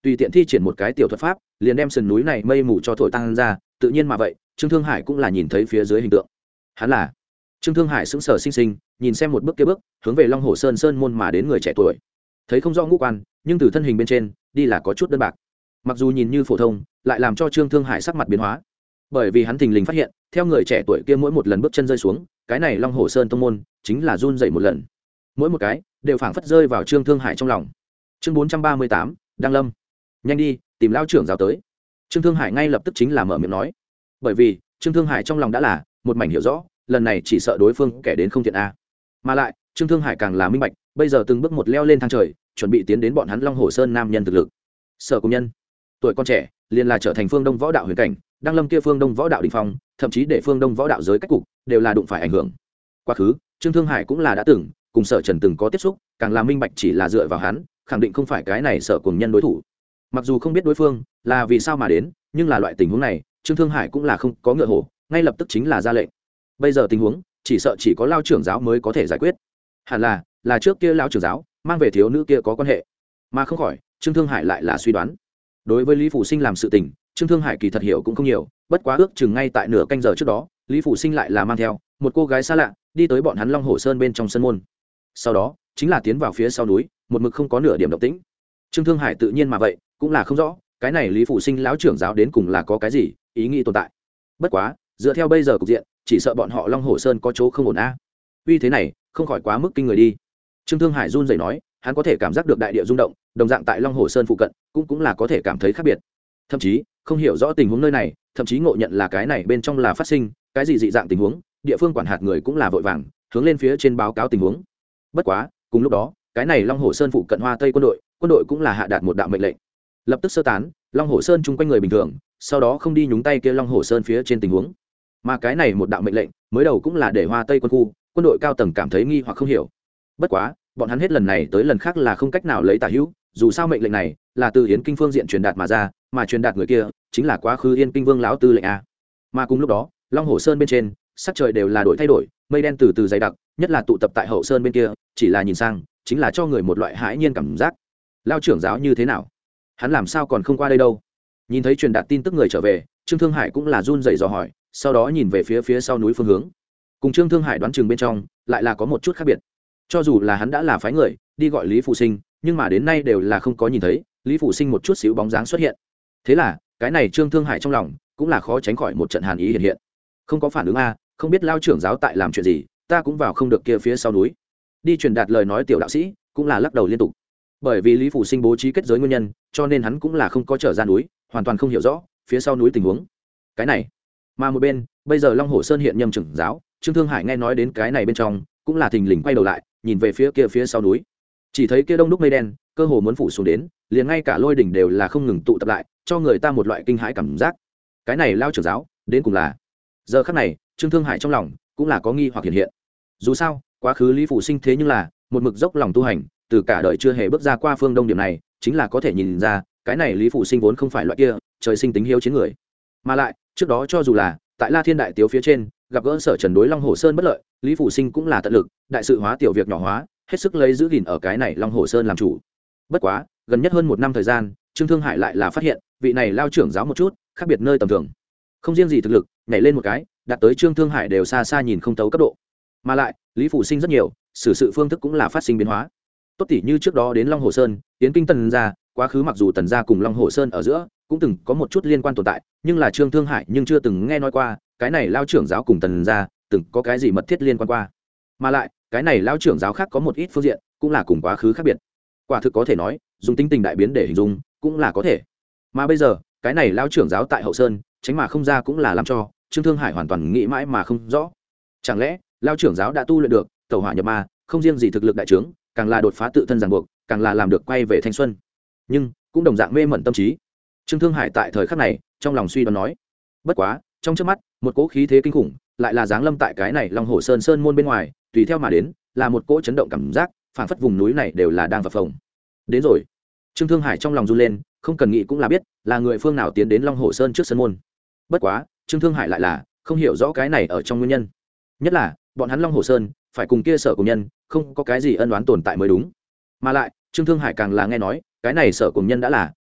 tùy tiện thi triển một cái tiểu thuật pháp liền đem sườn núi này mây mù cho thổi tăng ra. Tự nhiên mà vậy Trương Thương Hải cũng là nhìn thấy phía dưới hình tượng. Hắn là Trương Thương Hải sững sờ sinh sinh nhìn xem một bước kia bước hướng về Long Hồ Sơn sơn môn mà đến người trẻ tuổi, thấy không rõ ngũ quan nhưng từ thân hình bên trên đi là có chút đơn bạc, mặc dù nhìn như phổ thông lại làm cho Trương Thương Hải sắc mặt biến hóa, bởi vì hắn thình lình phát hiện theo người trẻ tuổi kia mỗi một lần bước chân rơi xuống, cái này Long Hồ Sơn tông môn chính là run dậy một lần, mỗi một cái đều phảng phất rơi vào Trương Thương Hải trong lòng. Chương 438, Đăng Lâm. Nhanh đi tìm lao trưởng giáo tới. Trương Thương Hải ngay lập tức chính là mở miệng nói, bởi vì Trương Thương Hải trong lòng đã là một mảnh hiểu rõ, lần này chỉ sợ đối phương kẻ đến không thiện a. Mà lại Trương Thương Hải càng là minh bạch, bây giờ từng bước một leo lên thang trời, chuẩn bị tiến đến bọn hắn Long Hồ Sơn nam nhân thực lực. Sở công nhân tuổi con trẻ liền là trở thành phương Đông võ đạo huyền cảnh, Đăng Lâm kia phương Đông võ đạo đỉnh phong, thậm chí để phương Đông võ đạo giới cách cục đều là đụng phải ảnh hưởng. Quá khứ Trương Thương Hải cũng là đã từng cùng Sở Trần từng có tiếp xúc, càng là minh bạch chỉ là dựa vào hắn khẳng định không phải cái này Sở cùng nhân đối thủ. Mặc dù không biết đối phương là vì sao mà đến, nhưng là loại tình huống này Trương Thương Hải cũng là không có ngựa hổ, ngay lập tức chính là ra lệnh. Bây giờ tình huống chỉ sợ chỉ có lao trưởng giáo mới có thể giải quyết, hẳn là trước kia lao trưởng giáo mang về thiếu nữ kia có quan hệ, mà không khỏi Trương Thương Hải lại là suy đoán. Đối với Lý Phủ Sinh làm sự tình Trương Thương Hải kỳ thật hiểu cũng không nhiều, bất quá ước chừng ngay tại nửa canh giờ trước đó Lý Phủ Sinh lại là mang theo một cô gái xa lạ đi tới bọn hắn Long Hồ Sơn bên trong sân môn, sau đó chính là tiến vào phía sau núi, một mực không có nửa điểm động tĩnh. Trương Thương Hải tự nhiên mà vậy cũng là không rõ cái này Lý Phủ Sinh lão trưởng giáo đến cùng là có cái gì ý nghĩ tồn tại. Bất quá dựa theo bây giờ cục diện chỉ sợ bọn họ Long Hồ Sơn có chỗ không ổn a. Uy thế này không khỏi quá mức kinh người đi. Trương Thương Hải run rẩy nói, hắn có thể cảm giác được đại địa rung động, đồng dạng tại Long Hồ Sơn phụ cận cũng là có thể cảm thấy khác biệt. Thậm chí không hiểu rõ tình huống nơi này, thậm chí ngộ nhận là cái này bên trong là phát sinh cái gì dị dạng tình huống, địa phương quản hạt người cũng là vội vàng hướng lên phía trên báo cáo tình huống. Bất quá cùng lúc đó cái này Long Hồ Sơn phụ cận Hoa Tây quân đội cũng là hạ đạt một đạo mệnh lệnh, lập tức sơ tán Long Hồ Sơn chung quanh người bình thường, sau đó không đi nhúng tay kia Long Hồ Sơn phía trên tình huống. Mà cái này một đạo mệnh lệnh mới đầu cũng là để Hoa Tây quân đội cao tầng cảm thấy nghi hoặc không hiểu. Bất quá bọn hắn hết lần này tới lần khác là không cách nào lấy tả hữu, dù sao mệnh lệnh này là từ Yến Kinh phương diện truyền đạt mà ra, mà truyền đạt người kia chính là quá khứ Yên Kinh Vương lão tư lệnh a. Mà cùng lúc đó Long Hồ Sơn bên trên sắc trời đều là đổi thay đổi, mây đen từ từ dày đặc, nhất là tụ tập tại Hậu Sơn bên kia, chỉ là nhìn sang chính là cho người một loại hãi nhiên cảm giác. Lao trưởng giáo như thế nào, hắn làm sao còn không qua đây đâu? Nhìn thấy truyền đạt tin tức người trở về, Trương Thương Hải cũng là run rẩy dò hỏi, sau đó nhìn về phía sau núi phương hướng. Cùng Trương Thương Hải đoán chừng bên trong lại là có một chút khác biệt. Cho dù là hắn đã là phái người đi gọi Lý Phụ Sinh, nhưng mà đến nay đều là không có nhìn thấy Lý Phụ Sinh một chút xíu bóng dáng xuất hiện. Thế là cái này Trương Thương Hải trong lòng cũng là khó tránh khỏi một trận hàn ý hiện hiện. Không có phản ứng a, không biết lao trưởng giáo tại làm chuyện gì, ta cũng vào không được kia phía sau núi. Đi truyền đạt lời nói tiểu đạo sĩ cũng là lắc đầu liên tục. Bởi vì Lý Phụ Sinh bố trí kết giới nguyên nhân, cho nên hắn cũng là không có trở ra núi, hoàn toàn không hiểu rõ phía sau núi tình huống. Cái này, mà một bên bây giờ Long Hồ Sơn hiện nhâm trưởng giáo Trương Thương Hải nghe nói đến cái này bên trong cũng là thình lình quay đầu lại nhìn về phía kia phía sau núi, chỉ thấy kia đông đúc mây đen cơ hồ muốn phủ xuống đến, liền ngay cả lôi đỉnh đều là không ngừng tụ tập lại, cho người ta một loại kinh hãi cảm giác. Cái này lao trưởng giáo đến cùng là? Giờ khắc này Trương Thương Hải trong lòng cũng là có nghi hoặc hiện hiện. Dù sao quá khứ Lý Phủ Sinh thế nhưng là một mực dốc lòng tu hành, từ cả đời chưa hề bước ra qua phương Đông, điểm này chính là có thể nhìn ra cái này Lý Phủ Sinh vốn không phải loại kia trời sinh tính hiếu chiến người. Mà lại trước đó cho dù là tại La Thiên đại tiếu phía trên gặp gỡ Sở Trần đối Long Hồ Sơn bất lợi, Lý Phủ Sinh cũng là tận lực đại sự hóa tiểu việc nhỏ hóa, hết sức lấy giữ gìn ở cái này Long Hồ Sơn làm chủ. Bất quá gần nhất hơn một năm thời gian, Trương Thương Hải lại là phát hiện vị này lao trưởng giáo một chút khác biệt nơi tầm thường, không riêng gì thực lực nhảy lên một cái đạt tới Trương Thương Hải đều xa xa nhìn không thấu cấp độ, mà lại Lý Phủ Sinh rất nhiều xử sự phương thức cũng là phát sinh biến hóa. Tốt tỉ như trước đó đến Long Hồ Sơn tiến kinh Tần gia, quá khứ mặc dù Tần gia cùng Long Hồ Sơn ở giữa cũng từng có một chút liên quan tồn tại, nhưng là Trương Thương Hải nhưng chưa từng nghe nói qua cái này lao trưởng giáo cùng Tần gia từng có cái gì mật thiết liên quan qua. Mà lại cái này lao trưởng giáo khác có một ít phương diện cũng là cùng quá khứ khác biệt, quả thực có thể nói dùng tính tình đại biến để hình dung cũng là có thể. Mà bây giờ cái này lao trưởng giáo tại Hậu Sơn tránh mà không ra cũng là làm cho Trương Thương Hải hoàn toàn nghĩ mãi mà không rõ. Chẳng lẽ lao trưởng giáo đã tu luyện được tẩu hỏa nhập ma, không riêng gì thực lực đại trướng, càng là đột phá tự thân ràng buộc, càng là làm được quay về thanh xuân, nhưng cũng đồng dạng mê mẩn tâm trí. Trương Thương Hải tại thời khắc này trong lòng suy đoán nói. Bất quá trong trước mắt một cỗ khí thế kinh khủng lại là giáng lâm tại cái này Long Hồ Sơn sơn môn bên ngoài, tùy theo mà đến là một cỗ chấn động cảm giác, phảng phất vùng núi này đều là đang phập phồng. Đến rồi. Trương Thương Hải trong lòng run lên, không cần nghĩ cũng là biết là người phương nào tiến đến Long Hồ Sơn trước sơn môn. Bất quá Trương Thương Hải lại là không hiểu rõ cái này ở trong nguyên nhân, nhất là bọn hắn Long Hồ Sơn phải cùng kia Sở cùng nhân không có cái gì ân oán tồn tại mới đúng. Mà lại Trương Thương Hải càng là nghe nói cái này Sở cùng nhân đã là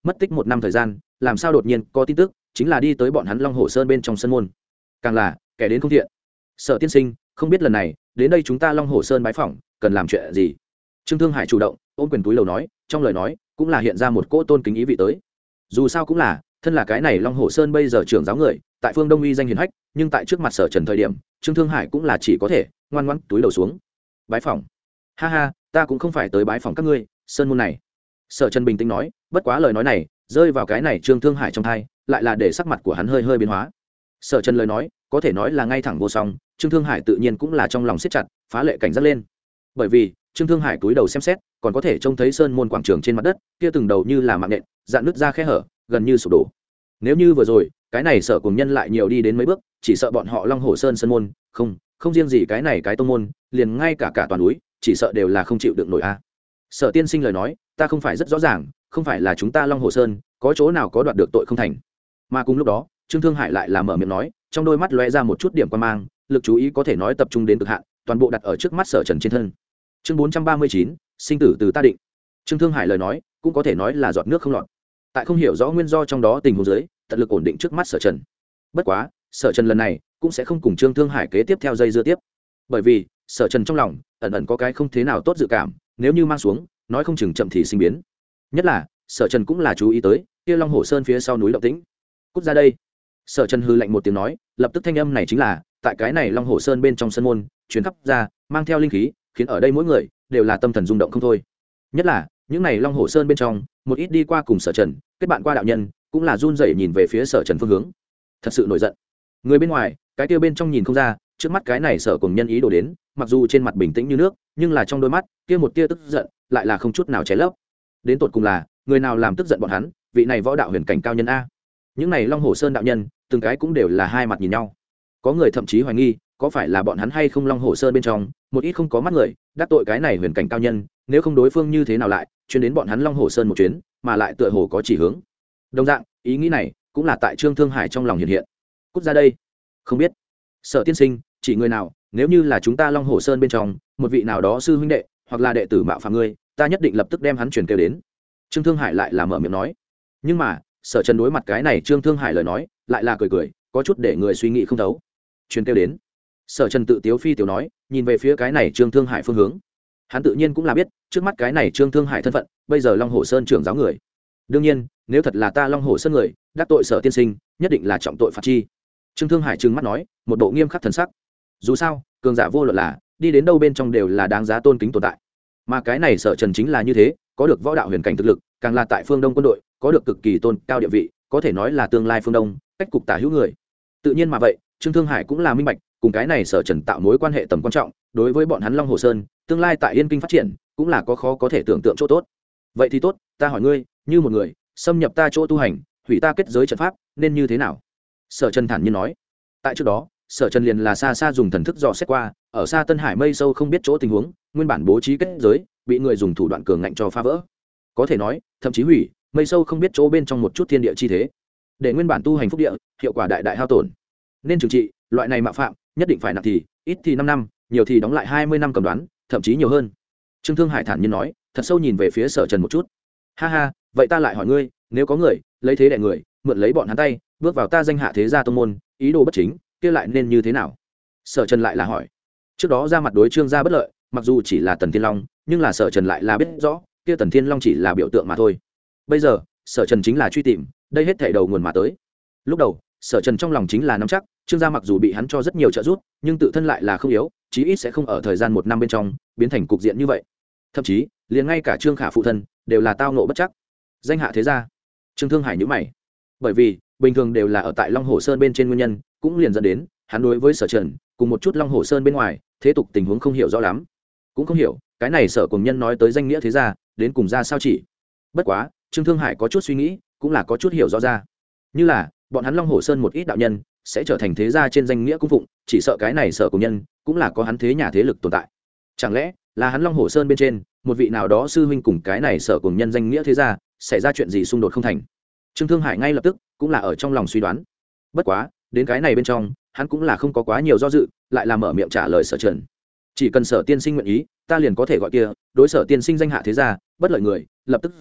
mất tích 1 năm thời gian, làm sao đột nhiên có tin tức chính là đi tới bọn hắn Long Hồ Sơn bên trong sân môn, càng là kẻ đến không thiện. Sở tiên sinh, không biết lần này đến đây chúng ta Long Hồ Sơn bái phỏng cần làm chuyện gì? Trương Thương Hải chủ động ôm quyền túi lầu nói, trong lời nói cũng là hiện ra một cỗ tôn kính ý vị tới. Dù sao cũng là thân là cái này Long Hồ Sơn bây giờ trưởng giáo người, tại phương Đông uy danh hiển hách, nhưng tại trước mặt Sở Trần thời điểm, Trương Thương Hải cũng là chỉ có thể ngoan ngoãn túi lầu xuống. Bái phỏng? Ha ha, ta cũng không phải tới bái phỏng các ngươi, sơn môn này. Sở Trần bình tĩnh nói, bất quá lời nói này rơi vào cái này Trương Thương Hải trong tai, lại là để sắc mặt của hắn hơi hơi biến hóa. Sở Trần lời nói có thể nói là ngay thẳng vô song, Trương Thương Hải tự nhiên cũng là trong lòng siết chặt, phá lệ cảnh giác lên. Bởi vì Trương Thương Hải túi đầu xem xét, còn có thể trông thấy sơn môn quảng trường trên mặt đất, kia từng đầu như là mạng nện, dạn nứt ra khe hở, gần như sụp đổ. Nếu như vừa rồi, cái này Sở cùng nhân lại nhiều đi đến mấy bước, chỉ sợ bọn họ Long Hồ Sơn sơn môn, không riêng gì cái này cái tông môn, liền ngay cả toàn núi, chỉ sợ đều là không chịu đựng nổi a. Sở tiên sinh lời nói, ta không phải rất rõ ràng, không phải là chúng ta Long Hồ Sơn có chỗ nào có đoạt được tội không thành. Mà cùng lúc đó, Trương Thương Hải lại là mở miệng nói, trong đôi mắt lóe ra một chút điểm quan mang, lực chú ý có thể nói tập trung đến cực hạn, toàn bộ đặt ở trước mắt Sở Trần trên thân. Chương 439, sinh tử từ ta định. Trương Thương Hải lời nói cũng có thể nói là giọt nước không lọt. Tại không hiểu rõ nguyên do trong đó tình huống dưới, tận lực ổn định trước mắt Sở Trần. Bất quá, Sở Trần lần này cũng sẽ không cùng Trương Thương Hải kế tiếp theo dây dưa tiếp, bởi vì Sở Trần trong lòng ẩn ẩn có cái không thế nào tốt dự cảm, nếu như mang xuống, nói không chừng chậm thì sinh biến. Nhất là Sở Trần cũng là chú ý tới kia Long Hồ Sơn phía sau núi động tĩnh. Cút ra đây. Sở Trần hư lạnh một tiếng nói, lập tức thanh âm này chính là tại cái này Long Hồ Sơn bên trong sân môn truyền khắp ra, mang theo linh khí, khiến ở đây mỗi người đều là tâm thần rung động không thôi. Nhất là những này Long Hồ Sơn bên trong, một ít đi qua cùng Sở Trần kết bạn qua đạo nhân, cũng là run rẩy nhìn về phía Sở Trần phương hướng, thật sự nổi giận. Người bên ngoài, cái kia bên trong nhìn không ra, trước mắt cái này Sở cùng nhân ý đồ đến, mặc dù trên mặt bình tĩnh như nước, nhưng là trong đôi mắt kia một tia tức giận lại là không chút nào che lấp. Đến tột cùng là người nào làm tức giận bọn hắn, vị này võ đạo huyền cảnh cao nhân a. Những này Long Hồ Sơn đạo nhân, từng cái cũng đều là hai mặt nhìn nhau. Có người thậm chí hoài nghi, có phải là bọn hắn hay không Long Hồ Sơn bên trong một ít không có mắt người đắc tội cái này huyền cảnh cao nhân, nếu không đối phương như thế nào lại chuyến đến bọn hắn Long Hồ Sơn một chuyến, mà lại tựa hồ có chỉ hướng. Đồng dạng, ý nghĩ này cũng là tại Trương Thương Hải trong lòng hiện hiện. Cút ra đây. Không biết. Sở tiên sinh, chỉ người nào, nếu như là chúng ta Long Hồ Sơn bên trong một vị nào đó sư huynh đệ hoặc là đệ tử mạo phạm ngươi, ta nhất định lập tức đem hắn truyền kêu đến. Trương Thương Hải lại là mở miệng nói. Nhưng mà Sở Trần đối mặt cái này Trương Thương Hải lời nói lại là cười cười, có chút để người suy nghĩ không thấu. Truyền kêu đến. Sở Trần tự tiếu phi tiểu nói, nhìn về phía cái này Trương Thương Hải phương hướng. Hắn tự nhiên cũng là biết trước mắt cái này Trương Thương Hải thân phận, bây giờ Long Hồ Sơn trưởng giáo người. Đương nhiên, nếu thật là ta Long Hồ Sơn người đắc tội Sở tiên sinh, nhất định là trọng tội phạt chi. Trương Thương Hải trừng mắt nói, một bộ nghiêm khắc thần sắc. Dù sao, cường giả vô luận là đi đến đâu bên trong đều là đáng giá tôn kính tồn tại. Mà cái này Sở Trần chính là như thế, có được võ đạo huyền cảnh thực lực, càng là tại phương Đông quân đội có được cực kỳ tôn cao địa vị, có thể nói là tương lai phương Đông cách cục tả hữu người. Tự nhiên mà vậy, Trương Thương Hải cũng là minh bạch, cùng cái này Sở Trần tạo mối quan hệ tầm quan trọng, đối với bọn hắn Long Hồ Sơn tương lai tại Yên Kinh phát triển cũng là có thể tưởng tượng chỗ tốt. Vậy thì tốt, ta hỏi ngươi, như một người xâm nhập ta chỗ tu hành, hủy ta kết giới trận pháp, nên như thế nào? Sở Trần thản nhiên nói. Tại trước đó, Sở Trần liền là xa xa dùng thần thức dò xét qua, ở xa Tân Hải mây sâu không biết chỗ tình huống, nguyên bản bố trí kết giới bị người dùng thủ đoạn cường ngạnh cho phá vỡ. Có thể nói, thậm chí hủy mây sâu không biết chỗ bên trong một chút thiên địa chi thế, để nguyên bản tu hành phúc địa hiệu quả đại hao tổn. Nên trừng trị loại này mạo phạm, nhất định phải nặng thì ít thì 5 năm, nhiều thì đóng lại 20 năm cầm đoán, thậm chí nhiều hơn. Trương Thương Hải thản nhiên nói, thật sâu nhìn về phía Sở Trần một chút. Ha ha, vậy ta lại hỏi ngươi, nếu có người lấy thế đè người, mượn lấy bọn hắn tay, bước vào ta danh hạ thế gia tông môn, ý đồ bất chính, kia lại nên như thế nào? Sở Trần lại là hỏi. Trước đó ra mặt đối Trương gia bất lợi, mặc dù chỉ là Tần Thiên Long, nhưng là Sở Trần lại là biết rõ, kia Tần Thiên Long chỉ là biểu tượng mà thôi. Bây giờ, Sở Trần chính là truy tìm, đây hết thảy đầu nguồn mà tới. Lúc đầu, Sở Trần trong lòng chính là nắm chắc, Trương gia mặc dù bị hắn cho rất nhiều trợ giúp, nhưng tự thân lại là không yếu, chí ít sẽ không ở thời gian 1 năm bên trong biến thành cục diện như vậy. Thậm chí, liền ngay cả Trương Khả phụ thân đều là tao ngộ bất chắc. Danh hạ thế gia. Trương Thương Hải nhíu mày. Bởi vì, bình thường đều là ở tại Long Hồ Sơn bên trên nguyên nhân, cũng liền dẫn đến hắn đối với Sở Trần cùng một chút Long Hồ Sơn bên ngoài, thế tục tình huống không hiểu rõ lắm, cũng không hiểu cái này Sở cùng nhân nói tới danh nghĩa thế gia, đến cùng ra sao chỉ. Bất quá, Trương Thương Hải có chút suy nghĩ, cũng là có chút hiểu rõ ra. Như là, bọn hắn Long Hồ Sơn một ít đạo nhân sẽ trở thành thế gia trên danh nghĩa cung phụng, chỉ sợ cái này Sở cùng nhân cũng là có hắn thế nhà thế lực tồn tại. Chẳng lẽ là hắn Long Hồ Sơn bên trên một vị nào đó sư huynh cùng cái này Sở cùng nhân danh nghĩa thế gia xảy ra chuyện gì xung đột không thành? Trương Thương Hải ngay lập tức cũng là ở trong lòng suy đoán. Bất quá, đến cái này bên trong, hắn cũng là không có quá nhiều do dự, lại là mở miệng trả lời Sở Trần. Chỉ cần Sở tiên sinh nguyện ý, ta liền có thể gọi kia đối Sở tiên sinh danh hạ thế gia bất lợi người, lập tức ra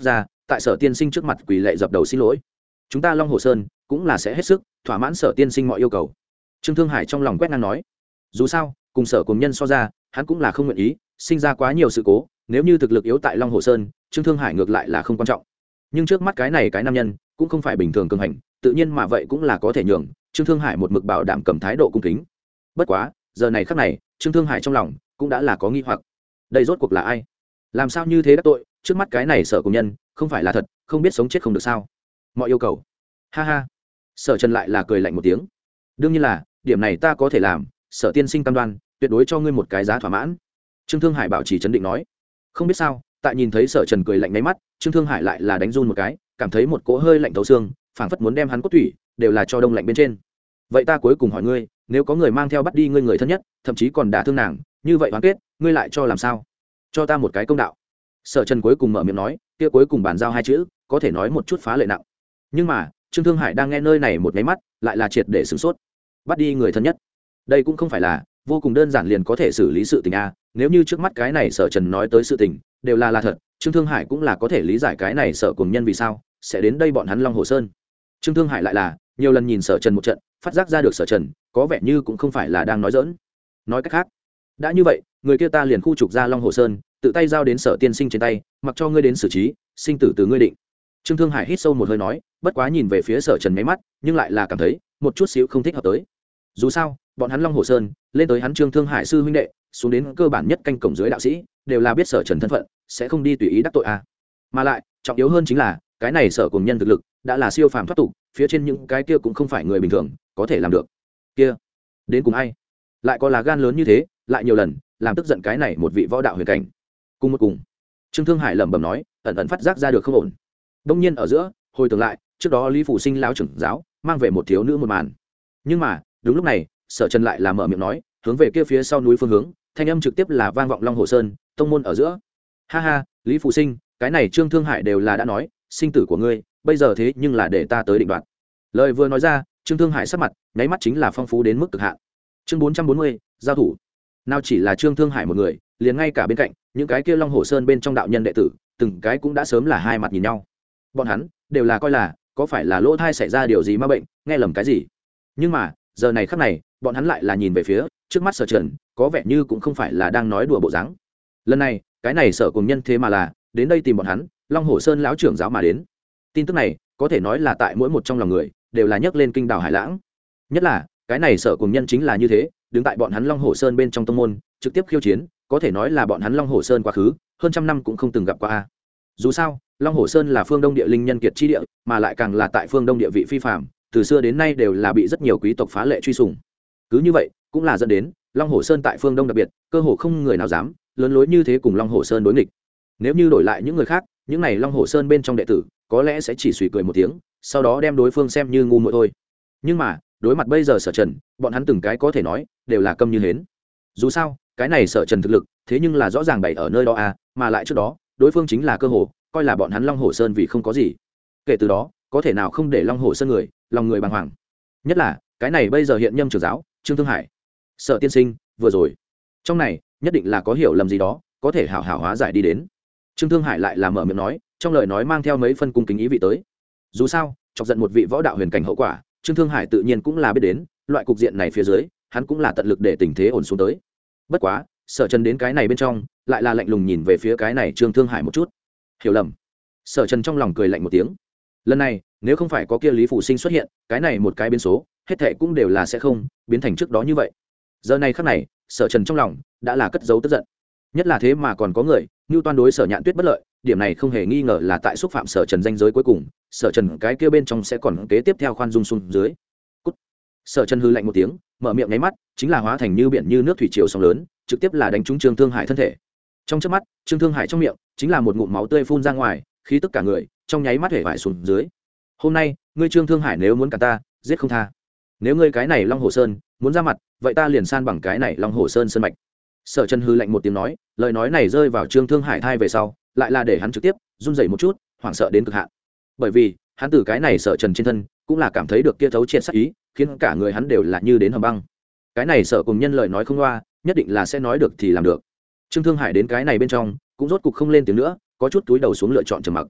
tại Sở tiên sinh trước mặt quỳ lạy dập đầu xin lỗi. Chúng ta Long Hồ Sơn cũng là sẽ hết sức thỏa mãn Sở tiên sinh mọi yêu cầu. Trương Thương Hải trong lòng quét ngang nói. Dù sao cùng Sở cùng nhân so ra, hắn cũng là không nguyện ý sinh ra quá nhiều sự cố. Nếu như thực lực yếu tại Long Hồ Sơn, Trương Thương Hải ngược lại là không quan trọng. Nhưng trước mắt cái này cái nam nhân cũng không phải bình thường cường hành, tự nhiên mà vậy cũng là có thể nhường Trương Thương Hải một mực bảo đảm cầm thái độ cung kính. Bất quá giờ này khắc này Trương Thương Hải trong lòng cũng đã là có nghi hoặc, đây rốt cuộc là ai, làm sao như thế đắc tội trước mắt cái này Sở cùng nhân không phải là thật không biết sống chết không được sao, mọi yêu cầu. Ha ha, Sở Trần lại là cười lạnh một tiếng. Đương nhiên là điểm này ta có thể làm, Sở tiên sinh cam đoan tuyệt đối cho ngươi một cái giá thỏa mãn. Trương Thương Hải bảo trì trấn định nói. Không biết sao tại nhìn thấy Sở Trần cười lạnh mấy mắt, Trương Thương Hải lại là đánh run một cái, cảm thấy một cỗ hơi lạnh thấu xương, phảng phất muốn đem hắn cốt tủy đều là cho đông lạnh bên trên. Vậy ta cuối cùng hỏi ngươi, nếu có người mang theo bắt đi ngươi người thân nhất, thậm chí còn đả thương nàng, như vậy oán kết ngươi lại cho làm sao? Cho ta một cái công đạo. Sở Trần cuối cùng mở miệng nói, kia cuối cùng bàn giao hai chữ có thể nói một chút phá lệ nặng. Nhưng mà Trương Thương Hải đang nghe nơi này một máy mắt lại là triệt để sửng sốt. Bắt đi người thân nhất, đây cũng không phải là vô cùng đơn giản liền có thể xử lý sự tình a. Nếu như trước mắt cái này Sở Trần nói tới sự tình đều là thật, Trương Thương Hải cũng là có thể lý giải cái này Sở cùng nhân vì sao sẽ đến đây bọn hắn Long Hồ Sơn. Trương Thương Hải lại là nhiều lần nhìn Sở Trần một trận, phát giác ra được Sở Trần có vẻ như cũng không phải là đang nói giỡn. Nói cách khác, đã như vậy người kia ta liền khu trục ra Long Hồ Sơn, tự tay giao đến Sở tiên sinh trên tay, mặc cho ngươi đến xử trí, sinh tử từ ngươi định. Trương Thương Hải hít sâu một hơi nói, bất quá nhìn về phía Sở Trần mấy mắt, nhưng lại là cảm thấy một chút xíu không thích hợp tới. Dù sao bọn hắn Long Hồ Sơn lên tới hắn Trương Thương Hải sư huynh đệ, xuống đến cơ bản nhất canh cổng dưới đạo sĩ đều là biết Sở Trần thân phận, sẽ không đi tùy ý đắc tội a. Mà lại trọng yếu hơn chính là cái này Sở cùng nhân thực lực đã là siêu phàm thoát tục, phía trên những cái kia cũng không phải người bình thường có thể làm được. Kia đến cùng ai lại có là gan lớn như thế, lại nhiều lần làm tức giận cái này một vị võ đạo huyền cảnh. Cùng Trương Thương Hải lẩm bẩm nói, ẩn ẩn phát giác ra được không ổn. Đông nhiên ở giữa hồi tưởng lại trước đó Lý Phủ Sinh lão trưởng giáo mang về một thiếu nữ một màn. Nhưng mà đúng lúc này Sở Trần lại là mở miệng nói, hướng về kia phía sau núi phương hướng, thanh âm trực tiếp là vang vọng Long Hồ Sơn tông môn ở giữa. Ha ha, Lý Phủ Sinh, cái này Trương Thương Hải đều là đã nói sinh tử của ngươi, bây giờ thế nhưng là để ta tới định đoạt. Lời vừa nói ra, Trương Thương Hải sắc mặt nháy mắt chính là phong phú đến mức cực hạn. Chương 440, giao thủ. Nào chỉ là Trương Thương Hải một người, liền ngay cả bên cạnh những cái kia Long Hồ Sơn bên trong đạo nhân đệ tử, từng cái cũng đã sớm là hai mặt nhìn nhau. Bọn hắn đều là coi là có phải là lỗ thai xảy ra điều gì ma bệnh, nghe lầm cái gì. Nhưng mà giờ này khắc này bọn hắn lại là nhìn về phía trước mắt Sở Trần, có vẻ như cũng không phải là đang nói đùa bộ dáng. Lần này cái này Sở cùng nhân thế mà là đến đây tìm bọn hắn Long Hồ Sơn lão trưởng giáo mà đến. Tin tức này có thể nói là tại mỗi một trong lòng người đều là nhấc lên kinh đảo hải lãng. Nhất là cái này Sở cùng nhân chính là như thế, đứng tại bọn hắn Long Hồ Sơn bên trong tông môn trực tiếp khiêu chiến, có thể nói là bọn hắn Long Hồ Sơn quá khứ hơn trăm năm cũng không từng gặp qua. Dù sao Long Hồ Sơn là phương Đông địa linh nhân kiệt chi địa, mà lại càng là tại phương Đông địa vị phi phàm, từ xưa đến nay đều là bị rất nhiều quý tộc phá lệ truy sùng. Cứ như vậy cũng là dẫn đến Long Hồ Sơn tại phương Đông đặc biệt, cơ hồ không người nào dám lớn lối như thế cùng Long Hồ Sơn đối nghịch. Nếu như đổi lại những người khác, những này Long Hồ Sơn bên trong đệ tử có lẽ sẽ chỉ suy cười một tiếng, sau đó đem đối phương xem như ngu muội thôi. Nhưng mà đối mặt bây giờ Sở Trần, bọn hắn từng cái có thể nói đều là câm như hến. Dù sao cái này Sở Trần thực lực thế nhưng là rõ ràng bày ở nơi đó a, mà lại trước đó đối phương chính là cơ hồ coi là bọn hắn Long Hồ Sơn vì không có gì. Kể từ đó có thể nào không để Long Hồ Sơn người lòng người bàng hoàng. Nhất là cái này bây giờ hiện nhâm trưởng giáo Trương Thương Hải. Sở tiên sinh vừa rồi trong này nhất định là có hiểu lầm gì đó, có thể hảo hảo hóa giải đi đến. Trương Thương Hải lại là mở miệng nói, trong lời nói mang theo mấy phân cung kính ý vị tới. Dù sao chọc giận một vị võ đạo huyền cảnh hậu quả, Trương Thương Hải tự nhiên cũng là biết đến, loại cục diện này phía dưới hắn cũng là tận lực để tình thế ổn xuống tới. Bất quá Sở Trần đến cái này bên trong lại là lạnh lùng nhìn về phía cái này Trương Thương Hải một chút. Hiểu lầm. Sở Trần trong lòng cười lạnh một tiếng. Lần này nếu không phải có kia Lý Phủ Sinh xuất hiện, cái này một cái biến số hết thệ cũng đều là sẽ không biến thành trước đó như vậy. Giờ này khắc này Sở Trần trong lòng đã là cất giấu tức giận. Nhất là thế mà còn có người như toan đối Sở Nhạn Tuyết bất lợi, điểm này không hề nghi ngờ là tại xúc phạm Sở Trần danh giới cuối cùng. Sở Trần cái kia bên trong sẽ còn kế tiếp theo khoan dung xuống dưới. Cút. Sở Trần hư lạnh một tiếng, mở miệng nháy mắt chính là hóa thành như biển như nước thủy triều sóng lớn, trực tiếp là đánh trúng Trương Thương Hải thân thể. Trong chớp mắt Trương Thương Hải trong miệng chính là một ngụm máu tươi phun ra ngoài, khí tức cả người trong nháy mắt hể vải xuống dưới. Hôm nay ngươi Trương Thương Hải nếu muốn cả ta giết không tha, nếu ngươi cái này Long Hồ Sơn muốn ra mặt, vậy ta liền san bằng cái này Long Hồ Sơn sơn mạch. Sở Trần hư lạnh một tiếng nói, lời nói này rơi vào Trương Thương Hải thai về sau lại là để hắn trực tiếp run rẩy một chút, hoảng sợ đến cực hạn. Bởi vì hắn từ cái này Sở Trần trên thân cũng là cảm thấy được kia thấu triệt sát ý, khiến cả người hắn đều là như đến hầm băng. Cái này Sở cùng nhân lời nói không loa, nhất định là sẽ nói được thì làm được. Trương Thương Hải đến cái này bên trong cũng rốt cục không lên tiếng nữa, có chút túi đầu xuống lựa chọn trầm mặc.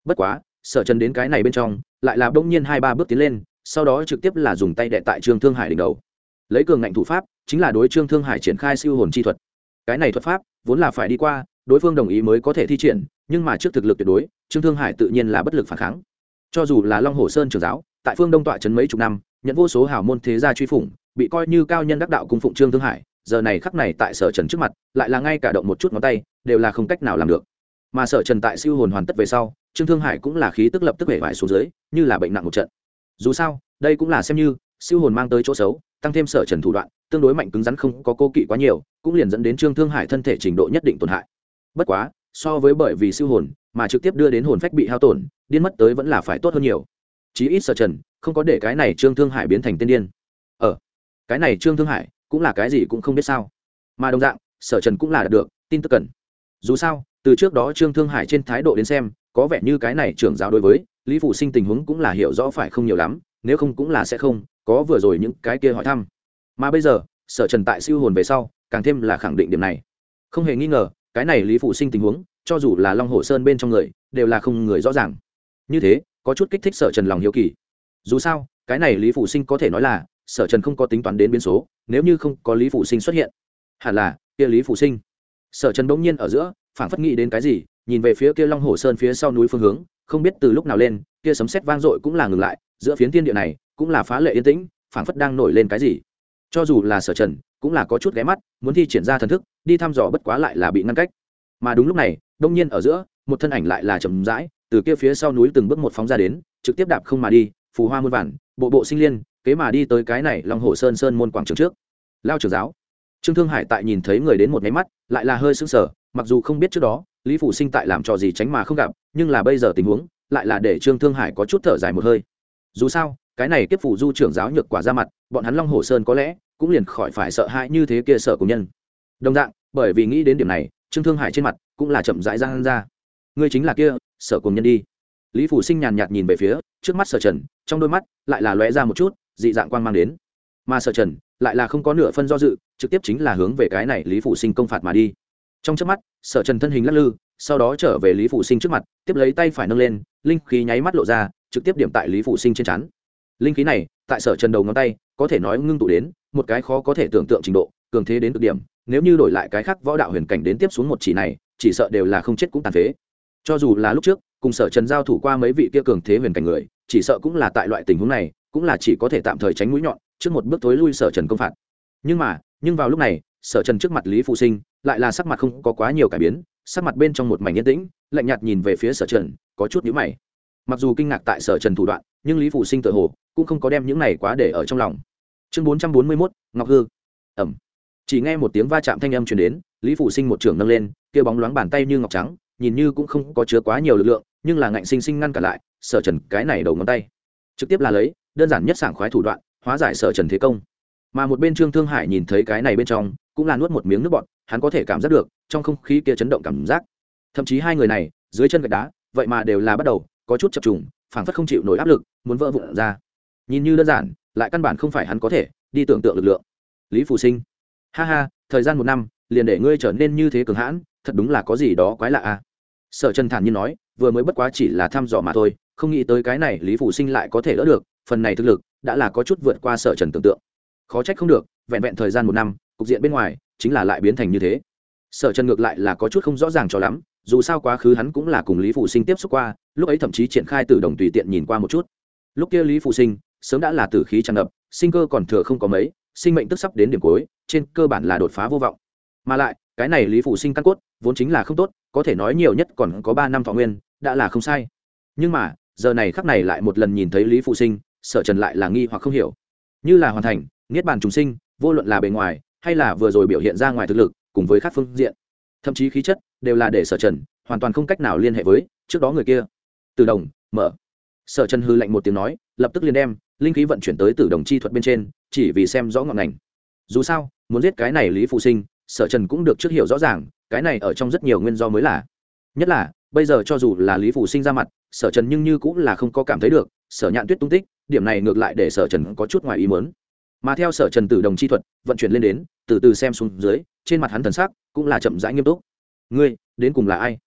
bất quá sở trần đến cái này bên trong lại là bỗng nhiên 2-3 bước tiến lên, sau đó trực tiếp là dùng tay đè tại Trương Thương Hải đỉnh đầu, lấy cường ngạnh thủ pháp chính là đối Trương Thương Hải triển khai siêu hồn chi thuật. Cái này thuật pháp vốn là phải đi qua đối phương đồng ý mới có thể thi triển, nhưng mà trước thực lực tuyệt đối Trương Thương Hải tự nhiên là bất lực phản kháng. Cho dù là Long Hồ Sơn trưởng giáo tại phương Đông tọa trấn mấy chục năm, nhận vô số hào môn thế gia truy phủng, bị coi như cao nhân đắc đạo cung phụng Trương Thương Hải, giờ này khắc này tại Sở Trần trước mặt lại là ngay cả động một chút ngón tay đều là không cách nào làm được. Mà Sở Trần tại siêu hồn hoàn tất về sau, Trương Thương Hải cũng là khí tức lập tức bể vải xuống dưới, như là bệnh nặng một trận. Dù sao đây cũng là xem như siêu hồn mang tới chỗ xấu, tăng thêm Sở Trần thủ đoạn tương đối mạnh cứng rắn, không có cố kỵ quá nhiều, cũng liền dẫn đến Trương Thương Hải thân thể trình độ nhất định tổn hại. Bất quá so với bởi vì siêu hồn mà trực tiếp đưa đến hồn phách bị hao tổn điên mất tới vẫn là phải tốt hơn nhiều. Chí ít Sở Trần không có để cái này Trương Thương Hải biến thành tên điên. Cái này Trương Thương Hải cũng là cái gì cũng không biết sao, mà đồng dạng Sở Trần cũng là đạt được tin tức cần. Dù sao từ trước đó Trương Thương Hải trên thái độ đến xem, có vẻ như cái này trưởng giáo đối với Lý Phủ Sinh tình huống cũng là hiểu rõ phải không nhiều lắm, nếu không cũng là sẽ không có vừa rồi những cái kia hỏi thăm. Mà bây giờ Sở Trần tại siêu hồn về sau càng thêm là khẳng định điểm này. Không hề nghi ngờ cái này Lý Phủ Sinh tình huống cho dù là Long Hồ Sơn bên trong người đều là không người rõ ràng. Như thế có chút kích thích Sở Trần lòng hiếu kỳ. Dù sao cái này Lý Phủ Sinh có thể nói là Sở Trần không có tính toán đến biến số, nếu như không có Lý Phủ Sinh xuất hiện, hẳn là kia Lý Phủ Sinh. Sở Trần bỗng nhiên ở giữa phảng phất nghĩ đến cái gì, nhìn về phía kia Long Hồ Sơn phía sau núi phương hướng, không biết từ lúc nào lên kia sấm sét vang dội cũng là ngừng lại, giữa phiến thiên địa này cũng là phá lệ yên tĩnh, phảng phất đang nổi lên cái gì. Cho dù là Sở Trần cũng là có chút ghé mắt muốn thi triển ra thần thức đi thăm dò, bất quá lại là bị ngăn cách. Mà đúng lúc này đông nhiên ở giữa một thân ảnh lại là chậm rãi từ kia phía sau núi từng bước một phóng ra đến, trực tiếp đạp không mà đi, phù hoa muôn vàn, bộ bộ sinh liên kế mà đi tới cái này Long Hồ Sơn sơn môn quảng trường trước. Lao trưởng giáo Trương Thương Hải tại nhìn thấy người đến một máy mắt lại là hơi sững sờ, mặc dù không biết trước đó Lý Phủ Sinh tại làm trò gì tránh mà không gặp, nhưng là bây giờ tình huống lại là để Trương Thương Hải có chút thở dài một hơi. Dù sao cái này kiếp phủ du trưởng giáo nhược quả ra mặt, bọn hắn Long Hồ Sơn có lẽ cũng liền khỏi phải sợ hãi như thế kia sợ cùng nhân. Đồng dạng bởi vì nghĩ đến điểm này, Trương Thương Hải trên mặt cũng là chậm rãi răng ra. Ngươi chính là kia sợ cùng nhân đi. Lý Phủ Sinh nhàn nhạt nhìn về phía trước mắt Sở Trần, trong đôi mắt lại là lóe ra một chút dị dạng quang mang đến. Mà Sở Trần lại là không có nửa phân do dự, trực tiếp chính là hướng về cái này Lý Phủ Sinh công phạt mà đi. Trong chớp mắt Sở Trần thân hình lắc lư, sau đó trở về Lý Phủ Sinh trước mặt, tiếp lấy tay phải nâng lên, linh khí nháy mắt lộ ra, trực tiếp điểm tại Lý Phủ Sinh trên trán. Linh khí này tại Sở Trần đầu ngón tay có thể nói ngưng tụ đến một cái khó có thể tưởng tượng trình độ, cường thế đến cực điểm, nếu như đổi lại cái khác võ đạo huyền cảnh đến tiếp xuống một chỉ này, chỉ sợ đều là không chết cũng tàn phế. Cho dù là lúc trước cùng Sở Trần giao thủ qua mấy vị kia cường thế huyền cảnh người, chỉ sợ cũng là tại loại tình huống này cũng là chỉ có thể tạm thời tránh mũi nhọn, trước một bước tối lui Sở Trần công phạt. Nhưng vào lúc này Sở Trần trước mặt Lý Phụ Sinh lại là sắc mặt không có quá nhiều cải biến, sắc mặt bên trong một mảnh yên tĩnh, lạnh nhạt nhìn về phía Sở Trần, có chút nhíu mày. Mặc dù kinh ngạc tại Sở Trần thủ đoạn, nhưng Lý Phụ Sinh tự hồ cũng không có đem những này quá để ở trong lòng. Chương 441, Ngọc Hư. Ẩm. Chỉ nghe một tiếng va chạm thanh âm truyền đến, Lý Phụ Sinh một trường nâng lên, kia bóng loáng bàn tay như ngọc trắng, nhìn như cũng không có chứa quá nhiều lực lượng, nhưng là ngạnh sinh sinh ngăn cản lại Sở Trần cái này đầu ngón tay, trực tiếp là lấy đơn giản nhất sảng khoái thủ đoạn hóa giải Sở Trần thế công. Mà một bên Trương Thương Hải nhìn thấy cái này bên trong cũng là nuốt một miếng nước bọt, hắn có thể cảm giác được trong không khí kia chấn động cảm giác, thậm chí hai người này dưới chân gạch đá vậy mà đều là bắt đầu có chút chập trùng, phảng phất không chịu nổi áp lực muốn vỡ vụn ra. Nhìn như đơn giản lại căn bản không phải hắn có thể đi tưởng tượng lực lượng. Lý Phù Sinh, ha ha, thời gian 1 năm liền để ngươi trở nên như thế cường hãn, thật đúng là có gì đó quái lạ à. Sở Trần thản nhiên nói, vừa mới bất quá chỉ là thăm dò mà thôi, không nghĩ tới cái này Lý Phù Sinh lại có thể đỡ được, phần này thực lực đã là có chút vượt qua Sở Trần tưởng tượng. Khó trách không được, vẹn vẹn thời gian 1 năm, cục diện bên ngoài chính là lại biến thành như thế. Sở Trần ngược lại là có chút không rõ ràng cho lắm, dù sao quá khứ hắn cũng là cùng Lý Phù Sinh tiếp xúc qua, lúc ấy thậm chí triển khai Tử Đồng tùy tiện nhìn qua một chút. Lúc kia Lý Phù Sinh sớm đã là tử khí tràn ngập, sinh cơ còn thừa không có mấy, sinh mệnh tức sắp đến điểm cuối, trên cơ bản là đột phá vô vọng. Mà lại, cái này Lý Phù Sinh căn cốt vốn chính là không tốt, có thể nói nhiều nhất còn có 3 năm thọ nguyên, đã là không sai. Nhưng mà, giờ này khắc này lại một lần nhìn thấy Lý Phù Sinh, Sở Trần lại là nghi hoặc không hiểu. Như là hoàn thành niết bàn trùng sinh, vô luận là bề ngoài hay là vừa rồi biểu hiện ra ngoài thực lực, cùng với các phương diện, thậm chí khí chất, đều là để Sở Trần hoàn toàn không cách nào liên hệ với trước đó người kia. Tử Đồng, mở. Sở Trần hư lạnh một tiếng nói, lập tức liền đem linh khí vận chuyển tới Tử Đồng chi thuật bên trên, chỉ vì xem rõ ngọn ngành. Dù sao, muốn giết cái này Lý Phù Sinh, Sở Trần cũng được trước hiểu rõ ràng, cái này ở trong rất nhiều nguyên do mới là. Nhất là, bây giờ cho dù là Lý Phù Sinh ra mặt, Sở Trần nhưng như cũng là không có cảm thấy được Sở Nhạn Tuyết tung tích, điểm này ngược lại để Sở Trần có chút ngoài ý muốn. Mà theo Sở Trần Tử Đồng chi thuật vận chuyển lên đến, từ từ xem xuống dưới, trên mặt hắn thần sắc cũng là chậm rãi nghiêm túc. Ngươi đến cùng là ai?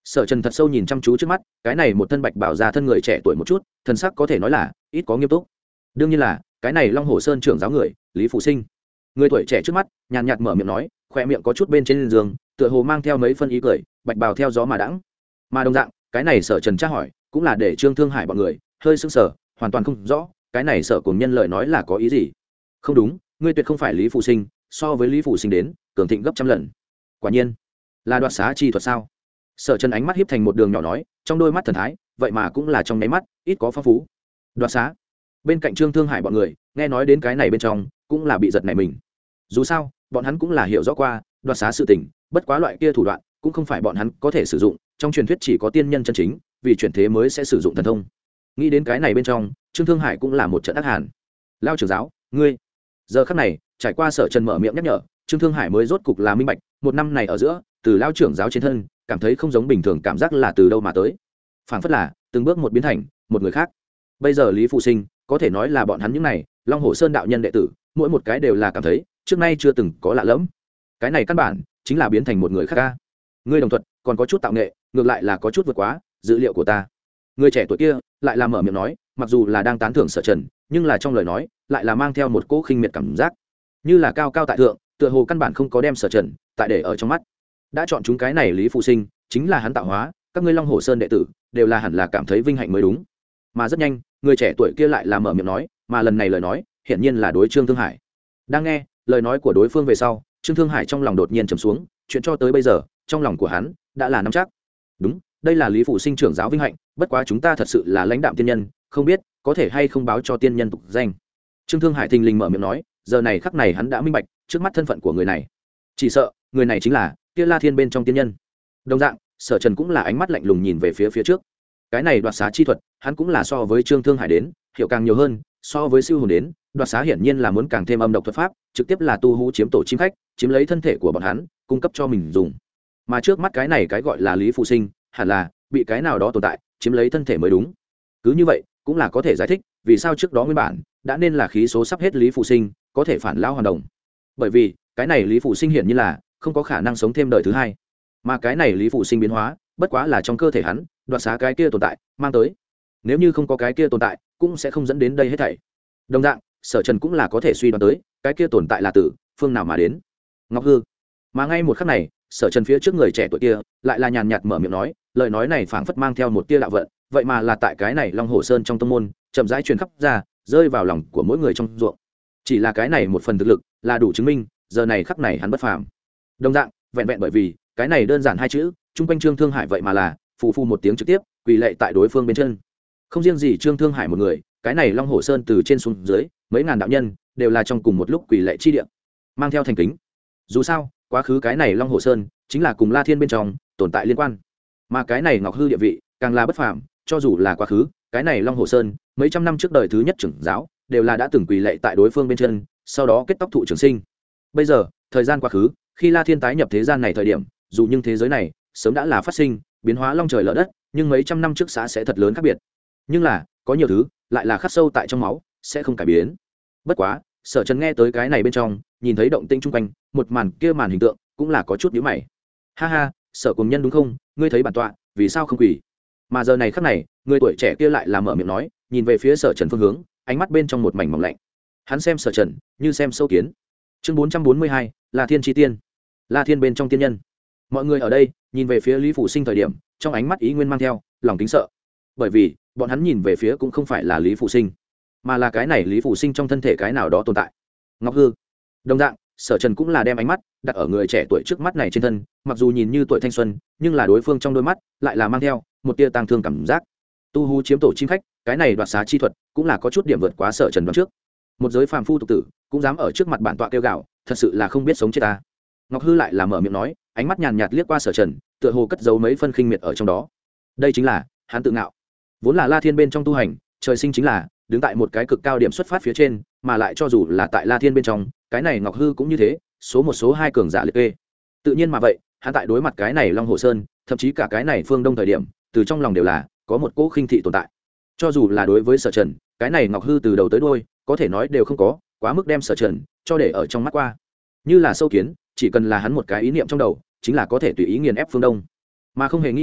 Sở Trần thật sâu nhìn chăm chú trước mắt cái này một thân bạch bảo ra thân người trẻ tuổi một chút, thân sắc có thể nói là ít có nghiêm túc. Đương nhiên là cái này Long Hồ Sơn trưởng giáo người Lý Phụ Sinh. Người tuổi trẻ trước mắt nhàn nhạt mở miệng nói, khỏe miệng có chút bên trên giường, tựa hồ mang theo mấy phân ý cười, bạch bào theo gió mà đãng. Mà đồng dạng cái này Sở Trần tra hỏi cũng là để Trương Thương Hải bọn người hơi sững sờ, hoàn toàn không rõ cái này Sở cùng nhân lời nói là có ý gì. Không đúng, ngươi tuyệt không phải Lý Phụ Sinh, so với Lý Phụ Sinh đến cường thịnh gấp trăm lần. Quả nhiên là đoạt xá chi thuật sao? Sở Trần ánh mắt híp thành một đường nhỏ nói, trong đôi mắt thần thái vậy mà cũng là trong nháy mắt ít có phong phú. Đoạt xá. Bên cạnh Trương Thương Hải bọn người nghe nói đến cái này bên trong cũng là bị giật nảy mình. Dù sao bọn hắn cũng là hiểu rõ qua đoạt xá sự tình, bất quá loại kia thủ đoạn cũng không phải bọn hắn có thể sử dụng, trong truyền thuyết chỉ có tiên nhân chân chính vì chuyển thế mới sẽ sử dụng thần thông. Nghĩ đến cái này bên trong, Trương Thương Hải cũng là một trận ác hàn. Lao trưởng giáo, ngươi. Giờ khắc này trải qua Sở Trần mở miệng nhắc nhở, Trương Thương Hải mới rốt cục là minh bạch, một năm này ở giữa từ lao trưởng giáo trên thân cảm thấy không giống bình thường, cảm giác là từ đâu mà tới, phảng phất là từng bước một biến thành một người khác. Bây giờ Lý Phụ Sinh có thể nói là bọn hắn những này Long Hồ Sơn đạo nhân đệ tử mỗi một cái đều là cảm thấy trước nay chưa từng có lạ lẫm. Cái này căn bản chính là biến thành một người khác ca. Ngươi đồng thuận còn có chút tạo nghệ, ngược lại là có chút vượt quá dữ liệu của ta. Người trẻ tuổi kia lại là mở miệng nói, mặc dù là đang tán thưởng Sở Trần, nhưng là trong lời nói lại là mang theo một cỗ khinh miệt cảm giác, như là cao cao tại thượng, tựa hồ căn bản không có đem Sở Trần tại để ở trong mắt. Đã chọn chúng cái này Lý Phụ Sinh chính là hắn tạo hóa, các ngươi Long Hồ Sơn đệ tử đều là hẳn là cảm thấy vinh hạnh mới đúng. Mà rất nhanh người trẻ tuổi kia lại là mở miệng nói, mà lần này lời nói hiển nhiên là đối Trương Thương Hải. Đang nghe lời nói của đối phương về sau, Trương Thương Hải trong lòng đột nhiên trầm xuống, chuyện cho tới bây giờ trong lòng của hắn đã là nắm chắc. Đúng, đây là Lý Phụ Sinh trưởng giáo vinh hạnh, bất quá chúng ta thật sự là lãnh đạm tiên nhân, không biết có thể hay không báo cho tiên nhân tục danh. Trương Thương Hải thình lình mở miệng nói, giờ này khắc này hắn đã minh bạch trước mắt thân phận của người này, chỉ sợ người này chính là kia La Thiên bên trong tiên nhân. Đồng dạng Sở Trần cũng là ánh mắt lạnh lùng nhìn về phía trước. Cái này đoạt xá chi thuật hắn cũng là so với Trương Thương Hải đến hiểu càng nhiều hơn, so với siêu hồn đến đoạt xá hiển nhiên là muốn càng thêm âm độc thuật pháp, trực tiếp là tu hú chiếm tổ chim khách, chiếm lấy thân thể của bọn hắn cung cấp cho mình dùng. Mà trước mắt cái này cái gọi là Lý Phụ Sinh hẳn là bị cái nào đó tồn tại chiếm lấy thân thể mới đúng. Cứ như vậy cũng là có thể giải thích vì sao trước đó nguyên bản đã nên là khí số sắp hết Lý Phụ Sinh có thể phản lao hoàn đồng, bởi vì cái này Lý Phụ Sinh hiển nhiên là không có khả năng sống thêm đời thứ hai, mà cái này Lý Phụ Sinh biến hóa bất quá là trong cơ thể hắn đoạt xá cái kia tồn tại mang tới. Nếu như không có cái kia tồn tại cũng sẽ không dẫn đến đây hết thảy. Đồng dạng Sở Trần cũng là có thể suy đoán tới cái kia tồn tại là từ phương nào mà đến. Ngọc Hư. Mà ngay một khắc này Sở Trần phía trước người trẻ tuổi kia lại là nhàn nhạt mở miệng nói, lời nói này phảng phất mang theo một tia đạo vận, vậy mà là tại cái này Long Hồ Sơn trong tông môn chậm rãi truyền khắp ra, rơi vào lòng của mỗi người trong ruộng. Chỉ là cái này một phần thực lực là đủ chứng minh giờ này khắc này hắn bất phàm. Đồng dạng vẹn vẹn bởi vì cái này đơn giản hai chữ, trung quanh Trương Thương Hải vậy mà là phù phù một tiếng trực tiếp quỳ lạy tại đối phương bên chân. Không riêng gì Trương Thương Hải một người, cái này Long Hồ Sơn từ trên xuống dưới mấy ngàn đạo nhân đều là trong cùng một lúc quỳ lạy chi địa, mang theo thành kính. Dù sao quá khứ cái này Long Hồ Sơn chính là cùng La Thiên bên trong tồn tại liên quan, mà cái này Ngọc Hư địa vị càng là bất phàm. Cho dù là quá khứ cái này Long Hồ Sơn mấy trăm năm trước đời thứ nhất trưởng giáo đều là đã từng quỳ lạy tại đối phương bên chân, sau đó kết tóc thụ trường sinh. Bây giờ thời gian quá khứ, khi La Thiên tái nhập thế gian này thời điểm, dù nhưng thế giới này sớm đã là phát sinh biến hóa long trời lở đất, nhưng mấy trăm năm trước xã sẽ thật lớn khác biệt. Nhưng là có nhiều thứ lại là khắc sâu tại trong máu, sẽ không cải biến. Bất quá Sở Trần nghe tới cái này bên trong, nhìn thấy động tĩnh chung quanh, một màn kia màn hình tượng cũng là có chút nhíu mày. Ha ha, Sở cùng nhân đúng không, ngươi thấy bản tọa vì sao không quỳ? Mà giờ này khắc này người tuổi trẻ kia lại là mở miệng nói, nhìn về phía Sở Trần phương hướng, ánh mắt bên trong một mảnh mỏng lạnh. Hắn xem Sở Trần như xem sâu kiến. Chương 442, La Thiên chi tiên. La Thiên bên trong tiên nhân. Mọi người ở đây nhìn về phía Lý Phụ Sinh thời điểm, trong ánh mắt ý nguyên mang theo lòng kính sợ, bởi vì bọn hắn nhìn về phía cũng không phải là Lý Phụ Sinh, mà là cái này Lý Phụ Sinh trong thân thể cái nào đó tồn tại, Ngọc Hư. Đồng dạng Sở Trần cũng là đem ánh mắt đặt ở người trẻ tuổi trước mắt này trên thân, mặc dù nhìn như tuổi thanh xuân, nhưng là đối phương trong đôi mắt lại là mang theo một tia tang thương cảm giác. Tu hú chiếm tổ chim khách, cái này đoạt xá chi thuật cũng là có chút điểm vượt quá Sở Trần đoán trước. Một giới phàm phu tục tử cũng dám ở trước mặt bản tọa kêu gào, thật sự là không biết sống chết ta. Ngọc Hư lại là mở miệng nói, ánh mắt nhàn nhạt liếc qua Sở Trần, tựa hồ cất giấu mấy phân khinh miệt ở trong đó. Đây chính là hắn tự ngạo, vốn là La Thiên bên trong tu hành, trời sinh chính là đứng tại một cái cực cao điểm xuất phát phía trên, mà lại cho dù là tại La Thiên bên trong, cái này Ngọc Hư cũng như thế, số một số hai cường giả liệt kê. Tự nhiên mà vậy, hắn tại đối mặt cái này Long Hồ Sơn, thậm chí cả cái này Phương Đông thời điểm, từ trong lòng đều là có một cỗ khinh thị tồn tại. Cho dù là đối với Sở Trần, cái này Ngọc Hư từ đầu tới đuôi có thể nói đều không có quá mức đem Sở Trần cho để ở trong mắt qua, như là sâu kiến, chỉ cần là hắn một cái ý niệm trong đầu, chính là có thể tùy ý nghiền ép Phương Đông. Mà không hề nghi ngờ,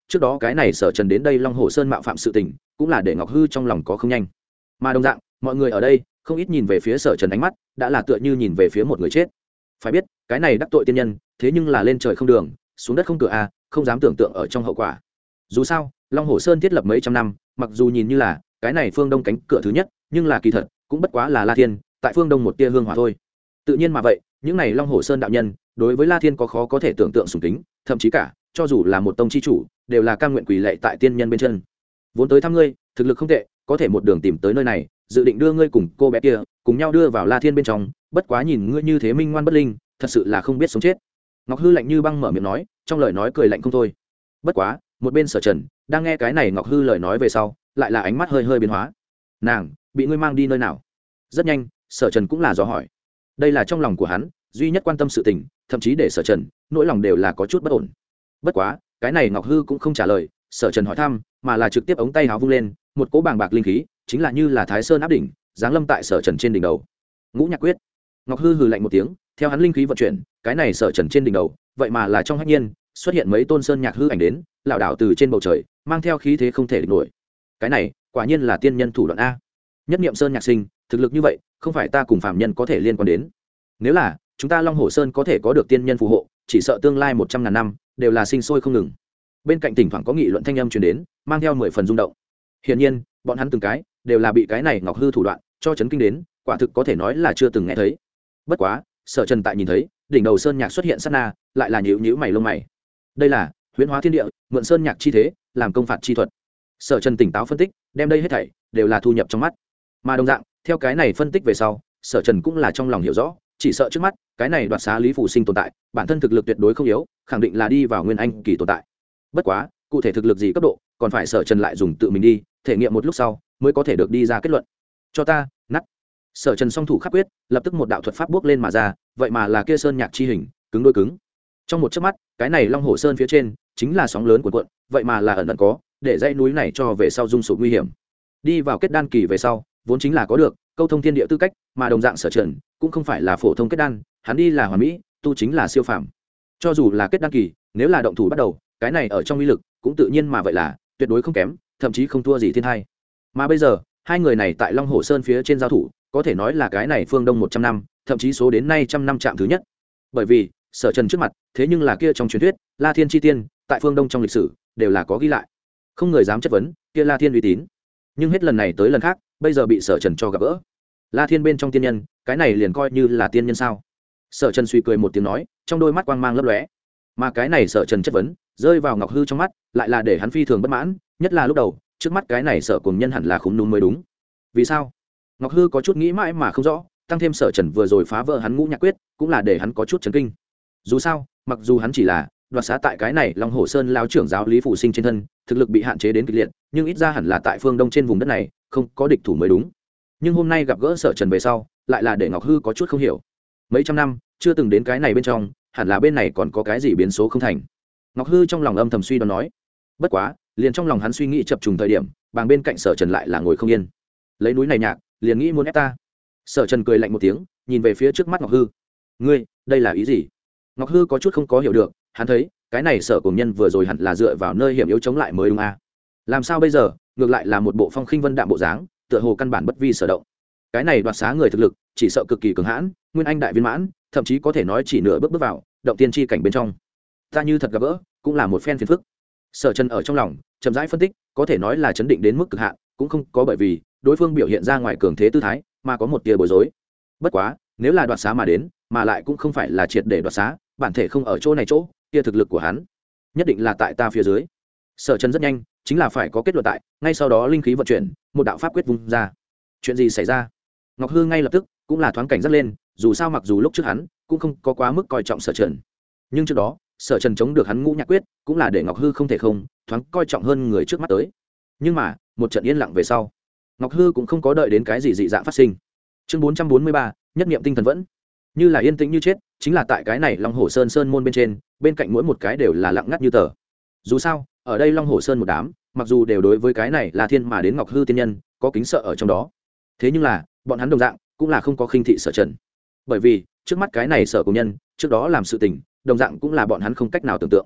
trước đó cái này sở trần đến đây long hồ sơn mạo phạm sự tình cũng là để ngọc hư trong lòng có không nhanh. Mà đồng dạng mọi người ở đây không ít nhìn về phía sở trần ánh mắt đã là tựa như nhìn về phía một người chết. Phải biết cái này đắc tội tiên nhân, thế nhưng là lên trời không đường xuống đất không cửa a, không dám tưởng tượng ở trong hậu quả. Dù sao long hồ sơn thiết lập mấy trăm năm, mặc dù nhìn như là cái này phương đông cánh cửa thứ nhất, nhưng là kỳ thật cũng bất quá là La Thiên tại phương đông một tia hương hỏa thôi. Tự nhiên mà vậy những này long hồ sơn đạo nhân đối với La Thiên có khó có thể tưởng tượng sùng kính, thậm chí cả cho dù là một tông chi chủ đều là cam nguyện quỳ lạy tại tiên nhân bên chân. Vốn tới thăm ngươi, thực lực không tệ, có thể một đường tìm tới nơi này, dự định đưa ngươi cùng cô bé kia cùng nhau đưa vào La Thiên bên trong, bất quá nhìn ngươi như thế minh ngoan bất linh, thật sự là không biết sống chết. Ngọc Hư lạnh như băng mở miệng nói, trong lời nói cười lạnh không thôi. Bất quá một bên Sở Trần đang nghe cái này Ngọc Hư lời nói về sau, lại là ánh mắt hơi hơi biến hóa. Nàng bị ngươi mang đi nơi nào? Rất nhanh Sở Trần cũng là dò hỏi. Đây là trong lòng của hắn duy nhất quan tâm sự tình, thậm chí để Sở Trần nỗi lòng đều là có chút bất ổn. Bất quá cái này Ngọc Hư cũng không trả lời Sở Trần hỏi thăm, mà là trực tiếp ống tay áo vung lên, một cỗ bàng bạc linh khí chính là như là Thái Sơn áp đỉnh, giáng lâm tại Sở Trần trên đỉnh đầu. Ngũ Nhạc Quyết. Ngọc Hư hừ lạnh một tiếng, theo hắn linh khí vận chuyển, cái này Sở Trần trên đỉnh đầu vậy mà là trong hách nhiên xuất hiện mấy tôn sơn nhạc hư ảnh đến, lảo đảo từ trên bầu trời mang theo khí thế không thể địch nổi. Cái này quả nhiên là tiên nhân thủ đoạn a. Nhất niệm sơn nhạc sinh thực lực như vậy, không phải ta cùng phàm nhân có thể liên quan đến. Nếu là chúng ta long hồ sơn có thể có được tiên nhân phù hộ, chỉ sợ tương lai 100.000 năm đều là sinh sôi không ngừng. Bên cạnh thỉnh thoảng có nghị luận thanh âm truyền đến, mang theo 10 phần rung động. Hiển nhiên bọn hắn từng cái đều là bị cái này Ngọc Hư thủ đoạn cho chấn kinh đến, quả thực có thể nói là chưa từng nghe thấy. Bất quá Sở Trần tại nhìn thấy đỉnh đầu sơn nhạc xuất hiện sát na, lại là nhíu nhíu mày lông mày. Đây là huyễn hóa thiên địa, mượn sơn nhạc chi thế làm công phạt chi thuật. Sở Trần tỉnh táo phân tích, đem đây hết thảy đều là thu nhập trong mắt. Mà đồng dạng theo cái này phân tích về sau, Sở Trần cũng là trong lòng hiểu rõ, chỉ sợ trước mắt cái này đoạt xá Lý Phủ Sinh tồn tại, bản thân thực lực tuyệt đối không yếu, khẳng định là đi vào nguyên anh kỳ tồn tại. Bất quá cụ thể thực lực gì cấp độ, còn phải Sở Trần lại dùng tự mình đi thể nghiệm một lúc sau mới có thể được đi ra kết luận. Cho ta nắt. Sở Trần song thủ khắc quyết, lập tức một đạo thuật pháp bước lên mà ra, vậy mà là kia sơn nhạc chi hình, cứng đôi cứng. Trong một chớp mắt, cái này Long Hồ Sơn phía trên chính là sóng lớn cuộn cuộn, vậy mà là ẩn ẩn có để dãy núi này cho về sau rung sụp nguy hiểm. Đi vào kết đan kỳ về sau, vốn chính là có được câu thông thiên địa tư cách, mà đồng dạng Sở Trần cũng không phải là phổ thông kết đan, hắn đi là hoàn mỹ, tu chính là siêu phàm. Cho dù là kết đan kỳ, nếu là động thủ bắt đầu, cái này ở trong uy lực cũng tự nhiên mà vậy là tuyệt đối không kém, thậm chí không thua gì thiên hai. Mà bây giờ hai người này tại Long Hồ Sơn phía trên giao thủ, có thể nói là cái này phương đông 100 năm, thậm chí số đến nay 100 năm chạm thứ nhất. Bởi vì Sở Trần trước mặt thế nhưng là kia trong truyền thuyết La Thiên chi tiên, tại phương đông trong lịch sử đều là có ghi lại, không người dám chất vấn kia La Thiên uy tín. Nhưng hết lần này tới lần khác, bây giờ bị Sở Trần cho gặp gỡ. La Thiên bên trong tiên nhân, cái này liền coi như là tiên nhân sao? Sở Trần suy cười một tiếng nói, trong đôi mắt quang mang lấp lóe. Mà cái này Sở Trần chất vấn rơi vào Ngọc Hư trong mắt, lại là để hắn phi thường bất mãn, nhất là lúc đầu trước mắt cái này Sở cùng nhân hẳn là khủng núm mới đúng. Vì sao? Ngọc Hư có chút nghĩ mãi mà không rõ, tăng thêm Sở Trần vừa rồi phá vỡ hắn Ngũ Nhạc Quyết, cũng là để hắn có chút chấn kinh. Dù sao mặc dù hắn chỉ là đoạt xá tại cái này Long Hồ Sơn lão trưởng giáo Lý Phủ Sinh trên thân, thực lực bị hạn chế đến cực liệt, nhưng ít ra hẳn là tại phương đông trên vùng đất này không có địch thủ mới đúng. Nhưng hôm nay gặp gỡ Sở Trần về sau, lại là để Ngọc Hư có chút không hiểu. Mấy trăm năm chưa từng đến cái này bên trong, hẳn là bên này còn có cái gì biến số không thành. Ngọc Hư trong lòng âm thầm suy đoán nói. Bất quá liền trong lòng hắn suy nghĩ chập trùng thời điểm, bàng bên cạnh Sở Trần lại là ngồi không yên. Lấy núi này nhạc liền nghĩ muốn ép ta. Sở Trần cười lạnh một tiếng, nhìn về phía trước mắt Ngọc Hư. Ngươi đây là ý gì? Ngọc Hư có chút không có hiểu được, hắn thấy cái này Sở cùng nhân vừa rồi hẳn là dựa vào nơi hiểm yếu chống lại mới đúng à? Làm sao bây giờ ngược lại là một bộ phong khinh vân đạm bộ dáng, tựa hồ căn bản bất vi sở động. Cái này đoạt xá người thực lực chỉ sợ cực kỳ cường hãn, nguyên anh đại viên mãn, thậm chí có thể nói chỉ nửa bước vào động tiên chi cảnh bên trong. Ta như thật gặp gỡ cũng là một phen phiền phức. Sở Trần ở trong lòng chậm rãi phân tích, có thể nói là chấn định đến mức cực hạn, cũng không có bởi vì đối phương biểu hiện ra ngoài cường thế tư thái mà có một tia bối rối. Bất quá nếu là đoạt xá mà đến, mà lại cũng không phải là triệt để đoạt xá, bản thể không ở chỗ này chỗ, kia thực lực của hắn nhất định là tại ta phía dưới. Sở Trần rất nhanh chính là phải có kết luận tại, ngay sau đó linh khí vận chuyển, một đạo pháp quyết vung ra. Chuyện gì xảy ra? Ngọc Hư ngay lập tức cũng là thoáng cảnh giác lên, dù sao mặc dù lúc trước hắn cũng không có quá mức coi trọng Sở Trần, nhưng trước đó Sở Trần chống được hắn Ngũ Nhạc Quyết, cũng là để Ngọc Hư không thể không thoáng coi trọng hơn người trước mắt tới. Nhưng mà một trận yên lặng về sau, Ngọc Hư cũng không có đợi đến cái gì dị dạng phát sinh. Chương 443, nhất niệm tinh thần vẫn như là yên tĩnh như chết, chính là tại cái này Long Hồ Sơn sơn môn bên trên, bên cạnh mỗi một cái đều là lặng ngắt như tờ. Dù sao ở đây Long Hồ Sơn một đám, mặc dù đều đối với cái này là Thiên mà đến Ngọc Hư tiên nhân có kính sợ ở trong đó, thế nhưng là bọn hắn đồng dạng cũng là không có khinh thị Sở Trần. Bởi vì trước mắt cái này Sở cùng nhân trước đó làm sự tình, đồng dạng cũng là bọn hắn không cách nào tưởng tượng.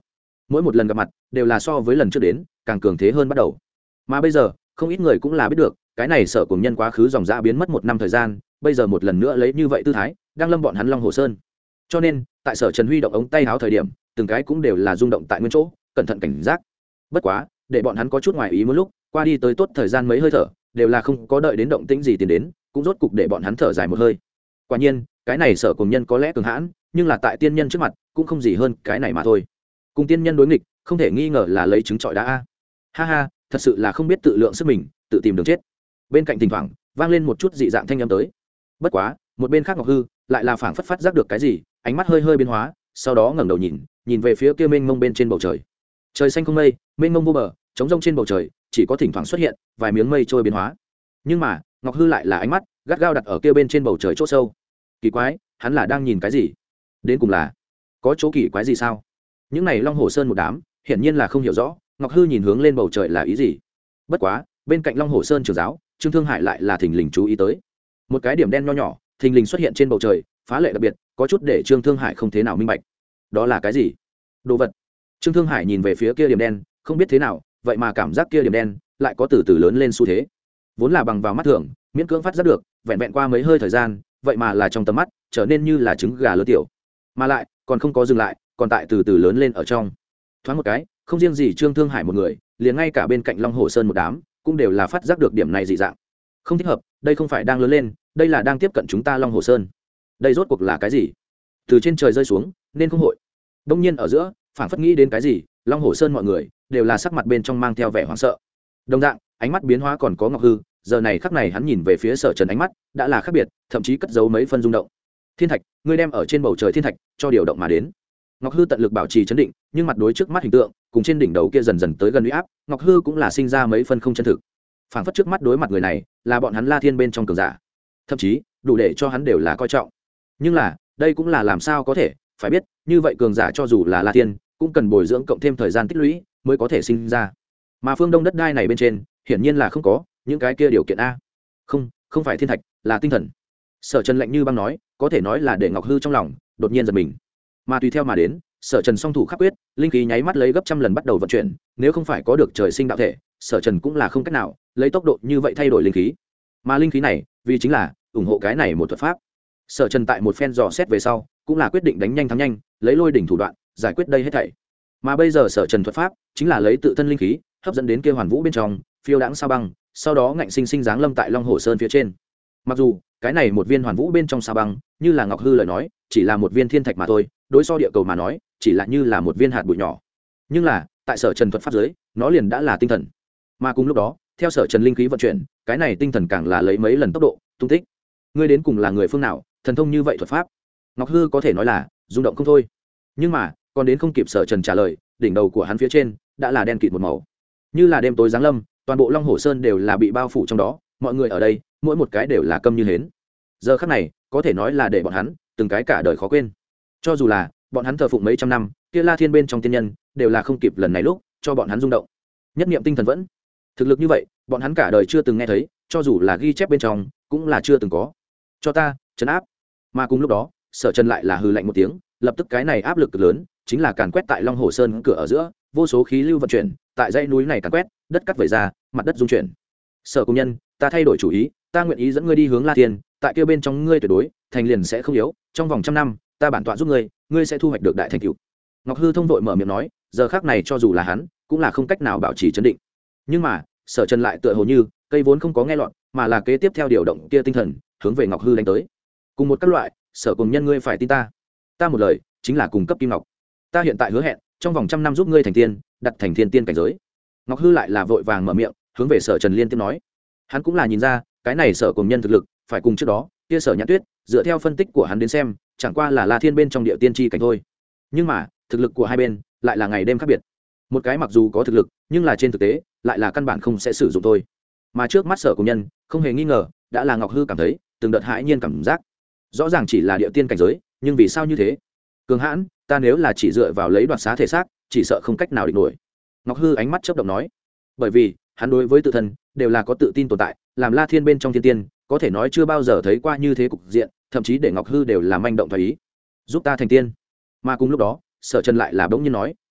mỗi một lần gặp mặt đều là so với lần trước đến càng cường thế hơn bắt đầu. Mà bây giờ không ít người cũng là biết được cái này Sở cùng nhân quá khứ dòng dã biến mất một năm thời gian, bây giờ một lần nữa lấy như vậy tư thái đang lâm bọn hắn Long Hồ Sơn. Cho nên tại Sở Trần huy động ống tay áo thời điểm, từng cái cũng đều là rung động tại nguyên chỗ, cẩn thận cảnh giác. Bất quá để bọn hắn có chút ngoài ý muốn lúc qua đi tới tốt thời gian mấy hơi thở đều là không có đợi đến động tĩnh gì tiến đến, cũng rốt cục để bọn hắn thở dài một hơi. Quả nhiên cái này Sở cùng nhân có lẽ cường hãn, nhưng là tại tiên nhân trước mặt cũng không gì hơn cái này mà thôi. Cùng tiên nhân đối nghịch không thể nghi ngờ là lấy trứng trọi đá a. Ha ha, thật sự là không biết tự lượng sức mình, tự tìm đường chết. Bên cạnh thỉnh thoảng vang lên một chút dị dạng thanh âm tới. Bất quá một bên khác Ngọc Hư lại là phảng phất phát giác được cái gì, ánh mắt hơi hơi biến hóa, sau đó ngẩng đầu nhìn về phía kia mênh mông bên trên bầu trời. Trời xanh không mây, mênh mông vô bờ, trống rông trên bầu trời chỉ có thỉnh thoảng xuất hiện vài miếng mây trôi biến hóa. Nhưng mà Ngọc Hư lại là ánh mắt gắt gao đặt ở kia bên trên bầu trời chỗ sâu. Kỳ quái, hắn là đang nhìn cái gì? Đến cùng là có chỗ kỳ quái gì sao? Những này Long Hồ Sơn một đám hiển nhiên là không hiểu rõ Ngọc Hư nhìn hướng lên bầu trời là ý gì. Bất quá bên cạnh Long Hồ Sơn trưởng giáo Trương Thương Hải lại là thình lình chú ý tới một cái điểm đen nho nhỏ thình lình xuất hiện trên bầu trời, phá lệ đặc biệt, có chút để Trương Thương Hải không thế nào minh bạch đó là cái gì đồ vật. Trương Thương Hải nhìn về phía kia điểm đen, không biết thế nào vậy mà cảm giác kia điểm đen lại có từ từ lớn lên xu thế, vốn là bằng vào mắt thường miễn cưỡng phát giác được, vẹn vẹn qua mấy hơi thời gian vậy mà là trong tầm mắt trở nên như là trứng gà lớn tiểu, mà lại còn không có dừng lại, còn tại từ từ lớn lên ở trong. Thoáng một cái không riêng gì Trương Thương Hải một người, liền ngay cả bên cạnh Long Hồ Sơn một đám cũng đều là phát giác được điểm này dị dạng. Không thích hợp, đây không phải đang lớn lên, đây là đang tiếp cận chúng ta Long Hồ Sơn. Đây rốt cuộc là cái gì? Từ trên trời rơi xuống nên không hội. Đông nhiên ở giữa phảng phất nghĩ đến cái gì, Long Hồ Sơn mọi người đều là sắc mặt bên trong mang theo vẻ hoảng sợ. Đồng dạng ánh mắt biến hóa còn có Ngọc Hư, giờ này khắc này hắn nhìn về phía Sở Trần, ánh mắt đã là khác biệt, thậm chí cất giấu mấy phân rung động. Thiên thạch, ngươi đem ở trên bầu trời thiên thạch cho điều động mà đến. Ngọc Hư tận lực bảo trì trấn định, nhưng mặt đối trước mắt hình tượng cùng trên đỉnh đầu kia dần dần tới gần uy áp, Ngọc Hư cũng là sinh ra mấy phân không chân thực. Phảng phất trước mắt đối mặt người này là bọn hắn La Thiên bên trong cường giả, thậm chí đủ để cho hắn đều là coi trọng. Nhưng là đây cũng là làm sao có thể, phải biết như vậy cường giả cho dù là La Thiên cũng cần bồi dưỡng cộng thêm thời gian tích lũy mới có thể sinh ra, mà phương đông đất đai này bên trên hiển nhiên là không có những cái kia điều kiện a. Không phải thiên thạch, là tinh thần. Sở Trần lạnh như băng nói, có thể nói là để Ngọc Hư trong lòng đột nhiên giật mình. Mà tùy theo mà đến, Sở Trần song thủ khắc quyết, linh khí nháy mắt lấy gấp trăm lần bắt đầu vận chuyển, nếu không phải có được trời sinh đạo thể, Sở Trần cũng là không cách nào lấy tốc độ như vậy thay đổi linh khí. Mà linh khí này, vì chính là ủng hộ cái này một thuật pháp. Sở Trần tại một phen dò xét về sau, cũng là quyết định đánh nhanh thắng nhanh, lấy lôi đỉnh thủ đoạn giải quyết đây hết thảy. Mà bây giờ Sở Trần thuật pháp chính là lấy tự thân linh khí hấp dẫn đến kia hoàn vũ bên trong, phiêu đãng sao băng, sau đó ngạnh sinh sinh giáng lâm tại Long Hồ Sơn phía trên. Mặc dù cái này một viên hoàn vũ bên trong sao băng, như là Ngọc Hư lời nói, chỉ là một viên thiên thạch mà thôi, đối so địa cầu mà nói, chỉ là như là một viên hạt bụi nhỏ. Nhưng là, tại Sở Trần thuật pháp dưới, nó liền đã là tinh thần. Mà cùng lúc đó, theo Sở Trần linh khí vận chuyển, cái này tinh thần càng là lấy mấy lần tốc độ tung tích. Ngươi đến cùng là người phương nào, thần thông như vậy thuật pháp? Ngọc Hư có thể nói là rung động không thôi. Nhưng mà, còn đến không kịp Sở Trần trả lời, đỉnh đầu của hắn phía trên đã là đen kịt một màu. Như là đêm tối giáng lâm, toàn bộ Long Hồ Sơn đều là bị bao phủ trong đó, mọi người ở đây, mỗi một cái đều là câm như hến. Giờ khắc này, có thể nói là để bọn hắn từng cái cả đời khó quên. Cho dù là bọn hắn thờ phụng mấy trăm năm, kia La Thiên bên trong tiên nhân đều là không kịp lần này lúc cho bọn hắn rung động. Nhất niệm tinh thần vẫn, thực lực như vậy, bọn hắn cả đời chưa từng nghe thấy, cho dù là ghi chép bên trong cũng là chưa từng có. Cho ta trấn áp. Mà cùng lúc đó, Sở Trần lại là hừ lạnh một tiếng, lập tức cái này áp lực cực lớn chính là càn quét tại Long Hồ Sơn cửa ở giữa, vô số khí lưu vận chuyển tại dãy núi này càn quét, đất cắt vẩy ra, mặt đất rung chuyển. Sở công nhân, ta thay đổi chủ ý, ta nguyện ý dẫn ngươi đi hướng La Thiên, tại kia bên trong ngươi tuyệt đối thành liền sẽ không yếu, trong vòng trăm năm ta bản tọa giúp ngươi, ngươi sẽ thu hoạch được đại thành tựu. Ngọc Hư thông vội mở miệng nói, giờ khắc này cho dù là hắn cũng là không cách nào bảo trì trấn định. Nhưng mà Sở Trần lại tựa hồ như cây vốn không có nghe lọt, mà là kế tiếp theo điều động kia tinh thần hướng về Ngọc Hư đánh tới. Cùng một các loại, Sở cùng nhân ngươi phải tin ta, ta một lời chính là cung cấp kim ngọc, ta hiện tại hứa hẹn trong vòng trăm năm giúp ngươi thành tiên, đặt thành thiên tiên cảnh giới. Ngọc Hư lại là vội vàng mở miệng hướng về Sở Trần liên tiếp nói. Hắn cũng là nhìn ra cái này Sở cùng nhân thực lực phải cùng trước đó kia Sở Nhã Tuyết, dựa theo phân tích của hắn đến xem chẳng qua là La Thiên bên trong địa tiên tri cảnh thôi. Nhưng mà thực lực của hai bên lại là ngày đêm khác biệt. Một cái mặc dù có thực lực nhưng là trên thực tế lại là căn bản không sẽ sử dụng thôi. Mà trước mắt Sở cùng nhân không hề nghi ngờ đã là Ngọc Hư cảm thấy từng đợt hãi nhiên cảm giác. Rõ ràng chỉ là địa tiên cảnh giới, nhưng vì sao như thế? Cường hãn, ta nếu là chỉ dựa vào lấy đoạt xá thể xác, chỉ sợ không cách nào địch nổi. Ngọc Hư ánh mắt chớp động nói, bởi vì hắn đối với tự thân đều là có tự tin tồn tại, làm La Thiên bên trong thiên tiên, có thể nói chưa bao giờ thấy qua như thế cục diện, thậm chí để Ngọc Hư đều là manh động thoái ý, giúp ta thành tiên. Mà cùng lúc đó, Sở Trần lại là bỗng nhiên nói,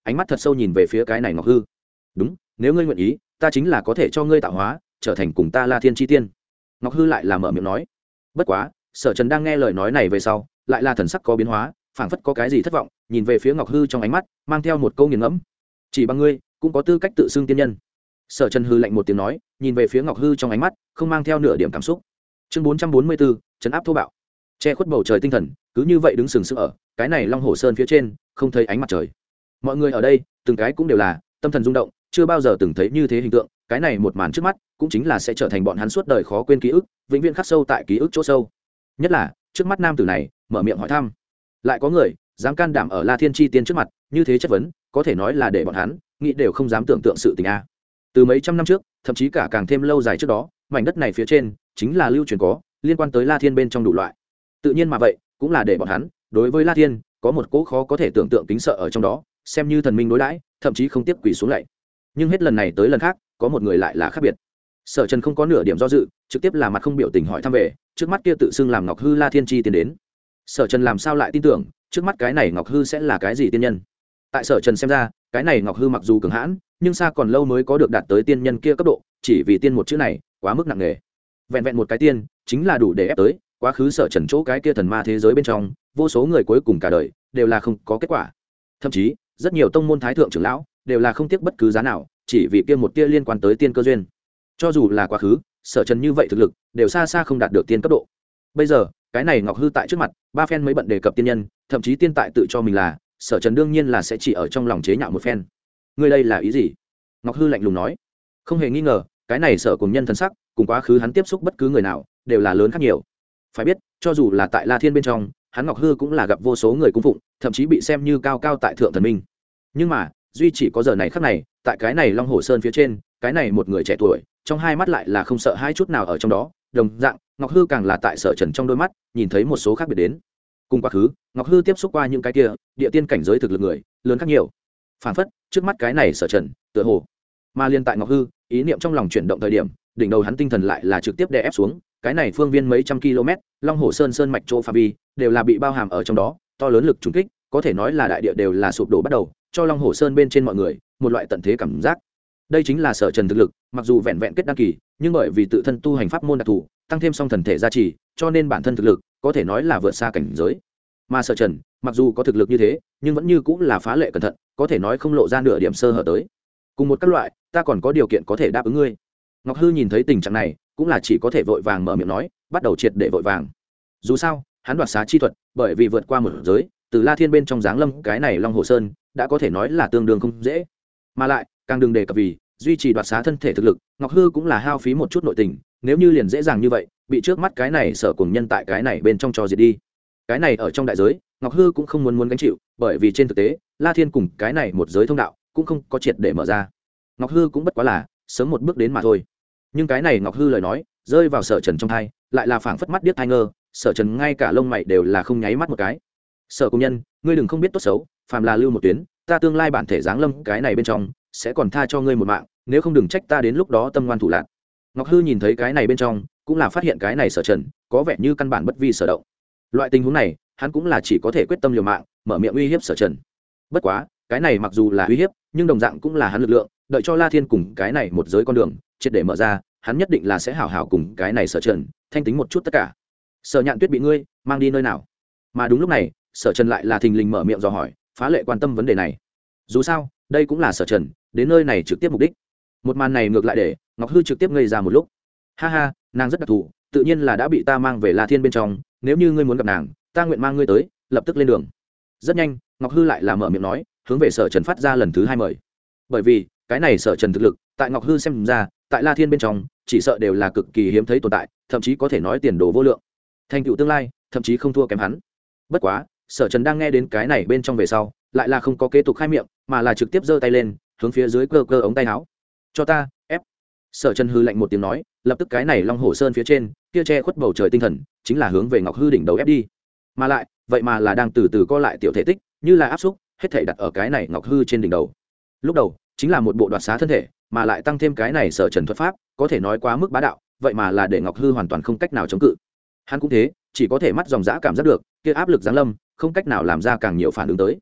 ánh mắt thật sâu nhìn về phía cái này ngọc hư. Đúng, nếu ngươi nguyện ý, ta chính là có thể cho ngươi tạo hóa trở thành cùng ta La Thiên chi tiên. Ngọc hư lại là mở miệng nói. Bất quá Sở Trần đang nghe lời nói này về sau lại là thần sắc có biến hóa, phảng phất có cái gì thất vọng, nhìn về phía ngọc hư trong ánh mắt mang theo một câu nghiền ngẫm. Chỉ bằng ngươi cũng có tư cách tự xưng tiên nhân. Sở Trần hư lạnh một tiếng nói, nhìn về phía ngọc hư trong ánh mắt không mang theo nửa điểm cảm xúc. Chương 444, trấn áp thô bạo. Che khuất bầu trời tinh thần cứ như vậy đứng sừng sững ở cái này Long Hồ Sơn phía trên, không thấy ánh mặt trời. Mọi người ở đây từng cái cũng đều là tâm thần rung động, chưa bao giờ từng thấy như thế hình tượng. Cái này một màn trước mắt cũng chính là sẽ trở thành bọn hắn suốt đời khó quên ký ức, vĩnh viễn khắc sâu tại ký ức chỗ sâu. Nhất là trước mắt nam tử này mở miệng hỏi thăm, lại có người dám can đảm ở La Thiên chi tiên trước mặt như thế chất vấn, có thể nói là để bọn hắn nghĩ đều không dám tưởng tượng sự tình a. Từ mấy trăm năm trước, thậm chí cả càng thêm lâu dài trước đó, mảnh đất này phía trên chính là lưu truyền có liên quan tới La Thiên bên trong đủ loại. Tự nhiên mà vậy, cũng là để bọn hắn đối với La Thiên có một cỗ khó có thể tưởng tượng kính sợ ở trong đó, xem như thần minh đối đãi, thậm chí không tiếp quỳ xuống lạy. Nhưng hết lần này tới lần khác, có một người lại là khác biệt. Sở Trần không có nửa điểm do dự, trực tiếp là mặt không biểu tình hỏi thăm về, trước mắt kia tự xưng làm Ngọc Hư La Thiên chi tiến đến. Sở Trần làm sao lại tin tưởng, trước mắt cái này Ngọc Hư sẽ là cái gì tiên nhân? Tại Sở Trần xem ra, cái này Ngọc Hư mặc dù cường hãn, nhưng xa còn lâu mới có được đạt tới tiên nhân kia cấp độ, chỉ vì tiên một chữ này, quá mức nặng nề. Vẹn vẹn một cái tiên, chính là đủ để ép tới quá khứ Sở Trần chỗ cái kia thần ma thế giới bên trong, vô số người cuối cùng cả đời đều là không có kết quả. Thậm chí, rất nhiều tông môn thái thượng trưởng lão đều là không tiếc bất cứ giá nào, chỉ vì kia một tia liên quan tới tiên cơ duyên. Cho dù là quá khứ, Sở Trần như vậy thực lực, đều xa xa không đạt được tiên cấp độ. Bây giờ, cái này Ngọc Hư tại trước mặt, ba phen mới bận đề cập tiên nhân, thậm chí tiên tại tự cho mình là, Sở Trần đương nhiên là sẽ chỉ ở trong lòng chế nhạo một phen. Ngươi đây là ý gì? Ngọc Hư lạnh lùng nói. Không hề nghi ngờ, cái này Sở cùng nhân thần sắc, cùng quá khứ hắn tiếp xúc bất cứ người nào, đều là lớn khác nhiều. Phải biết, cho dù là tại La Thiên bên trong, hắn Ngọc Hư cũng là gặp vô số người cung phụng, thậm chí bị xem như cao cao tại thượng thần minh. Nhưng mà, duy chỉ có giờ này khắc này, tại cái này Long Hồ Sơn phía trên, cái này một người trẻ tuổi, trong hai mắt lại là không sợ hai chút nào ở trong đó, đồng dạng Ngọc Hư càng là tại Sở Trần trong đôi mắt nhìn thấy một số khác biệt đến. Cùng quá khứ, Ngọc Hư tiếp xúc qua những cái kia địa tiên cảnh giới thực lực người lớn khác nhiều. Phản phất trước mắt cái này Sở Trần tựa hồ, mà liên tại Ngọc Hư ý niệm trong lòng chuyển động thời điểm, đỉnh đầu hắn tinh thần lại là trực tiếp đè ép xuống, cái này phương viên mấy trăm km Long Hồ Sơn sơn mạch chỗ phạm vi đều là bị bao hàm ở trong đó, to lớn lực trùng kích có thể nói là đại địa đều là sụp đổ bắt đầu, cho Long Hồ Sơn bên trên mọi người một loại tận thế cảm giác. Đây chính là Sở Trần thực lực, mặc dù vẹn vẹn kết đăng kỳ, nhưng bởi vì tự thân tu hành pháp môn đặc thù, tăng thêm song thần thể gia trì, cho nên bản thân thực lực có thể nói là vượt xa cảnh giới. Mà Sở Trần, mặc dù có thực lực như thế, nhưng vẫn như cũng là phá lệ cẩn thận, có thể nói không lộ ra nửa điểm sơ hở tới. Cùng một các loại, ta còn có điều kiện có thể đáp ứng ngươi. Ngọc Hư nhìn thấy tình trạng này, cũng là chỉ có thể vội vàng mở miệng nói, bắt đầu triệt để vội vàng. Dù sao, hắn đoạt xá chi thuật, bởi vì vượt qua một giới, từ La Thiên bên trong giáng lâm cái này Long Hồ Sơn, đã có thể nói là tương đương không dễ. Mà lại, càng đừng đề cập vì duy trì đoạt xá thân thể thực lực, Ngọc Hư cũng là hao phí một chút nội tình, nếu như liền dễ dàng như vậy bị trước mắt cái này Sở cùng nhân tại cái này bên trong cho diệt đi, cái này ở trong đại giới Ngọc Hư cũng không muốn gánh chịu, bởi vì trên thực tế La Thiên cùng cái này một giới thông đạo cũng không có triệt để mở ra, Ngọc Hư cũng bất quá là sớm một bước đến mà thôi. Nhưng cái này Ngọc Hư lời nói rơi vào Sở Trần trong tai, lại là phảng phất mắt điếc tai ngơ, Sở Trần ngay cả lông mày đều là không nháy mắt một cái. Sở công nhân, ngươi đừng không biết tốt xấu, phàm là lưu một tuyến, ta tương lai bản thể giáng lâm cái này bên trong sẽ còn tha cho ngươi một mạng, nếu không đừng trách ta đến lúc đó tâm ngoan thủ lạn. Ngọc Hư nhìn thấy cái này bên trong, cũng là phát hiện cái này Sở Trần có vẻ như căn bản bất vi sở động. Loại tình huống này, hắn cũng là chỉ có thể quyết tâm liều mạng, mở miệng uy hiếp Sở Trần. Bất quá, cái này mặc dù là uy hiếp, nhưng đồng dạng cũng là hắn lực lượng, đợi cho La Thiên cùng cái này một giới con đường triệt để mở ra, hắn nhất định là sẽ hảo hảo cùng cái này Sở Trần thanh tính một chút tất cả. Sở Nhạn Tuyết bị ngươi mang đi nơi nào? Mà đúng lúc này, Sở Trần lại là thình lình mở miệng dò hỏi, phá lệ quan tâm vấn đề này. Dù sao, đây cũng là Sở Trần đến nơi này trực tiếp mục đích. Một màn này ngược lại để Ngọc Hư trực tiếp ngây ra một lúc. Ha ha, nàng rất đặc thù, tự nhiên là đã bị ta mang về La Thiên bên trong, nếu như ngươi muốn gặp nàng, ta nguyện mang ngươi tới, lập tức lên đường. Rất nhanh, Ngọc Hư lại là mở miệng nói, hướng về Sở Trần phát ra lần thứ hai mời. Bởi vì cái này Sở Trần thực lực, tại Ngọc Hư xem ra, tại La Thiên bên trong, chỉ sợ đều là cực kỳ hiếm thấy tồn tại, thậm chí có thể nói tiền đồ vô lượng, thành tựu tương lai thậm chí không thua kém hắn. Bất quá, Sở Trần đang nghe đến cái này bên trong về sau, lại là không có kế tục khai miệng, mà là trực tiếp giơ tay lên, hướng phía dưới cơ cơ ống tay áo. Cho ta, ép. Sở Trần hư lạnh một tiếng nói, lập tức cái này Long Hồ Sơn phía trên, kia che khuất bầu trời tinh thần, chính là hướng về Ngọc Hư đỉnh đầu ép đi. Mà lại, vậy mà là đang từ từ co lại tiểu thể tích, như là áp xúc, hết thảy đặt ở cái này Ngọc Hư trên đỉnh đầu. Lúc đầu, chính là một bộ đoạt xá thân thể, mà lại tăng thêm cái này Sở Trần thuật pháp, có thể nói quá mức bá đạo, vậy mà là để Ngọc Hư hoàn toàn không cách nào chống cự. Hắn cũng thế, chỉ có thể mắt dòng dã cảm giác được, kia áp lực giáng lâm, không cách nào làm ra càng nhiều phản ứng tới.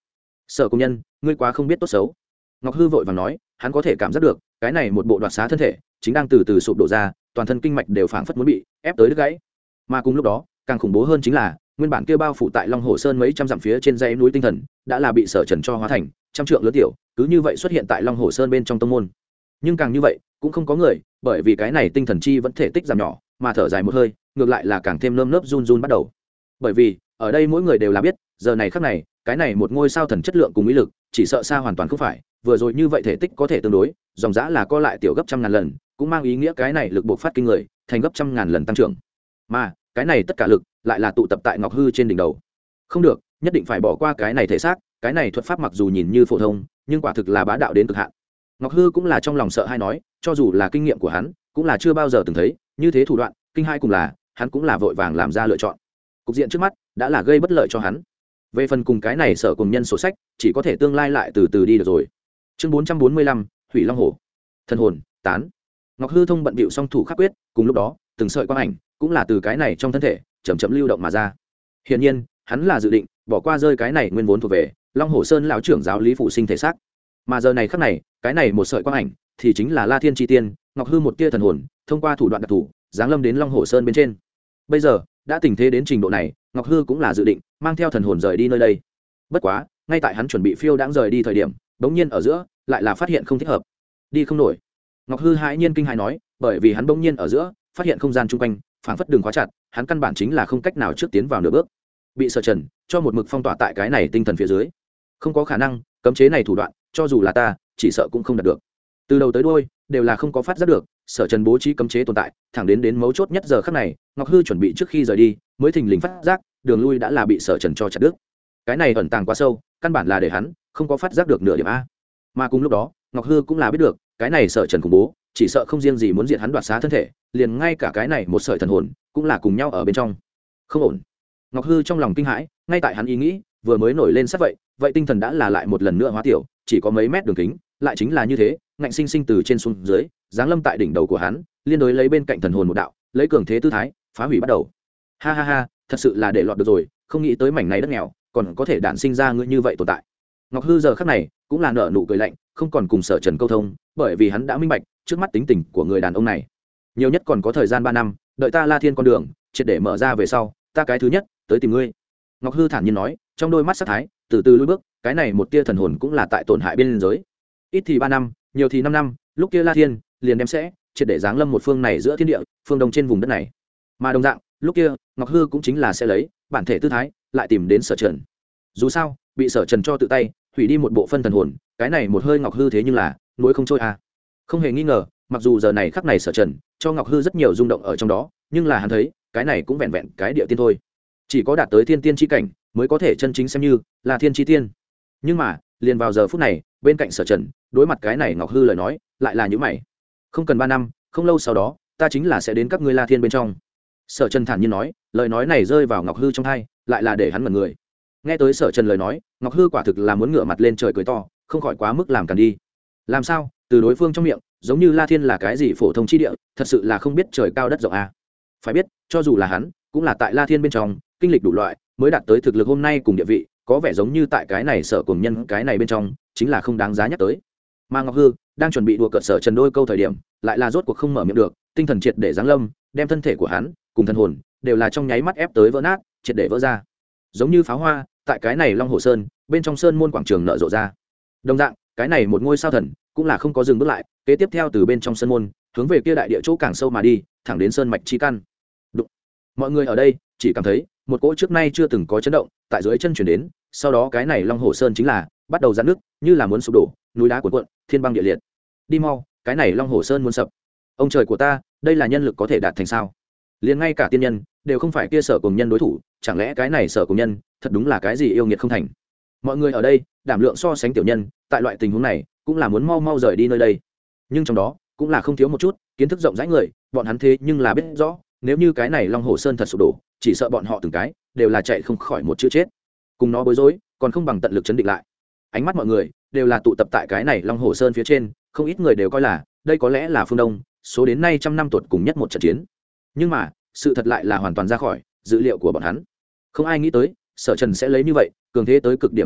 Sở công nhân, ngươi quá không biết tốt xấu. Ngọc Hư vội vàng nói, hắn có thể cảm giác được cái này một bộ đoạt xá thân thể chính đang từ từ sụp đổ ra, toàn thân kinh mạch đều phảng phất muốn bị ép tới đứt gãy. Mà cùng lúc đó càng khủng bố hơn chính là nguyên bản kia bao phủ tại Long Hồ Sơn mấy trăm dặm phía trên dãy núi tinh thần đã là bị Sở Trần cho hóa thành trăm trượng lớn tiểu, cứ như vậy xuất hiện tại Long Hồ Sơn bên trong tông môn. Nhưng càng như vậy cũng không có người, bởi vì cái này tinh thần chi vẫn thể tích giảm nhỏ, mà thở dài một hơi, ngược lại là càng thêm nơm nớp run run bắt đầu. Bởi vì ở đây mỗi người đều là biết, giờ này khắc này, cái này một ngôi sao thần chất lượng cùng ý lực, chỉ sợ xa hoàn toàn không phải vừa rồi như vậy thể tích có thể tương đối, dòng dã là co lại tiểu gấp trăm ngàn lần, cũng mang ý nghĩa cái này lực bộc phát kinh người, thành gấp trăm ngàn lần tăng trưởng. Mà cái này tất cả lực lại là tụ tập tại Ngọc Hư trên đỉnh đầu. Không được, nhất định phải bỏ qua cái này thể xác, cái này thuật pháp mặc dù nhìn như phổ thông, nhưng quả thực là bá đạo đến cực hạn. Ngọc Hư cũng là trong lòng sợ hai nói, cho dù là kinh nghiệm của hắn, cũng là chưa bao giờ từng thấy như thế thủ đoạn, kinh hai cùng là hắn cũng là vội vàng làm ra lựa chọn. Cục diện trước mắt đã là gây bất lợi cho hắn. Về phần cùng cái này Sở cùng nhân sổ sách, chỉ có thể tương lai lại từ từ đi được rồi. Chương 445, Hủy Long Hổ. Thần hồn tán. Ngọc Hư thông bận bịu xong thủ khắc quyết, cùng lúc đó, từng sợi quang ảnh cũng là từ cái này trong thân thể chậm chậm lưu động mà ra. Hiển nhiên, hắn là dự định bỏ qua rơi cái này nguyên vốn thuộc về Long Hổ Sơn lão trưởng giáo Lý Phụ Sinh thể xác. Mà giờ này khắc này, cái này một sợi quang ảnh thì chính là La Thiên chi tiên, Ngọc Hư một tia thần hồn, thông qua thủ đoạn đặc thù, giáng lâm đến Long Hổ Sơn bên trên. Bây giờ, đã tình thế đến trình độ này, Ngọc Hư cũng là dự định mang theo thần hồn rời đi nơi đây. Bất quá, ngay tại hắn chuẩn bị phiêu đãng rời đi thời điểm, bỗng nhiên ở giữa lại là phát hiện không thích hợp, đi không nổi. Ngọc Hư hãi nhiên kinh hãi nói, bởi vì hắn bỗng nhiên ở giữa phát hiện không gian chung quanh phảng phất đường khóa chặt, hắn căn bản chính là không cách nào trước tiến vào nửa bước, bị Sở Trần cho một mực phong tỏa tại cái này tinh thần phía dưới. Không có khả năng, cấm chế này thủ đoạn, cho dù là ta, chỉ sợ cũng không đạt được. Từ đầu tới đuôi đều là không có phát giác được Sở Trần bố trí cấm chế tồn tại, thẳng đến mấu chốt nhất giờ khắc này, Ngọc Hư chuẩn bị trước khi rời đi, mới thình lình phát giác, đường lui đã là bị Sở Trần cho chặt đứt. Cái này ẩn tàng quá sâu, căn bản là để hắn không có phát giác được nửa điểm a. Mà cùng lúc đó, Ngọc Hư cũng là biết được, cái này Sở Trần khủng bố, chỉ sợ không riêng gì muốn diệt hắn đoạt xá thân thể, liền ngay cả cái này một sợi thần hồn cũng là cùng nhau ở bên trong. Không ổn. Ngọc Hư trong lòng kinh hãi, ngay tại hắn ý nghĩ vừa mới nổi lên sát vậy tinh thần đã là lại một lần nữa hóa tiểu, chỉ có mấy mét đường kính, lại chính là như thế, ngạnh sinh sinh từ trên xuống dưới, giáng lâm tại đỉnh đầu của hắn, liên đối lấy bên cạnh thần hồn một đạo, lấy cường thế tư thái, phá hủy bắt đầu. Ha ha ha, thật sự là để lọt được rồi, không nghĩ tới mảnh này đất nghèo, còn có thể đản sinh ra ngươi như vậy tồn tại. Ngọc Hư giờ khắc này cũng là nở nụ cười lạnh, không còn cùng Sở Trần câu thông, bởi vì hắn đã minh bạch, trước mắt tính tình của người đàn ông này, nhiều nhất còn có thời gian 3 năm, đợi ta La Thiên con đường triệt để mở ra về sau, ta cái thứ nhất tới tìm ngươi. Ngọc Hư thản nhiên nói, trong đôi mắt sắc thái từ từ lùi bước, cái này một tia thần hồn cũng là tại tổn hại bên giới. Ít thì 3 năm, nhiều thì 5 năm, lúc kia La Thiên liền đem sẽ triệt để giáng lâm một phương này giữa thiên địa, phương đông trên vùng đất này. Mà đồng dạng, lúc kia, Ngọc Hư cũng chính là sẽ lấy bản thể tư thái lại tìm đến Sở Trần. Dù sao, bị Sở Trần cho tự tay hủy đi một bộ phân thần hồn, cái này một hơi Ngọc Hư thế nhưng là núi không trôi à. Không hề nghi ngờ, mặc dù giờ này khắc này Sở Trần cho Ngọc Hư rất nhiều rung động ở trong đó, nhưng là hắn thấy, cái này cũng vẹn vẹn cái địa tiên thôi. Chỉ có đạt tới thiên tiên chi cảnh mới có thể chân chính xem như là thiên chi tiên. Nhưng mà, liền vào giờ phút này, bên cạnh Sở Trần, đối mặt cái này Ngọc Hư lời nói, lại là những mày. Không cần 3 năm, không lâu sau đó, ta chính là sẽ đến các ngươi La Thiên bên trong. Sở Trần thản nhiên nói, lời nói này rơi vào Ngọc Hư trong tai, lại là để hắn ngẩn người. Nghe tới Sở Trần lời nói, Ngọc Hư quả thực là muốn ngửa mặt lên trời cười to, không khỏi quá mức làm càn đi. Làm sao? Từ đối phương trong miệng, giống như La Thiên là cái gì phổ thông chi địa, thật sự là không biết trời cao đất rộng à. Phải biết, cho dù là hắn, cũng là tại La Thiên bên trong, kinh lịch đủ loại, mới đạt tới thực lực hôm nay cùng địa vị, có vẻ giống như tại cái này Sở cùng nhân cái này bên trong, chính là không đáng giá nhắc tới. Mà Ngọc Hư đang chuẩn bị đùa cợt Sở Trần đôi câu thời điểm, lại là rốt cuộc không mở miệng được, tinh thần triệt để giáng lâm, đem thân thể của hắn cùng thần hồn đều là trong nháy mắt ép tới vỡ nát, triệt để vỡ ra. Giống như pháo hoa, tại cái này Long Hồ Sơn, bên trong sơn môn quảng trường nở rộ ra. Đồng dạng, cái này một ngôi sao thần cũng là không có dừng bước lại, kế tiếp theo từ bên trong sơn môn, hướng về kia đại địa chỗ càng sâu mà đi, thẳng đến sơn mạch chi căn. Đụng. Mọi người ở đây chỉ cảm thấy một cỗ trước nay chưa từng có chấn động tại dưới chân chuyển đến, sau đó cái này Long Hồ Sơn chính là bắt đầu giãn nước, như là muốn sụp đổ, núi đá cuộn cuộn, thiên băng địa liệt. Đi mau, cái này Long Hồ Sơn muốn sập. Ông trời của ta, đây là nhân lực có thể đạt thành sao? Liền ngay cả tiên nhân đều không phải kia Sở cùng nhân đối thủ, chẳng lẽ cái này Sở cùng nhân thật đúng là cái gì yêu nghiệt không thành? Mọi người ở đây đảm lượng so sánh tiểu nhân, tại loại tình huống này cũng là muốn mau mau rời đi nơi đây. Nhưng trong đó cũng là không thiếu một chút kiến thức rộng rãi người, bọn hắn thế nhưng là biết rõ, nếu như cái này Long Hồ Sơn thật sụp đổ, chỉ sợ bọn họ từng cái đều là chạy không khỏi một chữ chết. Cùng nó bối rối, còn không bằng tận lực chấn định lại. Ánh mắt mọi người đều là tụ tập tại cái này Long Hồ Sơn phía trên, không ít người đều coi là đây có lẽ là phương Đông số đến nay trăm năm tuột cùng nhất một trận chiến. Nhưng mà, sự thật lại là hoàn toàn ra khỏi dự liệu của bọn hắn. Không ai nghĩ tới, Sở Trần sẽ lấy như vậy cường thế tới cực điểm tư thái,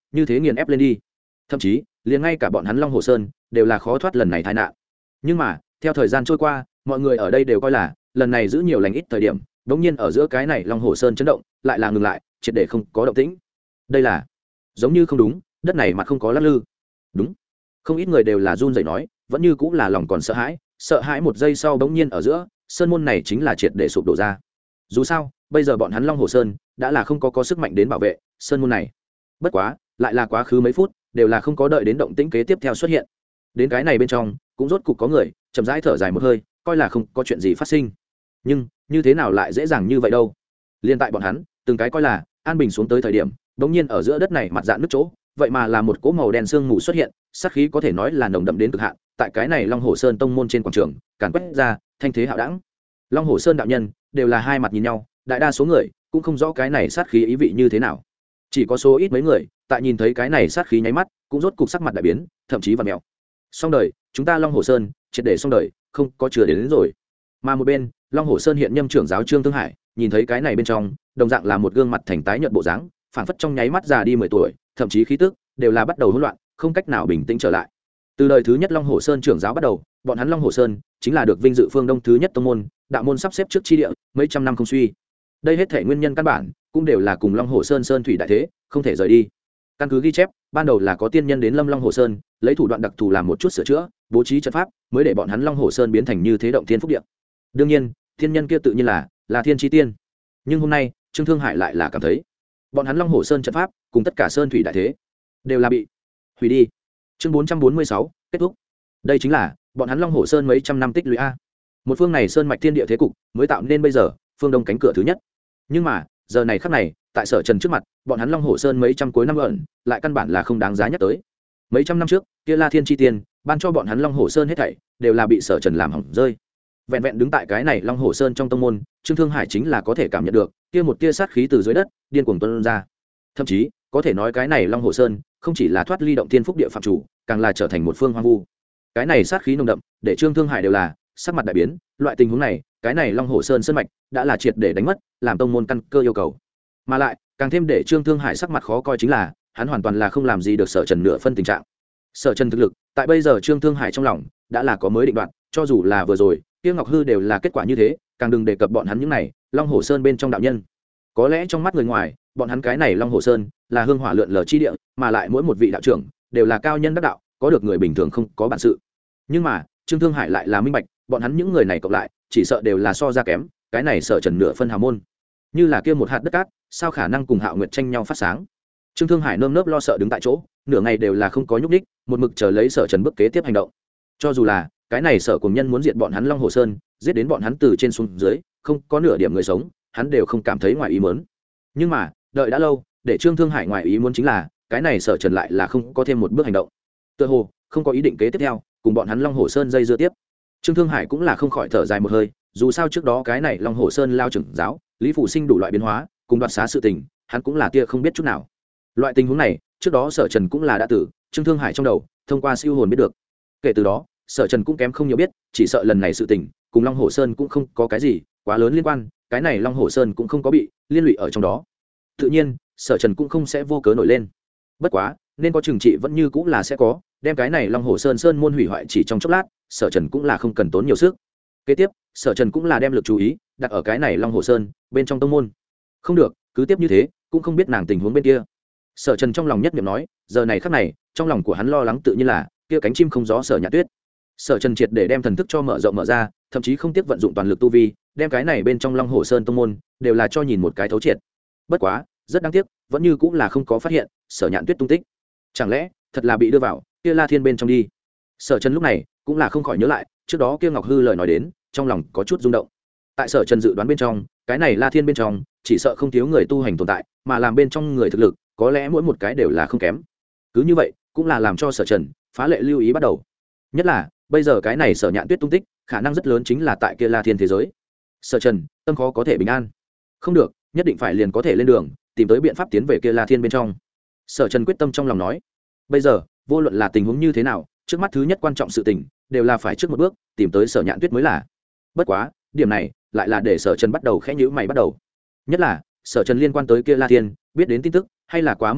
như thế nghiền ép lên đi. Thậm chí liền ngay cả bọn hắn Long Hồ Sơn đều là khó thoát lần này tai nạn. Nhưng mà theo thời gian trôi qua, mọi người ở đây đều coi là lần này giữ nhiều lành ít thời điểm, đống nhiên ở giữa cái này Long Hồ Sơn chấn động lại là ngừng lại, triệt để không có động tĩnh. Đây là giống như không đúng, đất này mà không có lắc lư. Đúng, không ít người đều là run rẩy nói, vẫn như cũng là lòng còn sợ hãi một giây sau bỗng nhiên ở giữa sơn môn này chính là triệt để sụp đổ ra. Dù sao bây giờ bọn hắn Long Hồ Sơn đã là không có sức mạnh đến bảo vệ sơn môn này. Bất quá lại là quá khứ mấy phút đều là không có đợi đến động tĩnh kế tiếp theo xuất hiện. Đến cái này bên trong cũng rốt cục có người chậm rãi thở dài một hơi, coi là không có chuyện gì phát sinh. Nhưng như thế nào lại dễ dàng như vậy đâu? Liên tại bọn hắn từng cái coi là an bình xuống tới thời điểm, bỗng nhiên ở giữa đất này mặt dạn nước chỗ, vậy mà là một cỗ màu đen sương mù xuất hiện, sát khí có thể nói là nồng đậm đến cực hạn. Tại cái này Long Hồ Sơn tông môn trên quảng trường càn quét ra thanh thế hạo đẳng. Long Hồ Sơn đạo nhân đều là hai mặt nhìn nhau, đại đa số người cũng không rõ cái này sát khí ý vị như thế nào. Chỉ có số ít mấy người tại nhìn thấy cái này sát khí nháy mắt cũng rốt cục sắc mặt đại biến, thậm chí vặn mèo. Xong đời, chúng ta Long Hồ Sơn triệt để xong đời, không có chừa đến rồi. Mà một bên Long Hồ Sơn hiện nhâm trưởng giáo Trương Thương Hải nhìn thấy cái này bên trong đồng dạng là một gương mặt thành tái nhợt bộ dáng, phảng phất trong nháy mắt già đi 10 tuổi, thậm chí khí tức đều là bắt đầu hỗn loạn, không cách nào bình tĩnh trở lại. Từ đời thứ nhất Long Hồ Sơn trưởng giáo bắt đầu, bọn hắn Long Hồ Sơn chính là được vinh dự phương Đông thứ nhất tông môn, đạo môn sắp xếp trước chi địa, mấy trăm năm không suy. Đây hết thể nguyên nhân căn bản cũng đều là cùng Long Hồ Sơn sơn thủy đại thế, không thể rời đi. Căn cứ ghi chép, ban đầu là có tiên nhân đến Lâm Long Hồ Sơn, lấy thủ đoạn đặc thù làm một chút sửa chữa, bố trí trận pháp, mới để bọn hắn Long Hồ Sơn biến thành như thế động thiên phúc địa. Đương nhiên, tiên nhân kia tự nhiên là thiên chi tiên. Nhưng hôm nay, Trương Thương Hải lại là cảm thấy, bọn hắn Long Hồ Sơn trận pháp cùng tất cả sơn thủy đại thế đều là bị hủy đi. Chương 446, kết thúc. Đây chính là bọn hắn Long Hồ Sơn mấy trăm năm tích lũy a. Một phương này sơn mạch thiên địa thế cục mới tạo nên bây giờ phương đông cánh cửa thứ nhất. Nhưng mà, giờ này khắc này, tại Sở Trần trước mặt, bọn hắn Long Hồ Sơn mấy trăm cuối năm ẩn, lại căn bản là không đáng giá nhắc tới. Mấy trăm năm trước, kia La Thiên chi tiên, ban cho bọn hắn Long Hồ Sơn hết thảy, đều là bị Sở Trần làm hỏng rơi. Vẹn vẹn đứng tại cái này Long Hồ Sơn trong tông môn, Trương Thương Hải chính là có thể cảm nhận được, kia một tia sát khí từ dưới đất điên cuồng tuôn ra. Thậm chí, có thể nói cái này Long Hồ Sơn không chỉ là thoát ly động thiên phúc địa phạm chủ, càng là trở thành một phương hoang vu. Cái này sát khí nồng đậm, để Trương Thương Hải đều là sắc mặt đại biến, loại tình huống này, cái này Long Hồ Sơn sơn mạch đã là triệt để đánh mất, làm tông môn căn cơ yêu cầu. Mà lại, càng thêm để Trương Thương Hải sắc mặt khó coi chính là, hắn hoàn toàn là không làm gì được Sở Trần nửa phân tình trạng. Sở Trần thực lực, tại bây giờ Trương Thương Hải trong lòng đã là có mới định đoạn, cho dù là vừa rồi, Tiêu Ngọc Hư đều là kết quả như thế, càng đừng đề cập bọn hắn những này, Long Hồ Sơn bên trong đạo nhân. Có lẽ trong mắt người ngoài, bọn hắn cái này Long Hồ Sơn là hương hỏa lượn lờ chi địa, mà lại mỗi một vị đạo trưởng đều là cao nhân đắc đạo, có được người bình thường không có bản sự. Nhưng mà, Trương Thương Hải lại là minh bạch, bọn hắn những người này cộng lại, chỉ sợ đều là so ra kém, cái này Sở Trần nửa phân hào môn. Như là kia một hạt đất cát, sao khả năng cùng Hạo Nguyệt tranh nhau phát sáng. Trương Thương Hải nơm nớp lo sợ đứng tại chỗ, nửa ngày đều là không có nhúc nhích, một mực chờ lấy Sở Trần bước kế tiếp hành động. Cho dù là cái này Sở cùng nhân muốn diệt bọn hắn Long Hồ Sơn, giết đến bọn hắn từ trên xuống dưới, không có nửa điểm người sống, hắn đều không cảm thấy ngoài ý muốn. Nhưng mà, đợi đã lâu, để Trương Thương Hải ngoài ý muốn chính là, cái này Sở Trần lại là không có thêm một bước hành động. Tựa hồ không có ý định kế tiếp theo, cùng bọn hắn Long Hồ Sơn dây dưa tiếp. Trương Thương Hải cũng là không khỏi thở dài một hơi, dù sao trước đó cái này Long Hồ Sơn lao trưởng giáo, Lý Phủ Sinh đủ loại biến hóa, cùng đoạt xá sự tình, hắn cũng là tia không biết chút nào. Loại tình huống này, trước đó Sở Trần cũng là đã tử, Trương Thương Hải trong đầu, thông qua siêu hồn biết được. Kể từ đó, Sở Trần cũng kém không nhiều biết, chỉ sợ lần này sự tình, cùng Long Hồ Sơn cũng không có cái gì quá lớn liên quan, cái này Long Hồ Sơn cũng không có bị liên lụy ở trong đó. Tự nhiên, Sở Trần cũng không sẽ vô cớ nổi lên. Bất quá, nên có trừng trị vẫn như cũng là sẽ có, đem cái này Long Hồ Sơn sơn môn hủy hoại chỉ trong chốc lát, Sở Trần cũng là không cần tốn nhiều sức. Kế tiếp, Sở Trần cũng là đem lực chú ý đặt ở cái này Long Hồ Sơn bên trong tông môn. Không được, cứ tiếp như thế, cũng không biết nàng tình huống bên kia. Sở Trần trong lòng nhất niệm nói, giờ này khắc này, trong lòng của hắn lo lắng tự nhiên là kia cánh chim không gió Sở Nhạn Tuyết. Sở Trần triệt để đem thần thức cho mở rộng mở ra, thậm chí không tiếc vận dụng toàn lực tu vi, đem cái này bên trong Long Hồ Sơn tông môn đều là cho nhìn một cái thấu triệt. Bất quá, rất đáng tiếc, vẫn như cũng là không có phát hiện Sở Nhạn Tuyết tung tích. Chẳng lẽ thật là bị đưa vào kia La Thiên bên trong đi? Sở Trần lúc này cũng là không khỏi nhớ lại, trước đó kia Ngọc Hư lời nói đến, trong lòng có chút rung động. Tại Sở Trần dự đoán bên trong, cái này La Thiên bên trong, chỉ sợ không thiếu người tu hành tồn tại, mà làm bên trong người thực lực, có lẽ mỗi một cái đều là không kém. Cứ như vậy, cũng là làm cho Sở Trần phá lệ lưu ý bắt đầu. Nhất là, bây giờ cái này Sở Nhạn Tuyết tung tích, khả năng rất lớn chính là tại kia La Thiên thế giới. Sở Trần, tâm khó có thể bình an. Không được, nhất định phải liền có thể lên đường, tìm tới biện pháp tiến về kia La Thiên bên trong. Sở Trần quyết tâm trong lòng nói, bây giờ, vô luận là tình huống như thế nào, trước mắt thứ nhất quan trọng sự tình, đều là phải trước một bước, tìm tới Sở Nhạn Tuyết mới là. Bất quá, điểm này lại là để Sở Trần bắt đầu khẽ nhíu mày bắt đầu. Nhất là, Sở Trần liên quan tới kia La Thiên, biết đến tin tức hay là quá mức hiếm ít,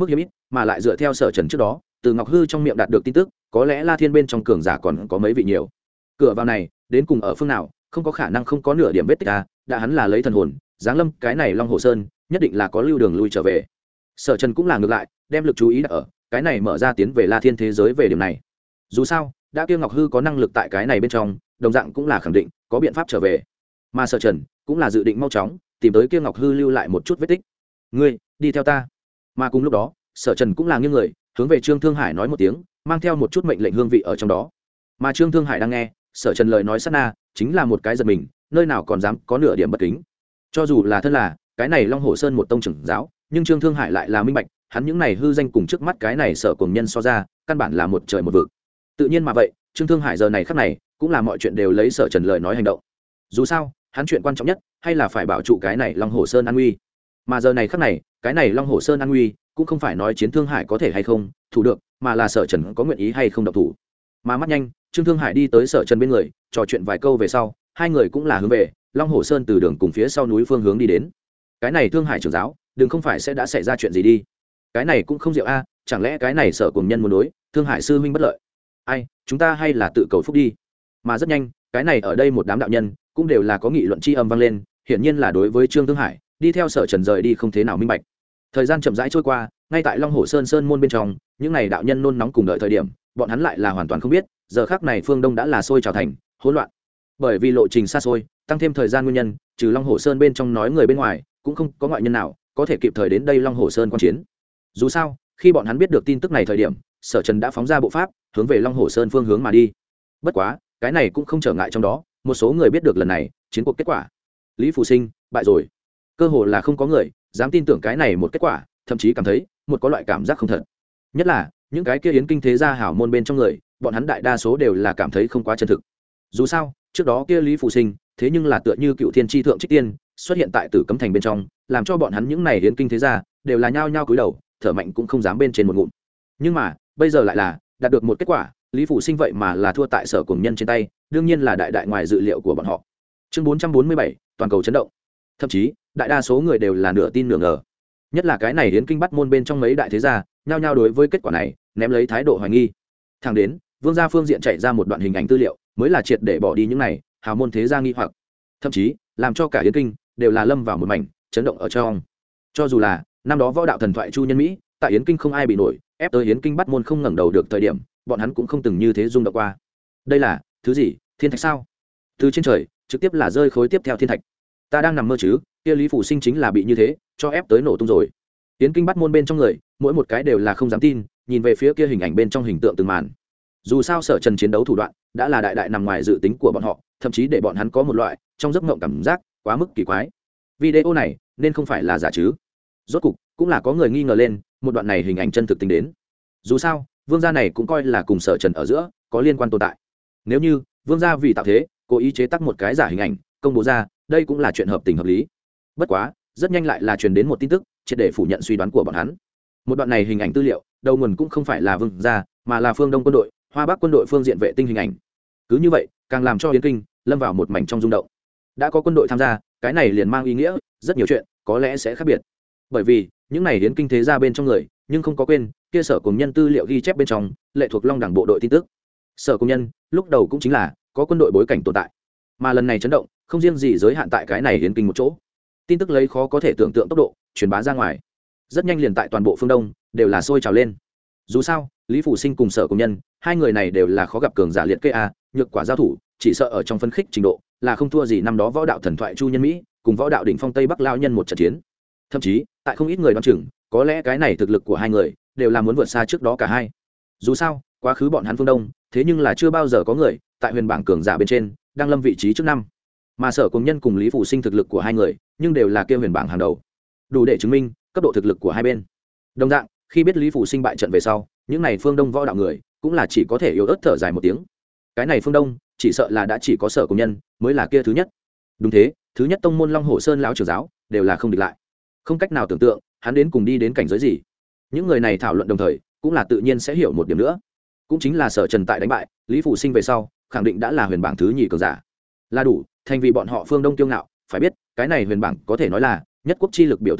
mà lại dựa theo Sở Trần trước đó từ Ngọc Hư trong miệng đạt được tin tức, có lẽ La Thiên bên trong cường giả còn có mấy vị nhiều. Cửa vào này đến cùng ở phương nào, không có khả năng không có nửa điểm vết tích à, đã hắn là lấy thần hồn giáng lâm cái này Long Hồ Sơn, nhất định là có lưu đường lui trở về. Sở Trần cũng là ngược lại, đem lực chú ý đặt ở cái này mở ra tiến về La Thiên thế giới về điểm này. Dù sao đã kia Ngọc Hư có năng lực tại cái này bên trong, đồng dạng cũng là khẳng định có biện pháp trở về, mà Sở Trần cũng là dự định mau chóng tìm tới kia Ngọc Hư lưu lại một chút vết tích. Ngươi đi theo ta. Mà cùng lúc đó Sở Trần cũng là nghiêng người hướng về Trương Thương Hải nói một tiếng, mang theo một chút mệnh lệnh hương vị ở trong đó. Mà Trương Thương Hải đang nghe Sở Trần lời nói sát na, chính là một cái giật mình, nơi nào còn dám có nửa điểm bất kính. Cho dù là thân là cái này Long Hồ Sơn một tông trưởng giáo, nhưng Trương Thương Hải lại là minh bạch, hắn những này hư danh cùng trước mắt cái này Sở Cuồng Nhân so ra, căn bản là một trời một vực. Tự nhiên mà vậy, Trương Thương Hải giờ này khắc này cũng là mọi chuyện đều lấy Sở Trần lời nói hành động. Dù sao hắn chuyện quan trọng nhất hay là phải bảo trụ cái này Long Hồ Sơn an nguy, mà giờ này khắc này cái này Long Hồ Sơn an nguy cũng không phải nói Chiến Thương Hải có thể hay không thủ được, mà là Sở Trần có nguyện ý hay không động thủ. Mà mắt nhanh Trương Thương Hải đi tới Sở Trần bên người, trò chuyện vài câu về sau, hai người cũng là hướng về Long Hồ Sơn từ đường cùng phía sau núi phương hướng đi đến. Cái này Thương Hải trưởng giáo đừng không phải sẽ đã xảy ra chuyện gì đi, cái này cũng không diệu a, chẳng lẽ cái này Sở Cuồng Nhân muốn đối Thương Hải sư huynh bất lợi? Ai, chúng ta hay là tự cầu phúc đi. Mà rất nhanh cái này ở đây một đám đạo nhân cũng đều là có nghị luận chi âm vang lên, hiển nhiên là đối với Trương Thương Hải đi theo Sở Trần rời đi không thế nào minh bạch. Thời gian chậm rãi trôi qua, ngay tại Long Hồ Sơn sơn môn bên trong, những này đạo nhân nôn nóng cùng đợi thời điểm, bọn hắn lại là hoàn toàn không biết, giờ khắc này phương đông đã là sôi trào thành hỗn loạn. Bởi vì lộ trình xa xôi, tăng thêm thời gian nguyên nhân, trừ Long Hồ Sơn bên trong nói người bên ngoài, cũng không có ngoại nhân nào có thể kịp thời đến đây Long Hồ Sơn quan chiến. Dù sao, khi bọn hắn biết được tin tức này thời điểm, Sở Trần đã phóng ra bộ pháp, hướng về Long Hồ Sơn phương hướng mà đi. Bất quá, cái này cũng không trở ngại trong đó, một số người biết được lần này chiến cuộc kết quả. Lý Phù Sinh bại rồi. Cơ hồ là không có người dám tin tưởng cái này một kết quả, thậm chí cảm thấy một có loại cảm giác không thật. Nhất là những cái kia yến kinh thế gia hảo môn bên trong người, bọn hắn đại đa số đều là cảm thấy không quá chân thực. Dù sao trước đó kia Lý Phù Sinh thế nhưng là tựa như cựu thiên tri thượng trích tiên xuất hiện tại Tử Cấm Thành bên trong, làm cho bọn hắn những này yến kinh thế gia đều là nhao nhao cúi đầu, thở mạnh cũng không dám bên trên một ngụm. Nhưng mà bây giờ lại là đạt được một kết quả, Lý Phù Sinh vậy mà là thua tại Sở Cuồng Nhân trên tay, đương nhiên là đại đại ngoài dự liệu của bọn họ. Chương 447, toàn cầu chấn động. Thậm chí đại đa số người đều là nửa tin nửa ngờ, nhất là cái này yến kinh bắt môn bên trong mấy đại thế gia nhao nhao đối với kết quả này ném lấy thái độ hoài nghi. Thẳng đến Vương gia phương diện chạy ra một đoạn hình ảnh tư liệu, mới là triệt để bỏ đi những này hào môn thế gia nghi hoặc, thậm chí làm cho cả yến kinh đều là lâm vào một mảnh chấn động ở trong. Cho dù là năm đó võ đạo thần thoại Chu Nhân Mỹ tại yến kinh không ai bị nổi, ép tới yến kinh bắt môn không ngẩng đầu được thời điểm, bọn hắn cũng không từng như thế rung động qua. Đây là thứ gì? Thiên thạch sao? Từ trên trời trực tiếp là rơi khối tiếp theo thiên thạch. Ta đang nằm mơ chứ? Kia Lý Phù Sinh chính là bị như thế cho ép tới nổ tung rồi. Yến kinh bắt môn bên trong người mỗi một cái đều là không dám tin, nhìn về phía kia hình ảnh bên trong hình tượng từng màn. Dù sao Sở Trần chiến đấu thủ đoạn đã là đại đại nằm ngoài dự tính của bọn họ, thậm chí để bọn hắn có một loại trong giấc mộng cảm giác quá mức kỳ quái. Video này nên không phải là giả chứ? Rốt cục cũng là có người nghi ngờ lên một đoạn này hình ảnh chân thực tính đến. Dù sao Vương gia này cũng coi là cùng Sở Trần ở giữa có liên quan tồn tại. Nếu như Vương gia vì tạo thế cố ý chế tác một cái giả hình ảnh công bố ra, đây cũng là chuyện hợp tình hợp lý. Bất quá rất nhanh lại là truyền đến một tin tức triệt để phủ nhận suy đoán của bọn hắn. Một đoạn này hình ảnh tư liệu đầu nguồn cũng không phải là Vương gia, mà là phương Đông quân đội, Hoa Bắc quân đội phương diện vệ tinh hình ảnh. Cứ như vậy càng làm cho yến kinh lâm vào một mảnh trong rung động. Đã có quân đội tham gia, cái này liền mang ý nghĩa rất nhiều chuyện có lẽ sẽ khác biệt. Bởi vì những này yến kinh thế gia bên trong người, nhưng không có quên kia Sở Cuồng Nhân tư liệu ghi chép bên trong lệ thuộc Long Đẳng bộ đội tin tức. Sở Cuồng Nhân lúc đầu cũng chính là có quân đội bối cảnh tồn tại, mà lần này chấn động không riêng gì giới hạn tại cái này yến kinh một chỗ, tin tức lấy khó có thể tưởng tượng tốc độ truyền bá ra ngoài, rất nhanh liền tại toàn bộ phương Đông đều là sôi trào lên. Dù sao Lý Phù Sinh cùng Sở Cuồng Nhân hai người này đều là khó gặp cường giả liệt kê a, nhược quả giao thủ chỉ sợ ở trong phân khích trình độ là không thua gì năm đó võ đạo thần thoại Chu Nhân Mỹ cùng võ đạo đỉnh phong Tây Bắc lao nhân một trận chiến. Thậm chí tại không ít người đoán chừng có lẽ cái này thực lực của hai người đều là muốn vượt xa trước đó cả hai. Dù sao quá khứ bọn hắn phương Đông thế nhưng là chưa bao giờ có người tại huyền bảng cường giả bên trên đang lâm vị trí trước năm, mà Sở Cuồng Nhân cùng Lý Phù Sinh thực lực của hai người nhưng đều là kia huyền bảng hàng đầu, đủ để chứng minh cấp độ thực lực của hai bên. Đồng dạng khi biết Lý Phù Sinh bại trận về sau, những này phương Đông võ đạo người cũng là chỉ có thể yếu ớt thở dài một tiếng. Cái này phương Đông chỉ sợ là đã chỉ có Sở Cuồng Nhân mới là kia thứ nhất. Đúng thế, thứ nhất tông môn Long Hồ Sơn lão trưởng giáo đều là không địch lại. Không cách nào tưởng tượng hắn đến cùng đi đến cảnh giới gì. Những người này thảo luận đồng thời cũng là tự nhiên sẽ hiểu một điểm nữa, cũng chính là Sở Trần tại đánh bại Lý Phù Sinh về sau khẳng định đã là huyền bảng thứ nhì cường giả, là đủ thành vì bọn họ phương Đông kiêu ngạo. Phải biết cái này huyền bảng có thể nói là nhất quốc chi lực biểu tượng a,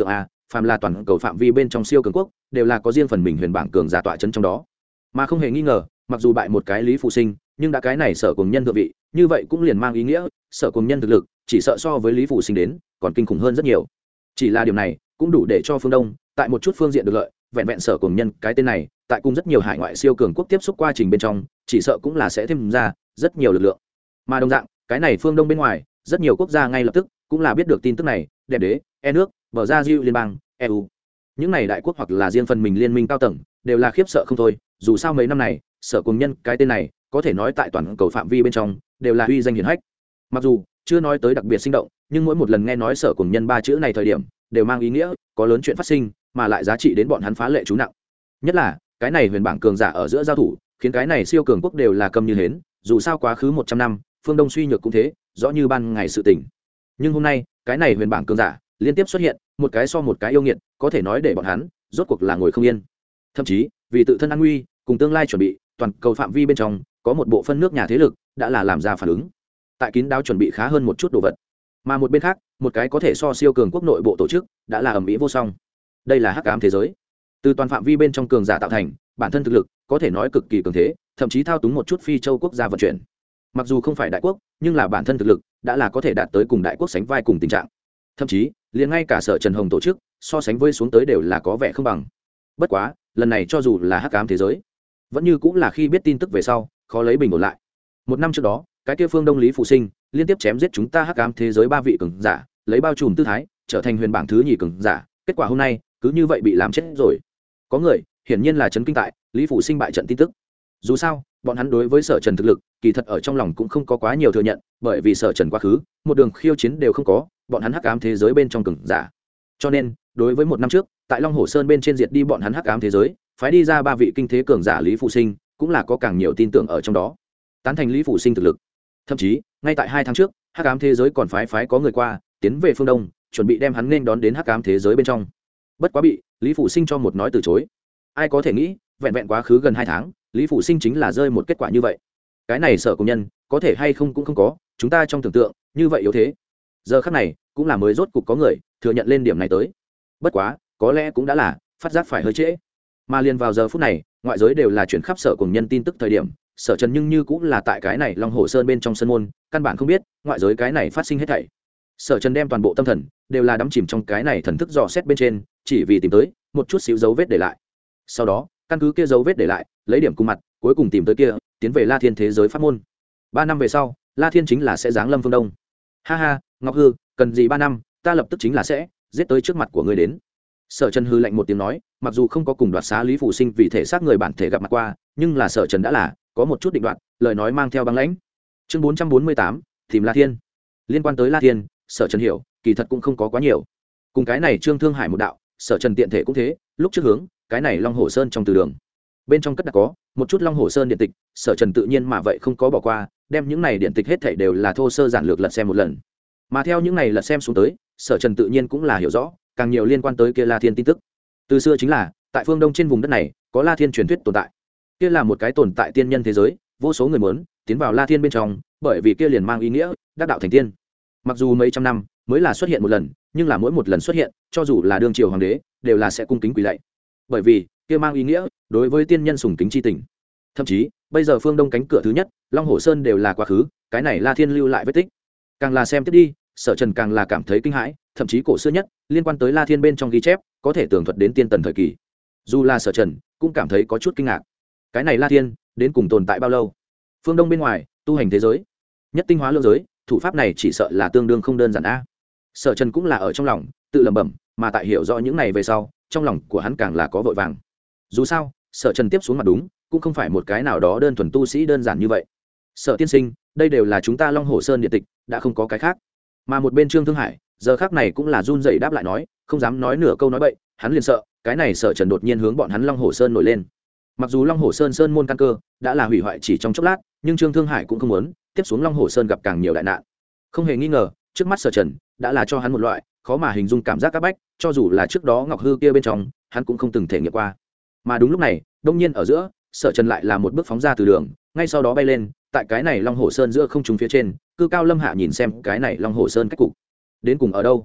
phàm là toàn cầu phạm vi bên trong siêu cường quốc đều là có riêng phần mình huyền bảng cường giả tọa chân trong đó, mà không hề nghi ngờ mặc dù bại một cái Lý Phủ Sinh, nhưng đã cái này Sở Cùng Nhân thượng vị, như vậy cũng liền mang ý nghĩa Sở Cùng Nhân thực lực chỉ sợ so với Lý Phủ Sinh đến còn kinh khủng hơn rất nhiều. Chỉ là điều này cũng đủ để cho phương Đông tại một chút phương diện được lợi, vẹn vẹn Sở Cùng Nhân cái tên này tại cùng rất nhiều hải ngoại siêu cường quốc tiếp xúc quá trình bên trong, chỉ sợ cũng là sẽ thêm ra rất nhiều lực lượng. Mà đồng dạng cái này phương Đông bên ngoài rất nhiều quốc gia ngay lập tức cũng là biết được tin tức này, đẹp đế, nước, bờ ra Diu liên bang, EU, những này đại quốc hoặc là riêng phần mình liên minh cao tầng đều là khiếp sợ không thôi. Dù sao mấy năm này Sở Cùng Nhân cái tên này có thể nói tại toàn cầu phạm vi bên trong đều là uy danh hiển hách. Mặc dù chưa nói tới đặc biệt sinh động, nhưng mỗi một lần nghe nói Sở Cùng Nhân ba chữ này thời điểm đều mang ý nghĩa có lớn chuyện phát sinh, mà lại giá trị đến bọn hắn phá lệ chú nặng. Nhất là cái này huyền bảng cường giả ở giữa giao thủ, khiến cái này siêu cường quốc đều là câm như hến. Dù sao quá khứ 100 năm phương Đông suy nhược cũng thế, rõ như ban ngày sự tình. Nhưng hôm nay cái này huyền bảng cường giả liên tiếp xuất hiện, một cái so một cái yêu nghiệt, có thể nói để bọn hắn rốt cuộc là ngồi không yên. Thậm chí vì tự thân an nguy cùng tương lai chuẩn bị, toàn cầu phạm vi bên trong có một bộ phân nước nhà thế lực đã là làm ra phản ứng, tại kín đáo chuẩn bị khá hơn một chút đồ vật. Mà một bên khác, một cái có thể so siêu cường quốc nội bộ tổ chức đã là ầm ĩ vô song. Đây là hắc ám thế giới, từ toàn phạm vi bên trong cường giả tạo thành, bản thân thực lực có thể nói cực kỳ cường thế, thậm chí thao túng một chút phi châu quốc gia vận chuyển. Mặc dù không phải đại quốc, nhưng là bản thân thực lực đã là có thể đạt tới cùng đại quốc sánh vai cùng tình trạng. Thậm chí liền ngay cả Sở Trần Hồng tổ chức so sánh với xuống tới đều là có vẻ không bằng. Bất quá lần này cho dù là hắc ám thế giới, vẫn như cũng là khi biết tin tức về sau khó lấy bình ổn lại. Một năm trước đó cái kia phương Đông Lý Phụ Sinh liên tiếp chém giết chúng ta hắc ám thế giới 3 vị cường giả, lấy bao trùm tư thái trở thành huyền bảng thứ nhì cường giả. Kết quả hôm nay cứ như vậy bị làm chết rồi. Có người hiển nhiên là chấn kinh tại Lý Phụ Sinh bại trận tin tức. Dù sao bọn hắn đối với Sở Trần thực lực kỳ thật ở trong lòng cũng không có quá nhiều thừa nhận, bởi vì Sở Trần quá khứ một đường khiêu chiến đều không có bọn hắn hắc ám thế giới bên trong cường giả. Cho nên đối với một năm trước tại Long Hồ Sơn bên trên diệt đi bọn hắn hắc ám thế giới, phái đi ra 3 vị kinh thế cường giả Lý Phụ Sinh cũng là có càng nhiều tin tưởng ở trong đó, tán thành Lý Phụ Sinh thực lực. Thậm chí ngay tại 2 tháng trước hắc ám thế giới còn phái có người qua tiến về phương Đông, chuẩn bị đem hắn nên đón đến hắc ám thế giới bên trong. Bất quá bị Lý Phụ Sinh cho một nói từ chối. Ai có thể nghĩ vẹn vẹn quá khứ gần 2 tháng Lý Phụ Sinh chính là rơi một kết quả như vậy. Cái này Sở Cùng Nhân có thể hay không cũng không có chúng ta trong tưởng tượng như vậy yếu thế. Giờ khắc này cũng là mới rốt cục có người thừa nhận lên điểm này tới. Bất quá có lẽ cũng đã là phát giác phải hơi trễ, mà liền vào giờ phút này ngoại giới đều là chuyển khắp Sở Cùng Nhân tin tức thời điểm, Sở Trần nhưng như cũng là tại cái này Long Hồ Sơn bên trong sân môn, căn bản không biết ngoại giới cái này phát sinh hết thảy. Sở Trần đem toàn bộ tâm thần đều là đắm chìm trong cái này thần thức dò xét bên trên, chỉ vì tìm tới một chút xíu dấu vết để lại. Sau đó căn cứ kia dấu vết để lại, lấy điểm cùng mặt cuối cùng tìm tới kia tiến về La Thiên thế giới pháp môn. 3 năm về sau La Thiên chính là sẽ giáng lâm phương Đông. Ha ha, Ngọc Hư, cần gì 3 năm, ta lập tức chính là sẽ giết tới trước mặt của ngươi đến. Sở Trần hư lạnh một tiếng nói, mặc dù không có cùng đoạt xá Lý Phủ Sinh vì thể xác người bản thể gặp mặt qua, nhưng là Sở Trần đã là có một chút định đoạt, lời nói mang theo băng lãnh. Chương 448, tìm La Thiên. Liên quan tới La Thiên, Sở Trần hiểu kỳ thật cũng không có quá nhiều. Cùng cái này Trương Thương Hải một đạo, Sở Trần tiện thể cũng thế, lúc trước hướng cái này Long Hồ Sơn trong từ đường bên trong cất đặt có một chút Long Hồ Sơn điện tịch, Sở Trần tự nhiên mà vậy không có bỏ qua, đem những này điện tịch hết thảy đều là thô sơ giản lược lật xem một lần. Mà theo những này lật xem xuống tới, Sở Trần tự nhiên cũng là hiểu rõ càng nhiều liên quan tới kia La Thiên tin tức. Từ xưa chính là tại phương Đông trên vùng đất này có La Thiên truyền thuyết tồn tại. Kia là một cái tồn tại tiên nhân thế giới, vô số người muốn tiến vào La Thiên bên trong, bởi vì kia liền mang ý nghĩa đắc đạo thành tiên. Mặc dù mấy trăm năm mới là xuất hiện một lần, nhưng là mỗi một lần xuất hiện, cho dù là đương triều hoàng đế, đều là sẽ cung kính quỳ lạy. Bởi vì kia mang ý nghĩa đối với tiên nhân sùng kính chi tình. Thậm chí bây giờ phương Đông cánh cửa thứ nhất Long Hồ Sơn đều là quá khứ, cái này La Thiên lưu lại vết tích. Càng là xem tiếp đi, Sở Trần càng là cảm thấy kinh hãi, thậm chí cổ xưa nhất liên quan tới La Thiên bên trong ghi chép có thể tường thuật đến tiên tần thời kỳ. Dù là Sở Trần cũng cảm thấy có chút kinh ngạc, cái này La Thiên đến cùng tồn tại bao lâu? Phương Đông bên ngoài tu hành thế giới, nhất tinh hóa lương giới, thủ pháp này chỉ sợ là tương đương không đơn giản a. Sở Trần cũng là ở trong lòng tự lẩm bẩm, mà tại hiểu rõ những này về sau, trong lòng của hắn càng là có vội vàng. Dù sao Sở Trần tiếp xuống mặt đúng cũng không phải một cái nào đó đơn thuần tu sĩ đơn giản như vậy. Sở tiên sinh, đây đều là chúng ta Long Hồ Sơn điện tịch, đã không có cái khác. Mà một bên Trương Thương Hải giờ khác này cũng là run rẩy đáp lại nói, không dám nói nửa câu nói bậy, hắn liền sợ cái này Sở Trần đột nhiên hướng bọn hắn Long Hồ Sơn nổi lên. Mặc dù Long Hồ Sơn sơn môn căn cơ đã là hủy hoại chỉ trong chốc lát, nhưng Trương Thương Hải cũng không muốn tiếp xuống Long Hồ Sơn gặp càng nhiều đại nạn. Không hề nghi ngờ, trước mắt Sở Trần đã là cho hắn một loại khó mà hình dung cảm giác áp bách, cho dù là trước đó Ngọc Hư kia bên trong, hắn cũng không từng thể nghiệm qua. Mà đúng lúc này, đông nhiên ở giữa, Sở Trần lại là một bước phóng ra từ đường, ngay sau đó bay lên, tại cái này Long Hồ Sơn giữa không trung phía trên, cư cao lâm hạ nhìn xem cái này Long Hồ Sơn cách cục đến cùng ở đâu.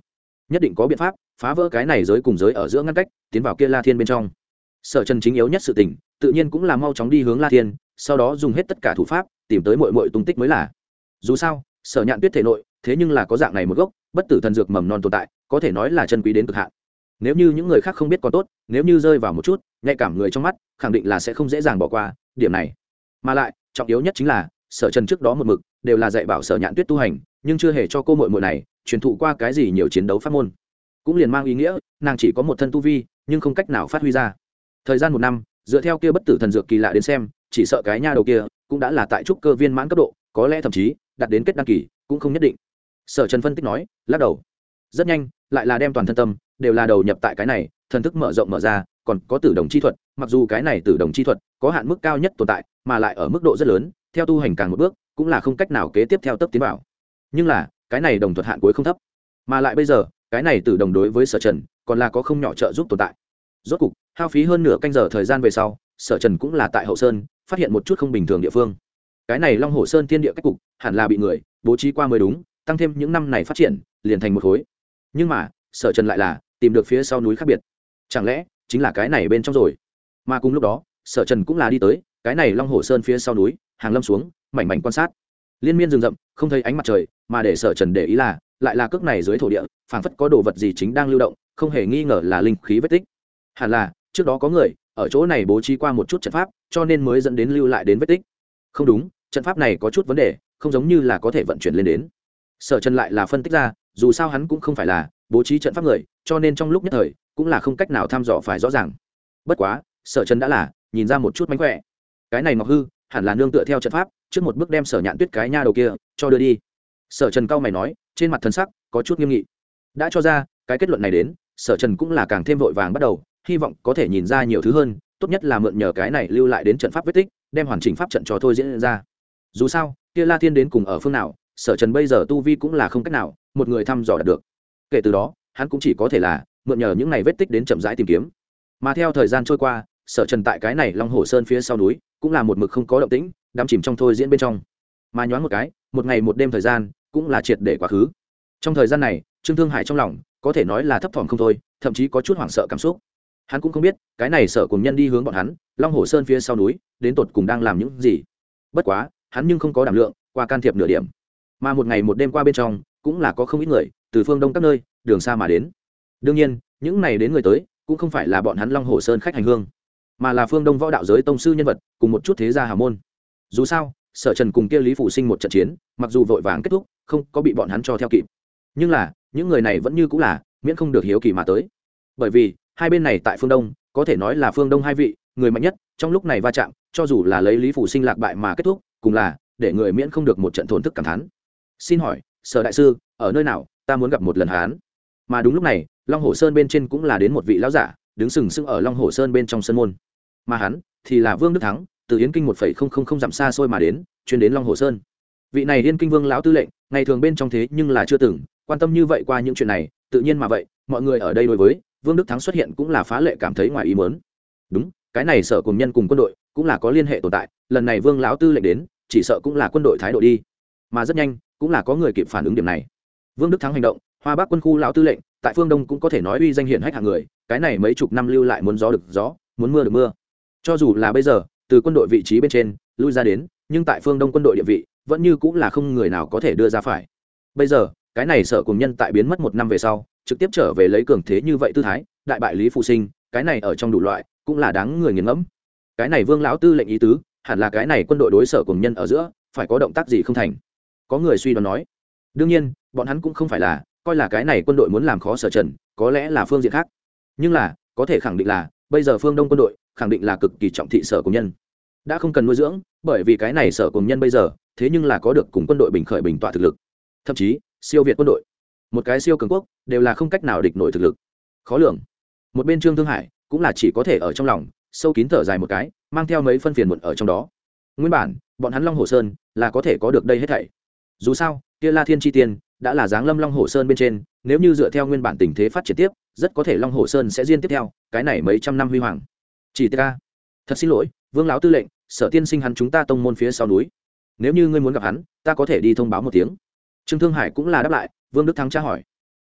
nhất định có biện pháp phá vỡ cái này giới cùng giới ở giữa ngăn cách, tiến vào kia La Thiên bên trong. Sở Trần chính yếu nhất sự tình tự nhiên cũng là mau chóng đi hướng La Thiên, sau đó dùng hết tất cả thủ pháp tìm tới muội muội tung tích mới là. Dù sao Sở Nhạn Tuyết thể nội thế nhưng là có dạng này một gốc bất tử thần dược mầm non tồn tại, có thể nói là chân quý đến cực hạn. Nếu như những người khác không biết còn tốt, nếu như rơi vào một chút nhạy cảm người trong mắt, khẳng định là sẽ không dễ dàng bỏ qua điểm này. Mà lại trọng yếu nhất chính là Sở Trần trước đó một mực đều là dạy bảo Sở Nhạn Tuyết tu hành, nhưng chưa hề cho cô muội muội này truyền thụ qua cái gì nhiều chiến đấu pháp môn, cũng liền mang ý nghĩa nàng chỉ có một thân tu vi nhưng không cách nào phát huy ra. Thời gian một năm, dựa theo kia bất tử thần dược kỳ lạ đến xem, chỉ sợ cái nha đầu kia cũng đã là tại trúc cơ viên mãn cấp độ, có lẽ thậm chí đạt đến kết đăng kỳ cũng không nhất định. Sở Trần phân tích nói, lắc đầu. Rất nhanh lại là đem toàn thân tâm đều là đầu nhập tại cái này, thần thức mở rộng mở ra, còn có tử đồng chi thuật, mặc dù cái này tử đồng chi thuật có hạn mức cao nhất tồn tại, mà lại ở mức độ rất lớn, theo tu hành càng một bước cũng là không cách nào kế tiếp theo tấp tiến vào. Nhưng là cái này đồng thuật hạn cuối không thấp, mà lại bây giờ cái này tử đồng đối với Sở Trần còn là có không nhỏ trợ giúp tồn tại. Rốt cục hao phí hơn nửa canh giờ thời gian về sau, Sở Trần cũng là tại hậu sơn phát hiện một chút không bình thường địa phương. Cái này Long Hồ Sơn thiên địa cách cục hẳn là bị người bố trí qua mới đúng, tăng thêm những năm này phát triển liền thành một khối. Nhưng mà Sở Trần lại là tìm được phía sau núi khác biệt, chẳng lẽ chính là cái này bên trong rồi. Mà cùng lúc đó Sở Trần cũng là đi tới cái này Long Hồ Sơn phía sau núi, hàng lâm xuống mảnh mảnh quan sát liên miên rừng rậm, không thấy ánh mặt trời, mà để Sở Trần để ý là lại là cước này dưới thổ địa phảng phất có đồ vật gì chính đang lưu động, không hề nghi ngờ là linh khí vết tích. Hẳn là trước đó có người ở chỗ này bố trí qua một chút trận pháp, cho nên mới dẫn đến lưu lại đến vết tích. Không đúng, trận pháp này có chút vấn đề, không giống như là có thể vận chuyển lên đến. Sở Trần lại là phân tích ra, dù sao hắn cũng không phải là bố trí trận pháp người, cho nên trong lúc nhất thời cũng là không cách nào thăm dò phải rõ ràng. Bất quá Sở Trần đã là nhìn ra một chút mánh khỏe. Cái này Ngọc Hư hẳn là nương tựa theo trận pháp trước một bước đem Sở Nhạn Tuyết cái nha đầu kia cho đưa đi. Sở Trần cau mày nói, trên mặt thần sắc có chút nghiêm nghị. Đã cho ra cái kết luận này đến, Sở Trần cũng là càng thêm vội vàng bắt đầu, hy vọng có thể nhìn ra nhiều thứ hơn, tốt nhất là mượn nhờ cái này lưu lại đến trận pháp vết tích, đem hoàn chỉnh pháp trận cho thôi diễn ra. Dù sao kia La Thiên đến cùng ở phương nào, Sở Trần bây giờ tu vi cũng là không cách nào một người thăm dò đạt được. Kể từ đó hắn cũng chỉ có thể là mượn nhờ những này vết tích đến chậm rãi tìm kiếm. Mà theo thời gian trôi qua, Sở Trần tại cái này Long Hồ Sơn phía sau núi cũng là một mực không có động tĩnh, đắm chìm trong thôi diễn bên trong. Mà nhoáng một cái, một ngày một đêm thời gian cũng là triệt để quá khứ. Trong thời gian này Trương Thương Hải trong lòng có thể nói là thấp thỏm không thôi, thậm chí có chút hoảng sợ cảm xúc. Hắn cũng không biết cái này Sở cùng nhân đi hướng bọn hắn Long Hồ Sơn phía sau núi đến tột cùng đang làm những gì. Bất quá hắn nhưng không có đảm lượng qua can thiệp nửa điểm. Mà một ngày một đêm qua bên trong cũng là có không ít người từ phương đông các nơi đường xa mà đến. Đương nhiên những này đến người tới cũng không phải là bọn hắn Long Hồ Sơn khách hành hương, mà là phương đông võ đạo giới tông sư nhân vật cùng một chút thế gia hào môn. Dù sao Sở Trần cùng kia Lý Phủ Sinh một trận chiến mặc dù vội vàng kết thúc, không có bị bọn hắn cho theo kịp, nhưng là những người này vẫn như cũng là miễn không được hiếu kỳ mà tới. Bởi vì hai bên này tại phương đông có thể nói là phương đông hai vị người mạnh nhất, trong lúc này va chạm cho dù là lấy Lý Phủ Sinh lạc bại mà kết thúc, cùng là để người miễn không được một trận thổn thức cảm thán. Xin hỏi Sở đại sư ở nơi nào, ta muốn gặp một lần hắn. Mà đúng lúc này Long Hồ Sơn bên trên cũng là đến một vị lão giả đứng sừng sững ở Long Hồ Sơn bên trong sân môn, mà hắn thì là Vương Đức Thắng, từ Yến Kinh 1,000 dặm xa xôi mà đến, chuyên đến Long Hồ Sơn. Vị này Yên Kinh Vương lão tư lệnh ngày thường bên trong thế nhưng là chưa từng quan tâm như vậy qua những chuyện này, tự nhiên mà vậy mọi người ở đây đối với Vương Đức Thắng xuất hiện cũng là phá lệ cảm thấy ngoài ý muốn. Đúng, cái này Sở cùng nhân cùng quân đội cũng là có liên hệ tồn tại, lần này Vương lão tư lệnh đến chỉ sợ cũng là quân đội thái độ đi. Mà rất nhanh cũng là có người kịp phản ứng điểm này. Vương Đức Thắng hành động, Hoa Bắc quân khu lão tư lệnh tại phương đông cũng có thể nói uy danh hiển hách hạng người, cái này mấy chục năm lưu lại muốn gió được gió, muốn mưa được mưa. Cho dù là bây giờ từ quân đội vị trí bên trên lui ra đến, nhưng tại phương đông quân đội địa vị vẫn như cũng là không người nào có thể đưa ra phải. Bây giờ cái này Sở cùng nhân tại biến mất một năm về sau trực tiếp trở về lấy cường thế như vậy tư thái, đại bại Lý Phụ Sinh, cái này ở trong đủ loại cũng là đáng người nghiền ngẫm. Cái này Vương lão tư lệnh ý tứ hẳn là cái này quân đội đối Sở cùng nhân ở giữa phải có động tác gì không thành. Có người suy đoán nói, đương nhiên bọn hắn cũng không phải là coi là cái này quân đội muốn làm khó Sở Trần, có lẽ là phương diện khác, nhưng là có thể khẳng định là bây giờ phương đông quân đội khẳng định là cực kỳ trọng thị Sở cùng nhân, đã không cần nuôi dưỡng, bởi vì cái này Sở cùng nhân bây giờ thế nhưng là có được cùng quân đội bình khởi bình tọa thực lực, thậm chí siêu việt quân đội, một cái siêu cường quốc đều là không cách nào địch nổi thực lực khó lường. Một bên Trương Thương Hải cũng là chỉ có thể ở trong lòng sâu kín thở dài một cái, mang theo mấy phân phiền muộn ở trong đó. Nguyên bản bọn hắn Long Hồ Sơn là có thể có được đây hết thảy, dù sao kia La Thiên chi tiên đã là giáng lâm Long Hồ Sơn bên trên, nếu như dựa theo nguyên bản tình thế phát triển tiếp, rất có thể Long Hồ Sơn sẽ diên tiếp theo cái này mấy trăm năm huy hoàng. Chỉ ta thật xin lỗi Vương lão tư lệnh, Sở tiên sinh hắn chúng ta tông môn phía sau núi, nếu như ngươi muốn gặp hắn, ta có thể đi thông báo một tiếng. Trương Thương Hải cũng là đáp lại. Vương Đức Thắng tra hỏi,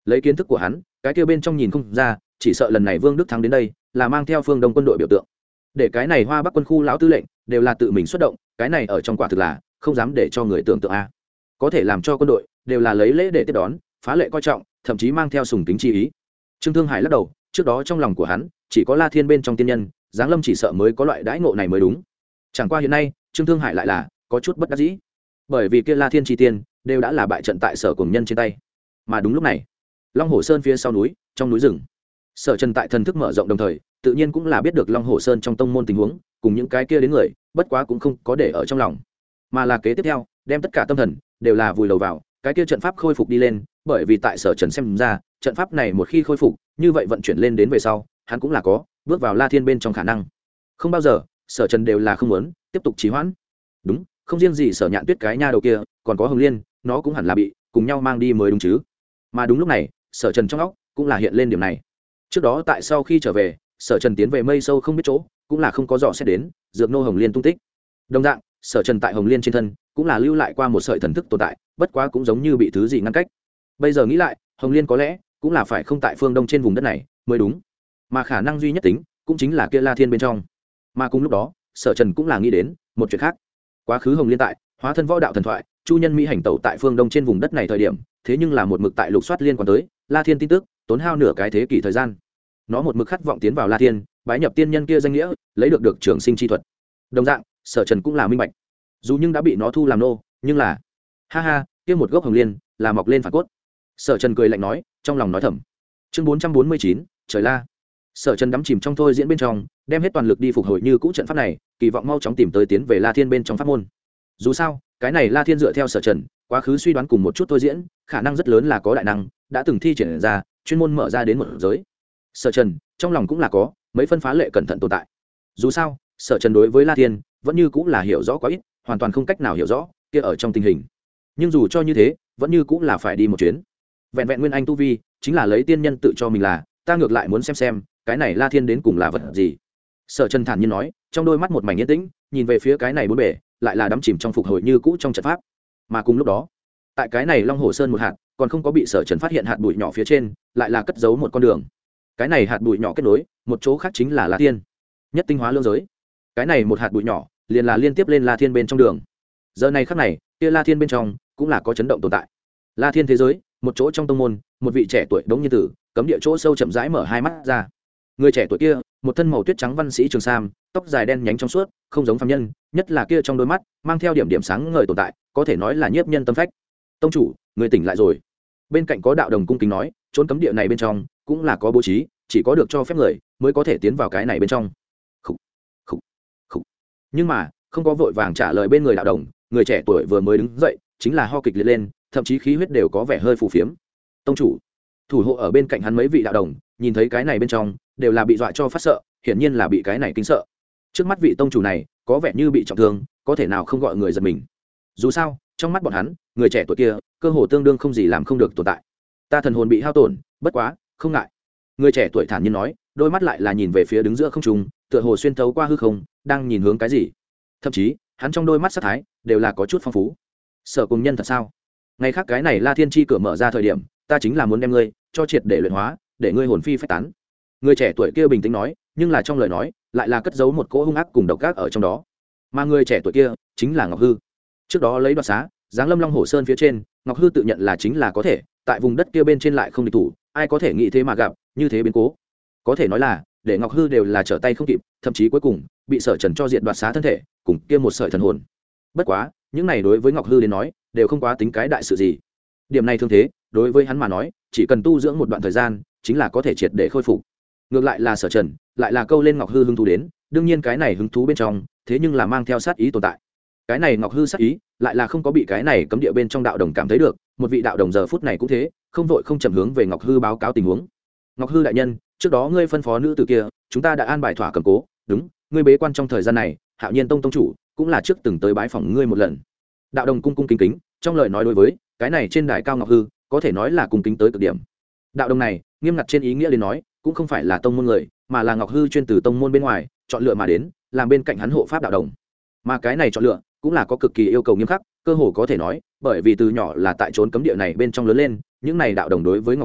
lấy kiến thức của hắn cái kia bên trong nhìn không ra, chỉ sợ lần này Vương Đức Thắng đến đây là mang theo phương Đông quân đội biểu tượng, để cái này Hoa Bắc quân khu lão tư lệnh đều là tự mình xuất động, cái này ở trong quả thực là không dám để cho người tưởng tượng a. Có thể làm cho quân đội đều là lấy lễ để tiếp đón, phá lệ coi trọng, thậm chí mang theo sùng kính chi ý. Trương Thương Hải lắc đầu, trước đó trong lòng của hắn chỉ có La Thiên bên trong tiên nhân, Giáng Lâm chỉ sợ mới có loại đãi ngộ này mới đúng. Chẳng qua hiện nay Trương Thương Hải lại là có chút bất đắc dĩ, bởi vì kia La Thiên chi tiên đều đã là bại trận tại Sở Cùng Nhân trên tay. Mà đúng lúc này, Long Hồ Sơn phía sau núi, trong núi rừng, Sở Trần tại thần thức mở rộng đồng thời, tự nhiên cũng là biết được Long Hồ Sơn trong tông môn tình huống, cùng những cái kia đến người, bất quá cũng không có để ở trong lòng, mà là kế tiếp theo, đem tất cả tâm thần đều là vùi đầu vào cái kia trận pháp khôi phục đi lên, bởi vì tại Sở Trần xem ra, trận pháp này một khi khôi phục, như vậy vận chuyển lên đến về sau, hắn cũng là có bước vào La Thiên bên trong khả năng. Không bao giờ, Sở Trần đều là không muốn tiếp tục trì hoãn. Đúng, không riêng gì Sở Nhạn Tuyết cái nha đầu kia, còn có Hồng Liên, nó cũng hẳn là bị cùng nhau mang đi mới đúng chứ. Mà đúng lúc này, Sở Trần trong óc cũng là hiện lên điểm này. Trước đó tại sau khi trở về, Sở Trần tiến về mây sâu không biết chỗ, cũng là không có dò xét đến dược nô Hồng Liên tung tích. Đồng dạng, Sở Trần tại Hồng Liên trên thân cũng là lưu lại qua một sợi thần thức tồn tại, bất quá cũng giống như bị thứ gì ngăn cách. Bây giờ nghĩ lại, Hồng Liên có lẽ cũng là phải không tại phương đông trên vùng đất này mới đúng, mà khả năng duy nhất tính cũng chính là kia La Thiên bên trong. Mà cùng lúc đó, Sở Trần cũng là nghĩ đến một chuyện khác. Quá khứ Hồng Liên tại hóa thân võ đạo thần thoại, chu nhân mỹ hành tẩu tại phương đông trên vùng đất này thời điểm, thế nhưng là một mực tại lục soát liên quan tới La Thiên tin tức, tốn hao nửa cái thế kỷ thời gian. Nó một mực khát vọng tiến vào La Thiên, bái nhập tiên nhân kia danh nghĩa, lấy được trường sinh chi thuật. Đồng dạng, Sở Trần cũng là minh bạch, dù nhưng đã bị nó thu làm nô, nhưng là ha ha, kia một gốc Hồng Liên là mọc lên phản cốt. Sở Trần cười lạnh nói, trong lòng nói thầm. Chương 449, trời la. Sở Trần đắm chìm trong thôi diễn bên trong, đem hết toàn lực đi phục hồi như cũ trận pháp này, kỳ vọng mau chóng tìm tới tiến về La Thiên bên trong pháp môn. Dù sao, cái này La Thiên dựa theo Sở Trần quá khứ suy đoán cùng một chút thôi diễn, khả năng rất lớn là có đại năng đã từng thi triển ra, chuyên môn mở ra đến một giới. Sở Trần trong lòng cũng là có mấy phân phá lệ cẩn thận tồn tại. Dù sao, Sở Trần đối với La Thiên vẫn như cũng là hiểu rõ quá ít, hoàn toàn không cách nào hiểu rõ kia ở trong tình hình. Nhưng dù cho như thế, vẫn như cũng là phải đi một chuyến. Vẹn vẹn nguyên anh tu vi, chính là lấy tiên nhân tự cho mình là, ta ngược lại muốn xem cái này La Thiên đến cùng là vật gì. Sở Trần thản nhiên nói, trong đôi mắt một mảnh yên tĩnh, nhìn về phía cái này bốn bể, lại là đắm chìm trong phục hồi như cũ trong trận pháp. Mà cùng lúc đó, tại cái này Long Hồ Sơn một hạt, còn không có bị Sở Trần phát hiện hạt bụi nhỏ phía trên, lại là cất giấu một con đường. Cái này hạt bụi nhỏ kết nối, một chỗ khác chính là La Thiên, nhất tinh hóa lương giới. Cái này một hạt bụi nhỏ, liền là liên tiếp lên La Thiên bên trong đường. Giờ này khắc này, kia La Thiên bên trong cũng là có chấn động tồn tại. La Thiên thế giới, một chỗ trong tông môn, một vị trẻ tuổi đống nhiên tử, cấm địa chỗ sâu chậm rãi mở hai mắt ra. Người trẻ tuổi kia, một thân màu tuyết trắng văn sĩ trường sam, tóc dài đen nhánh trong suốt, không giống phàm nhân, nhất là kia trong đôi mắt mang theo điểm điểm sáng ngời tồn tại, có thể nói là nhiếp nhân tâm phách. Tông chủ, người tỉnh lại rồi. Bên cạnh có đạo đồng cung kính nói, trốn cấm địa này bên trong cũng là có bố trí, chỉ có được cho phép người mới có thể tiến vào cái này bên trong. Khủ, khủ, khủ. Nhưng mà không có vội vàng trả lời bên người đạo đồng, người trẻ tuổi vừa mới đứng dậy chính là ho kịch liệt lên, thậm chí khí huyết đều có vẻ hơi phù phiếm. Tông chủ, thủ hộ ở bên cạnh hắn mấy vị đạo đồng nhìn thấy cái này bên trong đều là bị dọa cho phát sợ, hiển nhiên là bị cái này kinh sợ. Trước mắt vị tông chủ này có vẻ như bị trọng thương, có thể nào không gọi người giật mình. Dù sao trong mắt bọn hắn, người trẻ tuổi kia cơ hồ tương đương không gì làm không được tồn tại. Ta thần hồn bị hao tổn, bất quá không ngại. Người trẻ tuổi thản nhiên nói, đôi mắt lại là nhìn về phía đứng giữa không trung, tựa hồ xuyên thấu qua hư không, đang nhìn hướng cái gì. Thậm chí hắn trong đôi mắt sát thái đều là có chút phong phú. Sở Cùng Nhân thật sao? Ngày khác cái này La Thiên chi cửa mở ra thời điểm, ta chính là muốn đem ngươi cho triệt để luyện hóa, để ngươi hồn phi phách tán. Người trẻ tuổi kia bình tĩnh nói, nhưng là trong lời nói lại là cất giấu một cỗ hung ác cùng độc ác ở trong đó. Mà người trẻ tuổi kia chính là Ngọc Hư. Trước đó lấy đoạt xá, giáng lâm Long Hồ Sơn phía trên, Ngọc Hư tự nhận là chính là có thể tại vùng đất kia bên trên lại không địch thủ, ai có thể nghĩ thế mà gặp như thế biến cố. Có thể nói là để Ngọc Hư đều là trở tay không kịp, thậm chí cuối cùng bị Sở Trần cho diệt đoạt xá thân thể cùng kia một sợi thần hồn. Bất quá những này đối với Ngọc Hư đến nói đều không quá tính cái đại sự gì. Điểm này thương thế đối với hắn mà nói, chỉ cần tu dưỡng một đoạn thời gian chính là có thể triệt để khôi phục. Ngược lại là Sở Trần lại là câu lên Ngọc Hư hứng thú đến, đương nhiên cái này hứng thú bên trong thế nhưng là mang theo sát ý tồn tại. Cái này Ngọc Hư sát ý lại là không có bị cái này cấm địa bên trong đạo đồng cảm thấy được, một vị đạo đồng giờ phút này cũng thế, không vội không chậm hướng về Ngọc Hư báo cáo tình huống. Ngọc Hư đại nhân, trước đó ngươi phân phó nữ tử kia, chúng ta đã an bài thỏa cầm cố, đúng, ngươi bế quan trong thời gian này, Hạo Nhiên Tông tông chủ cũng là trước từng tới bái phỏng ngươi một lần. Đạo đồng cung cung kính kính, trong lời nói đối với cái này trên đài cao Ngọc Hư, có thể nói là cung kính tới cực điểm. Đạo đồng này, nghiêm ngặt trên ý nghĩa đến nói, cũng không phải là tông môn người, mà là Ngọc Hư chuyên từ tông môn bên ngoài chọn lựa mà đến, làm bên cạnh hắn hộ pháp đạo đồng. Mà cái này chọn lựa cũng là có cực kỳ yêu cầu nghiêm khắc, cơ hồ có thể nói, bởi vì từ nhỏ là tại trốn cấm địa này bên trong lớn lên, những này đạo đồng đối với Ngọc Hư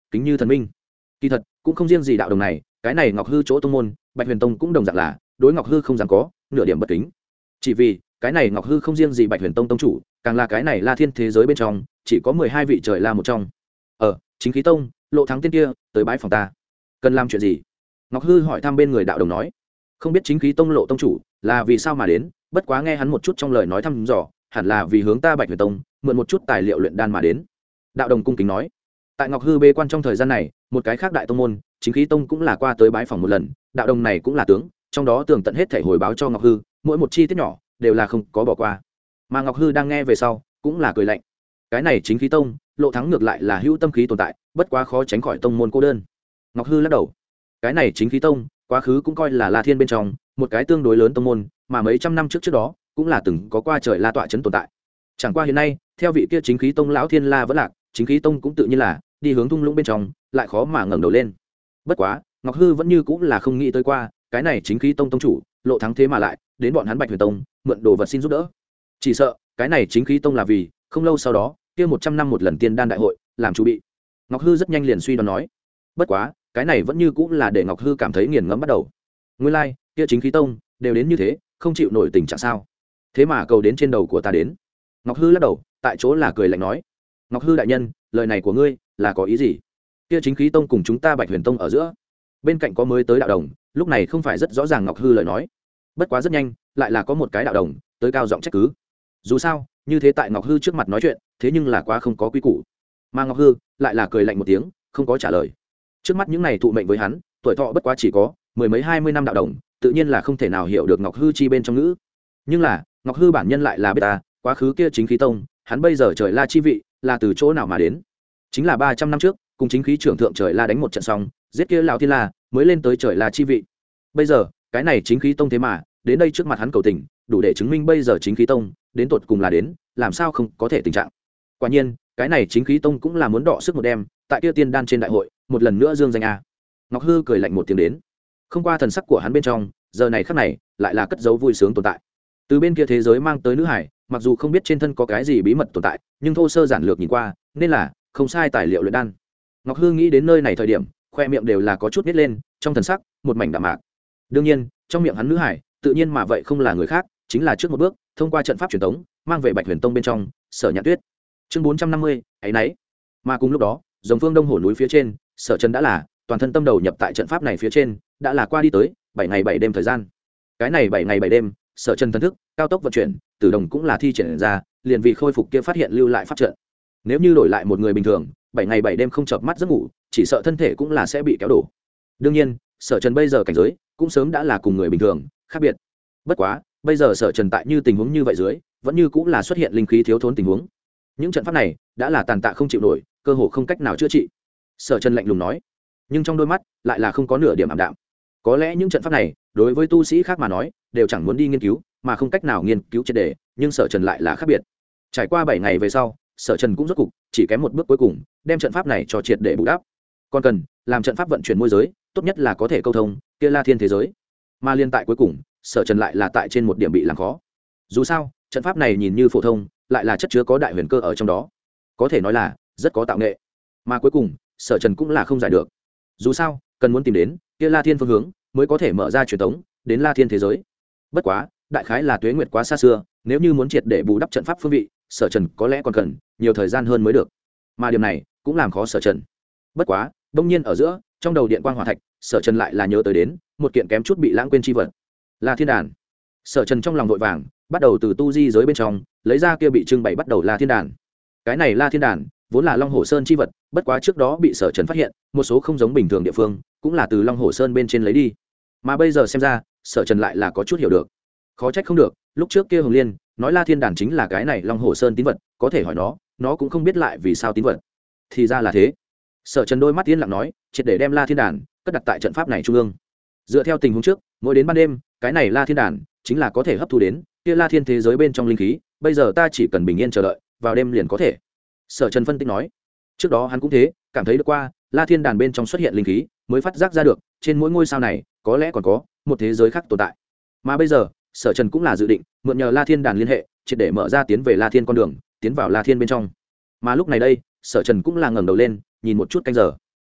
kính như thần minh. Kỳ thật cũng không riêng gì đạo đồng này, cái này Ngọc Hư chỗ tông môn Bạch Huyền Tông cũng đồng dạng là đối Ngọc Hư không dám có nửa điểm bất kính. Chỉ vì cái này Ngọc Hư không riêng gì Bạch Huyền Tông tông chủ, càng là cái này La Thiên thế giới bên trong chỉ có 12 vị trời la một trong. Chính khí tông Lộ Thắng tên kia tới bái phòng ta, cần làm chuyện gì? Ngọc Hư hỏi thăm bên người đạo đồng nói. Không biết chính khí tông Lộ tông chủ là vì sao mà đến, bất quá nghe hắn một chút trong lời nói thăm dò, hẳn là vì hướng ta Bạch Huyền Tông mượn một chút tài liệu luyện đan mà đến. Đạo đồng cung kính nói. Tại Ngọc Hư bế quan trong thời gian này, một cái khác đại tông môn chính khí tông cũng là qua tới bái phòng một lần, đạo đồng này cũng là tướng, trong đó tường tận hết thể hồi báo cho Ngọc Hư, mỗi một chi tiết nhỏ đều là không có bỏ qua. Mà Ngọc Hư đang nghe về sau cũng là cười lạnh. Cái này chính khí tông Lộ Thắng ngược lại là hữu tâm khí tồn tại, bất quá khó tránh khỏi tông môn cô đơn. Ngọc Hư lắc đầu. Cái này chính khí tông quá khứ cũng coi là La Thiên bên trong một cái tương đối lớn tông môn, mà mấy trăm năm trước đó cũng là từng có qua trời La tọa chấn tồn tại. Chẳng qua hiện nay theo vị kia chính khí tông lão Thiên La vẫn lạc, chính khí tông cũng tự nhiên là đi hướng thung lũng bên trong, lại khó mà ngẩng đầu lên. Bất quá Ngọc Hư vẫn như cũng là không nghĩ tới qua cái này chính khí tông tông chủ Lộ Thắng thế mà lại đến bọn hắn Bạch Huyền Tông mượn đồ vật xin giúp đỡ. Chỉ sợ cái này chính khí tông là vì không lâu sau đó kia 100 năm một lần tiên đan đại hội làm chủ bị. Ngọc Hư rất nhanh liền suy đoán nói. Bất quá cái này vẫn như cũng là để Ngọc Hư cảm thấy nghiền ngẫm bắt đầu. Nguyên lai kia chính khí tông đều đến như thế, không chịu nổi tình trạng sao? Thế mà cầu đến trên đầu của ta đến. Ngọc Hư lắc đầu, tại chỗ là cười lạnh nói. Ngọc Hư đại nhân, lời này của ngươi là có ý gì? Kia chính khí tông cùng chúng ta Bạch Huyền Tông ở giữa, bên cạnh có mới tới đạo đồng, lúc này không phải rất rõ ràng Ngọc Hư lời nói. Bất quá rất nhanh lại là có một cái đạo đồng tới cao giọng trách cứ. Dù sao như thế tại Ngọc Hư trước mặt nói chuyện, thế nhưng là quá không có quy củ. Mà Ngọc Hư lại là cười lạnh một tiếng, không có trả lời. Trước mắt những này thụ mệnh với hắn, tuổi thọ bất quá chỉ có mười mấy 20 năm đạo đồng, tự nhiên là không thể nào hiểu được Ngọc Hư chi bên trong ngữ. Nhưng là Ngọc Hư bản nhân lại là biết ta, quá khứ kia chính khí tông, hắn bây giờ trời la chi vị là từ chỗ nào mà đến? Chính là 300 năm trước, cùng chính khí trưởng thượng trời la đánh một trận xong, giết kia lão Thiên La, mới lên tới trời la chi vị. Bây giờ cái này chính khí tông thế mà đến đây trước mặt hắn cầu tình, đủ để chứng minh bây giờ chính khí tông đến tột cùng là đến làm sao không có thể tình trạng. Quả nhiên cái này chính khí tông cũng là muốn đọ sức một đêm tại kia tiên đan trên đại hội một lần nữa dương danh a. Ngọc Hư cười lạnh một tiếng đến, không qua thần sắc của hắn bên trong giờ này khắc này lại là cất giấu vui sướng tồn tại. Từ bên kia thế giới mang tới nữ hải, mặc dù không biết trên thân có cái gì bí mật tồn tại, nhưng thô sơ giản lược nhìn qua nên là không sai tài liệu luyện đan. Ngọc Hư nghĩ đến nơi này thời điểm khoe miệng đều là có chút nít lên, trong thần sắc một mảnh đạm mạc. Đương nhiên trong miệng hắn nữ hải tự nhiên mà vậy không là người khác, chính là trước một bước thông qua trận pháp truyền thống mang về Bạch Huyền Tông bên trong Sở Nhạn Tuyết. Chương 450, ấy nấy. Mà cùng lúc đó dòng phương đông hồ núi phía trên, Sở Trần đã là toàn thân tâm đầu nhập tại trận pháp này phía trên, đã là qua đi tới 7 ngày 7 đêm thời gian. Cái này 7 ngày 7 đêm, Sở Trần thần thức cao tốc vận chuyển, Tử Đồng cũng là thi triển ra, liền vì khôi phục kia phát hiện lưu lại pháp trận. Nếu như đổi lại một người bình thường, 7 ngày 7 đêm không chợp mắt giấc ngủ, chỉ sợ thân thể cũng là sẽ bị kéo đổ. Đương nhiên Sở Trần bây giờ cảnh giới cũng sớm đã là cùng người bình thường khác biệt. Bất quá bây giờ Sở Trần tại như tình huống như vậy dưới, vẫn như cũng là xuất hiện linh khí thiếu thốn tình huống. Những trận pháp này đã là tàn tạ không chịu nổi, cơ hồ không cách nào chữa trị. Sở Trần lạnh lùng nói, nhưng trong đôi mắt lại là không có nửa điểm ảm đạm. Có lẽ những trận pháp này đối với tu sĩ khác mà nói đều chẳng muốn đi nghiên cứu, mà không cách nào nghiên cứu triệt để, nhưng Sở Trần lại là khác biệt. Trải qua 7 ngày về sau, Sở Trần cũng rốt cục chỉ kém một bước cuối cùng, đem trận pháp này cho triệt để bù đắp. Còn cần làm trận pháp vận chuyển môi giới, tốt nhất là có thể câu thông kia La Thiên thế giới. Mà liên tại cuối cùng, Sở Trần lại là tại trên một điểm bị làm khó. Dù sao trận pháp này nhìn như phổ thông, lại là chất chứa có đại huyền cơ ở trong đó, có thể nói là rất có tạo nghệ. Mà cuối cùng Sở Trần cũng là không giải được. Dù sao cần muốn tìm đến kia La Thiên phương hướng, mới có thể mở ra truyền thống đến La Thiên thế giới. Bất quá đại khái là tuế nguyệt quá xa xưa, nếu như muốn triệt để bù đắp trận pháp phương vị, Sở Trần có lẽ còn cần nhiều thời gian hơn mới được. Mà điểm này cũng làm khó Sở Trần. Bất quá đông nhiên ở giữa, trong đầu điện quang hỏa thạch, Sở Trần lại là nhớ tới đến một kiện kém chút bị lãng quên chi vật, La Thiên đàn. Sở Trần trong lòng vội vàng bắt đầu từ tu di giới bên trong lấy ra kia bị trưng bày bắt đầu La Thiên đàn. Cái này La Thiên đàn vốn là Long Hồ Sơn chi vật, bất quá trước đó bị Sở Trần phát hiện một số không giống bình thường địa phương, cũng là từ Long Hồ Sơn bên trên lấy đi. Mà bây giờ xem ra, Sở Trần lại là có chút hiểu được. Khó trách không được, lúc trước kia Hồng Liên nói La Thiên đàn chính là cái này Long Hồ Sơn tín vật, có thể hỏi nó cũng không biết lại vì sao tín vật. Thì ra là thế. Sở Trần đôi mắt yên lặng nói, triệt để đem La Thiên đàn cất đặt tại trận pháp này trung ương. Dựa theo tình huống trước, mỗi đến ban đêm, cái này La Thiên đàn chính là có thể hấp thu đến kia La Thiên thế giới bên trong linh khí, bây giờ ta chỉ cần bình yên chờ đợi, vào đêm liền có thể. Sở Trần phân tích nói. Trước đó hắn cũng thế, cảm thấy được qua La Thiên đàn bên trong xuất hiện linh khí, mới phát giác ra được trên mỗi ngôi sao này có lẽ còn có một thế giới khác tồn tại. Mà bây giờ Sở Trần cũng là dự định mượn nhờ La Thiên đàn liên hệ, triệt để mở ra tiến về La Thiên con đường, tiến vào La Thiên bên trong. Mà lúc này đây, Sở Trần cũng là ngẩng đầu lên, nhìn một chút canh giờ.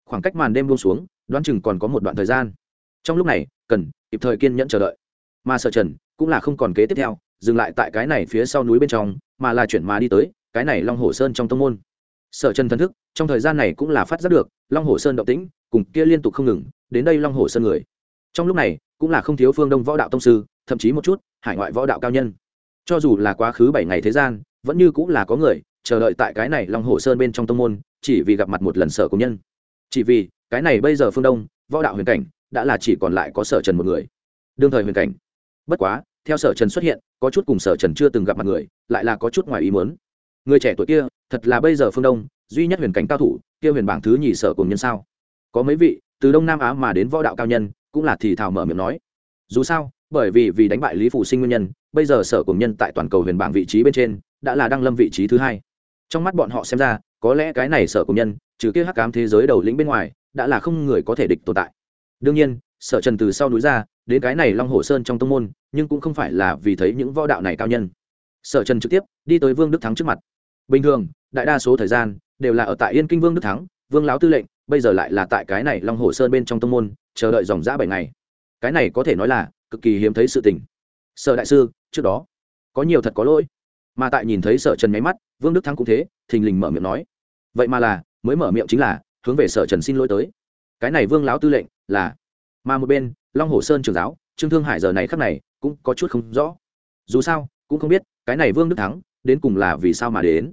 khoảng cách màn đêm buông xuống đoán chừng còn có một đoạn thời gian. Trong lúc này cần kịp thời kiên nhẫn chờ đợi, mà Sở Trần cũng là không còn kế tiếp theo dừng lại tại cái này phía sau núi bên trong, mà là chuyển mà đi tới cái này Long Hồ Sơn trong tông môn. Sở Trần thần thức trong thời gian này cũng là phát giác được Long Hồ Sơn động tĩnh cùng kia liên tục không ngừng đến đây Long Hồ Sơn người. Trong lúc này cũng là không thiếu phương Đông võ đạo tông sư, thậm chí một chút hải ngoại võ đạo cao nhân. Cho dù là quá khứ 7 ngày thế gian, vẫn như cũng là có người chờ đợi tại cái này Long Hồ Sơn bên trong tông môn, chỉ vì gặp mặt một lần Sở Cùng Nhân. Chỉ vì cái này bây giờ phương Đông võ đạo huyền cảnh đã là chỉ còn lại có Sở Trần một người, đương thời huyền cảnh. Bất quá theo Sở Trần xuất hiện, có chút cùng Sở Trần chưa từng gặp mặt người lại là có chút ngoài ý muốn. Người trẻ tuổi kia thật là bây giờ phương Đông duy nhất huyền cảnh cao thủ, kia huyền bảng thứ nhì Sở Cùng Nhân sao? Có mấy vị từ Đông Nam Á mà đến võ đạo cao nhân cũng là thì thào mở miệng nói. Dù sao bởi vì đánh bại Lý Phủ Sinh nguyên nhân, bây giờ Sở Cùng Nhân tại toàn cầu huyền bảng vị trí bên trên đã là đăng lâm vị trí thứ 2. Trong mắt bọn họ xem ra, có lẽ cái này Sở Cùng Nhân trừ kia hắc ám thế giới đầu lĩnh bên ngoài đã là không người có thể địch tồn tại. Đương nhiên Sở Trần từ sau núi ra đến cái này Long Hồ Sơn trong tông môn, nhưng cũng không phải là vì thấy những võ đạo này cao nhân. Sở Trần trực tiếp đi tới Vương Đức Thắng trước mặt. Bình thường đại đa số thời gian đều là ở tại Yên Kinh Vương Đức Thắng Vương lão tư lệnh, bây giờ lại là tại cái này Long Hồ Sơn bên trong tông môn chờ đợi dòng dã 7 ngày. Cái này có thể nói là cực kỳ hiếm thấy sự tình. Sở đại sư trước đó có nhiều thật có lỗi. Mà tại nhìn thấy Sở Trần nháy mắt, Vương Đức Thắng cũng thế thình lình mở miệng nói. Vậy mà là mới mở miệng chính là hướng về Sở Trần xin lỗi tới. Cái này Vương lão tư lệnh là, mà một bên Long Hồ Sơn trưởng giáo Trương Thương Hải giờ này khắc này cũng có chút không rõ. Dù sao cũng không biết cái này Vương Đức Thắng đến cùng là vì sao mà đến.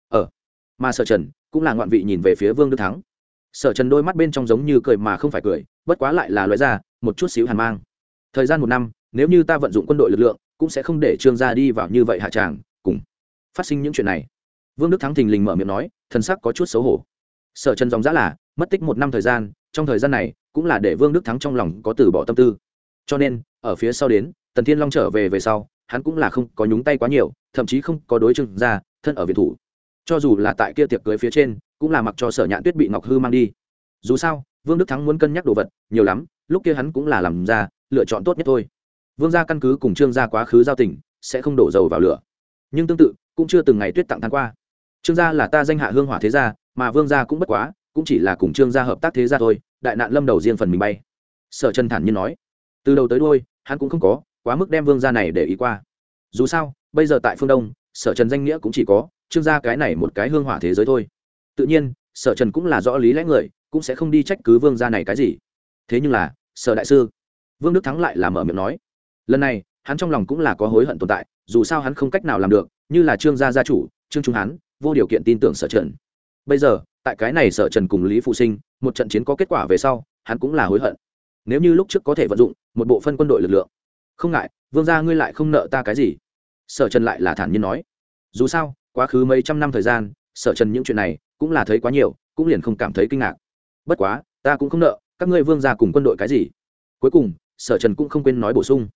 Mà Sở Trần cũng là ngoạn vị nhìn về phía Vương Đức Thắng. Sở Trần đôi mắt bên trong giống như cười mà không phải cười, bất quá lại là lóe ra một chút xíu hàn mang. Thời gian 1 năm, nếu như ta vận dụng quân đội lực lượng, cũng sẽ không để Trương gia đi vào như vậy hạ tràng, cùng phát sinh những chuyện này. Vương Đức Thắng thình lình mở miệng nói, thần sắc có chút xấu hổ. Sở Trần dòng dã là mất tích 1 năm thời gian, trong thời gian này cũng là để Vương Đức Thắng trong lòng có từ bỏ tâm tư. Cho nên ở phía sau đến Tần Thiên Long trở về sau, hắn cũng là không có nhúng tay quá nhiều, thậm chí không có đối Trương gia thân ở viện thủ. Cho dù là tại kia tiệc cưới phía trên, cũng là mặc cho Sở Nhạn Tuyết bị Ngọc Hư mang đi. Dù sao Vương Đức Thắng muốn cân nhắc đồ vật nhiều lắm, lúc kia hắn cũng là làm ra lựa chọn tốt nhất thôi. Vương gia căn cứ cùng Trương gia quá khứ giao tình, sẽ không đổ dầu vào lửa. Nhưng tương tự cũng chưa từng ngày tuyết tặng than qua. Trương gia là ta danh hạ hương hỏa thế gia, mà Vương gia cũng bất quá cũng chỉ là cùng Trương gia hợp tác thế gia thôi, đại nạn lâm đầu riêng phần mình bay. Sở Trần thản nhiên nói. Từ đầu tới đuôi hắn cũng không có quá mức đem Vương gia này để ý qua. Dù sao bây giờ tại phương Đông, Sở Trần danh nghĩa cũng chỉ có Trương gia cái này một cái hương hỏa thế giới thôi. Tự nhiên Sở Trần cũng là rõ lý lẽ người, cũng sẽ không đi trách cứ Vương gia này cái gì. Thế nhưng là Sở đại sư, Vương Đức Thắng lại là mở miệng nói. Lần này hắn trong lòng cũng là có hối hận tồn tại, dù sao hắn không cách nào làm được như là Trương gia gia chủ Trương Trung Hán vô điều kiện tin tưởng Sở Trần. Bây giờ tại cái này Sở Trần cùng Lý Phụ Sinh một trận chiến có kết quả về sau, hắn cũng là hối hận. Nếu như lúc trước có thể vận dụng một bộ phân quân đội lực lượng, không ngại Vương gia ngươi lại không nợ ta cái gì. Sở Trần lại là thản nhiên nói. Dù sao quá khứ mấy trăm năm thời gian, Sở Trần những chuyện này cũng là thấy quá nhiều, cũng liền không cảm thấy kinh ngạc. Bất quá ta cũng không nợ các ngươi Vương gia cùng quân đội cái gì. Cuối cùng Sở Trần cũng không quên nói bổ sung.